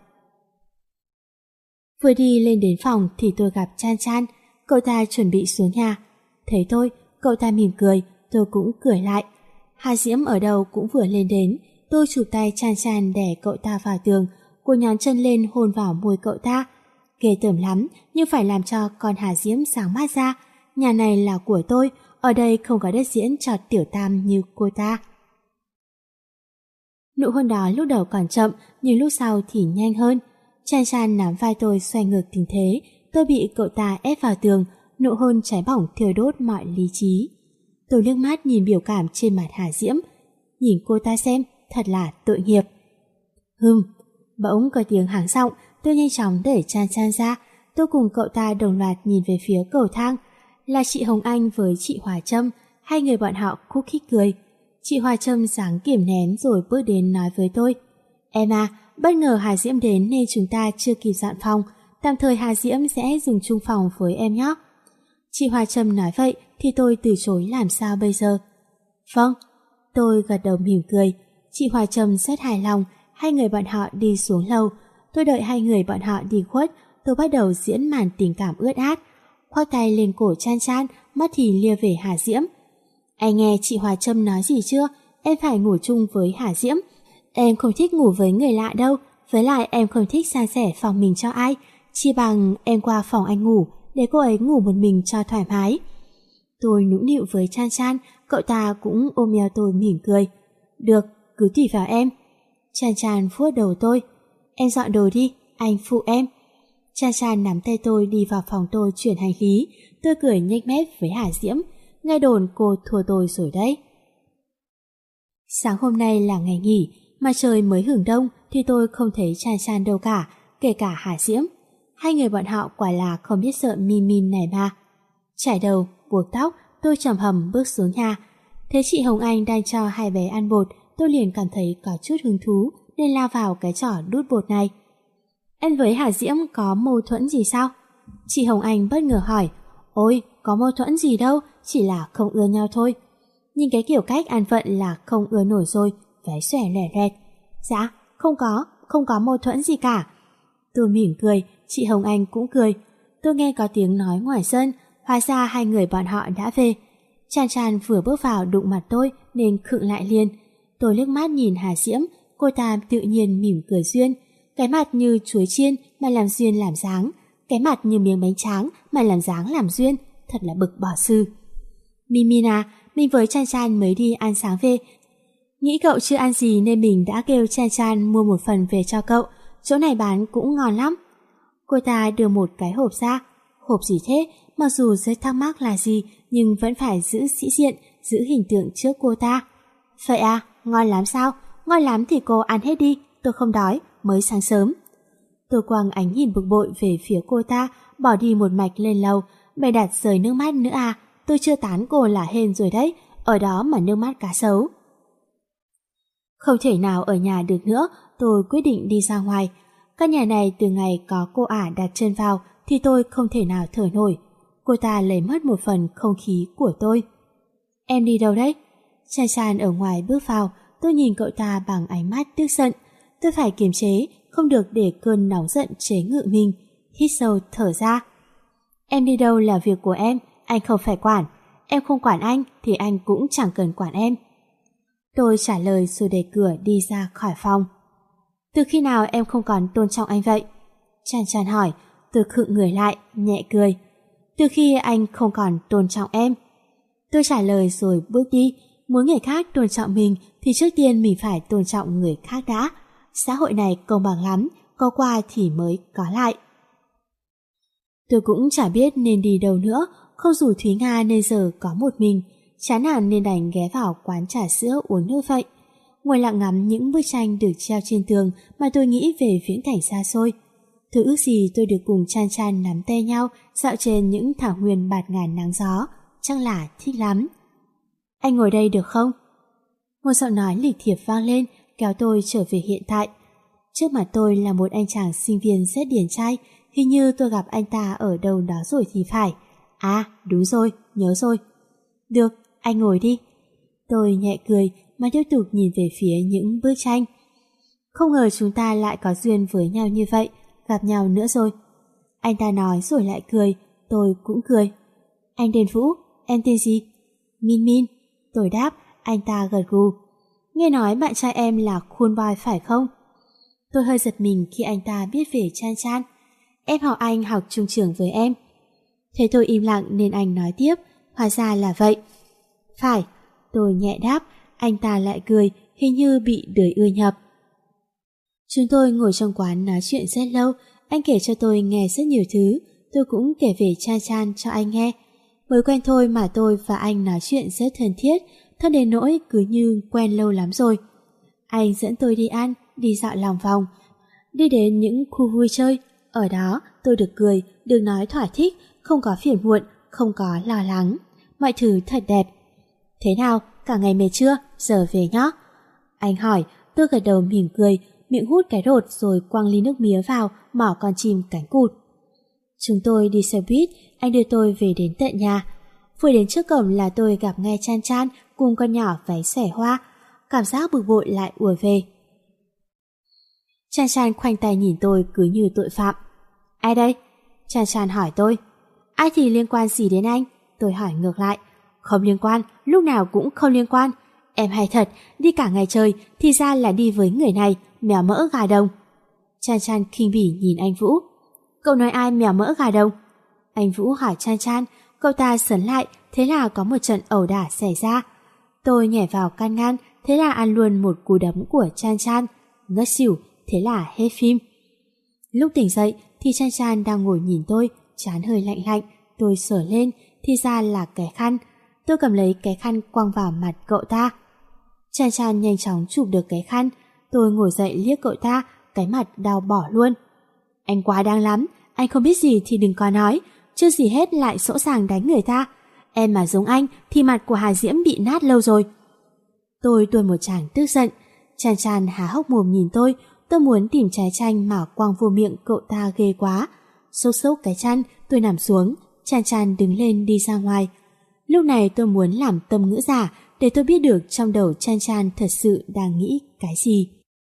A: Vừa đi lên đến phòng thì tôi gặp Chan Chan. Cậu ta chuẩn bị xuống nhà. Thấy tôi, cậu ta mỉm cười, tôi cũng cười lại. Hà Diễm ở đâu cũng vừa lên đến. Tôi chụp tay Chan Chan đè cậu ta vào tường. Cô nhón chân lên hôn vào môi cậu ta. ghê tởm lắm, nhưng phải làm cho con Hà Diễm sáng mắt ra. Nhà này là của tôi, ở đây không có đất diễn cho tiểu tam như cô ta. Nụ hôn đó lúc đầu còn chậm, nhưng lúc sau thì nhanh hơn. Chan Chan nắm vai tôi xoay ngược tình thế, tôi bị cậu ta ép vào tường, nụ hôn cháy bỏng thiêu đốt mọi lý trí. Tôi nước mắt nhìn biểu cảm trên mặt Hà Diễm, nhìn cô ta xem, thật là tội nghiệp. Bỗng có tiếng hắng giọng, tôi nhanh chóng đẩy Chan Chan ra, tôi cùng cậu ta đồng loạt nhìn về phía cầu thang. Là chị Hồng Anh với chị Hòa Trâm, hai người bọn họ khúc khích cười. Chị Hòa Trâm dáng kiềm nén rồi bước đến nói với tôi: Em à, bất ngờ Hà Diễm đến nên chúng ta chưa kịp dọn phòng, tạm thời Hà Diễm sẽ dùng chung phòng với em nhé. Chị Hòa Trâm nói vậy thì tôi từ chối làm sao bây giờ? Vâng, tôi gật đầu mỉm cười. Chị Hòa Trâm rất hài lòng, hai người bọn họ đi xuống lầu. Tôi đợi hai người bọn họ đi khuất, tôi bắt đầu diễn màn tình cảm ướt át. Khoác tay lên cổ Chan Chan, mắt thì lia về Hà Diễm. Anh nghe chị Hòa Trâm nói gì chưa? Em phải ngủ chung với Hà Diễm. Em không thích ngủ với người lạ đâu, với lại em không thích san sẻ phòng mình cho ai. Chỉ bằng em qua phòng anh ngủ, để cô ấy ngủ một mình cho thoải mái. Tôi nũng nịu với Chan Chan, cậu ta cũng ôm eo tôi mỉm cười. Được, cứ tùy vào em. Chan Chan vuốt đầu tôi. Em dọn đồ đi, anh phụ em. Chan Chan nắm tay tôi đi vào phòng tôi chuyển hành lý. Tôi cười nhếch mép với Hà Diễm. Nghe đồn cô thua tôi rồi đấy. Sáng hôm nay là ngày nghỉ, mà trời mới hửng đông thì tôi không thấy Chan Chan đâu cả, kể cả Hà Diễm. Hai người bọn họ quả là không biết sợ Min Min này mà. Chải đầu, buộc tóc, tôi trầm hầm bước xuống nhà. Thấy chị Hồng Anh đang cho hai bé ăn bột, tôi liền cảm thấy có chút hứng thú nên lao vào cái trò đút bột này. Em với Hà Diễm có mâu thuẫn gì sao? Chị Hồng Anh bất ngờ hỏi. Ôi, có mâu thuẫn gì đâu, chỉ là không ưa nhau thôi. Nhìn cái kiểu cách ăn vận là không ưa nổi rồi, váy xòe lẻ lẹt. Dạ, không có mâu thuẫn gì cả. Tôi mỉm cười, chị Hồng Anh cũng cười. Tôi nghe có tiếng nói ngoài sân, hóa ra hai người bọn họ đã về. Chan Chan vừa bước vào đụng mặt tôi nên khựng lại liền. Tôi liếc mắt nhìn Hà Diễm, cô ta tự nhiên mỉm cười duyên. Cái mặt như chuối chiên mà làm duyên làm dáng, cái mặt như miếng bánh tráng mà làm dáng làm duyên, thật là bực bỏ sư. Min à, mình với Chan Chan mới đi ăn sáng về. Nghĩ cậu chưa ăn gì nên mình đã kêu Chan Chan mua một phần về cho cậu, chỗ này bán cũng ngon lắm. Cô ta đưa một cái hộp ra. Hộp gì thế? Mặc dù rất thắc mắc là gì, nhưng vẫn phải giữ sĩ diện, giữ hình tượng trước cô ta. Vậy à, ngon lắm sao? Ngon lắm thì cô ăn hết đi, tôi không đói, mới sáng sớm. Tôi quăng ánh nhìn bực bội về phía cô ta, bỏ đi một mạch lên lầu. Mày đặt rơi nước mắt nữa à? Tôi chưa tán cô là hên rồi đấy, ở đó mà nước mắt cá sấu. Không thể nào ở nhà được nữa, tôi quyết định đi ra ngoài. Căn nhà này từ ngày có cô ả đặt chân vào thì tôi không thể nào thở nổi. Cô ta lấy mất một phần không khí của tôi. Em đi đâu đấy? Chan Chan ở ngoài bước vào, tôi nhìn cậu ta bằng ánh mắt tức giận. Tôi phải kiềm chế, không được để cơn nóng giận chế ngự mình. Hít sâu thở ra. Em đi đâu là việc của em, anh không phải quản. Em không quản anh thì anh cũng chẳng cần quản em. Tôi trả lời rồi đẩy cửa đi ra khỏi phòng. Từ khi nào em không còn tôn trọng anh vậy? Chan Chan hỏi. Tôi khựng người lại, nhẹ cười. Từ khi anh không còn tôn trọng em. Tôi trả lời rồi bước đi. Muốn người khác tôn trọng mình thì trước tiên mình phải tôn trọng người khác đã. Xã hội này công bằng lắm, có qua thì mới có lại. Tôi cũng chả biết nên đi đâu nữa, không rủ Thúy Nga nên giờ có một mình. Chán nản nên đành ghé vào quán trà sữa uống nước vậy. Ngồi lặng ngắm những bức tranh được treo trên tường mà tôi nghĩ về viễn cảnh xa xôi. Tôi ước gì tôi được cùng Chan Chan nắm tay nhau dạo trên những thảo nguyên bạt ngàn nắng gió, chắc là thích lắm. Anh ngồi đây được không? Một giọng nói lịch thiệp vang lên kéo tôi trở về hiện tại. Trước mặt tôi là một anh chàng sinh viên rất điển trai, hình như tôi gặp anh ta ở đâu đó rồi thì phải. À đúng rồi, nhớ rồi. Được, anh ngồi đi. Tôi nhẹ cười mà tiếp tục nhìn về phía những bức tranh. Không ngờ chúng ta lại có duyên với nhau như vậy, gặp nhau nữa rồi. Anh ta nói rồi lại cười, tôi cũng cười. Anh tên Vũ, em tên gì? Min Min. Tôi đáp, anh ta gật gù. Nghe nói bạn trai em là cool boy phải không? Tôi hơi giật mình khi anh ta biết về Chan Chan. Em họ anh học chung trường với em. Thế tôi im lặng nên anh nói tiếp, hóa ra là vậy. Phải, tôi nhẹ đáp, anh ta lại cười, hình như bị đời ưa nhập. Chúng tôi ngồi trong quán nói chuyện rất lâu, anh kể cho tôi nghe rất nhiều thứ, tôi cũng kể về Chan Chan cho anh nghe. Mới quen thôi mà tôi và anh nói chuyện rất thân thiết, thân đến nỗi cứ như quen lâu lắm rồi. Anh dẫn tôi đi ăn, đi dạo lòng vòng, đi đến những khu vui chơi. Ở đó tôi được cười, được nói thỏa thích, không có phiền muộn, không có lo lắng. Mọi thứ thật đẹp. Thế nào, cả ngày mệt chưa? Giờ về nhó. Anh hỏi, tôi gật đầu mỉm cười, miệng hút cái đột rồi quăng ly nước mía vào, mỏ con chim cánh cụt. Chúng tôi đi xe buýt, anh đưa tôi về đến tận nhà. Vừa đến trước cổng là tôi gặp ngay Chan Chan cùng con nhỏ váy xẻ hoa. Cảm giác bực bội lại ùa về. Chan Chan khoanh tay nhìn tôi cứ như tội phạm. Ai đây? Chan Chan hỏi tôi. Ai thì liên quan gì đến anh? Tôi hỏi ngược lại. Không liên quan, lúc nào cũng không liên quan. Em hay thật, đi cả ngày trời thì ra là đi với người này, mèo mỡ gà đồng. Chan Chan khinh bỉ nhìn anh Vũ. Cậu nói ai mèo mỡ gà đồng? Anh Vũ hỏi Chan Chan, cậu ta sấn lại, thế là có một trận ẩu đả xảy ra. Tôi nhảy vào can ngăn, thế là ăn luôn một cú đấm của Chan Chan. Ngất xỉu, thế là hết phim. Lúc tỉnh dậy thì Chan Chan đang ngồi nhìn tôi, trán hơi lạnh lạnh. Tôi sờ lên, thì ra là cái khăn. Tôi cầm lấy cái khăn quăng vào mặt cậu ta. Chan Chan nhanh chóng chụp được cái khăn. Tôi ngồi dậy liếc cậu ta, cái mặt đau bỏ luôn. Anh quá đáng lắm, anh không biết gì thì đừng có nói, chưa gì hết lại sỗ sàng đánh người ta. Em mà giống anh thì mặt của Hà Diễm bị nát lâu rồi. Tôi tuôn một tràng tức giận. Chan Chan há hốc mồm nhìn tôi muốn tìm trái chanh mà quăng vô miệng cậu ta ghê quá. Xốc xốc cái chăn, tôi nằm xuống. Chan Chan đứng lên đi ra ngoài. Lúc này tôi muốn làm tâm ngữ giả để tôi biết được trong đầu Chan Chan thật sự đang nghĩ cái gì.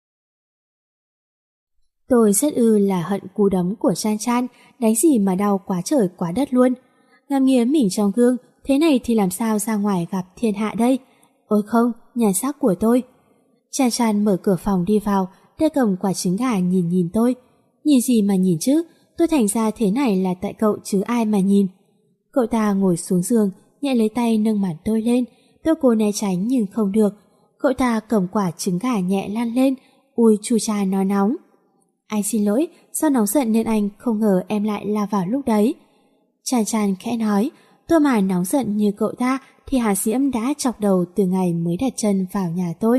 A: Tôi rất là hận cú đấm của Chan Chan, đánh gì mà đau quá trời quá đất luôn. Ngắm nghía mình trong gương, thế này thì làm sao ra ngoài gặp thiên hạ đây? Ôi không, nhan sắc của tôi. Chan Chan mở cửa phòng đi vào, tay cầm quả trứng gà nhìn tôi. Nhìn gì mà nhìn chứ, tôi thành ra thế này là tại cậu chứ ai mà nhìn. Cậu ta ngồi xuống giường, nhẹ lấy tay nâng mặt tôi lên. Tôi cố né tránh nhưng không được. Cậu ta cầm quả trứng gà nhẹ lăn lên. Ui chu cha nó nóng. Anh xin lỗi, do nóng giận nên anh không ngờ em lại lao vào lúc đấy. Chan Chan khẽ nói, tôi mà nóng giận như cậu ta thì Hà Diễm đã chọc đầu từ ngày mới đặt chân vào nhà tôi.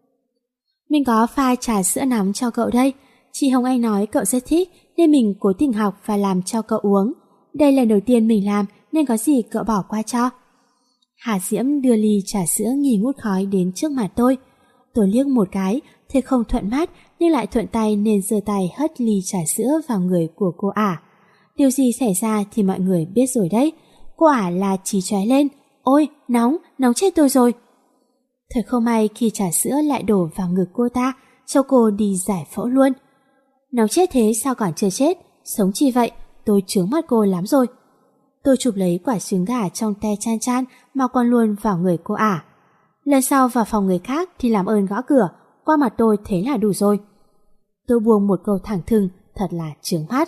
A: Mình có pha trà sữa nóng cho cậu đây. Chị Hồng Anh nói cậu rất thích nên mình cố tình học và làm cho cậu uống. Đây là lần đầu tiên mình làm nên có gì cậu bỏ qua cho. Hà Diễm đưa ly trà sữa nghi ngút khói đến trước mặt tôi. Tôi liếc một cái, thấy không thuận mắt nhưng lại thuận tay nên giơ tay hất ly trà sữa vào người của cô ả. Điều gì xảy ra thì mọi người biết rồi đấy. Cô ả là chí chóe lên. Ôi, nóng chết tôi rồi. Thật không may khi trà sữa lại đổ vào ngực cô ta, cho cô đi giải phẫu luôn. Nóng chết thế sao còn chưa chết, sống chi vậy, tôi chướng mắt cô lắm rồi. Tôi chụp lấy quả trứng gà trong tay Chan Chan mà quăng luôn vào người cô ả. Lần sau vào phòng người khác thì làm ơn gõ cửa, qua mặt tôi thế là đủ rồi. Tôi buông một câu thẳng thừng, thật là chướng mắt.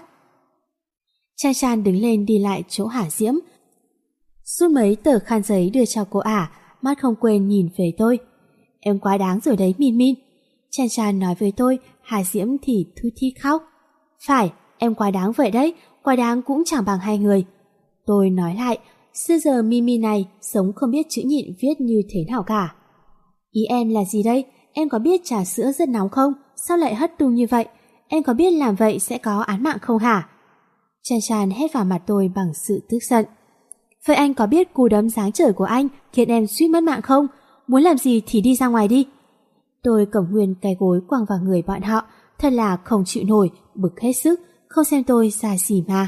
A: Chan Chan đứng lên đi lại chỗ Hà Diễm, rút mấy tờ khăn giấy đưa cho cô ả, mắt không quên nhìn về tôi. Em quá đáng rồi đấy Min Min. Chan Chan nói với tôi, Hà Diễm thì thu thít khóc. Phải, em quá đáng vậy đấy, quá đáng cũng chẳng bằng hai người. Tôi nói lại, xưa giờ Min Min này sống không biết chữ nhịn viết như thế nào cả. Ý em là gì đây? Em có biết trà sữa rất nóng không? Sao lại hất tung như vậy? Em có biết làm vậy sẽ có án mạng không hả? Chan Chan hét vào mặt tôi bằng sự tức giận. Vậy anh có biết cú đấm giáng trời của anh khiến em suýt mất mạng không? Muốn làm gì thì đi ra ngoài đi. Tôi cầm nguyên cái gối quăng vào người bọn họ, thật là không chịu nổi, bực hết sức, không xem tôi ra gì mà.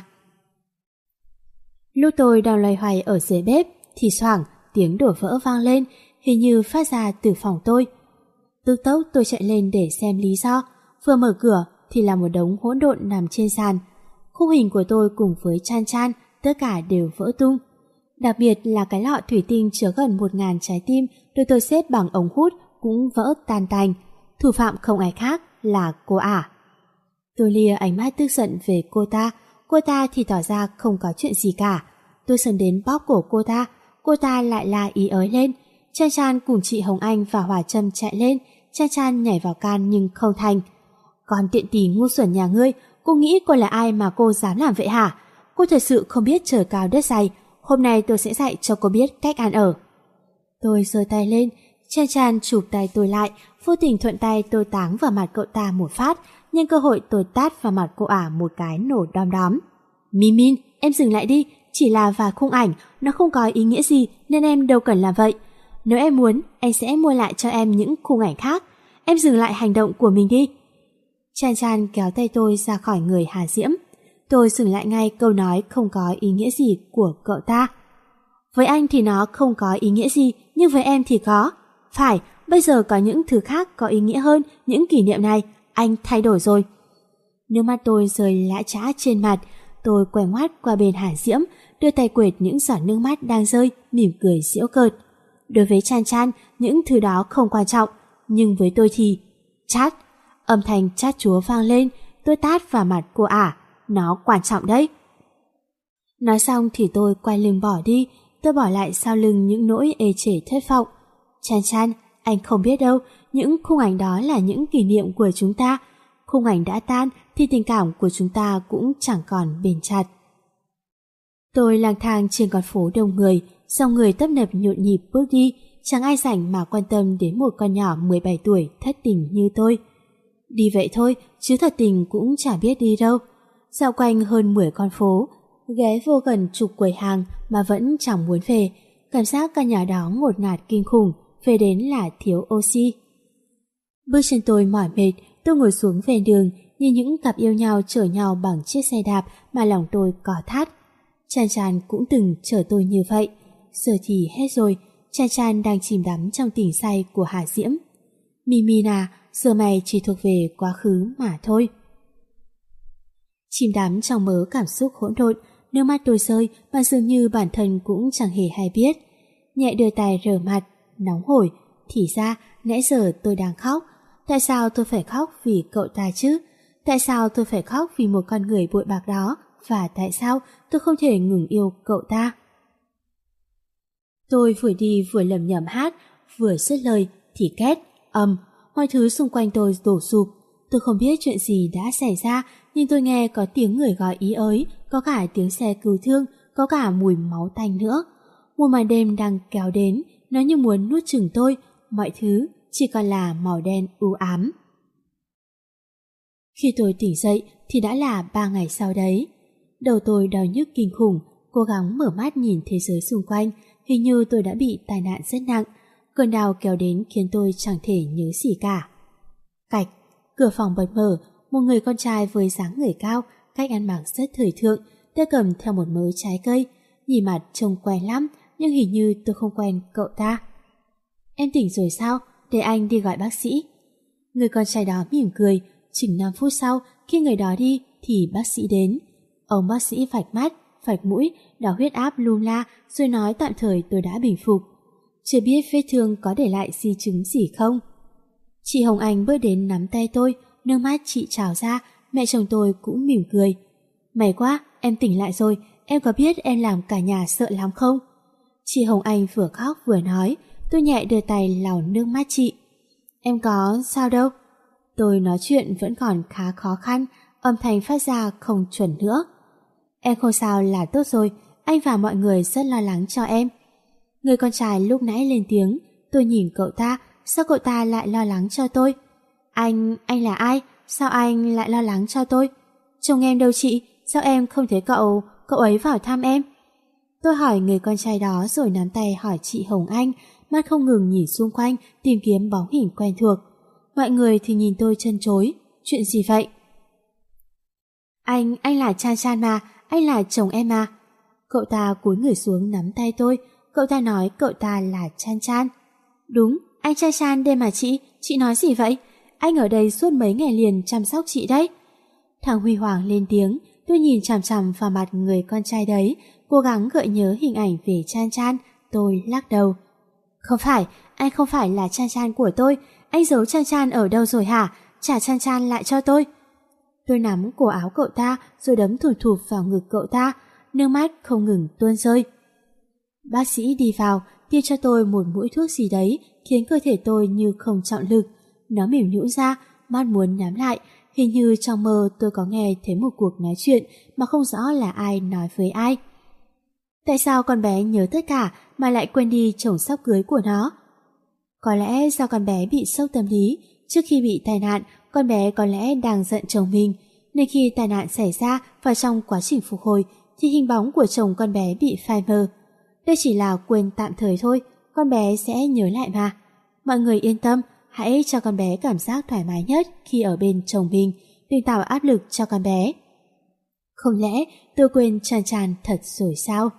A: Lúc tôi đang loay hoay ở dưới bếp thì xoảng tiếng đổ vỡ vang lên, hình như phát ra từ phòng tôi. Tức tốc tôi chạy lên để xem lý do. Vừa mở cửa thì là một đống hỗn độn nằm trên sàn. Khung hình của tôi cùng với Chan Chan tất cả đều vỡ tung. Đặc biệt là cái lọ thủy tinh chứa gần 1000 trái tim được tôi xếp bằng ống hút cũng vỡ tan tành. Thủ phạm không ai khác là cô ả. Tôi lia ánh mắt tức giận về cô ta, cô ta thì tỏ ra không có chuyện gì cả. Tôi sấn đến bóp cổ cô ta lại la ý ới lên. Chan Chan cùng chị Hồng Anh và Hòa Trâm chạy lên, Chan Chan nhảy vào can nhưng không thành. Con tiện tỳ ngu xuẩn nhà ngươi, cô nghĩ cô là ai mà cô dám làm vậy hả? Cô thật sự không biết trời cao đất dày, hôm nay tôi sẽ dạy cho cô biết cách ăn ở. Tôi giơ tay lên, Chan Chan chụp tay tôi lại, vô tình thuận tay tôi táng vào mặt cậu ta một phát, nhân cơ hội tôi tát vào mặt cô ả một cái nổ đom đóm. Min, em dừng lại đi, chỉ là vài khung ảnh, nó không có ý nghĩa gì nên em đâu cần làm vậy. Nếu em muốn, anh sẽ mua lại cho em những khung ảnh khác. Em dừng lại hành động của mình đi. Chan Chan kéo tay tôi ra khỏi người Hà Diễm. Tôi dừng lại ngay câu nói không có ý nghĩa gì của cậu ta. Với anh thì nó không có ý nghĩa gì, nhưng với em thì có. Phải, bây giờ có những thứ khác có ý nghĩa hơn những kỷ niệm này. Anh thay đổi rồi. Nước mắt tôi rơi lã chã trên mặt. Tôi quay ngoắt qua bên Hà Diễm, đưa tay quệt những giọt nước mắt đang rơi, mỉm cười giễu cợt. Đối với Chan Chan, những thứ đó không quan trọng, nhưng với tôi thì... Chát! Âm thanh chát chúa vang lên, tôi tát vào mặt cô ả. Nó quan trọng đấy. Nói xong thì tôi quay lưng bỏ đi, tôi bỏ lại sau lưng những nỗi ê chề thất vọng. Chan Chan, anh không biết đâu, những khung ảnh đó là những kỷ niệm của chúng ta. Khung ảnh đã tan thì tình cảm của chúng ta cũng chẳng còn bền chặt. Tôi lang thang trên con phố đông người, dòng người tấp nập nhộn nhịp bước đi, chẳng ai rảnh mà quan tâm đến một con nhỏ 17 tuổi thất tình như tôi. Đi vậy thôi, chứ thật tình cũng chả biết đi đâu. Dạo quanh hơn 10 con phố, ghé vô gần chục quầy hàng mà vẫn chẳng muốn về. Cảm giác căn nhà đó ngột ngạt kinh khủng, về đến là thiếu oxy. Bước chân tôi mỏi mệt, tôi ngồi xuống ven đường, nhìn những cặp yêu nhau chở nhau bằng chiếc xe đạp mà lòng tôi cò thắt. Chan Chan cũng từng chở tôi như vậy. Giờ thì hết rồi, Chan Chan đang chìm đắm trong tình say của Hà Diễm. Mimina, giờ mày chỉ thuộc về quá khứ mà thôi. Chìm đắm trong mớ cảm xúc hỗn độn, nước mắt tôi rơi mà dường như bản thân cũng chẳng hề hay biết. Nhẹ đưa tay rửa mặt, nóng hổi, thì ra nãy giờ tôi đang khóc. Tại sao tôi phải khóc vì cậu ta chứ? Tại sao tôi phải khóc vì một con người bội bạc đó? Và tại sao tôi không thể ngừng yêu cậu ta? Tôi vừa đi vừa lẩm nhẩm hát, vừa dứt lời thì két, mọi thứ xung quanh tôi đổ sụp. Tôi không biết chuyện gì đã xảy ra, nhưng tôi nghe có tiếng người gọi ý ới, có cả tiếng xe cứu thương, có cả mùi máu tanh nữa. Một màn đêm đang kéo đến, nó như muốn nuốt chửng tôi, mọi thứ chỉ còn là màu đen u ám. Khi tôi tỉnh dậy thì đã là 3 ngày sau đấy. Đầu tôi đau nhức kinh khủng, cố gắng mở mắt nhìn thế giới xung quanh, hình như tôi đã bị tai nạn rất nặng. Cơn đau kéo đến khiến tôi chẳng thể nhớ gì cả. Cạch, cửa phòng bật mở, một người con trai với dáng người cao, cách ăn mặc rất thời thượng, tay cầm theo một mớ trái cây, nhìn mặt trông quen lắm, nhưng hình như tôi không quen cậu ta. Em tỉnh rồi sao? Để anh đi gọi bác sĩ. Người con trai đó mỉm cười. Chừng 5 phút sau, khi người đó đi thì bác sĩ đến. Ông bác sĩ vạch mắt, vạch mũi, đo huyết áp lum la, rồi nói tạm thời tôi đã bình phục. Chưa biết vết thương có để lại di chứng gì không. Chị Hồng Anh bước đến nắm tay tôi, nước mắt chị trào ra. Mẹ chồng tôi cũng mỉm cười. May quá, em tỉnh lại rồi. Em có biết em làm cả nhà sợ lắm không? Chị Hồng Anh vừa khóc vừa nói. Tôi nhẹ đưa tay lau nước mắt chị. Em có sao đâu. Tôi nói chuyện vẫn còn khá khó khăn, âm thanh phát ra không chuẩn nữa. Em không sao là tốt rồi, anh và mọi người rất lo lắng cho em. Người con trai lúc nãy lên tiếng, tôi nhìn cậu ta, sao cậu ta lại lo lắng cho tôi? Anh là ai? Sao anh lại lo lắng cho tôi? Chồng em đâu chị, sao em không thấy cậu ấy vào thăm em? Tôi hỏi người con trai đó rồi nắm tay hỏi chị Hồng Anh, mắt không ngừng nhìn xung quanh tìm kiếm bóng hình quen thuộc. Mọi người thì nhìn tôi chân chối. Chuyện gì vậy? Anh là Chan Chan mà, anh là chồng em mà. Cậu ta cúi người xuống nắm tay tôi. Cậu ta nói cậu ta là Chan Chan. Đúng, anh Chan Chan đây mà chị nói gì vậy? Anh ở đây suốt mấy ngày liền chăm sóc chị đấy. Thằng Huy Hoàng lên tiếng. Tôi nhìn chằm chằm vào mặt người con trai đấy, cố gắng gợi nhớ hình ảnh về Chan Chan. Tôi lắc đầu. Không phải, anh không phải là Chan Chan của tôi. Anh giấu Chan Chan ở đâu rồi hả? Trả Chan Chan lại cho tôi. Tôi nắm cổ áo cậu ta rồi đấm thùm thụp vào ngực cậu ta, nước mắt không ngừng tuôn rơi. Bác sĩ đi vào, tiêm cho tôi một mũi thuốc gì đấy khiến cơ thể tôi như không trọng lực. Nó mềm nhũn ra, mắt muốn nhắm lại. Hình như trong mơ tôi có nghe thấy một cuộc nói chuyện mà không rõ là ai nói với ai. Tại sao con bé nhớ tất cả mà lại quên đi chồng sắp cưới của nó? Có lẽ do con bé bị sốc tâm lý. Trước khi bị tai nạn, con bé có lẽ đang giận chồng mình, nên khi tai nạn xảy ra và trong quá trình phục hồi thì hình bóng của chồng con bé bị phai mờ. Đây chỉ là quên tạm thời thôi, con bé sẽ nhớ lại mà. Mọi người yên tâm, hãy cho con bé cảm giác thoải mái nhất khi ở bên chồng mình, đừng tạo áp lực cho con bé. Không lẽ tôi quên Chan Chan thật rồi sao?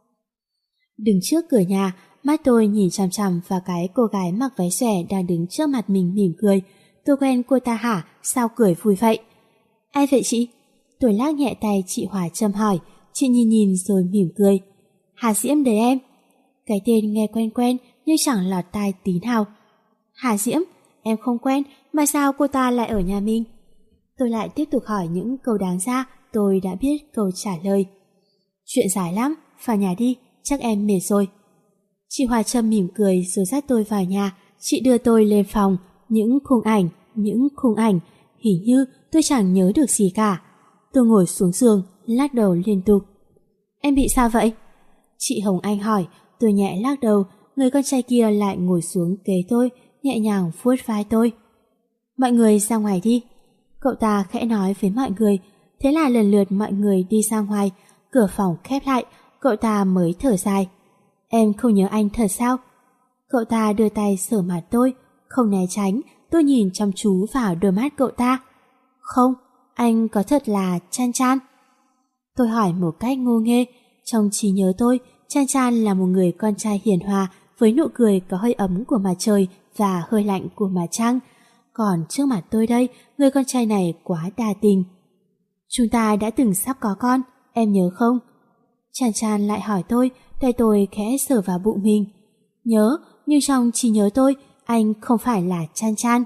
A: Đứng trước cửa nhà, mắt tôi nhìn chằm chằm vào cái cô gái mặc váy xòe đang đứng trước mặt mình mỉm cười. Tôi quen cô ta hả? Sao cười vui vậy? Ai vậy chị? Tôi lắc nhẹ tay chị Hòa Trâm hỏi. Chị nhìn rồi mỉm cười. Hà Diễm đấy em. Cái tên nghe quen quen nhưng chẳng lọt tai tí nào. Hà Diễm? Em không quen, mà sao cô ta lại ở nhà mình? Tôi lại tiếp tục hỏi những câu đáng ra. Tôi đã biết câu trả lời. Chuyện dài lắm, vào nhà đi, chắc em mệt rồi. Chị Hòa Trâm mỉm cười rồi dắt tôi vào nhà. Chị đưa tôi lên phòng. Những khung ảnh, hình như tôi chẳng nhớ được gì cả. Tôi ngồi xuống giường, lắc đầu liên tục. Em bị sao vậy? Chị Hồng Anh hỏi. Tôi nhẹ lắc đầu. Người con trai kia lại ngồi xuống kế tôi, nhẹ nhàng vuốt vai tôi. Mọi người ra ngoài đi. Cậu ta khẽ nói với mọi người. Thế là lần lượt mọi người đi ra ngoài. Cửa phòng khép lại, cậu ta mới thở dài. Em không nhớ anh thật sao? Cậu ta đưa tay sờ mặt tôi, không né tránh. Tôi nhìn chăm chú vào đôi mắt cậu ta. Không, anh có thật là Chan Chan? Tôi hỏi một cách ngô nghê. Trong trí nhớ tôi, Chan Chan là một người con trai hiền hòa với nụ cười có hơi ấm của mặt trời và hơi lạnh của mặt trăng. Còn trước mặt tôi đây, người con trai này quá đa tình. Chúng ta đã từng sắp có con, em nhớ không? Chan Chan lại hỏi tôi, tay tôi khẽ sờ vào bụng mình. Nhớ, nhưng trong trí nhớ tôi, anh không phải là Chan Chan.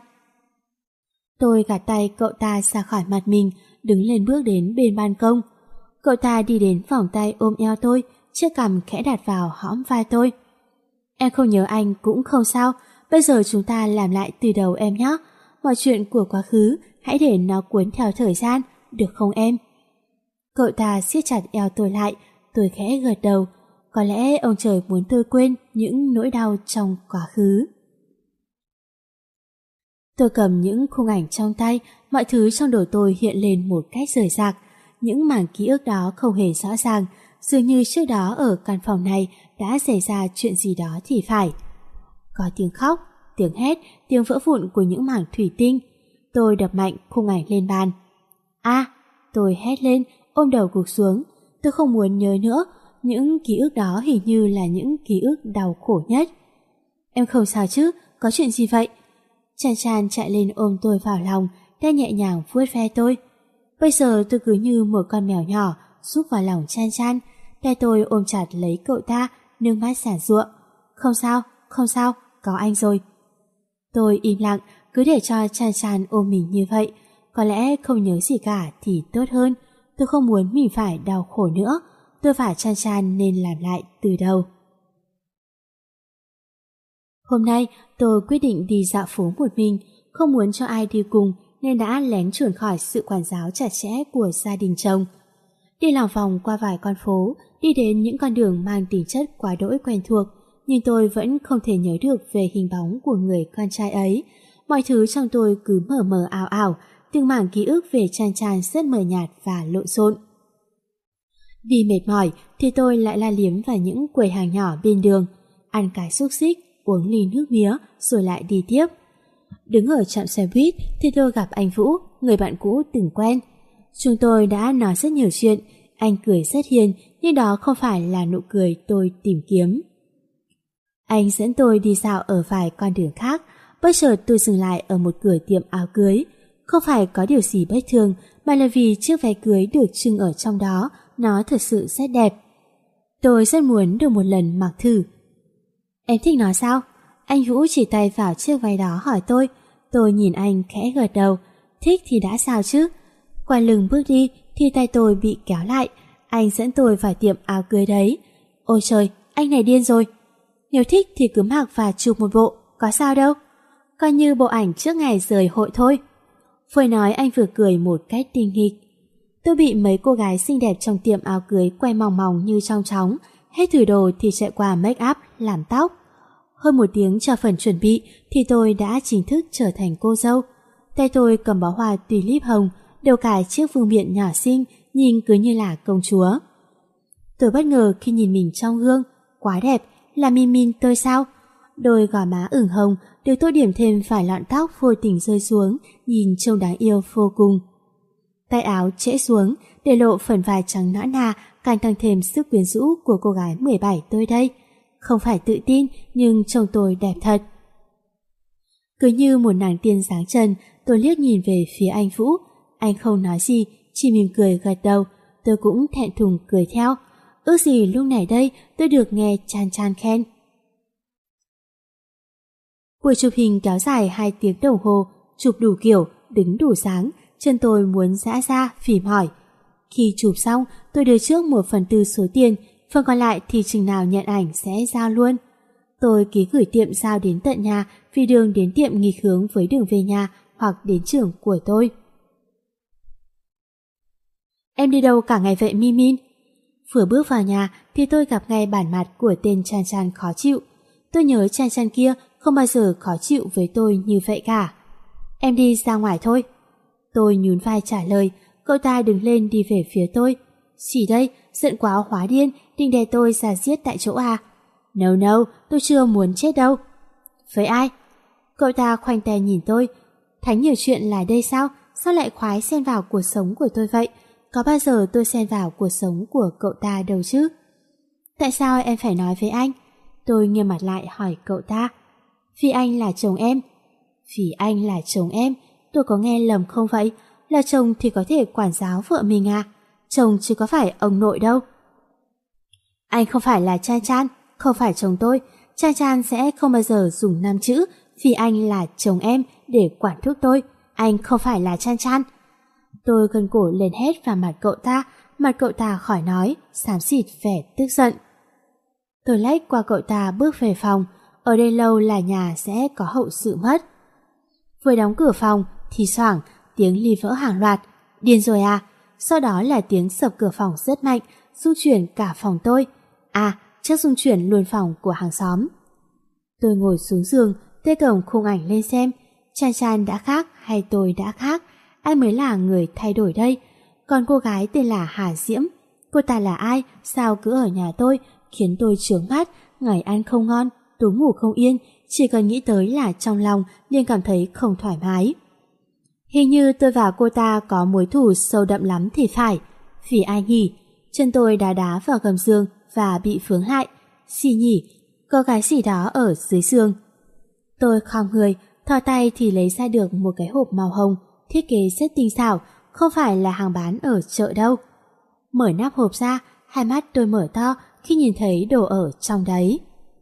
A: Tôi gạt tay cậu ta ra khỏi mặt mình, đứng lên bước đến bên ban công. Cậu ta đi đến vòng tay ôm eo tôi, chiếc cằm khẽ đặt vào hõm vai tôi. Em không nhớ anh cũng không sao, bây giờ chúng ta làm lại từ đầu em nhé. Mọi chuyện của quá khứ, hãy để nó cuốn theo thời gian, được không em? Cậu ta siết chặt eo tôi lại, tôi khẽ gật đầu. Có lẽ ông trời muốn tôi quên những nỗi đau trong quá khứ. Tôi cầm những khung ảnh trong tay, mọi thứ trong đầu tôi hiện lên một cách rời rạc. Những mảng ký ức đó không hề rõ ràng, dường như trước đó ở căn phòng này đã xảy ra chuyện gì đó thì phải. Có tiếng khóc, tiếng hét, tiếng vỡ vụn của những mảng thủy tinh. Tôi đập mạnh khung ảnh lên bàn. Tôi hét lên, ôm đầu gục xuống. Tôi không muốn nhớ nữa, những ký ức đó hình như là những ký ức đau khổ nhất. Em không sao chứ, có chuyện gì vậy? Chan Chan chạy lên ôm tôi vào lòng, đang nhẹ nhàng vuốt ve tôi. Bây giờ tôi cứ như một con mèo nhỏ rúc vào lòng Chan Chan. Tay tôi ôm chặt lấy cậu ta, nước mắt giàn giụa. Không sao, có anh rồi. Tôi im lặng, cứ để cho Chan Chan ôm mình như vậy. Có lẽ không nhớ gì cả thì tốt hơn. Tôi không muốn mình phải đau khổ nữa. Tôi và Chan Chan nên làm lại từ đầu. Hôm nay tôi quyết định đi dạo phố một mình, không muốn cho ai đi cùng nên đã lén chuồn khỏi sự quản giáo chặt chẽ của gia đình chồng. Đi lòng vòng qua vài con phố, đi đến những con đường mang tính chất quá đỗi quen thuộc, nhưng tôi vẫn không thể nhớ được về hình bóng của người con trai ấy. Mọi thứ trong tôi cứ mờ mờ ảo ảo, từng mảng ký ức về Chan Chan rất mờ nhạt và lộn xộn. Vì mệt mỏi thì tôi lại la liếm vào những quầy hàng nhỏ bên đường, ăn cái xúc xích, uống ly nước mía rồi lại đi tiếp. Đứng ở trạm xe buýt thì tôi gặp anh Vũ, người bạn cũ từng quen. Chúng tôi đã nói rất nhiều chuyện, anh cười rất hiền nhưng đó không phải là nụ cười tôi tìm kiếm. Anh dẫn tôi đi dạo ở vài con đường khác, bất chợt tôi dừng lại ở một cửa tiệm áo cưới. Không phải có điều gì bất thường mà là vì chiếc váy cưới được trưng ở trong đó nó thật sự rất đẹp. Tôi rất muốn được một lần mặc thử. Em thích nó sao? Anh Vũ chỉ tay vào chiếc váy đó hỏi tôi. Tôi nhìn anh khẽ gật đầu. Thích thì đã sao chứ? Quay lưng bước đi thì tay tôi bị kéo lại. Anh dẫn tôi vào tiệm áo cưới đấy. Ôi trời, anh này điên rồi. Nếu thích thì cứ mặc và chụp một bộ, có sao đâu. Coi như bộ ảnh trước ngày rời hội thôi. Vừa nói anh vừa cười một cách tinh nghịch. Tôi bị mấy cô gái xinh đẹp trong tiệm áo cưới quay mòng mòng như trong chóng. Hết thử đồ thì chạy qua make up, làm tóc. Hơn một tiếng cho phần chuẩn bị thì tôi đã chính thức trở thành cô dâu. Tay tôi cầm bó hoa tulip hồng, đầu cài chiếc vương miện nhỏ xinh, nhìn cứ như là công chúa. Tôi bất ngờ khi nhìn mình trong gương, quá đẹp, là Min Min tôi sao? Đôi gò má ửng hồng được tôi điểm thêm vài lọn tóc vô tình rơi xuống, nhìn trông đáng yêu vô cùng. Tay áo trễ xuống, để lộ phần vai trắng nõn nà, càng tăng thêm sức quyến rũ của cô gái 17 tôi đây. Không phải tự tin, nhưng trông tôi đẹp thật. Cứ như một nàng tiên dáng trần, tôi liếc nhìn về phía anh Vũ. Anh không nói gì, chỉ mỉm cười gật đầu. Tôi cũng thẹn thùng cười theo. Ước gì lúc này đây tôi được nghe Chan Chan khen. Buổi chụp hình kéo dài 2 tiếng đồng hồ, chụp đủ kiểu, đứng đủ sáng, chân tôi muốn giã ra, phì mỏi. Khi chụp xong, tôi đưa trước 1/4 số tiền, phần còn lại thì chừng nào nhận ảnh sẽ giao luôn. Tôi ký gửi tiệm giao đến tận nhà vì đường đến tiệm nghịch hướng với đường về nhà hoặc đến trường của tôi. Em đi đâu cả ngày vậy Min Min? Vừa bước vào nhà thì tôi gặp ngay bản mặt của tên Chan Chan khó chịu. Tôi nhớ Chan Chan kia không bao giờ khó chịu với tôi như vậy cả. Em đi ra ngoài thôi. Tôi nhún vai trả lời. Cậu ta đứng lên đi về phía tôi. Chỉ đây, giận quá hóa điên, định đè tôi ra giết tại chỗ à? No, tôi chưa muốn chết đâu. Với ai? Cậu ta khoanh tay nhìn tôi. Thánh nhiều chuyện là đây sao? Sao lại khoái xen vào cuộc sống của tôi vậy? Có bao giờ tôi xen vào cuộc sống của cậu ta đâu chứ? Tại sao em phải nói với anh? Tôi nghiêm mặt lại hỏi cậu ta. Vì anh là chồng em. Vì anh là chồng em? Tôi có nghe lầm không vậy? Là chồng thì có thể quản giáo vợ mình à? Chồng chứ có phải ông nội đâu. Anh không phải là Chan Chan, không phải chồng tôi. Chan Chan sẽ không bao giờ dùng 5 chữ vì anh là chồng em để quản thúc tôi. Anh không phải là Chan Chan. Tôi gân cổ lên hét vào mặt cậu ta khỏi nói, xám xịt vẻ tức giận. Tôi lách qua cậu ta bước về phòng, ở đây lâu là nhà sẽ có hậu sự mất. Vừa đóng cửa phòng thì xoảng tiếng ly vỡ hàng loạt. Điên rồi à? Sau đó là tiếng sập cửa phòng rất mạnh, rung chuyển cả phòng tôi. À, chắc rung chuyển luôn phòng của hàng xóm. Tôi ngồi xuống giường, tê cổng khung ảnh lên xem. Chan Chan đã khác hay tôi đã khác? Ai mới là người thay đổi đây? Còn cô gái tên là Hà Diễm, cô ta là ai? Sao cứ ở nhà tôi, khiến tôi chướng mắt, ngày ăn không ngon, tối ngủ không yên, chỉ cần nghĩ tới là trong lòng liền cảm thấy không thoải mái. Hình như tôi và cô ta có mối thù sâu đậm lắm thì phải. Vì ai nhỉ? Chân tôi đá vào gầm giường và bị vướng lại. Gì nhỉ? Có cái gì đó ở dưới giường. Tôi khom người, thò tay thì lấy ra được một cái hộp màu hồng, thiết kế rất tinh xảo, không phải là hàng bán ở chợ đâu. Mở nắp hộp ra, hai mắt tôi mở to khi nhìn thấy đồ ở trong đấy.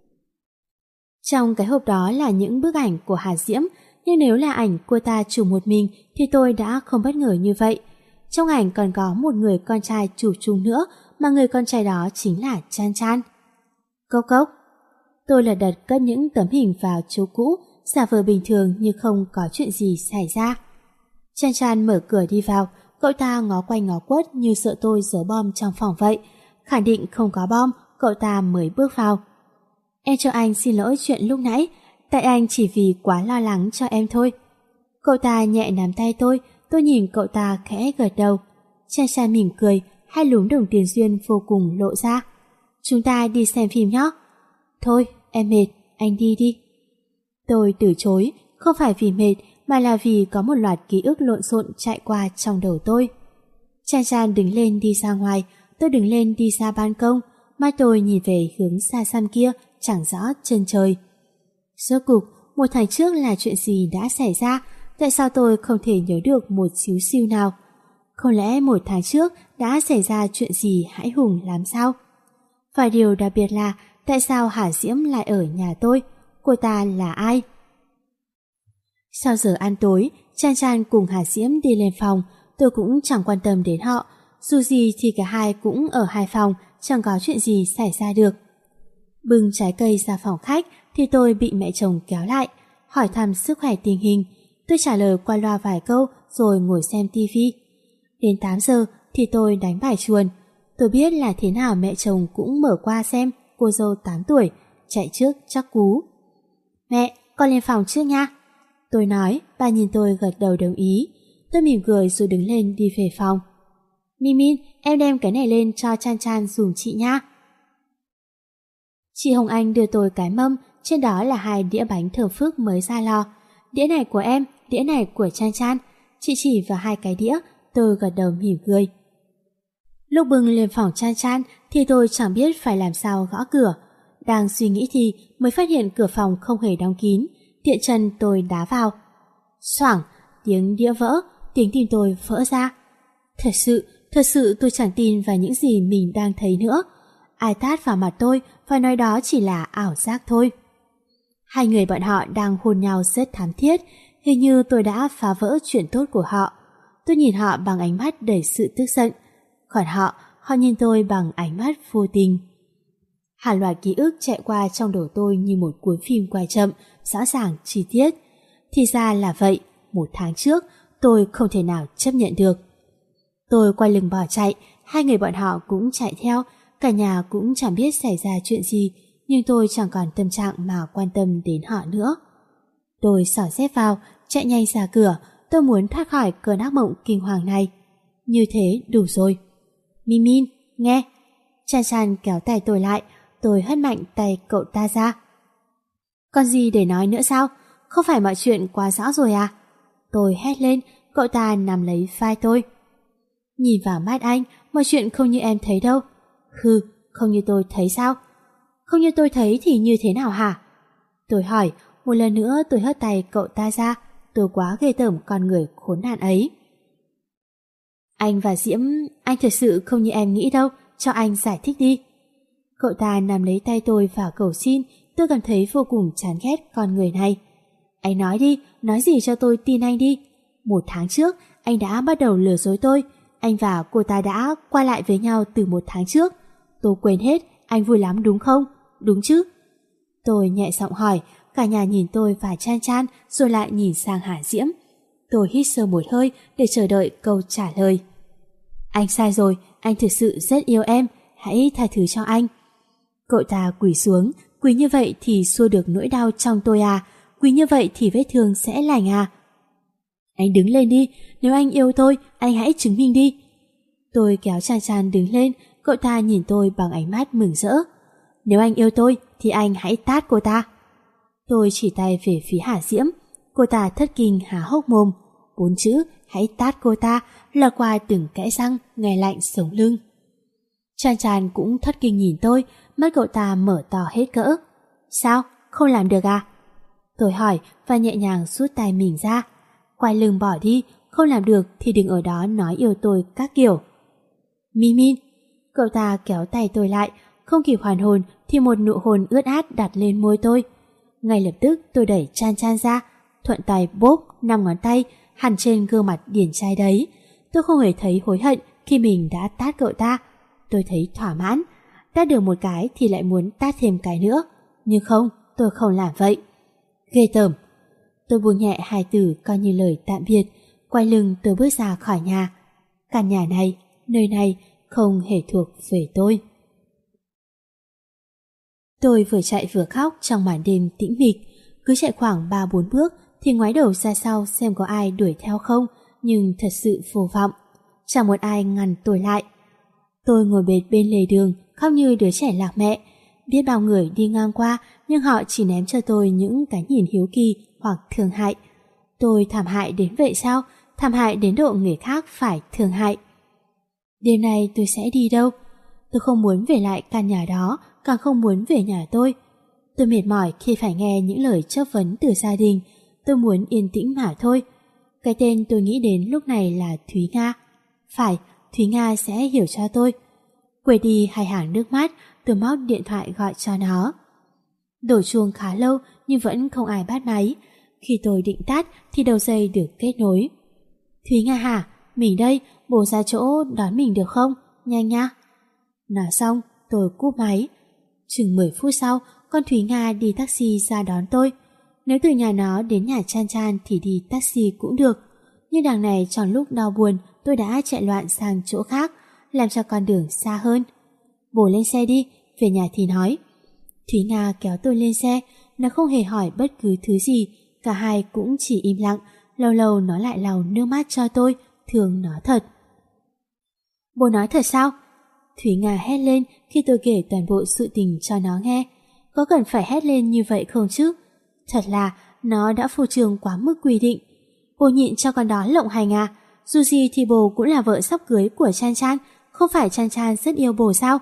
A: Trong cái hộp đó là những bức ảnh của Hà Diễm, nhưng nếu là ảnh cô ta chụp một mình thì tôi đã không bất ngờ như vậy. Trong ảnh còn có một người con trai chụp chung nữa, mà người con trai đó chính là Chan Chan. Cốc cốc. Tôi lật đật cất những tấm hình vào chỗ cũ, giả vờ bình thường như không có chuyện gì xảy ra. Chan Chan mở cửa đi vào, cậu ta ngó quanh ngó quất như sợ tôi giấu bom trong phòng vậy. Khẳng định không có bom, cậu ta mới bước vào. Em cho anh xin lỗi chuyện lúc nãy, tại anh chỉ vì quá lo lắng cho em thôi. Cậu ta nhẹ nắm tay tôi nhìn cậu ta khẽ gật đầu. Chan Chan mỉm cười, hai lúm đồng tiền duyên vô cùng lộ ra. Chúng ta đi xem phim nhé. Thôi, em mệt, anh đi đi. Tôi từ chối, không phải vì mệt mà là vì có một loạt ký ức lộn xộn chạy qua trong đầu tôi. Chan Chan đứng lên đi ra ngoài, tôi đứng lên đi ra ban công, mắt tôi nhìn về hướng xa xăm kia, chẳng rõ chân trời. Rốt cục, một tháng trước là chuyện gì đã xảy ra, tại sao tôi không thể nhớ được một xíu xiu nào? Không lẽ một tháng trước đã xảy ra chuyện gì hãi hùng lắm sao? Và điều đặc biệt là tại sao Hà Diễm lại ở nhà tôi? Cô ta là ai? Sau giờ ăn tối, Chan Chan cùng Hà Diễm đi lên phòng. tôi cũng chẳng quan tâm đến họ. Dù gì thì cả hai cũng ở hai phòng, chẳng có chuyện gì xảy ra được. Bưng trái cây ra phòng khách thì tôi bị mẹ chồng kéo lại, hỏi thăm sức khỏe tình hình. Tôi trả lời qua loa vài câu rồi ngồi xem tivi. Đến 8 giờ thì tôi đánh bài chuồn. Tôi biết là thế nào mẹ chồng cũng mở qua xem cô dâu 8 tuổi, chạy trước chắc cú. Mẹ, con lên phòng trước nha. Tôi nói, bà nhìn tôi gật đầu đồng ý. Tôi mỉm cười rồi đứng lên đi về phòng. Min, em đem cái này lên cho Chan Chan dùm chị nha. Chị Hồng Anh đưa tôi cái mâm, trên đó là 2 đĩa bánh thơm phức mới ra lò. Đĩa này của em, đĩa này của Chan Chan. Chị chỉ vào 2 cái đĩa, tôi gật đầu mỉm cười. Lúc bưng lên phòng Chan Chan thì tôi chẳng biết phải làm sao gõ cửa. Đang suy nghĩ thì mới phát hiện cửa phòng không hề đóng kín. Tiện chân tôi đá vào. Xoảng, tiếng đĩa vỡ, tiếng tim tôi vỡ ra. Thật sự tôi chẳng tin vào những gì mình đang thấy nữa. Ai tát vào mặt tôi và nói đó chỉ là ảo giác thôi. Hai người bọn họ đang hôn nhau rất thắm thiết. Hình như tôi đã phá vỡ chuyện tốt của họ. Tôi nhìn họ bằng ánh mắt đầy sự tức giận. Còn họ nhìn tôi bằng ánh mắt vô tình. Hàng loạt ký ức chạy qua trong đầu tôi như một cuốn phim quay chậm, rõ ràng chi tiết. Thì ra là vậy, 1 tháng trước tôi không thể nào chấp nhận được. Tôi quay lưng bỏ chạy, hai người bọn họ cũng chạy theo, cả nhà cũng chẳng biết xảy ra chuyện gì, nhưng tôi chẳng còn tâm trạng mà quan tâm đến họ nữa. Tôi xỏ dép vào, chạy nhanh ra cửa, tôi muốn thoát khỏi cơn ác mộng kinh hoàng này. Như thế đủ rồi. Min, nghe. Chan Chan kéo tay tôi lại, tôi hất mạnh tay cậu ta ra. Còn gì để nói nữa sao? Không phải mọi chuyện quá rõ rồi à? Tôi hét lên, cậu ta nắm lấy vai tôi. Nhìn vào mắt anh, mọi chuyện không như em thấy đâu. Hừ, không như tôi thấy sao? Không như tôi thấy thì như thế nào hả? Tôi hỏi, một lần nữa tôi hất tay cậu ta ra. Tôi quá ghê tởm con người khốn nạn ấy. Anh và Diễm, anh thật sự không như em nghĩ đâu, cho anh giải thích đi. Cậu ta nắm lấy tay tôi và cầu xin, tôi cảm thấy vô cùng chán ghét con người này. Anh nói đi, nói gì cho tôi tin anh đi. 1 tháng trước, anh đã bắt đầu lừa dối tôi. Anh và cô ta đã qua lại với nhau từ 1 tháng trước. Tôi quên hết, anh vui lắm đúng không? Đúng chứ? Tôi nhẹ giọng hỏi, cả nhà nhìn tôi và Chan Chan rồi lại nhìn sang Hà Diễm. Tôi hít sâu một hơi để chờ đợi câu trả lời. Anh sai rồi, anh thực sự rất yêu em, hãy tha thứ cho anh. Cậu ta quỳ xuống, quỳ như vậy thì xua được nỗi đau trong tôi à, quỳ như vậy thì vết thương sẽ lành à. Anh đứng lên đi, nếu anh yêu tôi, anh hãy chứng minh đi. Tôi kéo Chan Chan đứng lên, cậu ta nhìn tôi bằng ánh mắt mừng rỡ. Nếu anh yêu tôi thì anh hãy tát cô ta. Tôi chỉ tay về phía Hà Diễm, cô ta thất kinh há hốc mồm. 4 chữ hãy tát cô ta lọt qua từng kẽ răng nghe lạnh sống lưng. Chan Chan cũng thất kinh nhìn tôi, mắt cậu ta mở to hết cỡ. Sao? Không làm được à? Tôi hỏi và nhẹ nhàng rút tay mình ra. Quay lưng bỏ đi, không làm được thì đừng ở đó nói yêu tôi các kiểu. Min, cậu ta kéo tay tôi lại, không kịp hoàn hồn thì một nụ hôn ướt át đặt lên môi tôi. Ngay lập tức tôi đẩy Chan Chan ra, thuận tay bóp 5 ngón tay hằn trên gương mặt điển trai đấy. Tôi không hề thấy hối hận khi mình đã tát cậu ta. Tôi thấy thỏa mãn. Tát được một cái thì lại muốn tát thêm cái nữa. Nhưng không, tôi không làm vậy. Ghê tởm. Tôi buông nhẹ 2 từ coi như lời tạm biệt. Quay lưng tôi bước ra khỏi nhà. Căn nhà này, nơi này không hề thuộc về tôi. Tôi vừa chạy vừa khóc trong màn đêm tĩnh mịch. Cứ chạy khoảng 3-4 bước thì ngoái đầu ra sau xem có ai đuổi theo không, nhưng thật sự vô vọng. Chẳng một ai ngăn tôi lại. Tôi ngồi bệt bên lề đường, khóc như đứa trẻ lạc mẹ. Biết bao người đi ngang qua, nhưng họ chỉ ném cho tôi những cái nhìn hiếu kỳ hoặc thương hại. Tôi thảm hại đến vậy sao? Thảm hại đến độ người khác phải thương hại. Đêm nay tôi sẽ đi đâu? Tôi không muốn về lại căn nhà đó, càng không muốn về nhà tôi. Tôi mệt mỏi khi phải nghe những lời chất vấn từ gia đình. Tôi muốn yên tĩnh mà thôi. Cái tên tôi nghĩ đến lúc này là Thúy Nga. Phải, Thúy Nga sẽ hiểu cho tôi. Quên đi 2 hàng nước mắt, tôi móc điện thoại gọi cho nó. Đổ chuông khá lâu nhưng vẫn không ai bắt máy. Khi tôi định tắt thì đầu dây được kết nối. Thúy Nga hả? mình đây, bố ra chỗ đón mình được không? Nhanh nha. Nói xong, tôi cúp máy. Chừng 10 phút sau, con Thúy Nga đi taxi ra đón tôi. Nếu từ nhà nó đến nhà Chan Chan thì đi taxi cũng được. Nhưng đằng này trong lúc đau buồn, tôi đã chạy loạn sang chỗ khác, làm cho con đường xa hơn. Bố lên xe đi, về nhà thì nói. Thúy Nga kéo tôi lên xe, nó không hề hỏi bất cứ thứ gì, cả hai cũng chỉ im lặng, lâu lâu nó lại lau nước mắt cho tôi, thương nó thật. Bố nói thật sao? Thúy Nga hét lên khi tôi kể toàn bộ sự tình cho nó nghe. Có cần phải hét lên như vậy không chứ? Thật là nó đã phô trương quá mức quy định. Bố nhịn cho con đó lộng hành à? Dù gì thì bố cũng là vợ sắp cưới của Chan Chan, không phải Chan Chan rất yêu bố sao?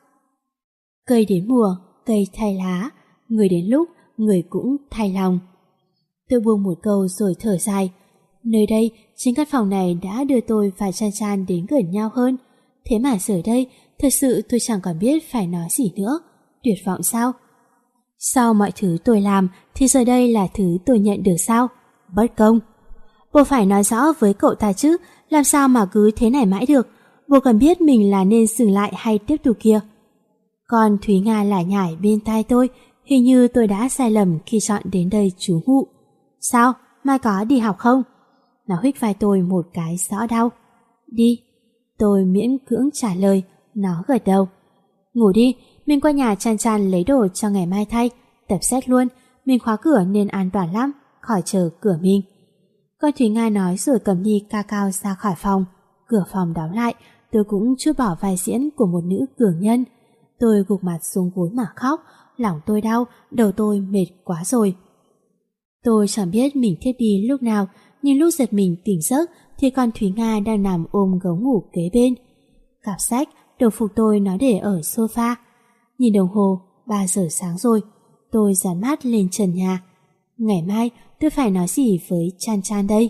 A: Cây đến mùa, cây thay lá, người đến lúc, người cũng thay lòng. Tôi buông một câu rồi thở dài. Nơi đây, chính căn phòng này đã đưa tôi và Chan Chan đến gần nhau hơn. Thế mà giờ đây, thật sự tôi chẳng còn biết phải nói gì nữa. Tuyệt vọng sao? Sau mọi thứ tôi làm thì giờ đây là thứ tôi nhận được sao? Bất công. Bố phải nói rõ với cậu ta chứ, làm sao mà cứ thế này mãi được. Bố cần biết mình là nên dừng lại hay tiếp tục kia. Còn Thúy Nga lải nhải bên tai tôi, hình như tôi đã sai lầm khi chọn đến đây trú ngụ. Sao? Mai có đi học không? Nó huých vai tôi một cái rõ đau. Đi. Tôi miễn cưỡng trả lời, nó gật đầu. Ngủ đi, mình qua nhà Chan Chan lấy đồ cho ngày mai thay, tập xét luôn, mình khóa cửa nên an toàn lắm, khỏi chờ cửa mình. Con Thúy Nga nói rồi cầm ly cacao ra khỏi phòng. Cửa phòng đóng lại, tôi cũng chút bỏ vai diễn của một nữ cường nhân. Tôi gục mặt xuống gối mà khóc, lòng tôi đau, đầu tôi mệt quá rồi. Tôi chẳng biết mình thiếp đi lúc nào, nhưng lúc giật mình tỉnh giấc thì con Thúy Nga đang nằm ôm gấu ngủ kế bên. Cặp sách, đồng phục tôi nó để ở sofa. Nhìn đồng hồ, 3 giờ sáng rồi. Tôi dán mắt lên trần nhà. Ngày mai tôi phải nói gì với Chan Chan đây?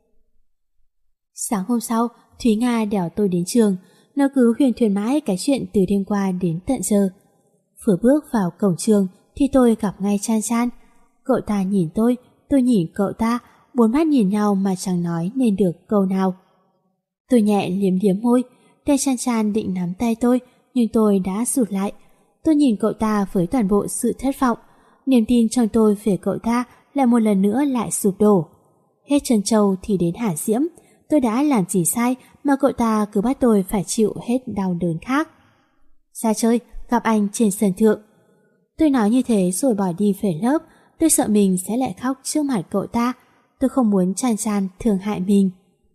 A: Sáng hôm sau, Thúy Nga đèo tôi đến trường. Nó cứ huyền thuyên mãi cái chuyện từ đêm qua đến tận giờ. Vừa bước vào cổng trường thì tôi gặp ngay Chan Chan. Cậu ta nhìn tôi nhìn cậu ta, bốn mắt nhìn nhau mà chẳng nói nên được câu nào. Tôi nhẹ liếm liếm môi, tay Chan Chan định nắm tay tôi, nhưng tôi đã rụt lại. Tôi nhìn cậu ta với toàn bộ sự thất vọng. Niềm tin trong tôi về cậu ta lại một lần nữa lại sụp đổ. Hết Trân Châu thì đến Hà Diễm. Tôi đã làm gì sai mà cậu ta cứ bắt tôi phải chịu hết đau đớn khác. Ra chơi, gặp anh trên sân thượng. Tôi nói như thế rồi bỏ đi về lớp. Tôi sợ mình sẽ lại khóc trước mặt cậu ta. Tôi không muốn Chan Chan thương hại mình.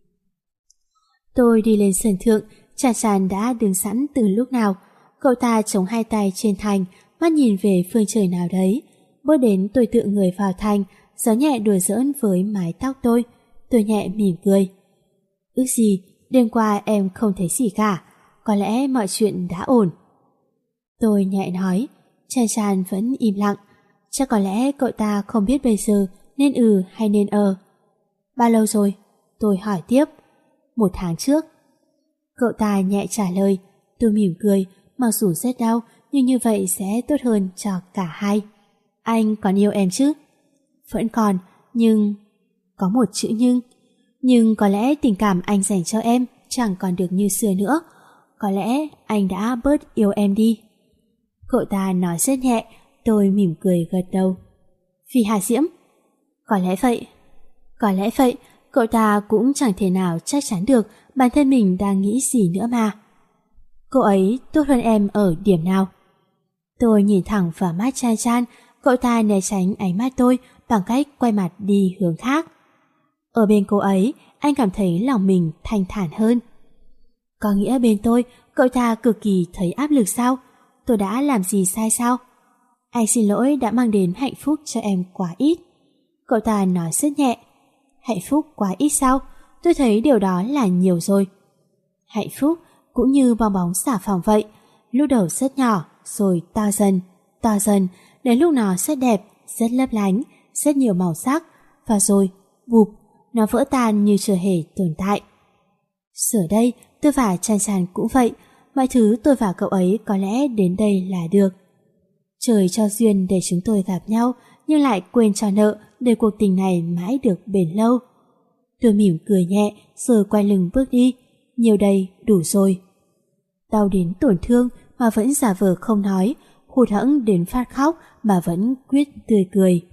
A: Tôi đi lên sân thượng. Chan Chan đã đứng sẵn từ lúc nào. Cậu ta chống hai tay trên thành, mắt nhìn về phương trời nào đấy. Bước đến tôi tựa người vào thành, gió nhẹ đùa giỡn với mái tóc tôi. Tôi nhẹ mỉm cười. Ước gì đêm qua em không thấy gì cả, có lẽ mọi chuyện đã ổn. Tôi nhẹ nói. Chan Chan vẫn im lặng. Chắc có lẽ cậu ta không biết bây giờ nên hay nên Bao lâu rồi? Tôi hỏi tiếp. 1 tháng trước. Cậu ta nhẹ trả lời. Tôi mỉm cười, mặc dù rất đau nhưng như vậy sẽ tốt hơn cho cả hai. Anh còn yêu em chứ? Vẫn còn, nhưng... Có một chữ nhưng. Nhưng có lẽ tình cảm anh dành cho em chẳng còn được như xưa nữa. Có lẽ anh đã bớt yêu em đi. Cậu ta nói rất nhẹ. Tôi mỉm cười gật đầu. Vì Hà Diễm? Có lẽ vậy. Có lẽ vậy. Cậu ta cũng chẳng thể nào chắc chắn được bản thân mình đang nghĩ gì nữa mà. Cô ấy tốt hơn em ở điểm nào? Tôi nhìn thẳng vào mắt Chan Chan. Cậu ta né tránh ánh mắt tôi bằng cách quay mặt đi hướng khác. Ở bên cô ấy, anh cảm thấy lòng mình thanh thản hơn. Có nghĩa bên tôi, cậu ta cực kỳ thấy áp lực sao? Tôi đã làm gì sai sao? Anh xin lỗi đã mang đến hạnh phúc cho em quá ít. Cậu ta nói rất nhẹ. Hạnh phúc quá ít sao? Tôi thấy điều đó là nhiều rồi. Hạnh phúc cũng như bong bóng xà phòng vậy. Lúc đầu rất nhỏ, rồi to dần, đến lúc nó rất đẹp, rất lấp lánh, rất nhiều màu sắc, và rồi, bụp, nó vỡ tan như chưa hề tồn tại. Giờ đây, tôi và Chan Chan cũng vậy, mọi thứ tôi và cậu ấy có lẽ đến đây là được. Trời cho duyên để chúng tôi gặp nhau, nhưng lại quên cho nợ để cuộc tình này mãi được bền lâu. Tôi mỉm cười nhẹ rồi quay lưng bước đi. Nhiều đây đủ rồi. Đau đến tổn thương mà vẫn giả vờ không nói, hụt hẫng đến phát khóc mà vẫn quyết tươi cười.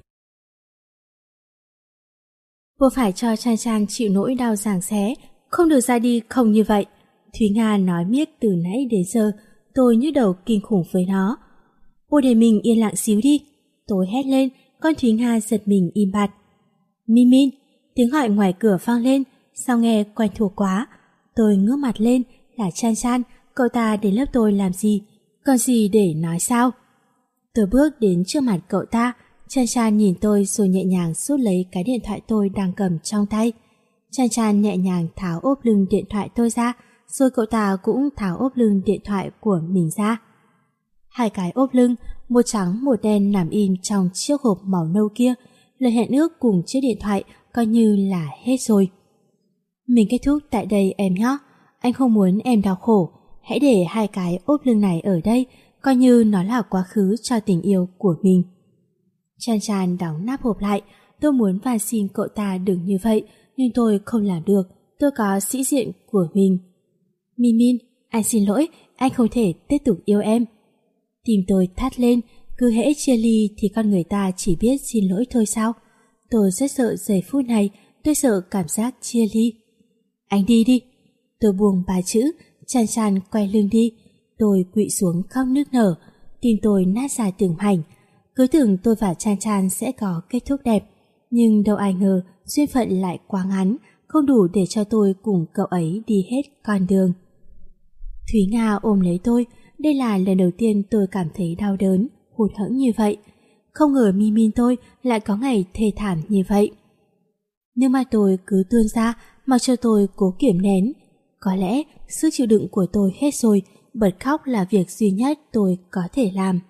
A: Cô phải cho Chan Chan chịu nỗi đau giằng xé, không được ra đi không như vậy. Thúy Nga nói miết từ nãy đến giờ, tôi nhức đầu kinh khủng với nó. Cô để mình yên lặng xíu đi. Tôi hét lên, con Thúy Nga giật mình im bặt. Min Min, tiếng gọi ngoài cửa vang lên, sao nghe quen thuộc quá. Tôi ngước mặt lên, là Chan Chan, cậu ta đến lớp tôi làm gì? Còn gì để nói sao? Tôi bước đến trước mặt cậu ta, Chan Chan nhìn tôi rồi nhẹ nhàng rút lấy cái điện thoại tôi đang cầm trong tay. Chan Chan nhẹ nhàng tháo ốp lưng điện thoại tôi ra, rồi cậu ta cũng tháo ốp lưng điện thoại của mình ra. Hai cái ốp lưng, một trắng một đen nằm im trong chiếc hộp màu nâu kia, lời hẹn ước cùng chiếc điện thoại coi như là hết rồi. Mình kết thúc tại đây em nhé, anh không muốn em đau khổ, hãy để hai cái ốp lưng này ở đây, coi như nó là quá khứ cho tình yêu của mình. Chan Chan đóng nắp hộp lại, tôi muốn van xin cậu ta đừng như vậy, nhưng tôi không làm được, tôi có sĩ diện của mình. Min Min, anh xin lỗi, anh không thể tiếp tục yêu em. Tim tôi thắt lên, cứ hễ chia ly thì con người ta chỉ biết xin lỗi thôi sao? Tôi rất sợ giây phút này, tôi sợ cảm giác chia ly. Anh đi đi. Tôi buông ba chữ, Chan Chan quay lưng đi. Tôi quỵ xuống khóc nức nở, tim tôi nát ra từng mảnh. Cứ tưởng tôi và Chan Chan sẽ có kết thúc đẹp, nhưng đâu ai ngờ duyên phận lại quá ngắn, không đủ để cho tôi cùng cậu ấy đi hết con đường. Thúy Nga ôm lấy tôi, đây là lần đầu tiên tôi cảm thấy đau đớn, hụt hẫng như vậy. Không ngờ Min Min tôi lại có ngày thê thảm như vậy. Nước mắt tôi cứ tuôn ra, mặc cho tôi cố kiểm nén. Có lẽ sức chịu đựng của tôi hết rồi, bật khóc là việc duy nhất tôi có thể làm.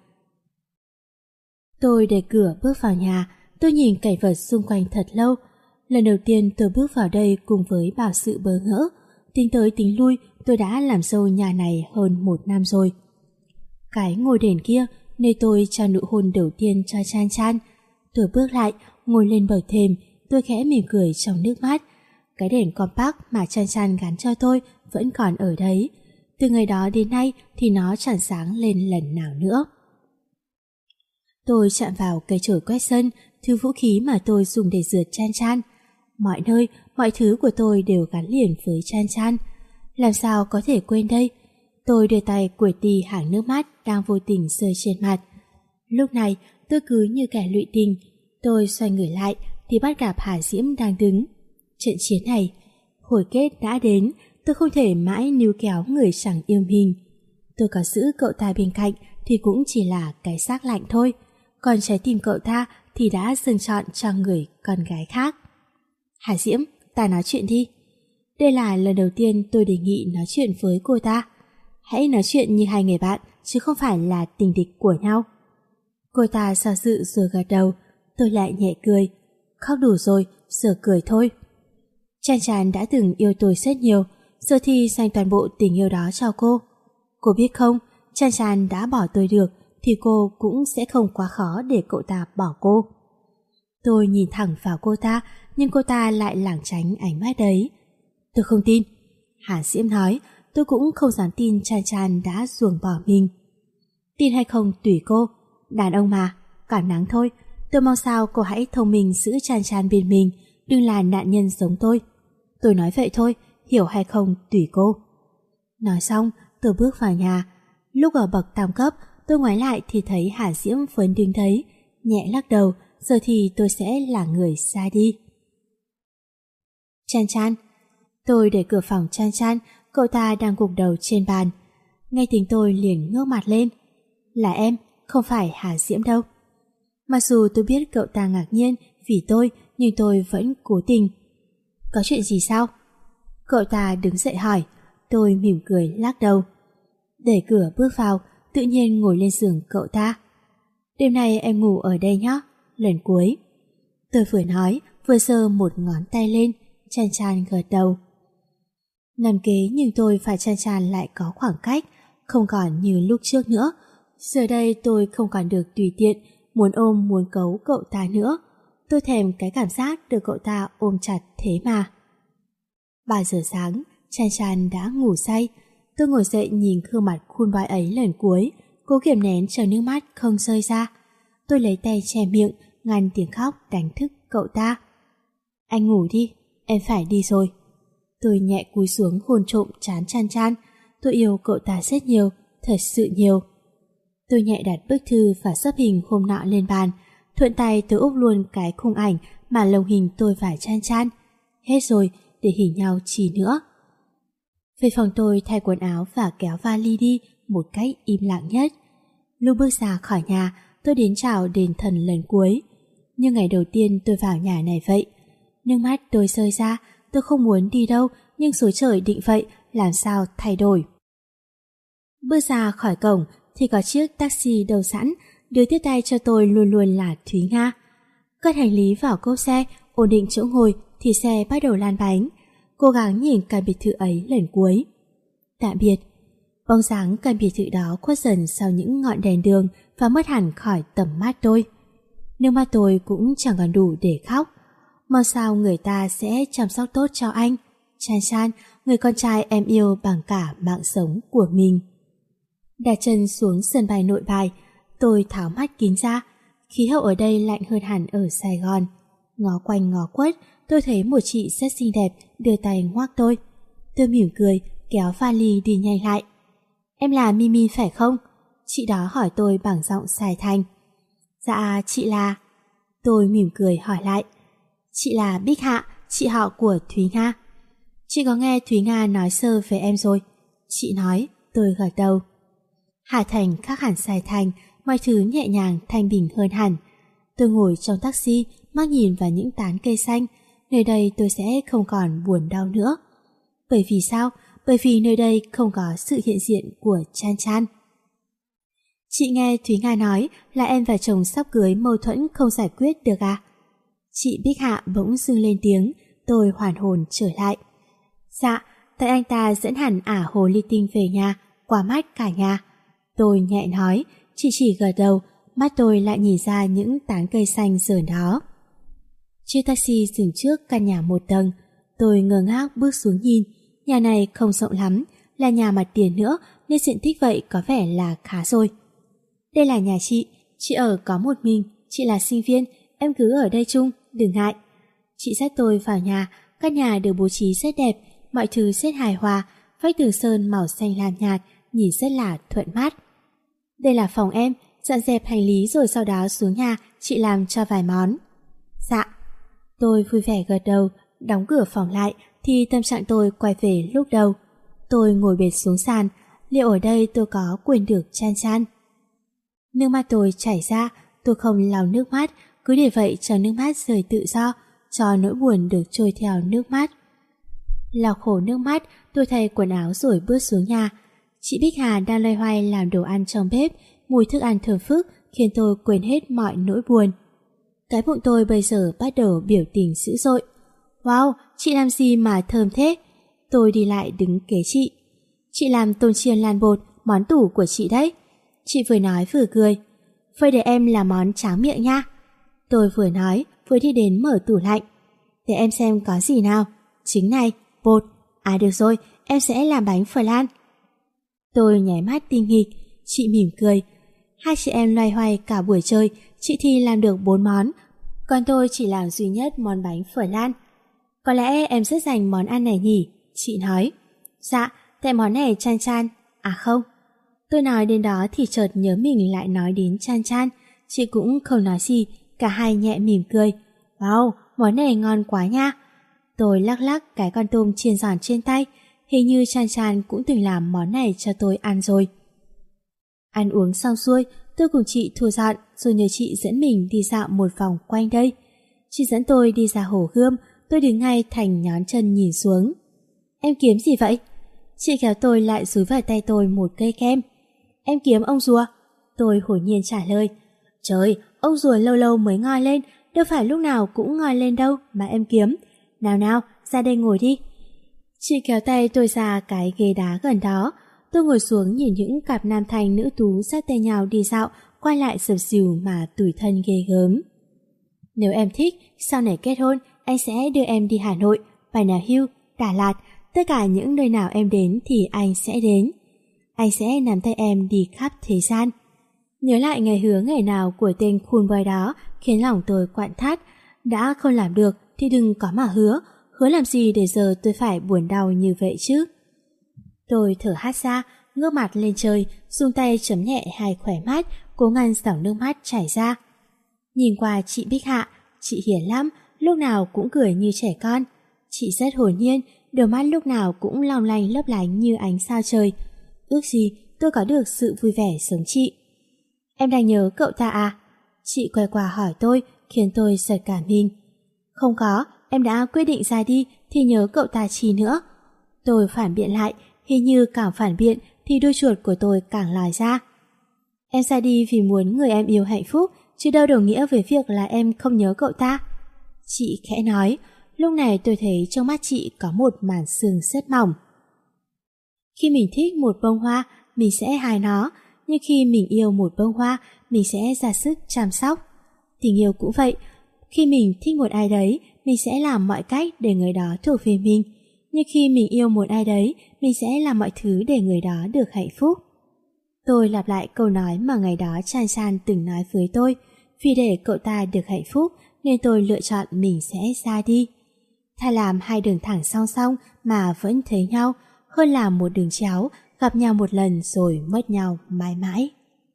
A: Tôi đẩy cửa bước vào nhà, tôi nhìn cảnh vật xung quanh thật lâu. Lần đầu tiên tôi bước vào đây cùng với bao sự bỡ ngỡ. Tính tới tính lui, tôi đã làm dâu nhà này hơn 1 năm rồi. Cái ngôi đền kia, nơi tôi trao nụ hôn đầu tiên cho Chan Chan. Tôi bước lại, ngồi lên bậc thềm, tôi khẽ mỉm cười trong nước mắt. Cái đèn compact mà Chan Chan gắn cho tôi vẫn còn ở đấy. Từ ngày đó đến nay thì nó chẳng sáng lên lần nào nữa. Tôi chạm vào cây chổi quét sân, thứ vũ khí mà tôi dùng để rửa Chan Chan. Mọi nơi, mọi thứ của tôi đều gắn liền với Chan Chan. Làm sao có thể quên đây? Tôi đưa tay quệt đi hàng nước mắt đang vô tình rơi trên mặt. Lúc này tôi cứ như kẻ lụy tình. Tôi xoay người lại thì bắt gặp Hà Diễm đang đứng. Trận chiến này, hồi kết đã đến, tôi không thể mãi níu kéo người chẳng yêu mình. Tôi có giữ cậu ta bên cạnh thì cũng chỉ là cái xác lạnh thôi, còn trái tim cậu ta thì đã dâng chọn cho người con gái khác. Hà Diễm, ta nói chuyện đi. Đây là lần đầu tiên tôi đề nghị nói chuyện với cô ta. Hãy nói chuyện như hai người bạn, chứ không phải là tình địch của nhau. Cô ta do dự rồi gật đầu, tôi lại nhẹ cười. Khóc đủ rồi, giờ cười thôi. Chan Chan đã từng yêu tôi rất nhiều, giờ thì dành toàn bộ tình yêu đó cho cô. Cô biết không, Chan Chan đã bỏ tôi được thì cô cũng sẽ không quá khó để cậu ta bỏ cô. Tôi nhìn thẳng vào cô ta, nhưng cô ta lại lảng tránh ánh mắt đấy. Tôi không tin. Hà Diễm nói, tôi cũng không dám tin Chan Chan đã ruồng bỏ mình. Tin hay không tùy cô, đàn ông mà, cảm nắng thôi. Tôi mong sao cô hãy thông minh giữ Chan Chan bên mình, đừng là nạn nhân giống tôi. Tôi nói vậy thôi, hiểu hay không tùy cô. Nói xong, tôi bước vào nhà. Lúc ở bậc tam cấp, tôi ngoái lại thì thấy Hà Diễm vẫn đứng đấy, nhẹ lắc đầu, giờ thì tôi sẽ là người ra đi. Chan Chan. Tôi đẩy cửa phòng Chan Chan, cậu ta đang gục đầu trên bàn. Nghe tiếng tôi liền ngước mặt lên. Là em, không phải Hà Diễm đâu. Mặc dù tôi biết cậu ta ngạc nhiên vì tôi, nhưng tôi vẫn cố tình. Có chuyện gì sao? Cậu ta đứng dậy hỏi. Tôi mỉm cười lắc đầu. Đẩy cửa bước vào, tự nhiên ngồi lên giường cậu ta. Đêm nay em ngủ ở đây nhé, lần cuối. Tôi vừa nói, vừa giơ một ngón tay lên. Chan Chan gật đầu. Nằm kế nhưng tôi và Chan Chan lại có khoảng cách, không còn như lúc trước nữa. Giờ đây tôi không còn được tùy tiện, muốn ôm muốn cấu cậu ta nữa. Tôi thèm cái cảm giác được cậu ta ôm chặt thế mà. 3 giờ sáng, Chan Chan đã ngủ say. Tôi ngồi dậy nhìn gương mặt khôn bói ấy lần cuối, cố kiềm nén cho nước mắt không rơi ra. Tôi lấy tay che miệng, ngăn tiếng khóc đánh thức cậu ta. Anh ngủ đi, em phải đi rồi. Tôi nhẹ cúi xuống hôn trộm trán Chan Chan. Tôi yêu cậu ta rất nhiều, thật sự nhiều. Tôi nhẹ đặt bức thư và sắp hình hôm nọ lên bàn. Thuận tay tôi úp luôn cái khung ảnh mà lồng hình tôi và Chan Chan. Hết rồi, để hỉ nhau chi nữa. Về phòng tôi thay quần áo và kéo vali đi một cách im lặng nhất. Lúc bước ra khỏi nhà, tôi đến chào đền thần lần cuối. Như ngày đầu tiên tôi vào nhà này vậy. Nước mắt tôi rơi ra, tôi không muốn đi đâu, nhưng số trời định vậy, làm sao thay đổi. Bước ra khỏi cổng thì có chiếc taxi đậu sẵn, đứa tiếp tay cho tôi luôn luôn là Thúy Nga. Cất hành lý vào cốp xe, ổn định chỗ ngồi thì xe bắt đầu lăn bánh. Cố gắng nhìn căn biệt thự ấy lần cuối. Tạm biệt. Bóng dáng căn biệt thự đó khuất dần sau những ngọn đèn đường và mất hẳn khỏi tầm mắt tôi. Nước mắt tôi cũng chẳng còn đủ để khóc. Mong sao người ta sẽ chăm sóc tốt cho anh, Chan Chan, người con trai em yêu bằng cả mạng sống của mình. Đặt chân xuống sân bay Nội Bài, tôi tháo mắt kính ra. Khí hậu ở đây lạnh hơn hẳn ở Sài Gòn. Ngó quanh ngó quất, tôi thấy một chị rất xinh đẹp đưa tay ngoắc tôi. Tôi mỉm cười, kéo vali đi nhanh lại. Em là Mimi phải không? Chị đó hỏi tôi bằng giọng Sài Thành. Dạ, chị là... Tôi mỉm cười hỏi lại. Chị là Bích Hạ, chị họ của Thúy Nga. Chị có nghe Thúy Nga nói sơ về em rồi. Chị nói, tôi gật đầu. Hà Thành khác hẳn Sài Thành, mọi thứ nhẹ nhàng thanh bình hơn hẳn. Tôi ngồi trong taxi, mắt nhìn vào những tán cây xanh. Nơi đây tôi sẽ không còn buồn đau nữa. Bởi vì sao? Bởi vì nơi đây không có sự hiện diện của Chan Chan. Chị nghe Thúy Nga nói là em và chồng sắp cưới mâu thuẫn không giải quyết được à? Chị Bích Hạ bỗng dưng lên tiếng, tôi hoàn hồn trở lại. Dạ, tại anh ta dẫn hẳn ả hồ ly tinh về nhà, qua mắt cả nhà. Tôi nhẹ nói, chị chỉ gật đầu, mắt tôi lại nhìn ra những tán cây xanh rờn đó. Chiếc taxi dừng trước căn nhà 1 tầng. Tôi ngơ ngác bước xuống nhìn. Nhà này không rộng lắm, là nhà mặt tiền nữa nên diện tích vậy có vẻ là khá rồi. Đây là nhà chị ở có một mình, chị là sinh viên, em cứ ở đây chung, đừng ngại. Chị dắt tôi vào nhà, căn nhà được bố trí rất đẹp, mọi thứ rất hài hòa, vách tường sơn màu xanh lam nhạt, nhìn rất là thuận mắt. Đây là phòng em, dọn dẹp hành lý rồi sau đó xuống nhà, chị làm cho vài món. Dạ. Tôi vui vẻ gật đầu, đóng cửa phòng lại thì tâm trạng tôi quay về lúc đầu. Tôi ngồi bệt xuống sàn, liệu ở đây tôi có quên được Chan Chan? Nước mắt tôi chảy ra, tôi không lau nước mắt, cứ để vậy cho nước mắt rơi tự do, cho nỗi buồn được trôi theo nước mắt. Lau khổ nước mắt, tôi thay quần áo rồi bước xuống nhà. Chị Bích Hà đang loay hoay làm đồ ăn trong bếp, mùi thức ăn thơm phức khiến tôi quên hết mọi nỗi buồn. Cái bụng tôi bây giờ bắt đầu biểu tình dữ dội. Wow, chị làm gì mà thơm thế? Tôi đi lại đứng kế chị. Chị làm tôm chiên lan bột, món tủ của chị đấy. Chị vừa nói vừa cười. Phơi để em là món tráng miệng nha. Tôi vừa nói vừa đi đến mở tủ lạnh. Để em xem có gì nào. Trứng này, bột. À được rồi, em sẽ làm bánh phở lan. Tôi nháy mắt tinh nghịch, chị mỉm cười. Hai chị em loay hoay cả buổi chơi, chị thì làm được 4 món, còn tôi chỉ làm duy nhất món bánh phở lan. Có lẽ em rất dành món ăn này nhỉ? Chị nói. Dạ, tại món này Chan Chan. À không. Tôi nói đến đó thì chợt nhớ mình lại nói đến Chan Chan. Chị cũng không nói gì, cả hai nhẹ mỉm cười. Wow, món này ngon quá nha. Tôi lắc lắc cái con tôm chiên giòn trên tay. Hình như Chan Chan cũng từng làm món này cho tôi ăn rồi. Ăn uống xong xuôi, tôi cùng chị thu dọn rồi nhờ chị dẫn mình đi dạo một vòng quanh đây. Chị dẫn tôi đi ra hồ Gươm, tôi đứng ngay thành nhón chân nhìn xuống. Em kiếm gì vậy? Chị kéo tôi lại dúi vào tay tôi một cây kem. Em kiếm ông rùa. Tôi hồn nhiên trả lời. Trời, ông rùa lâu lâu mới ngoi lên, đâu phải lúc nào cũng ngoi lên đâu mà em kiếm. Nào nào, ra đây ngồi đi. Chị kéo tay tôi ra cái ghế đá gần đó. Tôi ngồi xuống nhìn những cặp nam thanh nữ tú sát tay nhau đi dạo, quay lại sập sìu mà tủi thân ghê gớm. Nếu em thích, sau này kết hôn, anh sẽ đưa em đi Hà Nội, Bà Nà Hills, Đà Lạt, tất cả những nơi nào em đến thì anh sẽ đến. Anh sẽ nắm tay em đi khắp thế gian. Nhớ lại ngày hứa ngày nào của tên khôn boy đó khiến lòng tôi quặn thắt. Đã không làm được thì đừng có mà hứa. Hứa làm gì để giờ tôi phải buồn đau như vậy chứ? Tôi thở hắt ra, ngước mặt lên trời, dùng tay chấm nhẹ hai khóe mắt, cố ngăn dòng nước mắt chảy ra. Nhìn qua chị Bích Hạ, chị hiền lắm, lúc nào cũng cười như trẻ con. Chị rất hồn nhiên, đôi mắt lúc nào cũng long lanh lấp lánh như ánh sao trời. Ước gì tôi có được sự vui vẻ giống chị. Em đang nhớ cậu ta à? Chị quay qua hỏi tôi, khiến tôi giật cả mình. Không có, em đã quyết định ra đi thì nhớ cậu ta chi nữa. Tôi phản biện lại, hình như càng phản biện thì đuôi chuột của tôi càng lòi ra. Em ra đi vì muốn người em yêu hạnh phúc, chứ đâu đồng nghĩa với việc là em không nhớ cậu ta. Chị khẽ nói, lúc này tôi thấy trong mắt chị có một màn sương rất mỏng. Khi mình thích một bông hoa, mình sẽ hái nó, nhưng khi mình yêu một bông hoa, mình sẽ ra sức chăm sóc. Tình yêu cũng vậy, khi mình thích một ai đấy, mình sẽ làm mọi cách để người đó thuộc về mình. Nhưng khi mình yêu một ai đấy, mình sẽ làm mọi thứ để người đó được hạnh phúc. Tôi lặp lại câu nói mà ngày đó Chan Chan từng nói với tôi. Vì để cậu ta được hạnh phúc nên tôi lựa chọn mình sẽ ra đi. Thay làm hai đường thẳng song song mà vẫn thấy nhau, hơn là một đường chéo, gặp nhau một lần rồi mất nhau mãi mãi.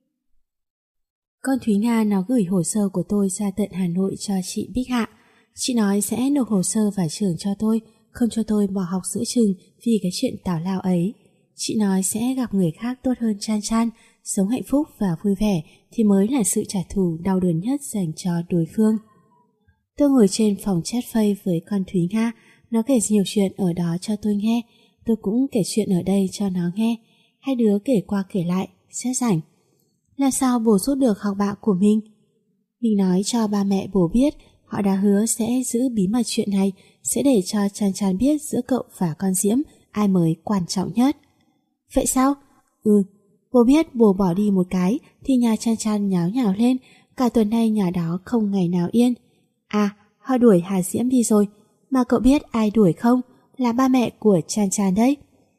A: Con Thúy Nga nó gửi hồ sơ của tôi ra tận Hà Nội cho chị Bích Hạ. Chị nói sẽ nộp hồ sơ vào trường cho tôi, không cho tôi bỏ học giữa chừng vì cái chuyện tào lao ấy. Chị nói sẽ gặp người khác tốt hơn Chan Chan, sống hạnh phúc và vui vẻ thì mới là sự trả thù đau đớn nhất dành cho đối phương. Tôi ngồi trên phòng chat phây với con Thúy Nga, nó kể nhiều chuyện ở đó cho tôi nghe, tôi cũng kể chuyện ở đây cho nó nghe. Hai đứa kể qua kể lại, sẽ rảnh. Làm sao bố giúp được học bạ của mình? Mình nói cho ba mẹ bố biết, họ đã hứa sẽ giữ bí mật chuyện này, sẽ để cho Chan Chan biết giữa cậu và con Diễm ai mới quan trọng nhất. Vậy sao? Bố biết bố bỏ đi một cái thì nhà Chan Chan nháo nhào lên, cả tuần nay nhà đó không ngày nào yên. À, họ đuổi Hà Diễm đi rồi, mà cậu biết ai đuổi không? Là ba mẹ của Chan Chan đấy.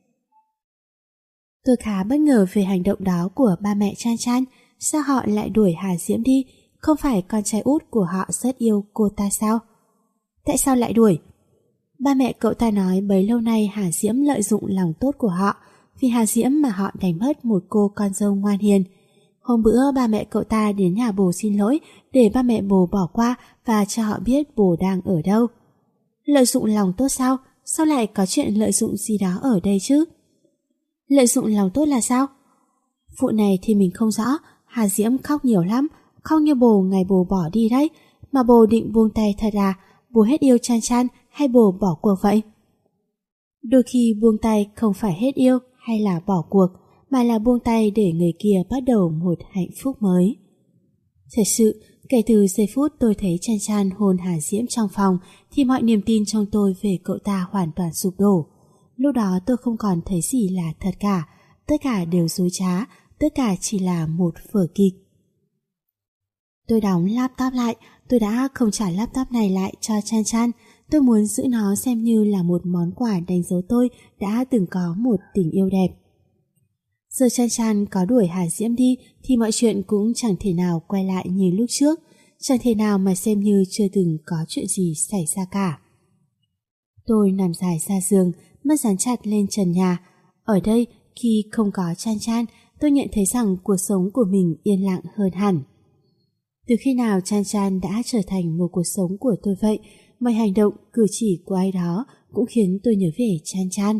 A: Tôi khá bất ngờ về hành động đó của ba mẹ Chan Chan. Sao họ lại đuổi Hà Diễm đi? Không phải con trai út của họ rất yêu cô ta sao? Tại sao lại đuổi? Ba mẹ cậu ta nói bấy lâu nay Hà Diễm lợi dụng lòng tốt của họ, vì Hà Diễm mà họ đánh mất một cô con dâu ngoan hiền. Hôm bữa ba mẹ cậu ta đến nhà bố xin lỗi để ba mẹ bố bỏ qua và cho họ biết bố đang ở đâu. Lợi dụng lòng tốt sao? Sao lại có chuyện lợi dụng gì đó ở đây chứ? Lợi dụng lòng tốt là sao? Vụ này thì mình không rõ. Hà Diễm khóc nhiều lắm, khóc như bố ngày bố bỏ đi đấy. Mà bố định buông tay thật à? Bố hết yêu Chan Chan hay bố bỏ cuộc vậy? Đôi khi buông tay không phải hết yêu hay là bỏ cuộc, mà là buông tay để người kia bắt đầu một hạnh phúc mới. Thật sự, kể từ giây phút tôi thấy Chan Chan hôn Hà Diễm trong phòng thì mọi niềm tin trong tôi về cậu ta hoàn toàn sụp đổ. Lúc đó tôi không còn thấy gì là thật cả, tất cả đều dối trá, tất cả chỉ là một vở kịch. Tôi đóng laptop lại, tôi đã không trả laptop này lại cho Chan Chan. Tôi muốn giữ nó xem như là một món quà đánh dấu tôi đã từng có một tình yêu đẹp. Giờ Chan Chan có đuổi Hà Diễm đi thì mọi chuyện cũng chẳng thể nào quay lại như lúc trước, chẳng thể nào mà xem như chưa từng có chuyện gì xảy ra cả. Tôi nằm dài ra giường, mắt dán chặt lên trần nhà. Ở đây, khi không có Chan Chan, tôi nhận thấy rằng cuộc sống của mình yên lặng hơn hẳn. Từ khi nào Chan Chan đã trở thành một cuộc sống của tôi vậy, mọi hành động, cử chỉ của ai đó cũng khiến tôi nhớ về Chan Chan.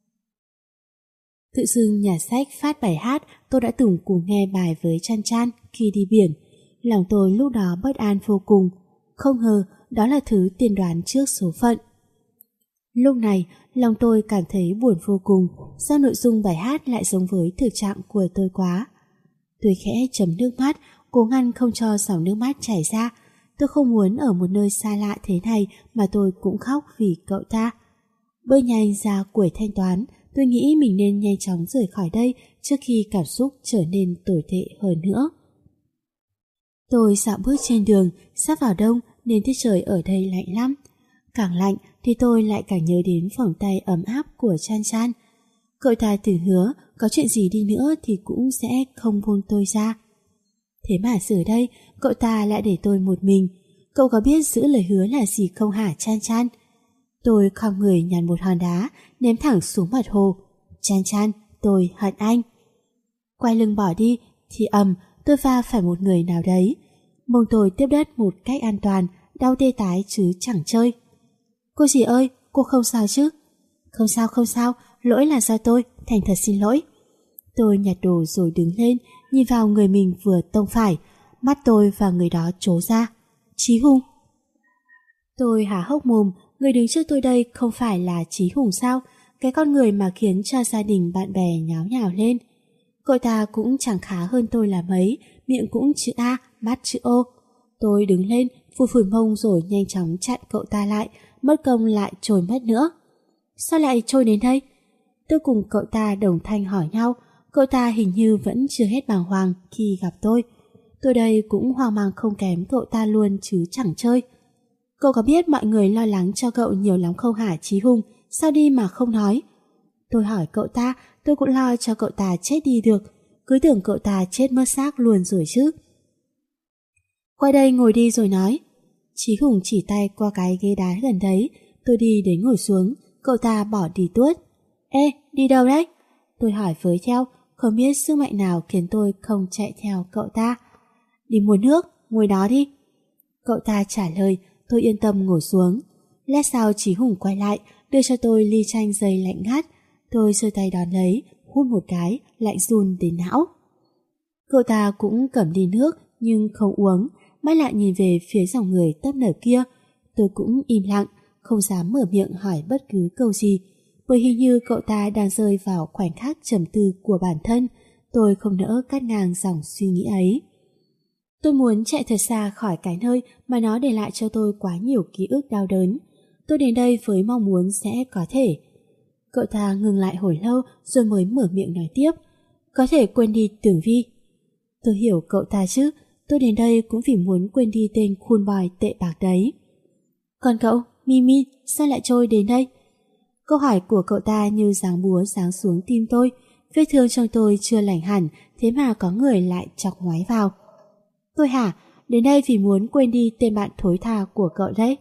A: Tự dưng nhà sách phát bài hát tôi đã từng cùng nghe bài với Chan Chan khi đi biển. Lòng tôi lúc đó bất an vô cùng. Không ngờ đó là thứ tiên đoán trước số phận. Lúc này, lòng tôi cảm thấy buồn vô cùng, do nội dung bài hát lại giống với thực trạng của tôi quá. Tôi khẽ chấm nước mắt, cố ngăn không cho dòng nước mắt chảy ra. Tôi không muốn ở một nơi xa lạ thế này mà tôi cũng khóc vì cậu ta. Bơi nhanh ra quầy thanh toán, tôi nghĩ mình nên nhanh chóng rời khỏi đây trước khi cảm xúc trở nên tồi tệ hơn nữa. Tôi dạo bước trên đường, sắp vào đông nên tiết trời ở đây lạnh lắm. Càng lạnh thì tôi lại càng nhớ đến vòng tay ấm áp của Chan Chan. Cậu ta từng hứa có chuyện gì đi nữa thì cũng sẽ không buông tôi ra. Thế mà giờ đây cậu ta lại để tôi một mình. Cậu có biết giữ lời hứa là gì không hả Chan Chan? Tôi khom người nhặt một hòn đá ném thẳng xuống mặt hồ. Chan Chan, tôi hận anh. Quay lưng bỏ đi thì tôi va phải một người nào đấy. Mông tôi tiếp đất một cách an toàn, đau tê tái chứ chẳng chơi. Cô dì ơi, cô không sao chứ? Không sao, lỗi là do tôi, thành thật xin lỗi. Tôi nhặt đồ rồi đứng lên, nhìn vào người mình vừa tông phải, mắt tôi và người đó trố ra. Chí Hùng. Tôi há hốc mồm, người đứng trước tôi đây không phải là Chí Hùng sao? Cái con người mà khiến cho gia đình bạn bè nháo nhào lên. Cậu ta cũng chẳng khá hơn tôi là mấy, miệng cũng chữ A, mắt chữ O. Tôi đứng lên, phủi phủi mông rồi nhanh chóng chặn cậu ta lại, mất công lại trôi mất nữa. Sao lại trôi đến đây? Tôi cùng cậu ta đồng thanh hỏi nhau. Cậu ta hình như vẫn chưa hết bàng hoàng khi gặp tôi. Tôi đây cũng hoang mang không kém cậu ta luôn chứ chẳng chơi. Cậu có biết mọi người lo lắng cho cậu nhiều lắm không hả Chí Hùng? Sao đi mà không nói? Tôi hỏi cậu ta, tôi cũng lo cho cậu ta chết đi được. Cứ tưởng cậu ta chết mất xác luôn rồi chứ. Qua đây ngồi đi rồi nói. Chí Hùng chỉ tay qua cái ghế đá gần đấy. Tôi đi đến ngồi xuống. Cậu ta bỏ đi tuốt. Ê, đi đâu đấy? Tôi hỏi với theo, không biết sức mạnh nào khiến tôi không chạy theo cậu ta. Đi mua nước, ngồi đó đi. Cậu ta trả lời, tôi yên tâm ngồi xuống. Lát sau Chí Hùng quay lại, đưa cho tôi ly chanh dây lạnh ngắt. Tôi giơ tay đón lấy, hút một cái, lạnh run đến não. Cậu ta cũng cầm ly nước nhưng không uống, mắt lại nhìn về phía dòng người tấp nập kia. Tôi cũng im lặng, không dám mở miệng hỏi bất cứ câu gì, bởi hình như cậu ta đang rơi vào khoảnh khắc trầm tư của bản thân. Tôi không nỡ cắt ngang dòng suy nghĩ ấy. Tôi muốn chạy thật xa khỏi cái nơi mà nó để lại cho tôi quá nhiều ký ức đau đớn. Tôi đến đây với mong muốn sẽ có thể. Cậu ta ngừng lại hồi lâu rồi mới mở miệng nói tiếp. Có thể quên đi Tưởng Vi. Tôi hiểu cậu ta chứ. Tôi đến đây cũng vì muốn quên đi tên khun boy tệ bạc đấy. Còn cậu, Mimi, sao lại trôi đến đây? Câu hỏi của cậu ta như giáng búa giáng xuống tim tôi. Vết thương trong tôi chưa lành hẳn, thế mà có người lại chọc ngoáy vào. Tôi hả? Đến đây vì muốn quên đi tên bạn thối tha của cậu đấy.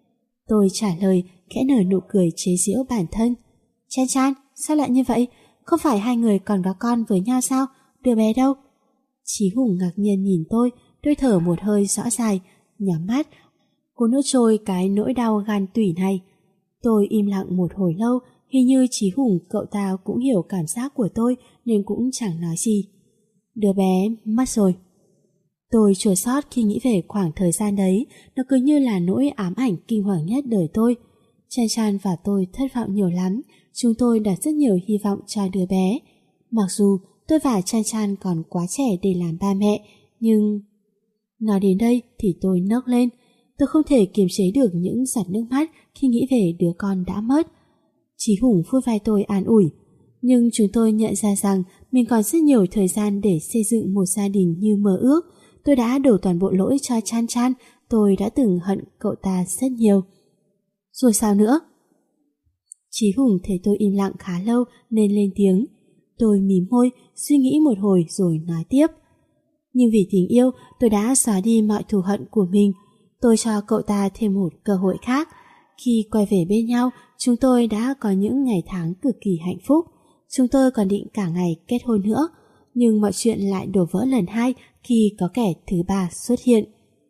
A: Tôi trả lời, khẽ nở nụ cười chế giễu bản thân. Chan Chan, sao lại như vậy? Không phải hai người còn có con với nhau sao? Đứa bé đâu? Chí Hùng ngạc nhiên nhìn tôi thở một hơi rõ dài, nhắm mắt, cố nuốt trôi cái nỗi đau gan tủy này. Tôi im lặng một hồi lâu, hình như Chí Hùng cậu ta cũng hiểu cảm giác của tôi nên cũng chẳng nói gì. Đứa bé mất rồi. Tôi chua xót khi nghĩ về khoảng thời gian đấy, nó cứ như là nỗi ám ảnh kinh hoàng nhất đời tôi. Chan Chan và tôi thất vọng nhiều lắm, chúng tôi đặt rất nhiều hy vọng cho đứa bé. Mặc dù tôi và Chan Chan còn quá trẻ để làm ba mẹ, nhưng... Nói đến đây thì tôi nấc lên. Tôi không thể kiềm chế được những giọt nước mắt khi nghĩ về đứa con đã mất. Chí Hùng vuốt vai tôi an ủi. Nhưng chúng tôi nhận ra rằng mình còn rất nhiều thời gian để xây dựng một gia đình như mơ ước. Tôi đã đổ toàn bộ lỗi cho Chan Chan. Tôi đã từng hận cậu ta rất nhiều. Rồi sao nữa? Chí Hùng thấy tôi im lặng khá lâu nên lên tiếng. Tôi mím môi, suy nghĩ một hồi rồi nói tiếp. Nhưng vì tình yêu, tôi đã xóa đi mọi thù hận của mình. Tôi cho cậu ta thêm một cơ hội khác. Khi quay về bên nhau, chúng tôi đã có những ngày tháng cực kỳ hạnh phúc. Chúng tôi còn định cả ngày kết hôn nữa. Nhưng mọi chuyện lại đổ vỡ lần hai khi có kẻ thứ ba xuất hiện.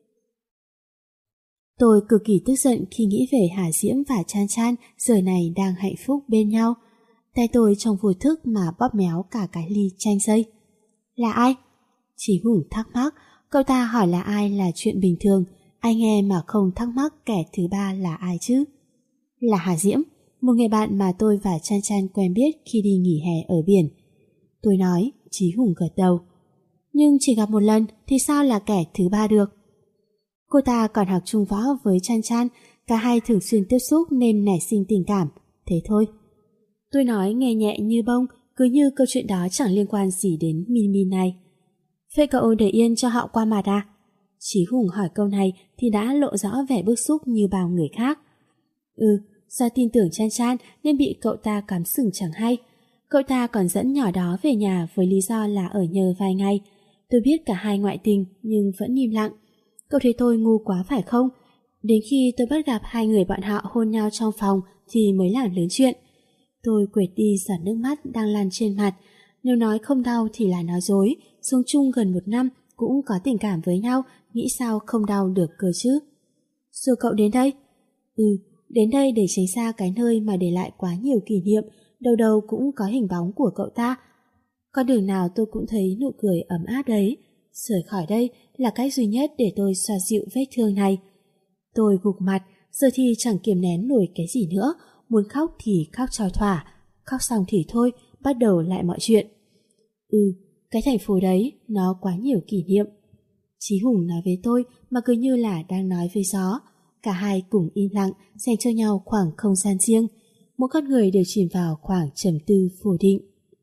A: Tôi cực kỳ tức giận khi nghĩ về Hà Diễm và Chan Chan giờ này đang hạnh phúc bên nhau. Tay tôi trong vô thức mà bóp méo cả cái ly chanh dây. Là ai? Chí Hùng thắc mắc. Cậu ta hỏi là ai là chuyện bình thường. Ai nghe mà không thắc mắc kẻ thứ ba là ai chứ? Là Hà Diễm, một người bạn mà tôi và Chan Chan quen biết khi đi nghỉ hè ở biển. Tôi nói, Chí Hùng gật đầu. Nhưng chỉ gặp một lần thì sao là kẻ thứ ba được? Cô ta còn học chung võ với Chan Chan, cả hai thường xuyên tiếp xúc nên nảy sinh tình cảm, thế thôi. Tôi nói nghe nhẹ như bông, cứ như câu chuyện đó chẳng liên quan gì đến Mimi này. Vậy cậu để yên cho họ qua mặt à? Chí Hùng hỏi câu này thì đã lộ rõ vẻ bức xúc như bao người khác. Do tin tưởng Chan Chan nên bị cậu ta cắm sừng chẳng hay. Cậu ta còn dẫn nhỏ đó về nhà với lý do là ở nhờ vài ngày. Tôi biết cả hai ngoại tình nhưng vẫn im lặng. Cậu thấy tôi ngu quá phải không? Đến khi tôi bắt gặp hai người bọn họ hôn nhau trong phòng thì mới làm lớn chuyện. Tôi quệt đi giọt nước mắt đang lan trên mặt. Nếu nói không đau thì là nói dối. Sống chung gần 1 năm cũng có tình cảm với nhau, nghĩ sao không đau được cơ chứ. Rồi cậu đến đây? Đến đây để tránh xa cái nơi mà để lại quá nhiều kỷ niệm, đâu đâu cũng có hình bóng của cậu ta. Con đường nào tôi cũng thấy nụ cười ấm áp đấy. Rời khỏi đây là cách duy nhất để tôi xoa dịu vết thương này. Tôi gục mặt, giờ thì chẳng kiềm nén nổi cái gì nữa, muốn khóc thì khóc cho thỏa, khóc xong thì thôi, bắt đầu lại mọi chuyện. Cái thành phố đấy, nó quá nhiều kỷ niệm. Chí Hùng nói với tôi mà cứ như là đang nói với gió. Cả hai cùng im lặng, dành cho nhau khoảng không gian riêng. Mỗi con người đều chìm vào khoảng trầm tư phủ định.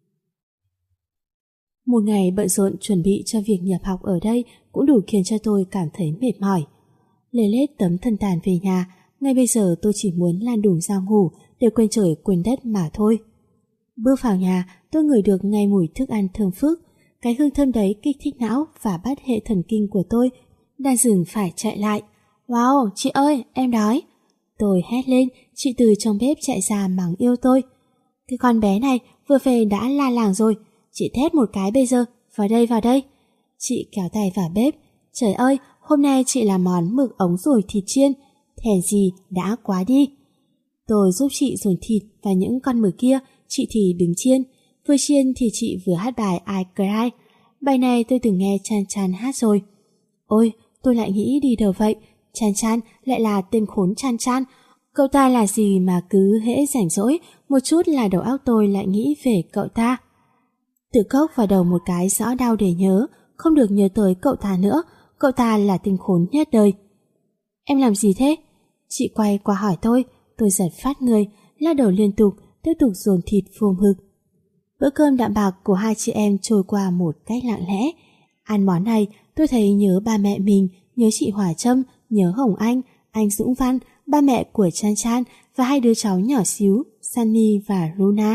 A: Một ngày bận rộn chuẩn bị cho việc nhập học ở đây cũng đủ khiến cho tôi cảm thấy mệt mỏi. Lê lết tấm thân tàn về nhà, ngay bây giờ tôi chỉ muốn lan đùng ra ngủ để quên trời quên đất mà thôi. Bước vào nhà, tôi ngửi được ngay mùi thức ăn thơm phức. Cái hương thơm đấy kích thích não và bắt hệ thần kinh của tôi đang dừng phải chạy lại. Wow, chị ơi, em đói. Tôi hét lên, chị từ trong bếp chạy ra mắng yêu tôi. Cái con bé này vừa về đã la làng rồi, chị thét một cái bây giờ, vào đây. Chị kéo tay vào bếp. Trời ơi, hôm nay chị làm món mực ống rồi thịt chiên, thèn gì đã quá đi. Tôi giúp chị dồn thịt và những con mực kia, chị thì đứng chiên. Vừa chiên thì chị vừa hát bài I Cry. Bài này tôi từng nghe Chan Chan hát rồi. Ôi, tôi lại nghĩ đi đâu vậy? Chan Chan lại là tên khốn Chan Chan. Cậu ta là gì mà cứ hễ rảnh rỗi một chút là đầu óc tôi lại nghĩ về cậu ta. Tự cốc vào đầu một cái rõ đau để nhớ, không được nhớ tới cậu ta nữa. Cậu ta là tên khốn nhất đời. Em làm gì thế? Chị quay qua hỏi tôi giật phát người, lắc đầu liên tục, tiếp tục dồn thịt vô mực. Bữa cơm đạm bạc của hai chị em trôi qua một cách lặng lẽ. Ăn món này tôi thấy nhớ ba mẹ mình, nhớ chị Hỏa Trâm, nhớ Hồng anh Dũng Văn, ba mẹ của Chan Chan và hai đứa cháu nhỏ xíu, Sunny và Luna.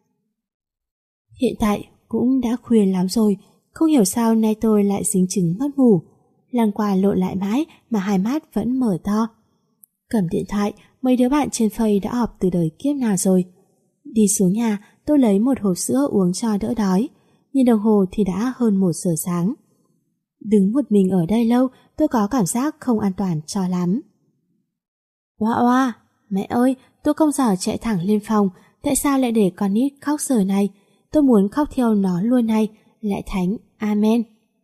A: Hiện tại cũng đã khuya lắm rồi, không hiểu sao nay tôi lại dính chứng mất ngủ. Lăn qua lộn lại mãi mà hai mắt vẫn mở to. Cầm điện thoại, mấy đứa bạn trên Face đã họp từ đời kiếp nào rồi. Đi xuống nhà, tôi lấy một hộp sữa uống cho đỡ đói. Nhìn đồng hồ thì đã hơn 1 giờ sáng. Đứng một mình ở đây lâu, tôi có cảm giác không an toàn cho lắm. Oa, mẹ ơi, tôi không giờ chạy thẳng lên phòng, tại sao lại để con nít khóc giờ này? Tôi muốn khóc theo nó luôn này, lại thánh, amen.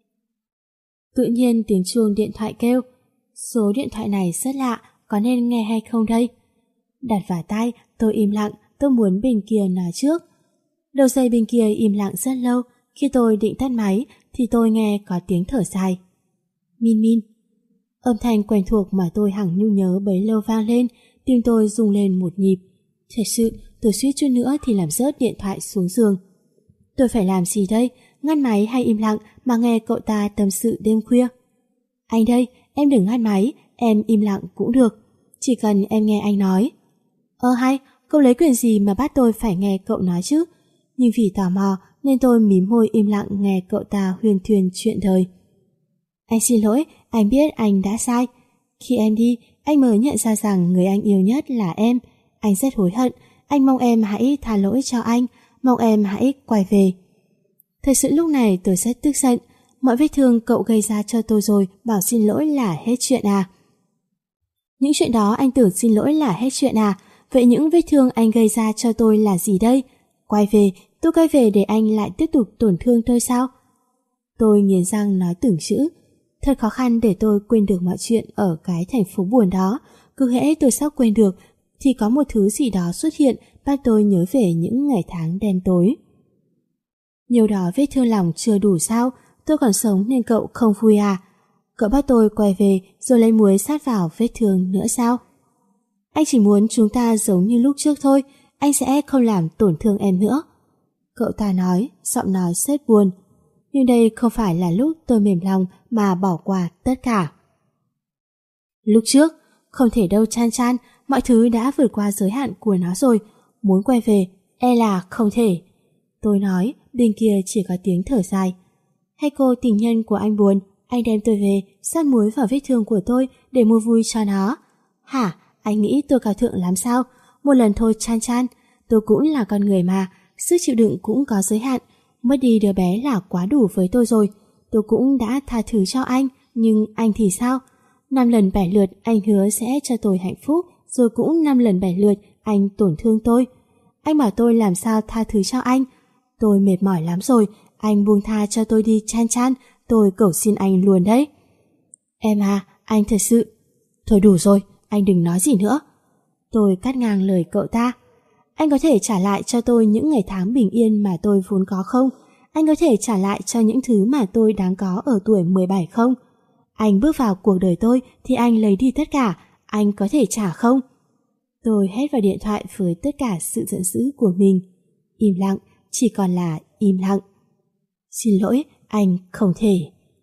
A: Tự nhiên tiếng chuông điện thoại kêu. Số điện thoại này rất lạ, có nên nghe hay không đây? Đặt vào tai, tôi im lặng, tôi muốn bên kia nói trước. Đầu dây bên kia im lặng rất lâu, khi tôi định tắt máy thì tôi nghe có tiếng thở dài. Min min. Âm thanh quen thuộc mà tôi hằng nhu nhớ bấy lâu vang lên, tim tôi rung lên một nhịp. Thật sự, tôi suýt chút nữa thì làm rớt điện thoại xuống giường. Tôi phải làm gì đây? Ngắt máy hay im lặng mà nghe cậu ta tâm sự đêm khuya? Anh đây, em đừng ngắt máy, em im lặng cũng được. Chỉ cần em nghe anh nói. Hay, cậu lấy quyền gì mà bắt tôi phải nghe cậu nói chứ? Nhưng vì tò mò nên tôi mím môi im lặng nghe cậu ta huyên thuyên chuyện đời. Anh xin lỗi, anh biết anh đã sai. Khi em đi, anh mới nhận ra rằng người anh yêu nhất là em. Anh rất hối hận, anh mong em hãy tha lỗi cho anh, mong em hãy quay về. Thật sự lúc này tôi rất tức giận. Mọi vết thương cậu gây ra cho tôi rồi, bảo xin lỗi là hết chuyện à? Những chuyện đó anh tưởng xin lỗi là hết chuyện à? Vậy những vết thương anh gây ra cho tôi là gì đây? Quay về, tôi quay về để anh lại tiếp tục tổn thương tôi sao? Tôi nghiến răng nói từng chữ. Thật khó khăn để tôi quên được mọi chuyện ở cái thành phố buồn đó. Cứ hễ tôi sắp quên được thì có một thứ gì đó xuất hiện bắt tôi nhớ về những ngày tháng đen tối. Nhiều đó vết thương lòng chưa đủ sao? Tôi còn sống nên cậu không vui à? Cậu bắt tôi quay về rồi lấy muối sát vào vết thương nữa sao? Anh chỉ muốn chúng ta giống như lúc trước thôi, anh sẽ không làm tổn thương em nữa. Cậu ta nói, giọng nói rất buồn. Nhưng đây không phải là lúc tôi mềm lòng mà bỏ qua tất cả. Lúc trước, không thể đâu Chan Chan, Mọi thứ đã vượt qua giới hạn của nó rồi, muốn quay về, e là không thể. Tôi nói, bên kia chỉ có tiếng thở dài. Hay cô tình nhân của anh buồn, anh đem tôi về, sát muối vào vết thương của tôi để mua vui cho nó. Hả, anh nghĩ tôi cao thượng lắm sao? Một lần thôi Chan Chan, tôi cũng là con người mà, sức chịu đựng cũng có giới hạn. Mất đi đứa bé là quá đủ với tôi rồi. Tôi cũng đã tha thứ cho anh, nhưng anh thì sao? 5 lần 7 lượt anh hứa sẽ cho tôi hạnh phúc, rồi cũng 5 lần 7 lượt anh tổn thương tôi. Anh bảo tôi làm sao tha thứ cho anh. Tôi mệt mỏi lắm rồi, anh buông tha cho tôi đi Chan Chan, tôi cầu xin anh luôn đấy. Em à, anh thật sự... Thôi đủ rồi, anh đừng nói gì nữa. Tôi cắt ngang lời cậu ta. Anh có thể trả lại cho tôi những ngày tháng bình yên mà tôi vốn có không? Anh có thể trả lại cho những thứ mà tôi đáng có ở tuổi 17 không? Anh bước vào cuộc đời tôi thì anh lấy đi tất cả, anh có thể trả không? Tôi hét vào điện thoại với tất cả sự giận dữ của mình. Im lặng, chỉ còn là im lặng. Xin lỗi, anh không thể.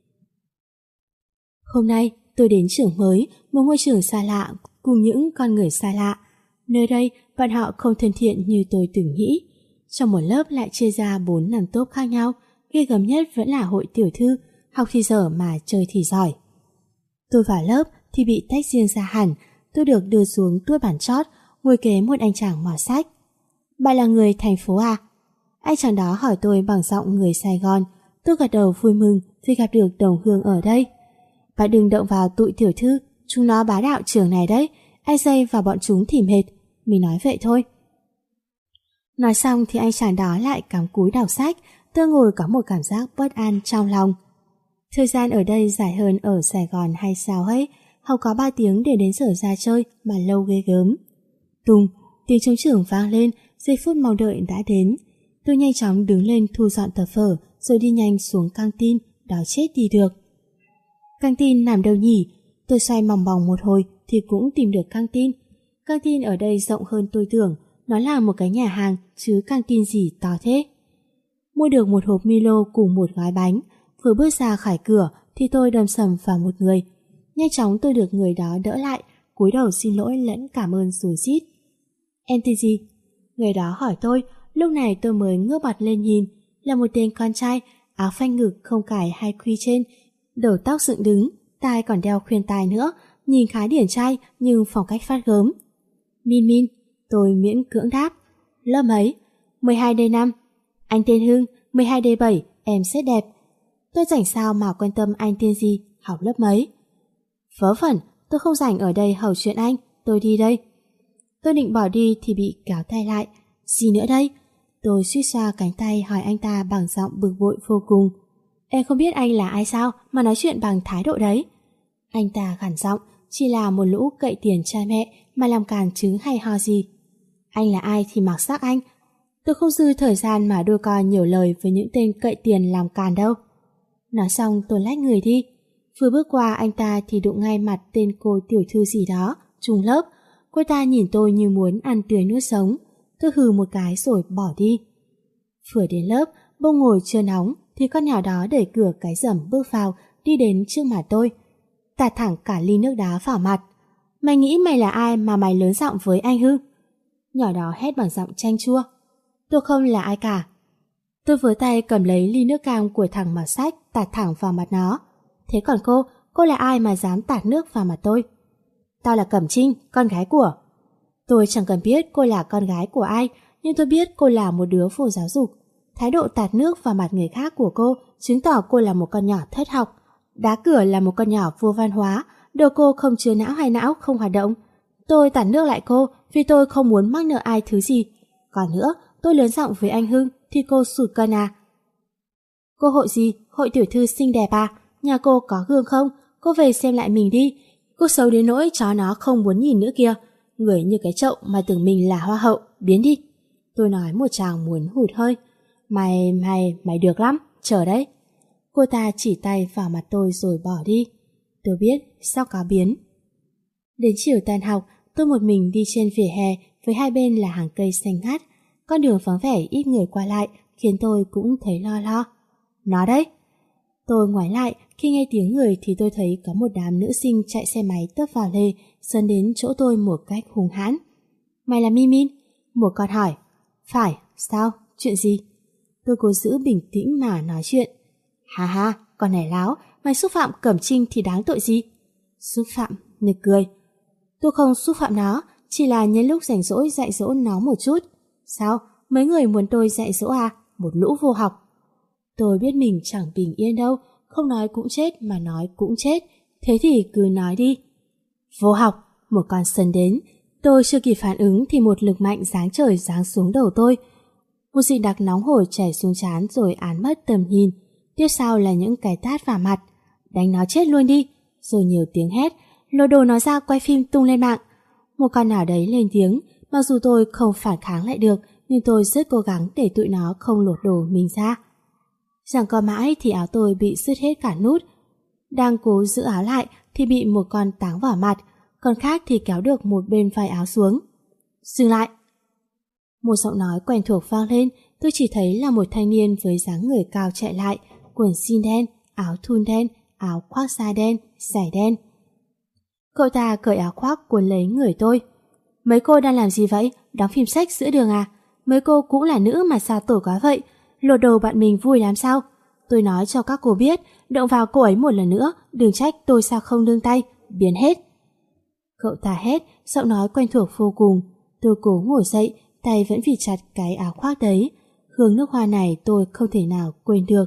A: Hôm nay tôi đến trường mới, một môi trường xa lạ cùng những con người xa lạ. Nơi đây, bọn họ không thân thiện như tôi từng nghĩ. Trong một lớp lại chia ra 4-5 tốp khác nhau, ghê gớm nhất vẫn là hội tiểu thư, học thì dở mà chơi thì giỏi. Tôi vào lớp thì bị tách riêng ra hẳn, tôi được đưa xuống tuốt bàn chót, ngồi kế một anh chàng mọt sách. Bạn là người thành phố à? Anh chàng đó hỏi tôi bằng giọng người Sài Gòn. Tôi gật đầu vui mừng vì gặp được đồng hương ở đây. Bạn đừng động vào tụi tiểu thư, chúng nó bá đạo trường này đấy, ai dây vào bọn chúng thì mệt. Mình nói vậy thôi. Nói xong thì anh chàng đó lại cắm cúi đọc sách. Tôi ngồi có một cảm giác bất an trong lòng. Thời gian ở đây dài hơn ở Sài Gòn hay sao ấy? Học có 3 tiếng để đến giờ ra chơi mà lâu ghê gớm. Tùng, tiếng trống trưởng vang lên, giây phút mong đợi đã đến. Tôi nhanh chóng đứng lên thu dọn tập vở rồi đi nhanh xuống căng tin, đói chết đi được. Căng tin nằm đâu nhỉ? Tôi xoay mòng mòng một hồi thì cũng tìm được căng tin. Căng tin ở đây rộng hơn tôi tưởng, nó là một cái nhà hàng chứ căng tin gì to thế. Mua được một hộp Milo cùng một gói bánh, vừa bước ra khỏi cửa thì tôi đâm sầm vào một người. Nhanh chóng tôi được người đó đỡ lại, cúi đầu xin lỗi lẫn cảm ơn rối rít. Em tên gì? Người đó hỏi tôi, lúc này tôi mới ngước mặt lên nhìn, là một tên con trai, áo phanh ngực không cài hai khuy trên, đầu tóc dựng đứng, tai còn đeo khuyên tai nữa, nhìn khá điển trai nhưng phong cách phát gớm. Min Min, tôi miễn cưỡng đáp. Lớp mấy? 12D5. Anh tên Hưng, 12D7, em rất đẹp. Tôi rảnh sao mà quan tâm anh tên gì, học lớp mấy? Vớ vẩn, tôi không rảnh ở đây hầu chuyện anh, tôi đi đây. Tôi định bỏ đi thì bị kéo tay lại. Gì nữa đây? Tôi suýt xoa cánh tay hỏi anh ta bằng giọng bực bội vô cùng. Em không biết anh là ai sao mà nói chuyện bằng thái độ đấy? Anh ta gằn giọng, chỉ là một lũ cậy tiền cha mẹ mà làm càn chứ hay ho gì. Anh là ai thì mặc xác anh. Tôi không dư thời gian mà đôi co nhiều lời với những tên cậy tiền làm càn đâu. Nói xong tôi lách người đi. Vừa bước qua anh ta thì đụng ngay mặt tên cô tiểu thư gì đó, chung lớp. Cô ta nhìn tôi như muốn ăn tươi nuốt sống. Tôi hừ một cái rồi bỏ đi. Vừa đến lớp, bông ngồi chưa nóng thì con nhỏ đó đẩy cửa cái rầm bước vào, đi đến trước mặt tôi, tạt thẳng cả ly nước đá vào mặt. Mày nghĩ mày là ai mà mày lớn giọng với anh Hưng? Nhỏ đó hét bằng giọng chanh chua. Tôi không là ai cả. Tôi với tay cầm lấy ly nước cam của thằng mặc sách, tạt thẳng vào mặt nó. Thế còn cô là ai mà dám tạt nước vào mặt tôi? Tao là Cẩm Trinh, con gái của... Tôi chẳng cần biết cô là con gái của ai, nhưng tôi biết cô là một đứa vô giáo dục. Thái độ tạt nước vào mặt người khác của cô chứng tỏ cô là một con nhỏ thất học. Đá cửa là một con nhỏ vô văn hóa, đầu cô không chứa não hay não không hoạt động. Tôi tạt nước lại cô vì tôi không muốn mắc nợ ai thứ gì. Còn nữa, tôi lớn giọng với anh Hưng thì cô sụt cân à? Cô hội gì? Hội tiểu thư xinh đẹp à? Nhà cô có gương không? Cô về xem lại mình đi. Cô xấu đến nỗi chó nó không muốn nhìn nữa kìa. Người như cái chậu mà tưởng mình là hoa hậu, biến đi. Tôi nói một tràng muốn hụt hơi. Mày được lắm, chờ đấy. Cô ta chỉ tay vào mặt tôi rồi bỏ đi. Tôi biết sao có biến. Đến chiều tan học, tôi một mình đi trên vỉa hè với hai bên là hàng cây xanh ngắt. Con đường vắng vẻ ít người qua lại khiến tôi cũng thấy lo lo. Nó đấy. Tôi ngoái lại, khi nghe tiếng người thì tôi thấy có một đám nữ sinh chạy xe máy tấp vào lề, dần đến chỗ tôi một cách hung hãn. Mày là Min Min? Một con hỏi. Phải, sao? Chuyện gì? Tôi cố giữ bình tĩnh mà nói chuyện. Ha ha, con này láo, mày xúc phạm Cẩm Trinh thì đáng tội gì? Xúc phạm, nực cười. Tôi không xúc phạm nó, chỉ là nhân lúc rảnh rỗi dạy dỗ nó một chút. Sao? Mấy người muốn tôi dạy dỗ à? Một lũ vô học. Tôi biết mình chẳng bình yên đâu, không nói cũng chết mà nói cũng chết. Thế thì cứ nói đi. Vô học, một con sân đến. Tôi chưa kịp phản ứng thì một lực mạnh giáng trời giáng xuống đầu tôi. Một dị đặc nóng hổi chảy xuống trán rồi án mất tầm nhìn. Tiếp sau là những cái tát vào mặt. Đánh nó chết luôn đi. Rồi nhiều tiếng hét, lôi đồ nó ra quay phim tung lên mạng. Một con nào đấy lên tiếng, mặc dù tôi không phản kháng lại được, nhưng tôi rất cố gắng để tụi nó không lột đồ mình ra. Giằng co mãi thì áo tôi bị sứt hết cả nút. Đang cố giữ áo lại thì bị một con táng vào mặt, con khác thì kéo được một bên vai áo xuống. Dừng lại! Một giọng nói quen thuộc vang lên. Tôi chỉ thấy là một thanh niên với dáng người cao chạy lại, quần jean đen, áo thun đen, áo khoác da đen, giày đen. Cậu ta cởi áo khoác cuốn lấy người tôi. Mấy cô đang làm gì vậy? Đóng phim sách giữa đường à? Mấy cô cũng là nữ mà sao tổ quá vậy? Lột đồ bạn mình vui lắm sao? Tôi nói cho các cô biết, động vào cô ấy một lần nữa, đừng trách tôi sao không nương tay, biến hết. Cậu ta hét, giọng nói quen thuộc vô cùng. Tôi cố ngồi dậy, tay vẫn vịt chặt cái áo khoác đấy. Hương nước hoa này tôi không thể nào quên được.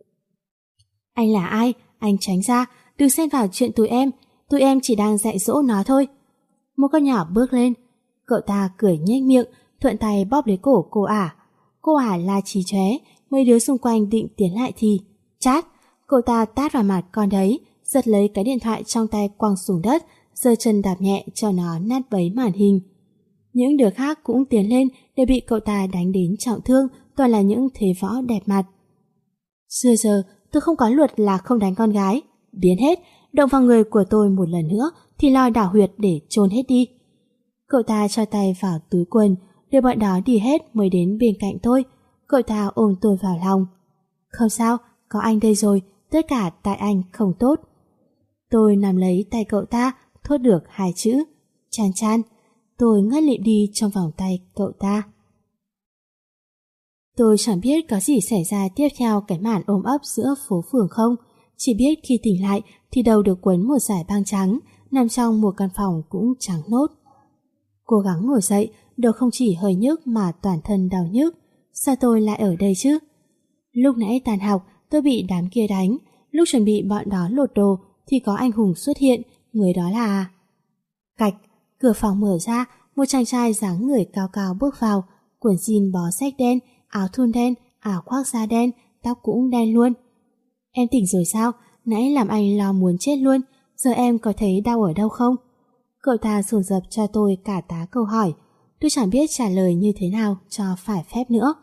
A: Anh là ai? Anh tránh ra, đừng xen vào chuyện tụi em chỉ đang dạy dỗ nó thôi. Một con nhỏ bước lên. Cậu ta cười nhếch miệng, thuận tay bóp lấy cổ cô ả. Cô ả la chí chóe, mấy đứa xung quanh định tiến lại thì chát, cậu ta tát vào mặt con đấy, giật lấy cái điện thoại trong tay quăng xuống đất, giơ chân đạp nhẹ cho nó nát bấy màn hình. Những đứa khác cũng tiến lên để bị cậu ta đánh đến trọng thương, toàn là những thế võ đẹp mặt. Xưa giờ tôi không có luật là không đánh con gái. Biến hết, động vào người của tôi một lần nữa thì lòi đảo huyệt để chôn hết đi. Cậu ta cho tay vào túi quần, để bọn đó đi hết mới đến bên cạnh tôi. Cậu ta ôm tôi vào lòng. Không sao, có anh đây rồi, tất cả tại anh không tốt. Tôi nắm lấy tay cậu ta, thốt được hai chữ Chan Chan. Tôi ngất lịm đi trong vòng tay cậu ta. Tôi chẳng biết có gì xảy ra tiếp theo cái màn ôm ấp giữa phố phường không. Chỉ biết khi tỉnh lại thì đầu được quấn một dải băng trắng, nằm trong một căn phòng cũng trắng nốt. Cố gắng ngồi dậy, đầu không chỉ hơi nhức mà toàn thân đau nhức. Sao tôi lại ở đây chứ? Lúc nãy tàn học tôi bị đám kia đánh. Lúc chuẩn bị bọn đó lột đồ thì có anh hùng xuất hiện. Người đó là... Cạch, cửa phòng mở ra, một chàng trai dáng người cao cao bước vào, quần jean bó xách đen, áo thun đen, áo khoác da đen, tóc cũng đen luôn. Em tỉnh rồi sao? Nãy làm anh lo muốn chết luôn. Giờ em có thấy đau ở đâu không? Cậu ta dồn dập cho tôi cả tá câu hỏi. Tôi chẳng biết trả lời như thế nào cho phải phép nữa.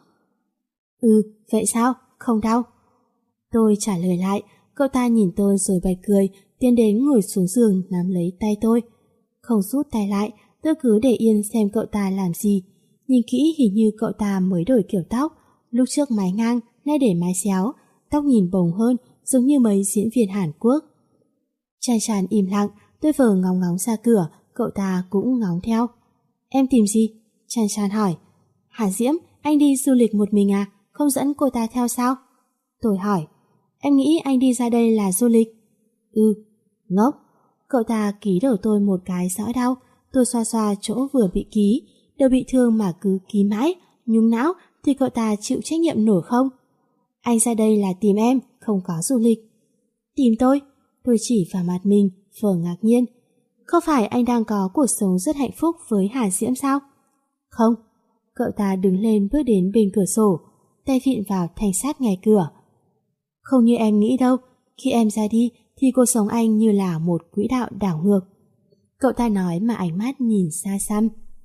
A: Vậy sao? Không đau? Tôi trả lời lại. Cậu ta nhìn tôi rồi bật cười, tiến đến ngồi xuống giường nắm lấy tay tôi. Không rút tay lại, tôi cứ để yên xem cậu ta làm gì. Nhìn kỹ hình như cậu ta mới đổi kiểu tóc. Lúc trước mái ngang, nay để mái xéo. Tóc nhìn bồng hơn, giống như mấy diễn viên Hàn Quốc. Chan Chan im lặng. Tôi vừa ngóng ngóng ra cửa, cậu ta cũng ngóng theo. Em tìm gì? Chan Chan hỏi. Hà Diễm, anh đi du lịch một mình à? Không dẫn cô ta theo sao? Tôi hỏi. Em nghĩ anh đi ra đây là du lịch? Ngốc. Cậu ta ký đầu tôi một cái rõ đau. Tôi xoa xoa chỗ vừa bị ký. Đầu bị thương mà cứ ký mãi, nhúng não thì cậu ta chịu trách nhiệm nổi không? Anh ra đây là tìm em, không có du lịch. Tìm tôi? Tôi chỉ vào mặt mình, vừa ngạc nhiên. Không phải anh đang có cuộc sống rất hạnh phúc với Hà Diễm sao? Không. Cậu ta đứng lên bước đến bên cửa sổ, tay vịn vào thanh sắt ngay cửa. Không như em nghĩ đâu, khi em ra đi thì cuộc sống anh như là một quỹ đạo đảo ngược. Cậu ta nói mà ánh mắt nhìn xa xăm.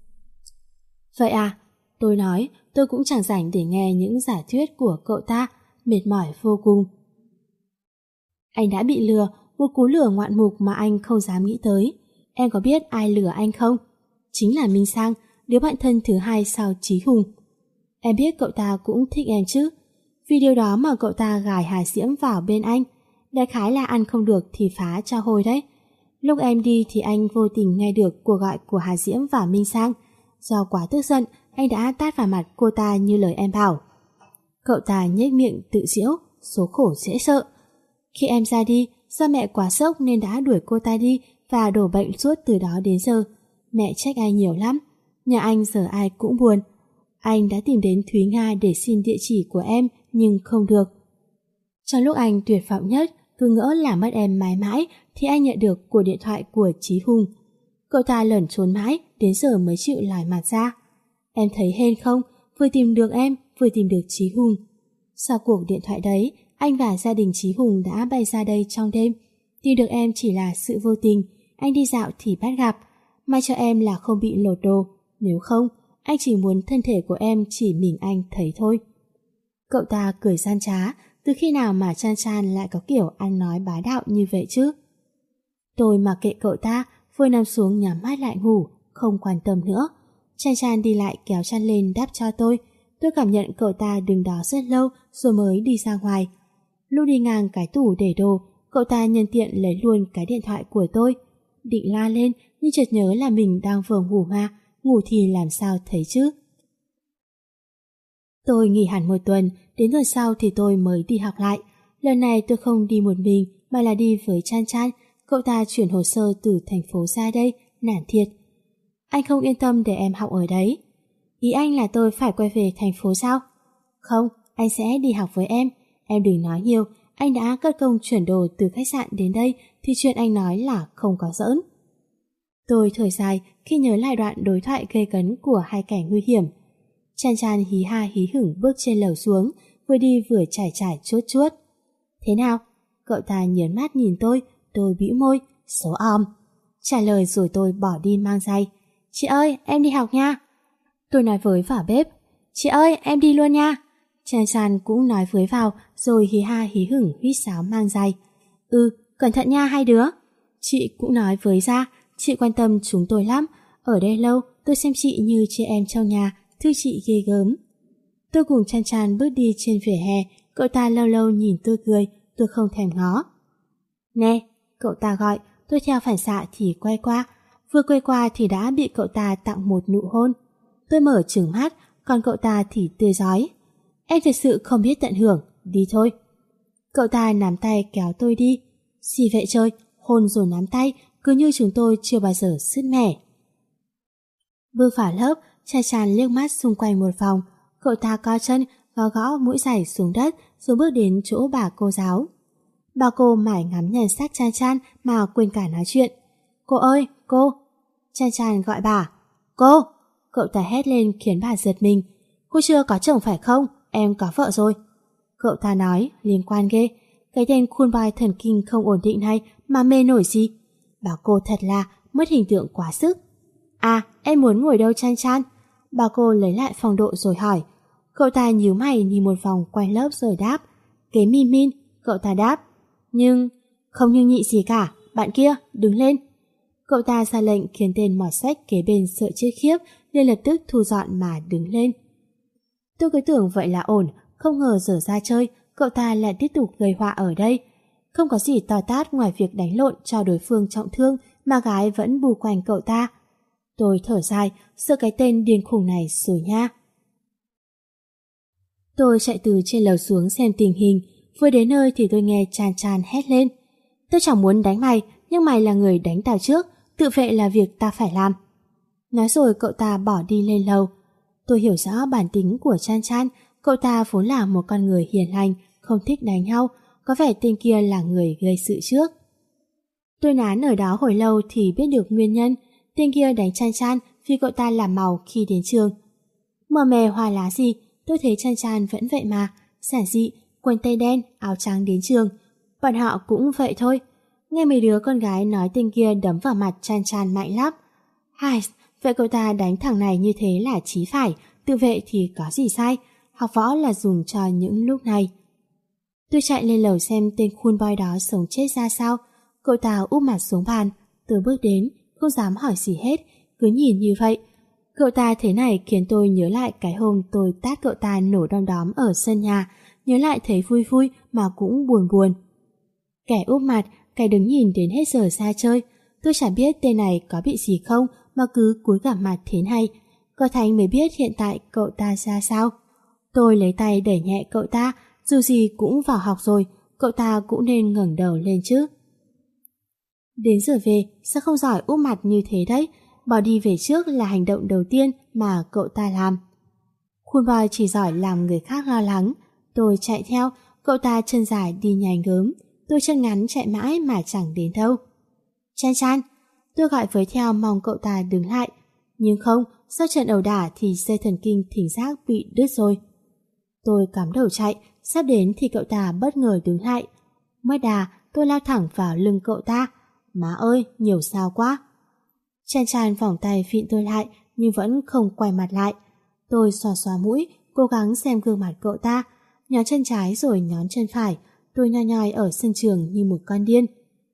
A: Vậy à? Tôi nói, tôi cũng chẳng rảnh để nghe những giả thuyết của cậu ta, mệt mỏi vô cùng. Anh đã bị lừa, một cú lừa ngoạn mục mà anh không dám nghĩ tới. Em có biết ai lừa anh không? Chính là Minh Sang, đứa bạn thân thứ hai sau Chí Hùng. Em biết cậu ta cũng thích em chứ? Vì điều đó mà cậu ta gài Hà Diễm vào bên anh. Đại khái là ăn không được thì phá cho hôi đấy. Lúc em đi thì anh vô tình nghe được cuộc gọi của Hà Diễm và Minh Sang. Do quá tức giận, anh đã tát vào mặt cô ta như lời em bảo. Cậu ta nhếch miệng tự giễu, số khổ dễ sợ. Khi em ra đi, do mẹ quá sốc nên đã đuổi cô ta đi và đổ bệnh suốt từ đó đến giờ. Mẹ trách anh nhiều lắm. Nhà anh giờ ai cũng buồn. Anh đã tìm đến Thúy Nga để xin địa chỉ của em nhưng không được. Trong lúc anh tuyệt vọng nhất, cứ ngỡ là mất em mãi mãi, thì anh nhận được cuộc điện thoại của Chí Hùng. Cậu ta lẩn trốn mãi, đến giờ mới chịu lòi mặt ra. Em thấy hên không? Vừa tìm được em, vừa tìm được Chí Hùng. Sau cuộc điện thoại đấy, anh và gia đình Chí Hùng đã bay ra đây trong đêm. Tìm được em chỉ là sự vô tình, anh đi dạo thì bắt gặp. May cho em là không bị lột đồ, nếu không, anh chỉ muốn thân thể của em chỉ mình anh thấy thôi. Cậu ta cười gian trá, từ khi nào mà Chan Chan lại có kiểu ăn nói bá đạo như vậy chứ? Tôi mặc kệ cậu ta, vừa nằm xuống nhắm mắt lại ngủ, không quan tâm nữa. Chan Chan đi lại kéo chăn lên đắp cho tôi. Tôi cảm nhận cậu ta đứng đó rất lâu rồi mới đi ra ngoài. Lúc đi ngang cái tủ để đồ, cậu ta nhân tiện lấy luôn cái điện thoại của tôi. Định la lên nhưng chợt nhớ là mình đang vừa ngủ mà, ngủ thì làm sao thấy chứ. Tôi nghỉ hẳn một tuần, đến tuần sau thì tôi mới đi học lại. Lần này tôi không đi một mình mà là đi với Chan Chan. Cậu ta chuyển hồ sơ từ thành phố ra đây, nản thiệt. Anh không yên tâm để em học ở đấy. Ý anh là tôi phải quay về thành phố sao? Không, anh sẽ đi học với em đừng nói nhiều. Anh đã cất công chuyển đồ từ khách sạn đến đây thì chuyện anh nói là không có giỡn. Tôi thở dài khi nhớ lại đoạn đối thoại gây cấn của hai kẻ nguy hiểm. Chan Chan hí ha hí hửng bước trên lầu xuống, vừa đi vừa chải chải chuốt chuốt. Thế nào? Cậu ta nhớn mắt nhìn tôi bĩu môi, xấu om. Trả lời rồi tôi bỏ đi mang giày. Chị ơi, em đi học nha. Tôi nói với vào bếp. Chị ơi, em đi luôn nha. Chan Chan cũng nói với vào rồi hí ha hí hửng huýt sáo mang giày. Cẩn thận nha hai đứa. Chị cũng nói với ra, chị quan tâm chúng tôi lắm. Ở đây lâu, tôi xem chị như chị em trong nhà, thưa chị ghê gớm. Tôi cùng Chan Chan bước đi trên vỉa hè, cậu ta lâu lâu nhìn tôi cười, tôi không thèm ngó. Nè, cậu ta gọi, tôi theo phản xạ thì quay qua. Vừa quay qua thì đã bị cậu ta tặng một nụ hôn. Tôi mở trừng mắt, còn cậu ta thì tươi rói. Em thật sự không biết tận hưởng, đi thôi. Cậu ta nắm tay kéo tôi đi. Gì vậy trời, hôn rồi nắm tay, cứ như chúng tôi chưa bao giờ sứt mẻ. Bước vào lớp, Chan Chan liếc mắt xung quanh một vòng. Cậu ta co chân, gõ gõ mũi giày xuống đất rồi bước đến chỗ bà cô giáo. Bà cô mải ngắm nhan sắc Chan Chan mà quên cả nói chuyện. Cô ơi, cô! Chan Chan gọi bà. Cô! Cậu ta hét lên khiến bà giật mình. Cô chưa có chồng phải không? Em có vợ rồi. Cậu ta nói, liên quan ghê. Cái tên cool boy thần kinh không ổn định này mà mê nổi gì. Bà cô thật là mất hình tượng quá sức. À, em muốn ngồi đâu Chan Chan? Bà cô lấy lại phong độ rồi hỏi. Cậu ta nhíu mày nhìn một vòng quanh lớp rồi đáp. Kế Min Min, cậu ta đáp. Nhưng, không nhưng nhị gì cả, bạn kia, đứng lên. Cậu ta ra lệnh khiến tên mọt sách kế bên sợ chết khiếp nên lập tức thu dọn mà đứng lên. Tôi cứ tưởng vậy là ổn, không ngờ giờ ra chơi, cậu ta lại tiếp tục gây họa ở đây. Không có gì to tát ngoài việc đánh lộn cho đối phương trọng thương mà gái vẫn bù quanh cậu ta. Tôi thở dài, sợ cái tên điên khùng này rồi nha. Tôi chạy từ trên lầu xuống xem tình hình, vừa đến nơi thì tôi nghe Chan Chan hét lên. Tôi chẳng muốn đánh mày, nhưng mày là người đánh tao trước, tự vệ là việc ta phải làm. Nói rồi cậu ta bỏ đi lên lầu. Tôi hiểu rõ bản tính của Chan Chan, cậu ta vốn là một con người hiền lành, không thích đánh nhau, có vẻ tên kia là người gây sự trước. Tôi nán ở đó hồi lâu thì biết được nguyên nhân, tên kia đánh Chan Chan vì cậu ta làm màu khi đến trường. Mờ mè hoa lá gì, tôi thấy Chan Chan vẫn vậy mà, giản dị, quần tây đen, áo trắng đến trường. Bọn họ cũng vậy thôi. Nghe mấy đứa con gái nói tên kia đấm vào mặt Chan Chan mạnh lắm. Hai, vậy cậu ta đánh thằng này như thế là chí phải, tự vệ thì có gì sai, học võ là dùng cho những lúc này. Tôi chạy lên lầu xem tên cool boy đó sống chết ra sao. Cậu ta úp mặt xuống bàn. Tôi bước đến, không dám hỏi gì hết, cứ nhìn như vậy. Cậu ta thế này khiến tôi nhớ lại cái hôm tôi tát cậu ta nổ đom đóm ở sân nhà, nhớ lại thấy vui vui mà cũng buồn buồn. Kẻ úp mặt, kẻ đứng nhìn đến hết giờ ra chơi. Tôi chẳng biết tên này có bị gì không mà cứ cúi gằm mặt thế này. Có Thành mới biết hiện tại cậu ta ra sao. Tôi lấy tay đẩy nhẹ cậu ta, dù gì cũng vào học rồi, cậu ta cũng nên ngẩng đầu lên chứ. Đến giờ về, sao không giỏi úp mặt như thế đấy, bỏ đi về trước là hành động đầu tiên mà cậu ta làm. Khuôn boy chỉ giỏi làm người khác lo lắng. Tôi chạy theo, cậu ta chân dài đi nhanh gớm, tôi chân ngắn chạy mãi mà chẳng đến đâu. Chan Chan, tôi gọi với theo mong cậu ta đứng lại. Nhưng không, sau trận ẩu đả thì dây thần kinh thính giác bị đứt rồi. Tôi cắm đầu chạy, sắp đến thì cậu ta bất ngờ đứng lại. Mất đà, tôi lao thẳng vào lưng cậu ta. Má ơi, nhiều sao quá. Chan Chan vòng tay vịn tôi lại nhưng vẫn không quay mặt lại. Tôi xoa xoa mũi, cố gắng xem gương mặt cậu ta, nhón chân trái rồi nhón chân phải. Tôi nhoi nhoi ở sân trường như một con điên.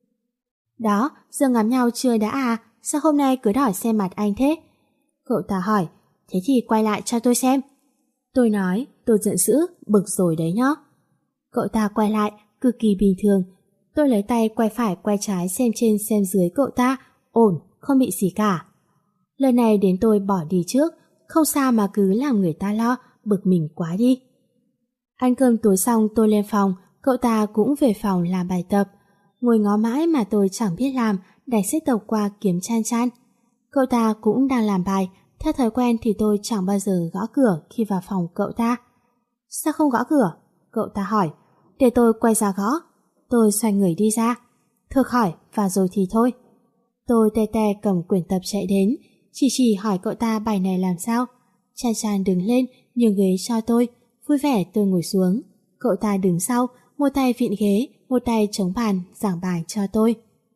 A: Đó, giờ ngắm nhau chưa đã à? Sao hôm nay cứ đòi xem mặt anh thế? Cậu ta hỏi. Thế thì quay lại cho tôi xem. Tôi nói, tôi giận dữ, bực rồi đấy nhá. Cậu ta quay lại, cực kỳ bình thường. Tôi lấy tay quay phải quay trái xem trên xem dưới cậu ta. Ổn, không bị gì cả. Lần này đến tôi bỏ đi trước, không sao mà cứ làm người ta lo, bực mình quá đi. Ăn cơm tối xong tôi lên phòng, cậu ta cũng về phòng làm bài tập. Ngồi ngó mãi mà tôi chẳng biết làm, đành xếp tàu qua kiếm Chan Chan. Cậu ta cũng đang làm bài, theo thói quen thì tôi chẳng bao giờ gõ cửa khi vào phòng cậu ta. Sao không gõ cửa? Cậu ta hỏi. Để tôi quay ra gõ. Tôi xoay người đi ra. Thược hỏi, và rồi thì thôi. Tôi tè tè cầm quyển tập chạy đến, chỉ hỏi cậu ta bài này làm sao. Chan Chan đứng lên, nhường ghế cho tôi. Vui vẻ tôi ngồi xuống. Cậu ta đứng sau, một tay vịn ghế, một tay chống bàn giảng bài cho tôi.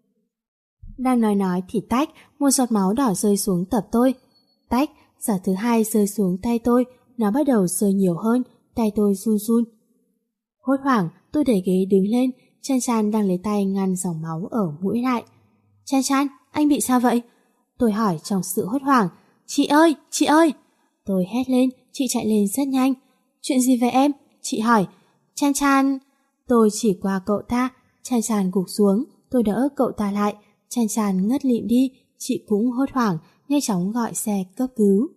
A: Đang nói thì tách, một giọt máu đỏ rơi xuống tập tôi. Tách, giọt thứ hai rơi xuống tay tôi, nó bắt đầu rơi nhiều hơn, tay tôi run run. Hốt hoảng, tôi đẩy ghế đứng lên, Chan Chan đang lấy tay ngăn dòng máu ở mũi lại. Chan Chan, anh bị sao vậy? Tôi hỏi trong sự hốt hoảng. Chị ơi, chị ơi! Tôi hét lên, chị chạy lên rất nhanh. Chuyện gì vậy em? Chị hỏi. Chan Chan... Tôi chỉ qua cậu ta, Chan Chan gục xuống, tôi đỡ cậu ta lại. Chan Chan ngất lịm đi, chị cũng hốt hoảng, nhanh chóng gọi xe cấp cứu.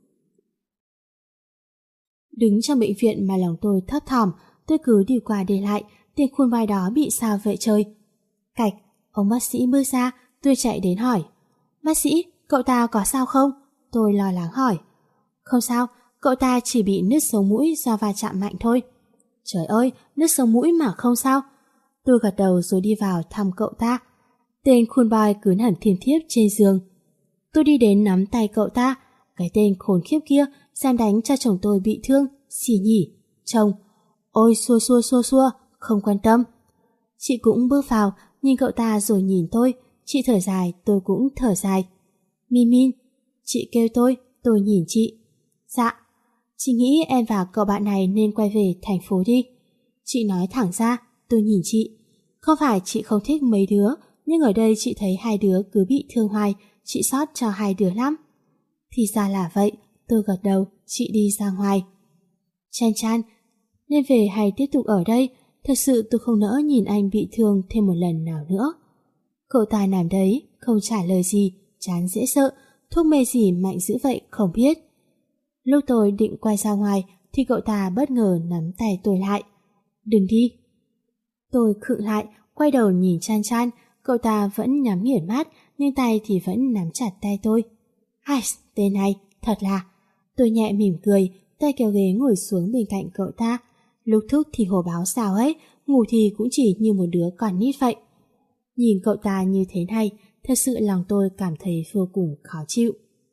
A: Đứng trong bệnh viện mà lòng tôi thấp thỏm, tôi cứ đi qua đi lại, tên khuôn vai đó bị sao vậy trời? Cạch, ông bác sĩ bước ra, tôi chạy đến hỏi. Bác sĩ, cậu ta có sao không? Tôi lo lắng hỏi. Không sao, cậu ta chỉ bị nứt sống mũi do va chạm mạnh thôi. Trời ơi, nứt sống mũi mà không sao. Tôi gật đầu rồi đi vào thăm cậu ta. Tên khuôn boy cứ nằm thiêm thiếp trên giường. Tôi đi đến nắm tay cậu ta. Cái tên khốn khiếp kia dám đánh cho chồng tôi bị thương. Xì nhỉ, chồng. Ôi xua, không quan tâm. Chị cũng bước vào, nhìn cậu ta rồi nhìn tôi. Chị thở dài, tôi cũng thở dài. Min Min, chị kêu tôi nhìn chị. Dạ, chị nghĩ em và cậu bạn này nên quay về thành phố đi. Chị nói thẳng ra, tôi nhìn chị. Không phải chị không thích mấy đứa, nhưng ở đây chị thấy hai đứa cứ bị thương hoài, chị xót cho hai đứa lắm. Thì ra là vậy, tôi gật đầu, chị đi ra ngoài. Chan Chan, nên về hay tiếp tục ở đây? Thật sự tôi không nỡ nhìn anh bị thương thêm một lần nào nữa. Cậu ta nằm đấy, không trả lời gì, chán dễ sợ, thuốc mê gì mạnh dữ vậy không biết. Lúc tôi định quay ra ngoài thì cậu ta bất ngờ nắm tay tôi lại. Đừng đi. Tôi khựng lại, quay đầu nhìn Chan Chan, cậu ta vẫn nhắm nghiền mắt nhưng tay thì vẫn nắm chặt tay tôi. Ai, tên này, thật là... Tôi nhẹ mỉm cười, tay kéo ghế ngồi xuống bên cạnh cậu ta. Lúc thức thì hồ báo sao ấy, ngủ thì cũng chỉ như một đứa con nít vậy. Nhìn cậu ta như thế này, thật sự lòng tôi cảm thấy vô cùng khó chịu.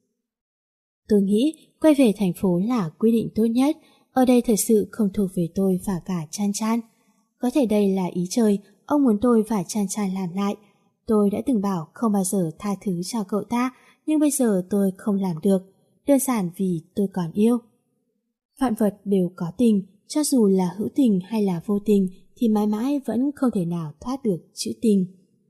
A: Tôi nghĩ quay về thành phố là quyết định tốt nhất. Ở đây thật sự không thuộc về tôi và cả Chan Chan. Có thể đây là ý trời, ông muốn tôi và Chan Chan làm lại. Tôi đã từng bảo không bao giờ tha thứ cho cậu ta, nhưng bây giờ tôi không làm được. Đơn giản vì tôi còn yêu. Vạn vật đều có tình, cho dù là hữu tình hay là vô tình thì mãi mãi vẫn không thể nào thoát được chữ tình.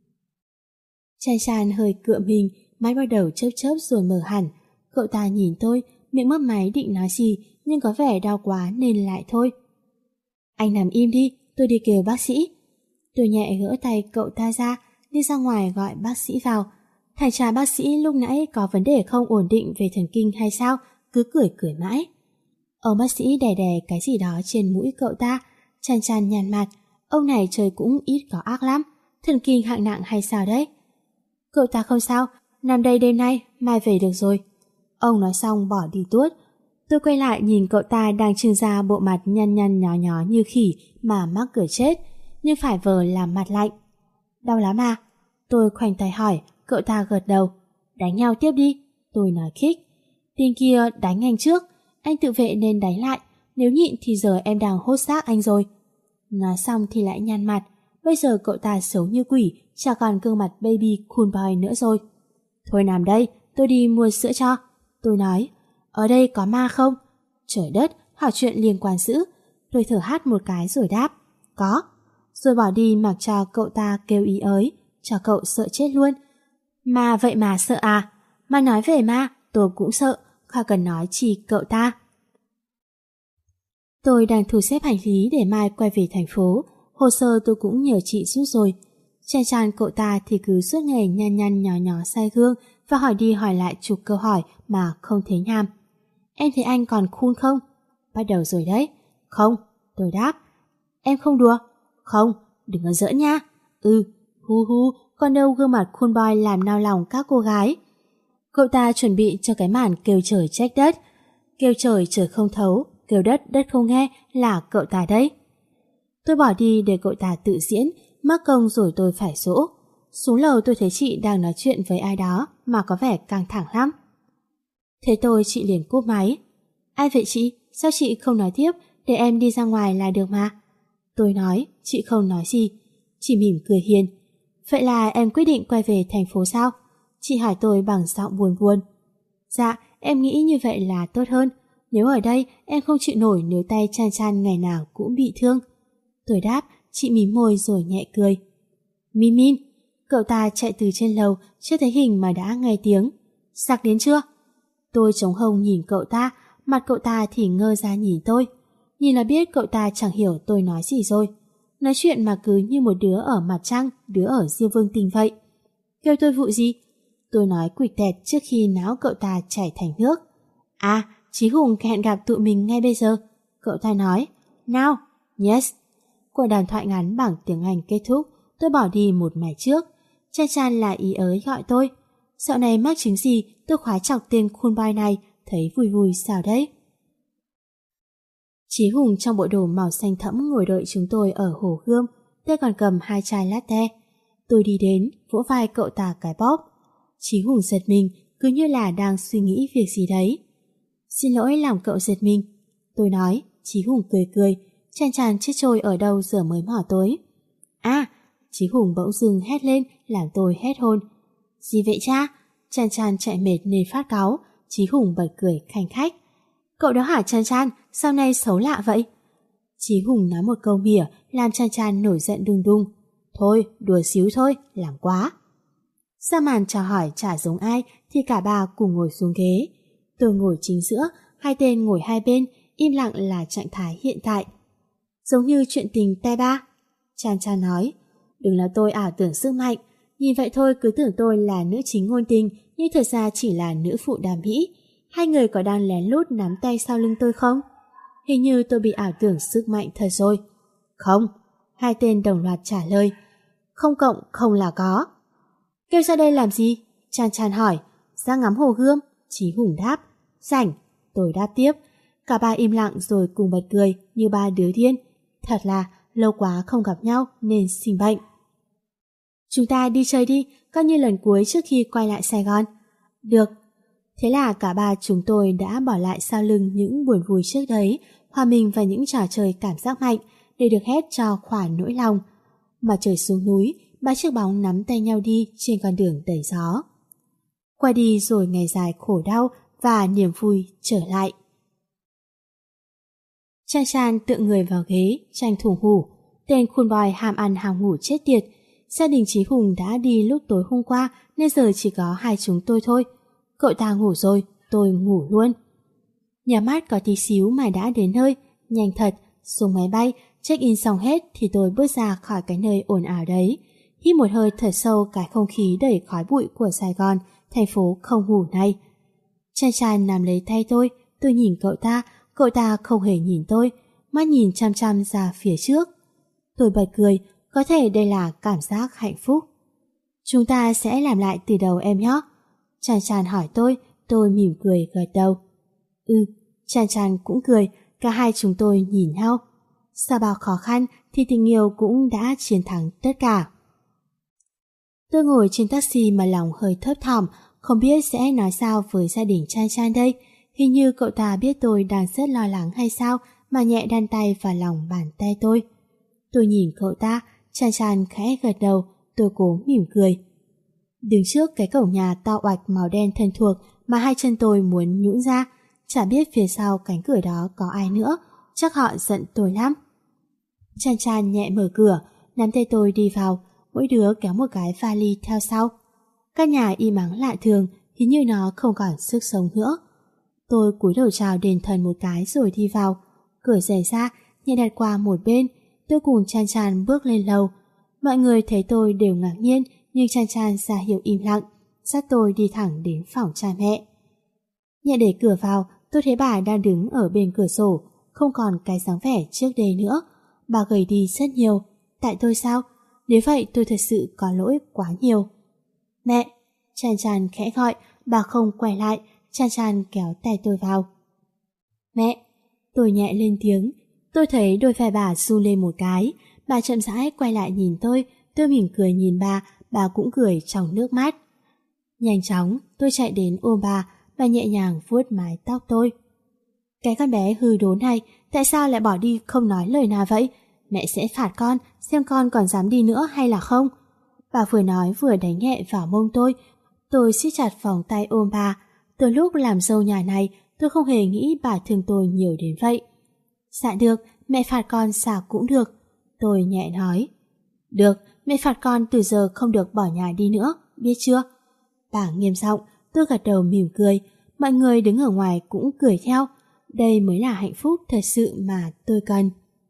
A: Chan Chan hơi cựa mình, mắt bắt đầu chớp chớp rồi mở hẳn. Cậu ta nhìn tôi, miệng mấp máy định nói gì nhưng có vẻ đau quá nên lại thôi. Anh nằm im đi, tôi đi kêu bác sĩ. Tôi nhẹ gỡ tay cậu ta ra, đi ra ngoài gọi bác sĩ vào. Thằng cha bác sĩ lúc nãy có vấn đề không ổn định về thần kinh hay sao, cứ cười mãi. Ông bác sĩ đè đè cái gì đó trên mũi cậu ta, Chan Chan nhàn mặt. Ông này chơi cũng ít có ác lắm, thần kinh hạng nặng hay sao đấy? Cậu ta không sao, nằm đây đêm nay, mai về được rồi. Ông nói xong bỏ đi tuốt. Tôi quay lại nhìn cậu ta đang trưng ra bộ mặt nhăn nhăn nhó nhó như khỉ mà mắc cười chết, nhưng phải vờ làm mặt lạnh. Đau lắm à? Tôi khoanh tay hỏi, cậu ta gật đầu. Đánh nhau tiếp đi, tôi nói khích. Tên kia đánh anh trước, anh tự vệ nên đánh lại, nếu nhịn thì giờ em đang hốt xác anh rồi. Nói xong thì lại nhăn mặt, bây giờ cậu ta xấu như quỷ, chả còn gương mặt baby cool boy nữa rồi. Thôi nằm đây, tôi đi mua sữa cho. Tôi nói, ở đây có ma không? Trời đất, hỏi chuyện liên quan dữ. Tôi thở hắt một cái rồi đáp, có. Rồi bỏ đi mặc cho cậu ta kêu ý ới, cho cậu sợ chết luôn. Mà vậy mà sợ à? Mà nói về ma, tôi cũng sợ, khỏi cần nói chi cậu ta. Tôi đang thu xếp hành lý để mai quay về thành phố, hồ sơ tôi cũng nhờ chị giúp rồi. Chan Chan cậu ta thì cứ suốt ngày nhăn nhăn nhó nhó sai gương và hỏi đi hỏi lại chục câu hỏi mà không thấy nham. Em thấy anh còn cool không? Bắt đầu rồi đấy. Không, tôi đáp. Em không đùa? Không, đừng có giỡn nha. Hu, còn đâu gương mặt cool boy làm nao lòng các cô gái. Cậu ta chuẩn bị cho cái màn kêu trời trách đất. Kêu trời trời không thấu, kêu đất đất không nghe là cậu ta đấy. Tôi bỏ đi để cậu ta tự diễn, mắc công rồi tôi phải dỗ. Xuống lầu tôi thấy chị đang nói chuyện với ai đó mà có vẻ căng thẳng lắm. Thế tôi chị liền cúp máy. Ai vậy chị? Sao chị không nói tiếp? Để em đi ra ngoài là được mà. Tôi nói, chị không nói gì. Chị mỉm cười hiền. Vậy là em quyết định quay về thành phố sao? Chị hỏi tôi bằng giọng buồn buồn. Dạ, em nghĩ như vậy là tốt hơn. Nếu ở đây em không chịu nổi nếu tay Chan Chan ngày nào cũng bị thương. Tôi đáp, chị mím môi rồi nhẹ cười. Min, cậu ta chạy từ trên lầu, chưa thấy hình mà đã nghe tiếng. Sặc đến chưa? Tôi chống hông nhìn cậu ta, mặt cậu ta thì ngơ ra nhìn tôi. Nhìn là biết cậu ta chẳng hiểu tôi nói gì rồi. Nói chuyện mà cứ như một đứa ở mặt trăng, đứa ở Diêm Vương Tình vậy. Kêu tôi vụ gì? Tôi nói quịch tẹt trước khi não cậu ta chảy thành nước. À, Chí Hùng hẹn gặp tụi mình ngay bây giờ. Cậu ta nói, now, yes. Cuộc đàm thoại ngắn bằng tiếng Anh kết thúc, tôi bỏ đi một mẻ trước. Chan Chan lại ý ới gọi tôi. Dạo này mắc chứng gì, tôi khoái chọc tên cool boy này, thấy vui vui sao đấy. Chí Hùng trong bộ đồ màu xanh thẫm ngồi đợi chúng tôi ở Hồ Gươm, tay còn cầm 2 chai latte. Tôi đi đến, vỗ vai cậu ta cái bóp. Chí Hùng giật mình, cứ như là đang suy nghĩ việc gì đấy. Xin lỗi làm cậu giật mình. Tôi nói, Chí Hùng cười, Chan Chan chết trôi ở đâu giờ mới mò tối. À, Chí Hùng bỗng dưng hét lên làm tôi hét hồn. Gì vậy cha? Chan Chan chạy mệt nên phát cáu. Chí Hùng bật cười khanh khách. Cậu đó hả Chan Chan, sao nay xấu lạ vậy? Chí Hùng nói một câu mỉa làm Chan Chan nổi giận đùng đùng. Thôi, đùa xíu thôi, làm quá. Ra màn chào hỏi chả giống ai thì cả ba cùng ngồi xuống ghế. Tôi ngồi chính giữa, hai tên ngồi hai bên, im lặng là trạng thái hiện tại. Giống như chuyện tình te ba. Chan Chan nói, đừng là tôi ảo tưởng sức mạnh, nhìn vậy thôi cứ tưởng tôi là nữ chính ngôn tình, nhưng thật ra chỉ là nữ phụ đàm mỹ. Hai người có đang lén lút nắm tay sau lưng tôi không? Hình như tôi bị ảo tưởng sức mạnh thật rồi. Không, hai tên đồng loạt trả lời. Không cộng không là có. Kêu ra đây làm gì? Chan Chan hỏi. Ra ngắm Hồ Gươm. Chí Hùng đáp. Rảnh. Tôi đáp tiếp. Cả ba im lặng rồi cùng bật cười như ba đứa điên. Thật là lâu quá không gặp nhau nên sinh bệnh. Chúng ta đi chơi đi, coi như lần cuối trước khi quay lại Sài Gòn. Được. Thế là cả ba chúng tôi đã bỏ lại sau lưng những buồn vui trước đấy, hòa mình vào những trò chơi cảm giác mạnh để được hét cho khỏa nỗi lòng. Mà trời xuống núi, ba chiếc bóng nắm tay nhau đi trên con đường đầy gió. Qua đi rồi ngày dài khổ đau và niềm vui trở lại. Chan Chan tựa người vào ghế, tranh thủ ngủ. Tên cool boy ham ăn ham ngủ chết tiệt. Gia đình Chí Hùng đã đi lúc tối hôm qua nên giờ chỉ có hai chúng tôi thôi. Cậu ta ngủ rồi, tôi ngủ luôn. Nhà mát có tí xíu mà đã đến nơi, nhanh thật, xuống máy bay, Check-in xong hết thì tôi bước ra khỏi cái nơi ồn ào đấy, hít một hơi thật sâu cái không khí đầy khói bụi của Sài Gòn, thành phố không ngủ này. Chan Chan nắm lấy tay tôi nhìn cậu ta không hề nhìn tôi, mắt nhìn chăm chăm ra phía trước. Tôi bật cười, có thể đây là cảm giác hạnh phúc. Chúng ta sẽ làm lại từ đầu em nhé. Chan Chan hỏi tôi mỉm cười gật đầu. Chan Chan cũng cười, cả hai chúng tôi nhìn nhau. Sau bao khó khăn thì tình yêu cũng đã chiến thắng tất cả. Tôi ngồi trên taxi mà lòng hơi thấp thỏm, không biết sẽ nói sao với gia đình Chan Chan đây. Hình như cậu ta biết tôi đang rất lo lắng hay sao mà nhẹ đan tay vào lòng bàn tay tôi. Tôi nhìn cậu ta, Chan Chan khẽ gật đầu, tôi cố mỉm cười. Đứng trước cái cổng nhà to oạch màu đen thân thuộc mà hai chân tôi muốn nhũn ra, chả biết phía sau cánh cửa đó có ai nữa, chắc họ giận tôi lắm. Chan Chan nhẹ mở cửa, nắm tay tôi đi vào, mỗi đứa kéo một cái vali theo sau. Căn nhà im ắng lạ thường, hình như nó không còn sức sống nữa. Tôi cúi đầu chào đền thần một cái rồi đi vào. Cửa giày ra, nhẹ đặt qua một bên, tôi cùng Chan Chan bước lên lầu. Mọi người thấy tôi đều ngạc nhiên, nhưng Chan Chan ra hiệu im lặng, dắt tôi đi thẳng đến phòng cha mẹ. Nhẹ đẩy cửa vào, tôi thấy bà đang đứng ở bên cửa sổ, không còn cái dáng vẻ trước đây nữa. Bà gầy đi rất nhiều. Tại tôi sao? Nếu vậy tôi thật sự có lỗi quá nhiều. Mẹ! Chan Chan khẽ gọi, bà không quay lại. Chan Chan kéo tay tôi vào. Mẹ! Tôi nhẹ lên tiếng. Tôi thấy đôi vai bà run lên một cái. Bà chậm rãi quay lại nhìn tôi mỉm cười nhìn bà cũng cười trong nước mắt. Nhanh chóng, tôi chạy đến ôm bà nhẹ nhàng vuốt mái tóc tôi. Cái con bé hư đốn này, tại sao lại bỏ đi không nói lời nào vậy? Mẹ sẽ phạt con, xem con còn dám đi nữa hay là không? Bà vừa nói vừa đánh nhẹ vào mông tôi siết chặt vòng tay ôm bà. Từ lúc làm dâu nhà này, tôi không hề nghĩ bà thương tôi nhiều đến vậy. Dạ được, mẹ phạt con sao cũng được. Tôi nhẹ nói. Được, mẹ phạt con từ giờ không được bỏ nhà đi nữa, biết chưa? Bà nghiêm giọng, tôi gật đầu mỉm cười. Mọi người đứng ở ngoài cũng cười theo. Đây mới là hạnh phúc thật sự mà tôi cần.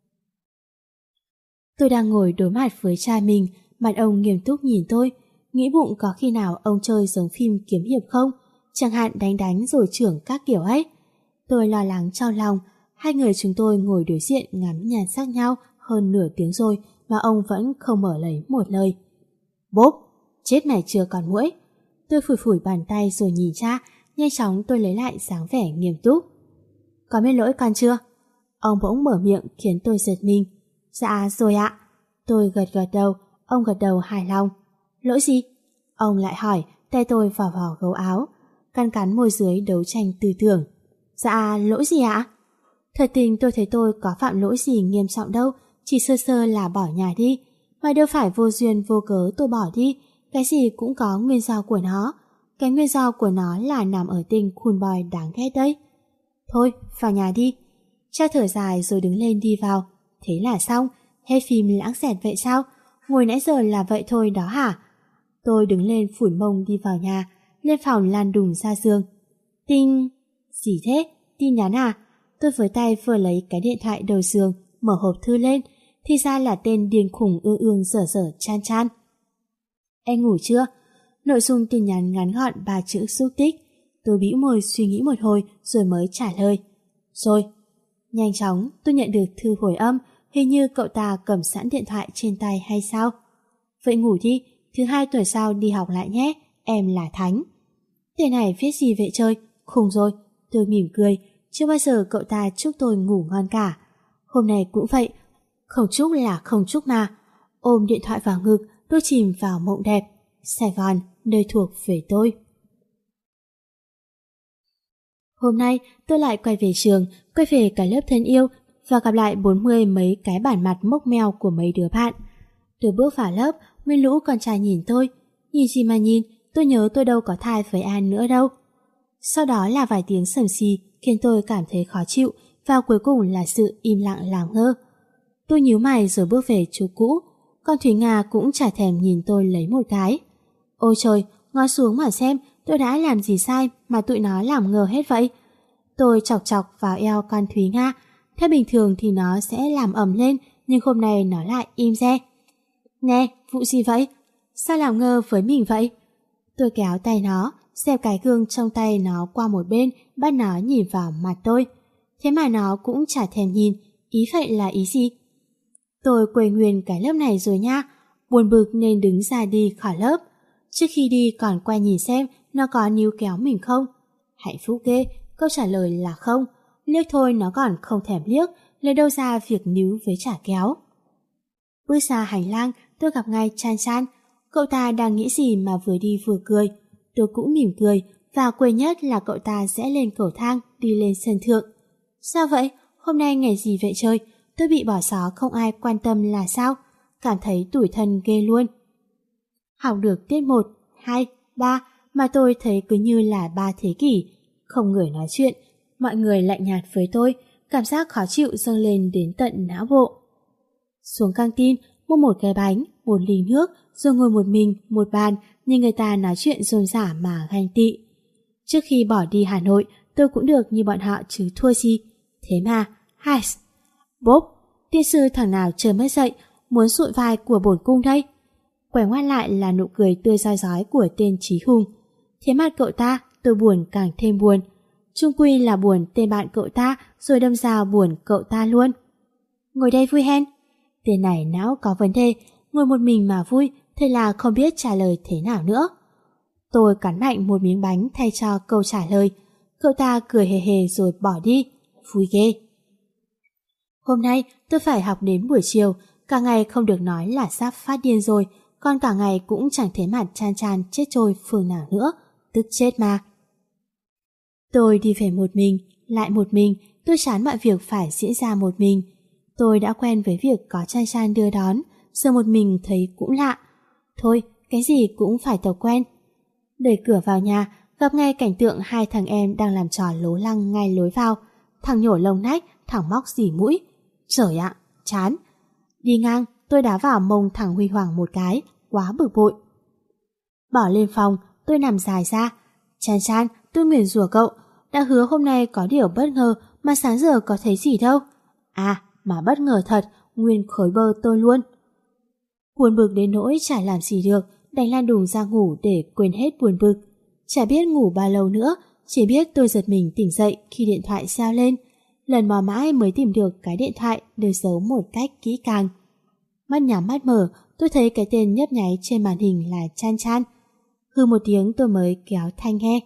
A: Tôi đang ngồi đối mặt với cha mình, mặt ông nghiêm túc nhìn tôi, nghĩ bụng có khi nào ông chơi giống phim kiếm hiệp không, chẳng hạn đánh rồi chưởng các kiểu ấy. Tôi lo lắng trong lòng, hai người chúng tôi ngồi đối diện ngắm nhan sắc nhau hơn nửa tiếng rồi mà ông vẫn không mở lấy một lời. Bốp, chết mày chưa còn muỗi. Tôi phủi bàn tay rồi nhìn cha, nhanh chóng tôi lấy lại dáng vẻ nghiêm túc. Có biết lỗi con chưa? Ông bỗng mở miệng khiến tôi giật mình. Dạ rồi ạ. Tôi gật đầu, ông gật đầu hài lòng. Lỗi gì? Ông lại hỏi, tay tôi vào gấu áo, cắn môi dưới đấu tranh tư tưởng. Dạ lỗi gì ạ? Thật tình tôi thấy tôi có phạm lỗi gì nghiêm trọng đâu, chỉ sơ sơ là bỏ nhà đi. Mà đâu phải vô duyên vô cớ tôi bỏ đi, cái gì cũng có nguyên do của nó. Cái nguyên do của nó là nằm ở tên cool boy đáng ghét đấy. Thôi, vào nhà đi. Cha thở dài rồi đứng lên đi vào. Thế là xong, hết phim lãng xẹt vậy sao? Ngồi nãy giờ là vậy thôi đó hả? Tôi đứng lên phủi mông đi vào nhà, lên phòng lan đùng ra giường. Tinh... Gì thế? Tin nhắn à? Tôi với tay vừa lấy cái điện thoại đầu giường, mở hộp thư lên, thì ra là tên điên khủng ương dở Chan Chan. Em ngủ chưa? Nội dung tin nhắn ngắn gọn 3 chữ xúc tích. Tôi bĩu môi suy nghĩ một hồi rồi mới trả lời. Rồi. Nhanh chóng tôi nhận được thư hồi âm, hình như cậu ta cầm sẵn điện thoại trên tay hay sao. Vậy ngủ đi, thứ 2 tuần sau đi học lại nhé, em là Thánh. Tên này viết gì vậy trời? Khùng rồi. Tôi mỉm cười, chưa bao giờ cậu ta chúc tôi ngủ ngon cả. Hôm nay cũng vậy, không chúc là không chúc mà. Ôm điện thoại vào ngực, tôi chìm vào mộng đẹp. Sài Gòn, nơi thuộc về tôi. Hôm nay tôi lại quay về trường, quay về cả lớp thân yêu và gặp lại 40 mấy cái bản mặt mốc meo của mấy đứa bạn. Tôi bước vào lớp, nguyên lũ con trai nhìn tôi. Nhìn gì mà nhìn, tôi nhớ tôi đâu có thai với An nữa đâu. Sau đó là vài tiếng sầm xì khiến tôi cảm thấy khó chịu và cuối cùng là sự im lặng làm ngơ. Tôi nhíu mày rồi bước về chỗ cũ. Con Thúy Nga cũng chả thèm nhìn tôi lấy một cái. Ôi trời, ngó xuống mà xem tôi đã làm gì sai mà tụi nó làm ngơ hết vậy. Tôi chọc vào eo con Thúy Nga. Theo bình thường thì nó sẽ làm ầm lên, nhưng hôm nay nó lại im re. Nè, vụ gì vậy? Sao làm ngơ với mình vậy? Tôi kéo tay nó, xẹp cái gương trong tay nó qua một bên, bắt nó nhìn vào mặt tôi. Thế mà nó cũng chả thèm nhìn, ý vậy là ý gì? Tôi quên nguyên cái lớp này rồi nha, buồn bực nên đứng ra đi khỏi lớp. Trước khi đi còn quay nhìn xem nó có níu kéo mình không. Hạnh phúc ghê, câu trả lời là không. Liếc thôi nó còn không thèm liếc, lấy đâu ra việc níu với chả kéo. Bước ra hành lang, tôi gặp ngay Chan Chan. Cậu ta đang nghĩ gì mà vừa đi vừa cười. Tôi cũng mỉm cười, và quên nhất là cậu ta sẽ lên cầu thang đi lên sân thượng. Sao vậy? Hôm nay ngày gì vậy trời? Tôi bị bỏ xó không ai quan tâm là sao? Cảm thấy tủi thân ghê luôn. Học được tiết 1, 2, 3 mà tôi thấy cứ như là 3 thế kỷ. Không người nói chuyện, mọi người lạnh nhạt với tôi, cảm giác khó chịu dâng lên đến tận não bộ. Xuống căng tin, mua một cái bánh, một ly nước, rồi ngồi một mình, một bàn, nhìn người ta nói chuyện rôm rả mà ganh tị. Trước khi bỏ đi Hà Nội, tôi cũng được như bọn họ chứ thua gì. Thế mà, hai, bốp, tiên sư thằng nào trời mới dậy, muốn sụi vai của bổn cung đây. Quay ngoắt lại là nụ cười tươi rói rói của tên Chí Hùng. Thế mặt cậu ta, tôi buồn càng thêm buồn. Chung quy là buồn tên bạn cậu ta, rồi đâm ra buồn cậu ta luôn. Ngồi đây vui hen. Tên này não có vấn đề, ngồi một mình mà vui, thế là không biết trả lời thế nào nữa. Tôi cắn mạnh một miếng bánh thay cho câu trả lời. Cậu ta cười hề hề rồi bỏ đi. Vui ghê. Hôm nay tôi phải học đến buổi chiều, cả ngày không được nói là sắp phát điên rồi, còn cả ngày cũng chẳng thấy mặt Chan Chan chết trôi phường nào nữa, tức chết mà. Tôi đi về một mình, lại một mình, tôi chán mọi việc phải diễn ra một mình. Tôi đã quen với việc có Chan Chan đưa đón, giờ một mình thấy cũng lạ. Thôi, cái gì cũng phải tập quen. Đẩy cửa vào nhà, gặp ngay cảnh tượng hai thằng em đang làm trò lố lăng ngay lối vào. Thằng nhổ lông nách, thằng móc dỉ mũi. Trời ạ, chán. Đi ngang, tôi đá vào mông thằng Huy Hoàng một cái, quá bực bội. Bỏ lên phòng, tôi nằm dài ra. Chan Chan, tôi nguyền rủa cậu, đã hứa hôm nay có điều bất ngờ mà sáng giờ có thấy gì đâu. À, mà bất ngờ thật, nguyên khối bơ tôi luôn. Buồn bực đến nỗi chả làm gì được, đành lan đùng ra ngủ để quên hết buồn bực. Chả biết ngủ bao lâu nữa, chỉ biết tôi giật mình tỉnh dậy khi điện thoại reo lên. Lần mò mãi mới tìm được cái điện thoại được giấu một cách kỹ càng. Mắt nhắm mắt mở, tôi thấy cái tên nhấp nháy trên màn hình là Chan Chan. Hư một tiếng tôi mới kéo thanh nghe.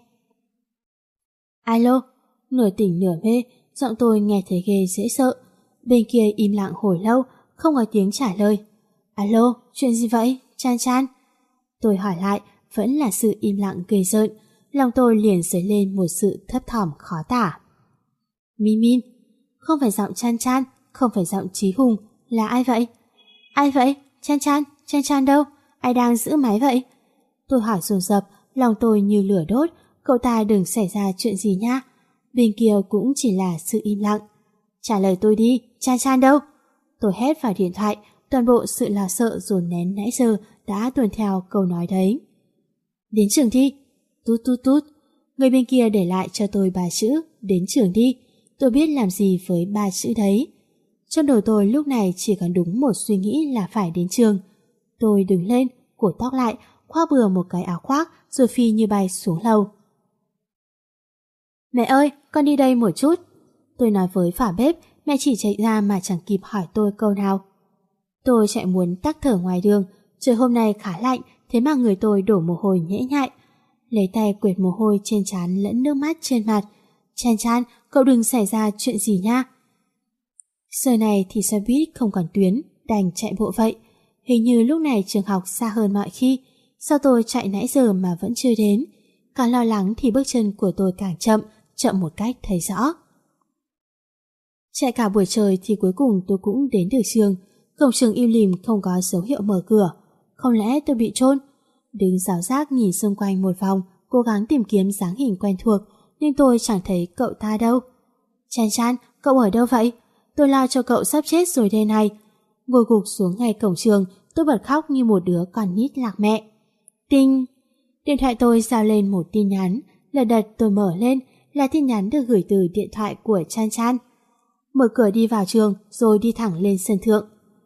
A: Alo, nửa tỉnh nửa mê, giọng tôi nghe thấy ghê dễ sợ. Bên kia im lặng hồi lâu, không có tiếng trả lời. Alo, chuyện gì vậy, Chan Chan? Tôi hỏi lại, vẫn là sự im lặng ghê rợn. Lòng tôi liền dấy lên một sự thấp thỏm khó tả. Min Min, không phải giọng Chan Chan, không phải giọng Chí Hùng, là ai vậy? Ai vậy? Chan Chan đâu? Ai đang giữ máy vậy? Tôi hỏi dồn dập, lòng tôi như lửa đốt. Cậu ta đừng xảy ra chuyện gì nha. Bên kia cũng chỉ là sự im lặng. Trả lời tôi đi, Chan Chan đâu? Tôi hét vào điện thoại, toàn bộ sự lo sợ dồn nén nãy giờ đã tuần theo câu nói đấy. Đến trường đi. Tút tút tút. Người bên kia để lại cho tôi 3 chữ, đến trường đi. Tôi biết làm gì với 3 chữ đấy. Trong đầu tôi lúc này chỉ còn đúng một suy nghĩ là phải đến trường. Tôi đứng lên, cột tóc lại, khoác bừa một cái áo khoác rồi phi như bay xuống lầu. Mẹ ơi, con đi đây một chút. Tôi nói với phả bếp, mẹ chỉ chạy ra mà chẳng kịp hỏi tôi câu nào. Tôi chạy muốn tắc thở ngoài đường, trời hôm nay khá lạnh, thế mà người tôi đổ mồ hôi nhễ nhại. Lấy tay quệt mồ hôi trên trán lẫn nước mắt trên mặt. Chan Chan, cậu đừng xảy ra chuyện gì nha. Giờ này thì xe buýt không còn tuyến, đành chạy bộ vậy. Hình như lúc này trường học xa hơn mọi khi. Sao tôi chạy nãy giờ mà vẫn chưa đến? Càng lo lắng thì bước chân của tôi càng chậm một cách thấy rõ. Chạy cả buổi trời thì cuối cùng tôi cũng đến được trường. Cổng trường im lìm không có dấu hiệu mở cửa. Không lẽ tôi bị trôn? Đứng rào rác nhìn xung quanh một vòng, cố gắng tìm kiếm dáng hình quen thuộc, nhưng tôi chẳng thấy cậu ta đâu. Chan Chan, cậu ở đâu vậy? Tôi lo cho cậu sắp chết rồi đây này. Ngồi gục xuống ngay cổng trường, tôi bật khóc như một đứa con nít lạc mẹ. Tinh! Điện thoại tôi rao lên một tin nhắn. Lật đật tôi mở lên, là tin nhắn được gửi từ điện thoại của Chan Chan. Mở cửa đi vào trường rồi đi thẳng lên sân thượng.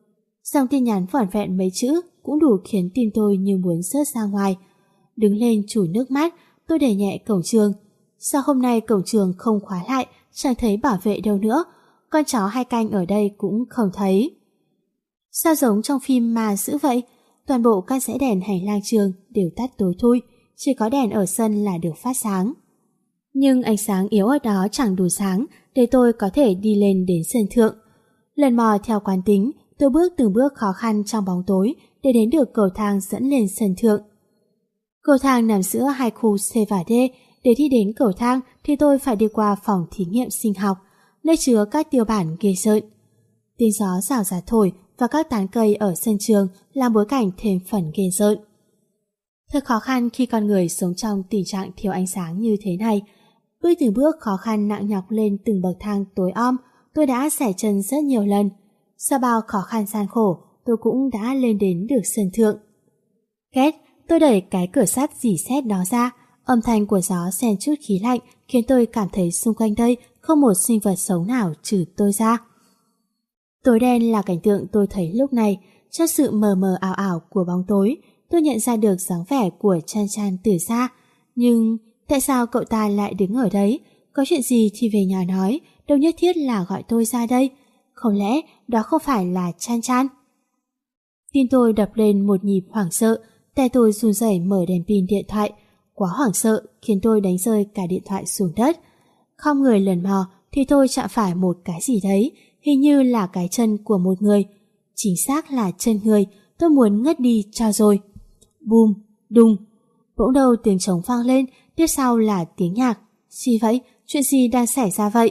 A: Dòng tin nhắn vỏn vẹn mấy chữ cũng đủ khiến tim tôi như muốn rớt ra ngoài. Đứng lên chùi nước mắt, tôi đẩy nhẹ cổng trường. Sao hôm nay cổng trường không khóa lại, chẳng thấy bảo vệ đâu nữa, con chó hay canh ở đây cũng không thấy. Sao giống trong phim mà dữ vậy? Toàn bộ các dãy đèn hành lang trường đều tắt tối thui, chỉ có đèn ở sân là được phát sáng. Nhưng ánh sáng yếu ở đó chẳng đủ sáng để tôi có thể đi lên đến sân thượng. Lần mò theo quán tính, tôi bước từng bước khó khăn trong bóng tối để đến được cầu thang dẫn lên sân thượng. Cầu thang nằm giữa hai khu C và D. Để đi đến cầu thang thì tôi phải đi qua phòng thí nghiệm sinh học, nơi chứa các tiêu bản ghê rợn. Tiếng gió rào rạt thổi và các tán cây ở sân trường làm bối cảnh thêm phần ghê rợn. Thật khó khăn khi con người sống trong tình trạng thiếu ánh sáng như thế này. Bước từng bước khó khăn nặng nhọc lên từng bậc thang tối om, tôi đã xẻ chân rất nhiều lần. Sau bao khó khăn gian khổ, tôi cũng đã lên đến được sân thượng. Két, tôi đẩy cái cửa sắt rỉ sét đó ra. Âm thanh của gió xen chút khí lạnh khiến tôi cảm thấy xung quanh đây không một sinh vật sống nào trừ tôi ra. Tối đen là cảnh tượng tôi thấy lúc này. Trong sự mờ mờ ảo ảo của bóng tối, tôi nhận ra được dáng vẻ của Chan Chan từ xa. Nhưng tại sao cậu ta lại đứng ở đấy? Có chuyện gì thì về nhà nói, đâu nhất thiết là gọi tôi ra đây. Không lẽ đó không phải là Chan Chan? Tim tôi đập lên một nhịp hoảng sợ, tay tôi run rẩy mở đèn pin điện thoại. Quá hoảng sợ khiến tôi đánh rơi cả điện thoại xuống đất. Không người lần mò thì tôi chạm phải một cái gì đấy, hình như là cái chân của một người. Chính xác là chân người, tôi muốn ngất đi cho rồi. Bùm, đùng. Bỗng đầu tiếng trống vang lên, tiếp sau là tiếng nhạc. Gì vậy? Chuyện gì đang xảy ra vậy?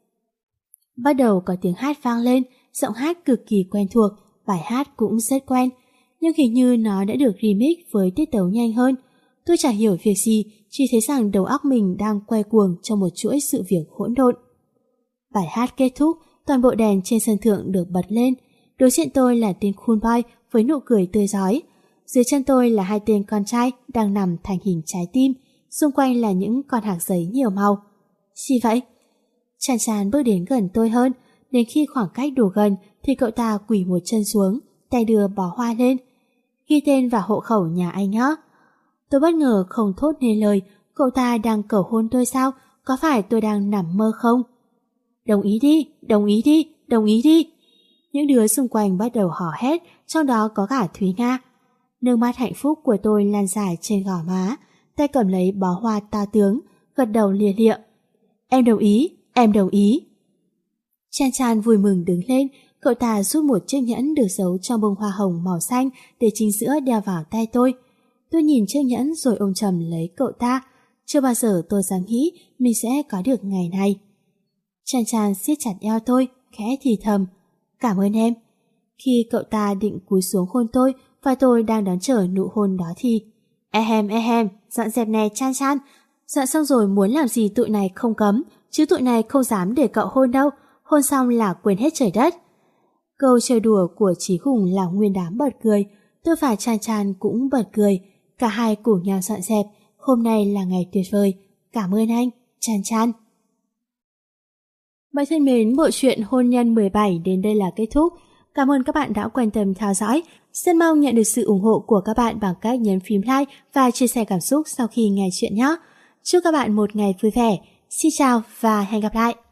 A: Bắt đầu có tiếng hát vang lên, giọng hát cực kỳ quen thuộc, bài hát cũng rất quen. Nhưng hình như nó đã được remix với tiết tấu nhanh hơn. Tôi chả hiểu việc gì, chỉ thấy rằng đầu óc mình đang quay cuồng trong một chuỗi sự việc hỗn độn. Bài hát kết thúc, toàn bộ đèn trên sân thượng được bật lên. Đối diện tôi là tên cool boy với nụ cười tươi rói. Dưới chân tôi là hai tên con trai đang nằm thành hình trái tim, xung quanh là những con hạc giấy nhiều màu. Gì vậy? Chan Chan bước đến gần tôi hơn, đến khi khoảng cách đủ gần thì cậu ta quỳ một chân xuống, tay đưa bó hoa lên. Ghi tên và hộ khẩu nhà anh nhé. Tôi bất ngờ không thốt nên lời, cậu ta đang cầu hôn tôi sao? Có phải tôi đang nằm mơ không? Đồng ý đi, đồng ý đi, đồng ý đi. Những đứa xung quanh bắt đầu hò hét, trong đó có cả Thúy Nga. Nước mắt hạnh phúc của tôi lan dài trên gò má, tay cầm lấy bó hoa to tướng, gật đầu lia lịa. Em đồng ý, em đồng ý. Chan Chan vui mừng đứng lên, cậu ta rút một chiếc nhẫn được giấu trong bông hoa hồng màu xanh để chính giữa đeo vào tay tôi. Tôi nhìn chiếc nhẫn rồi ôm chầm lấy cậu ta. Chưa bao giờ tôi dám nghĩ mình sẽ có được ngày này. Chan Chan siết chặt eo tôi, khẽ thì thầm. Cảm ơn em. Khi cậu ta định cúi xuống hôn tôi và tôi đang đón chờ nụ hôn đó thì ehem, dọn dẹp này Chan Chan. Dọn xong rồi muốn làm gì tụi này không cấm, chứ tụi này không dám để cậu hôn đâu. Hôn xong là quên hết trời đất. Câu chơi đùa của Chí Hùng làm nguyên đám bật cười. Tôi và Chan Chan cũng bật cười. Cả hai cùng nhau dọn dẹp. Hôm nay là ngày tuyệt vời. Cảm ơn anh, Chan Chan. Bạn thân mến, bộ truyện Hôn nhân 17 đến đây là kết thúc. Cảm ơn các bạn đã quan tâm theo dõi. Rất mong nhận được sự ủng hộ của các bạn bằng cách nhấn phím like và chia sẻ cảm xúc sau khi nghe chuyện nhé. Chúc các bạn một ngày vui vẻ. Xin chào và hẹn gặp lại.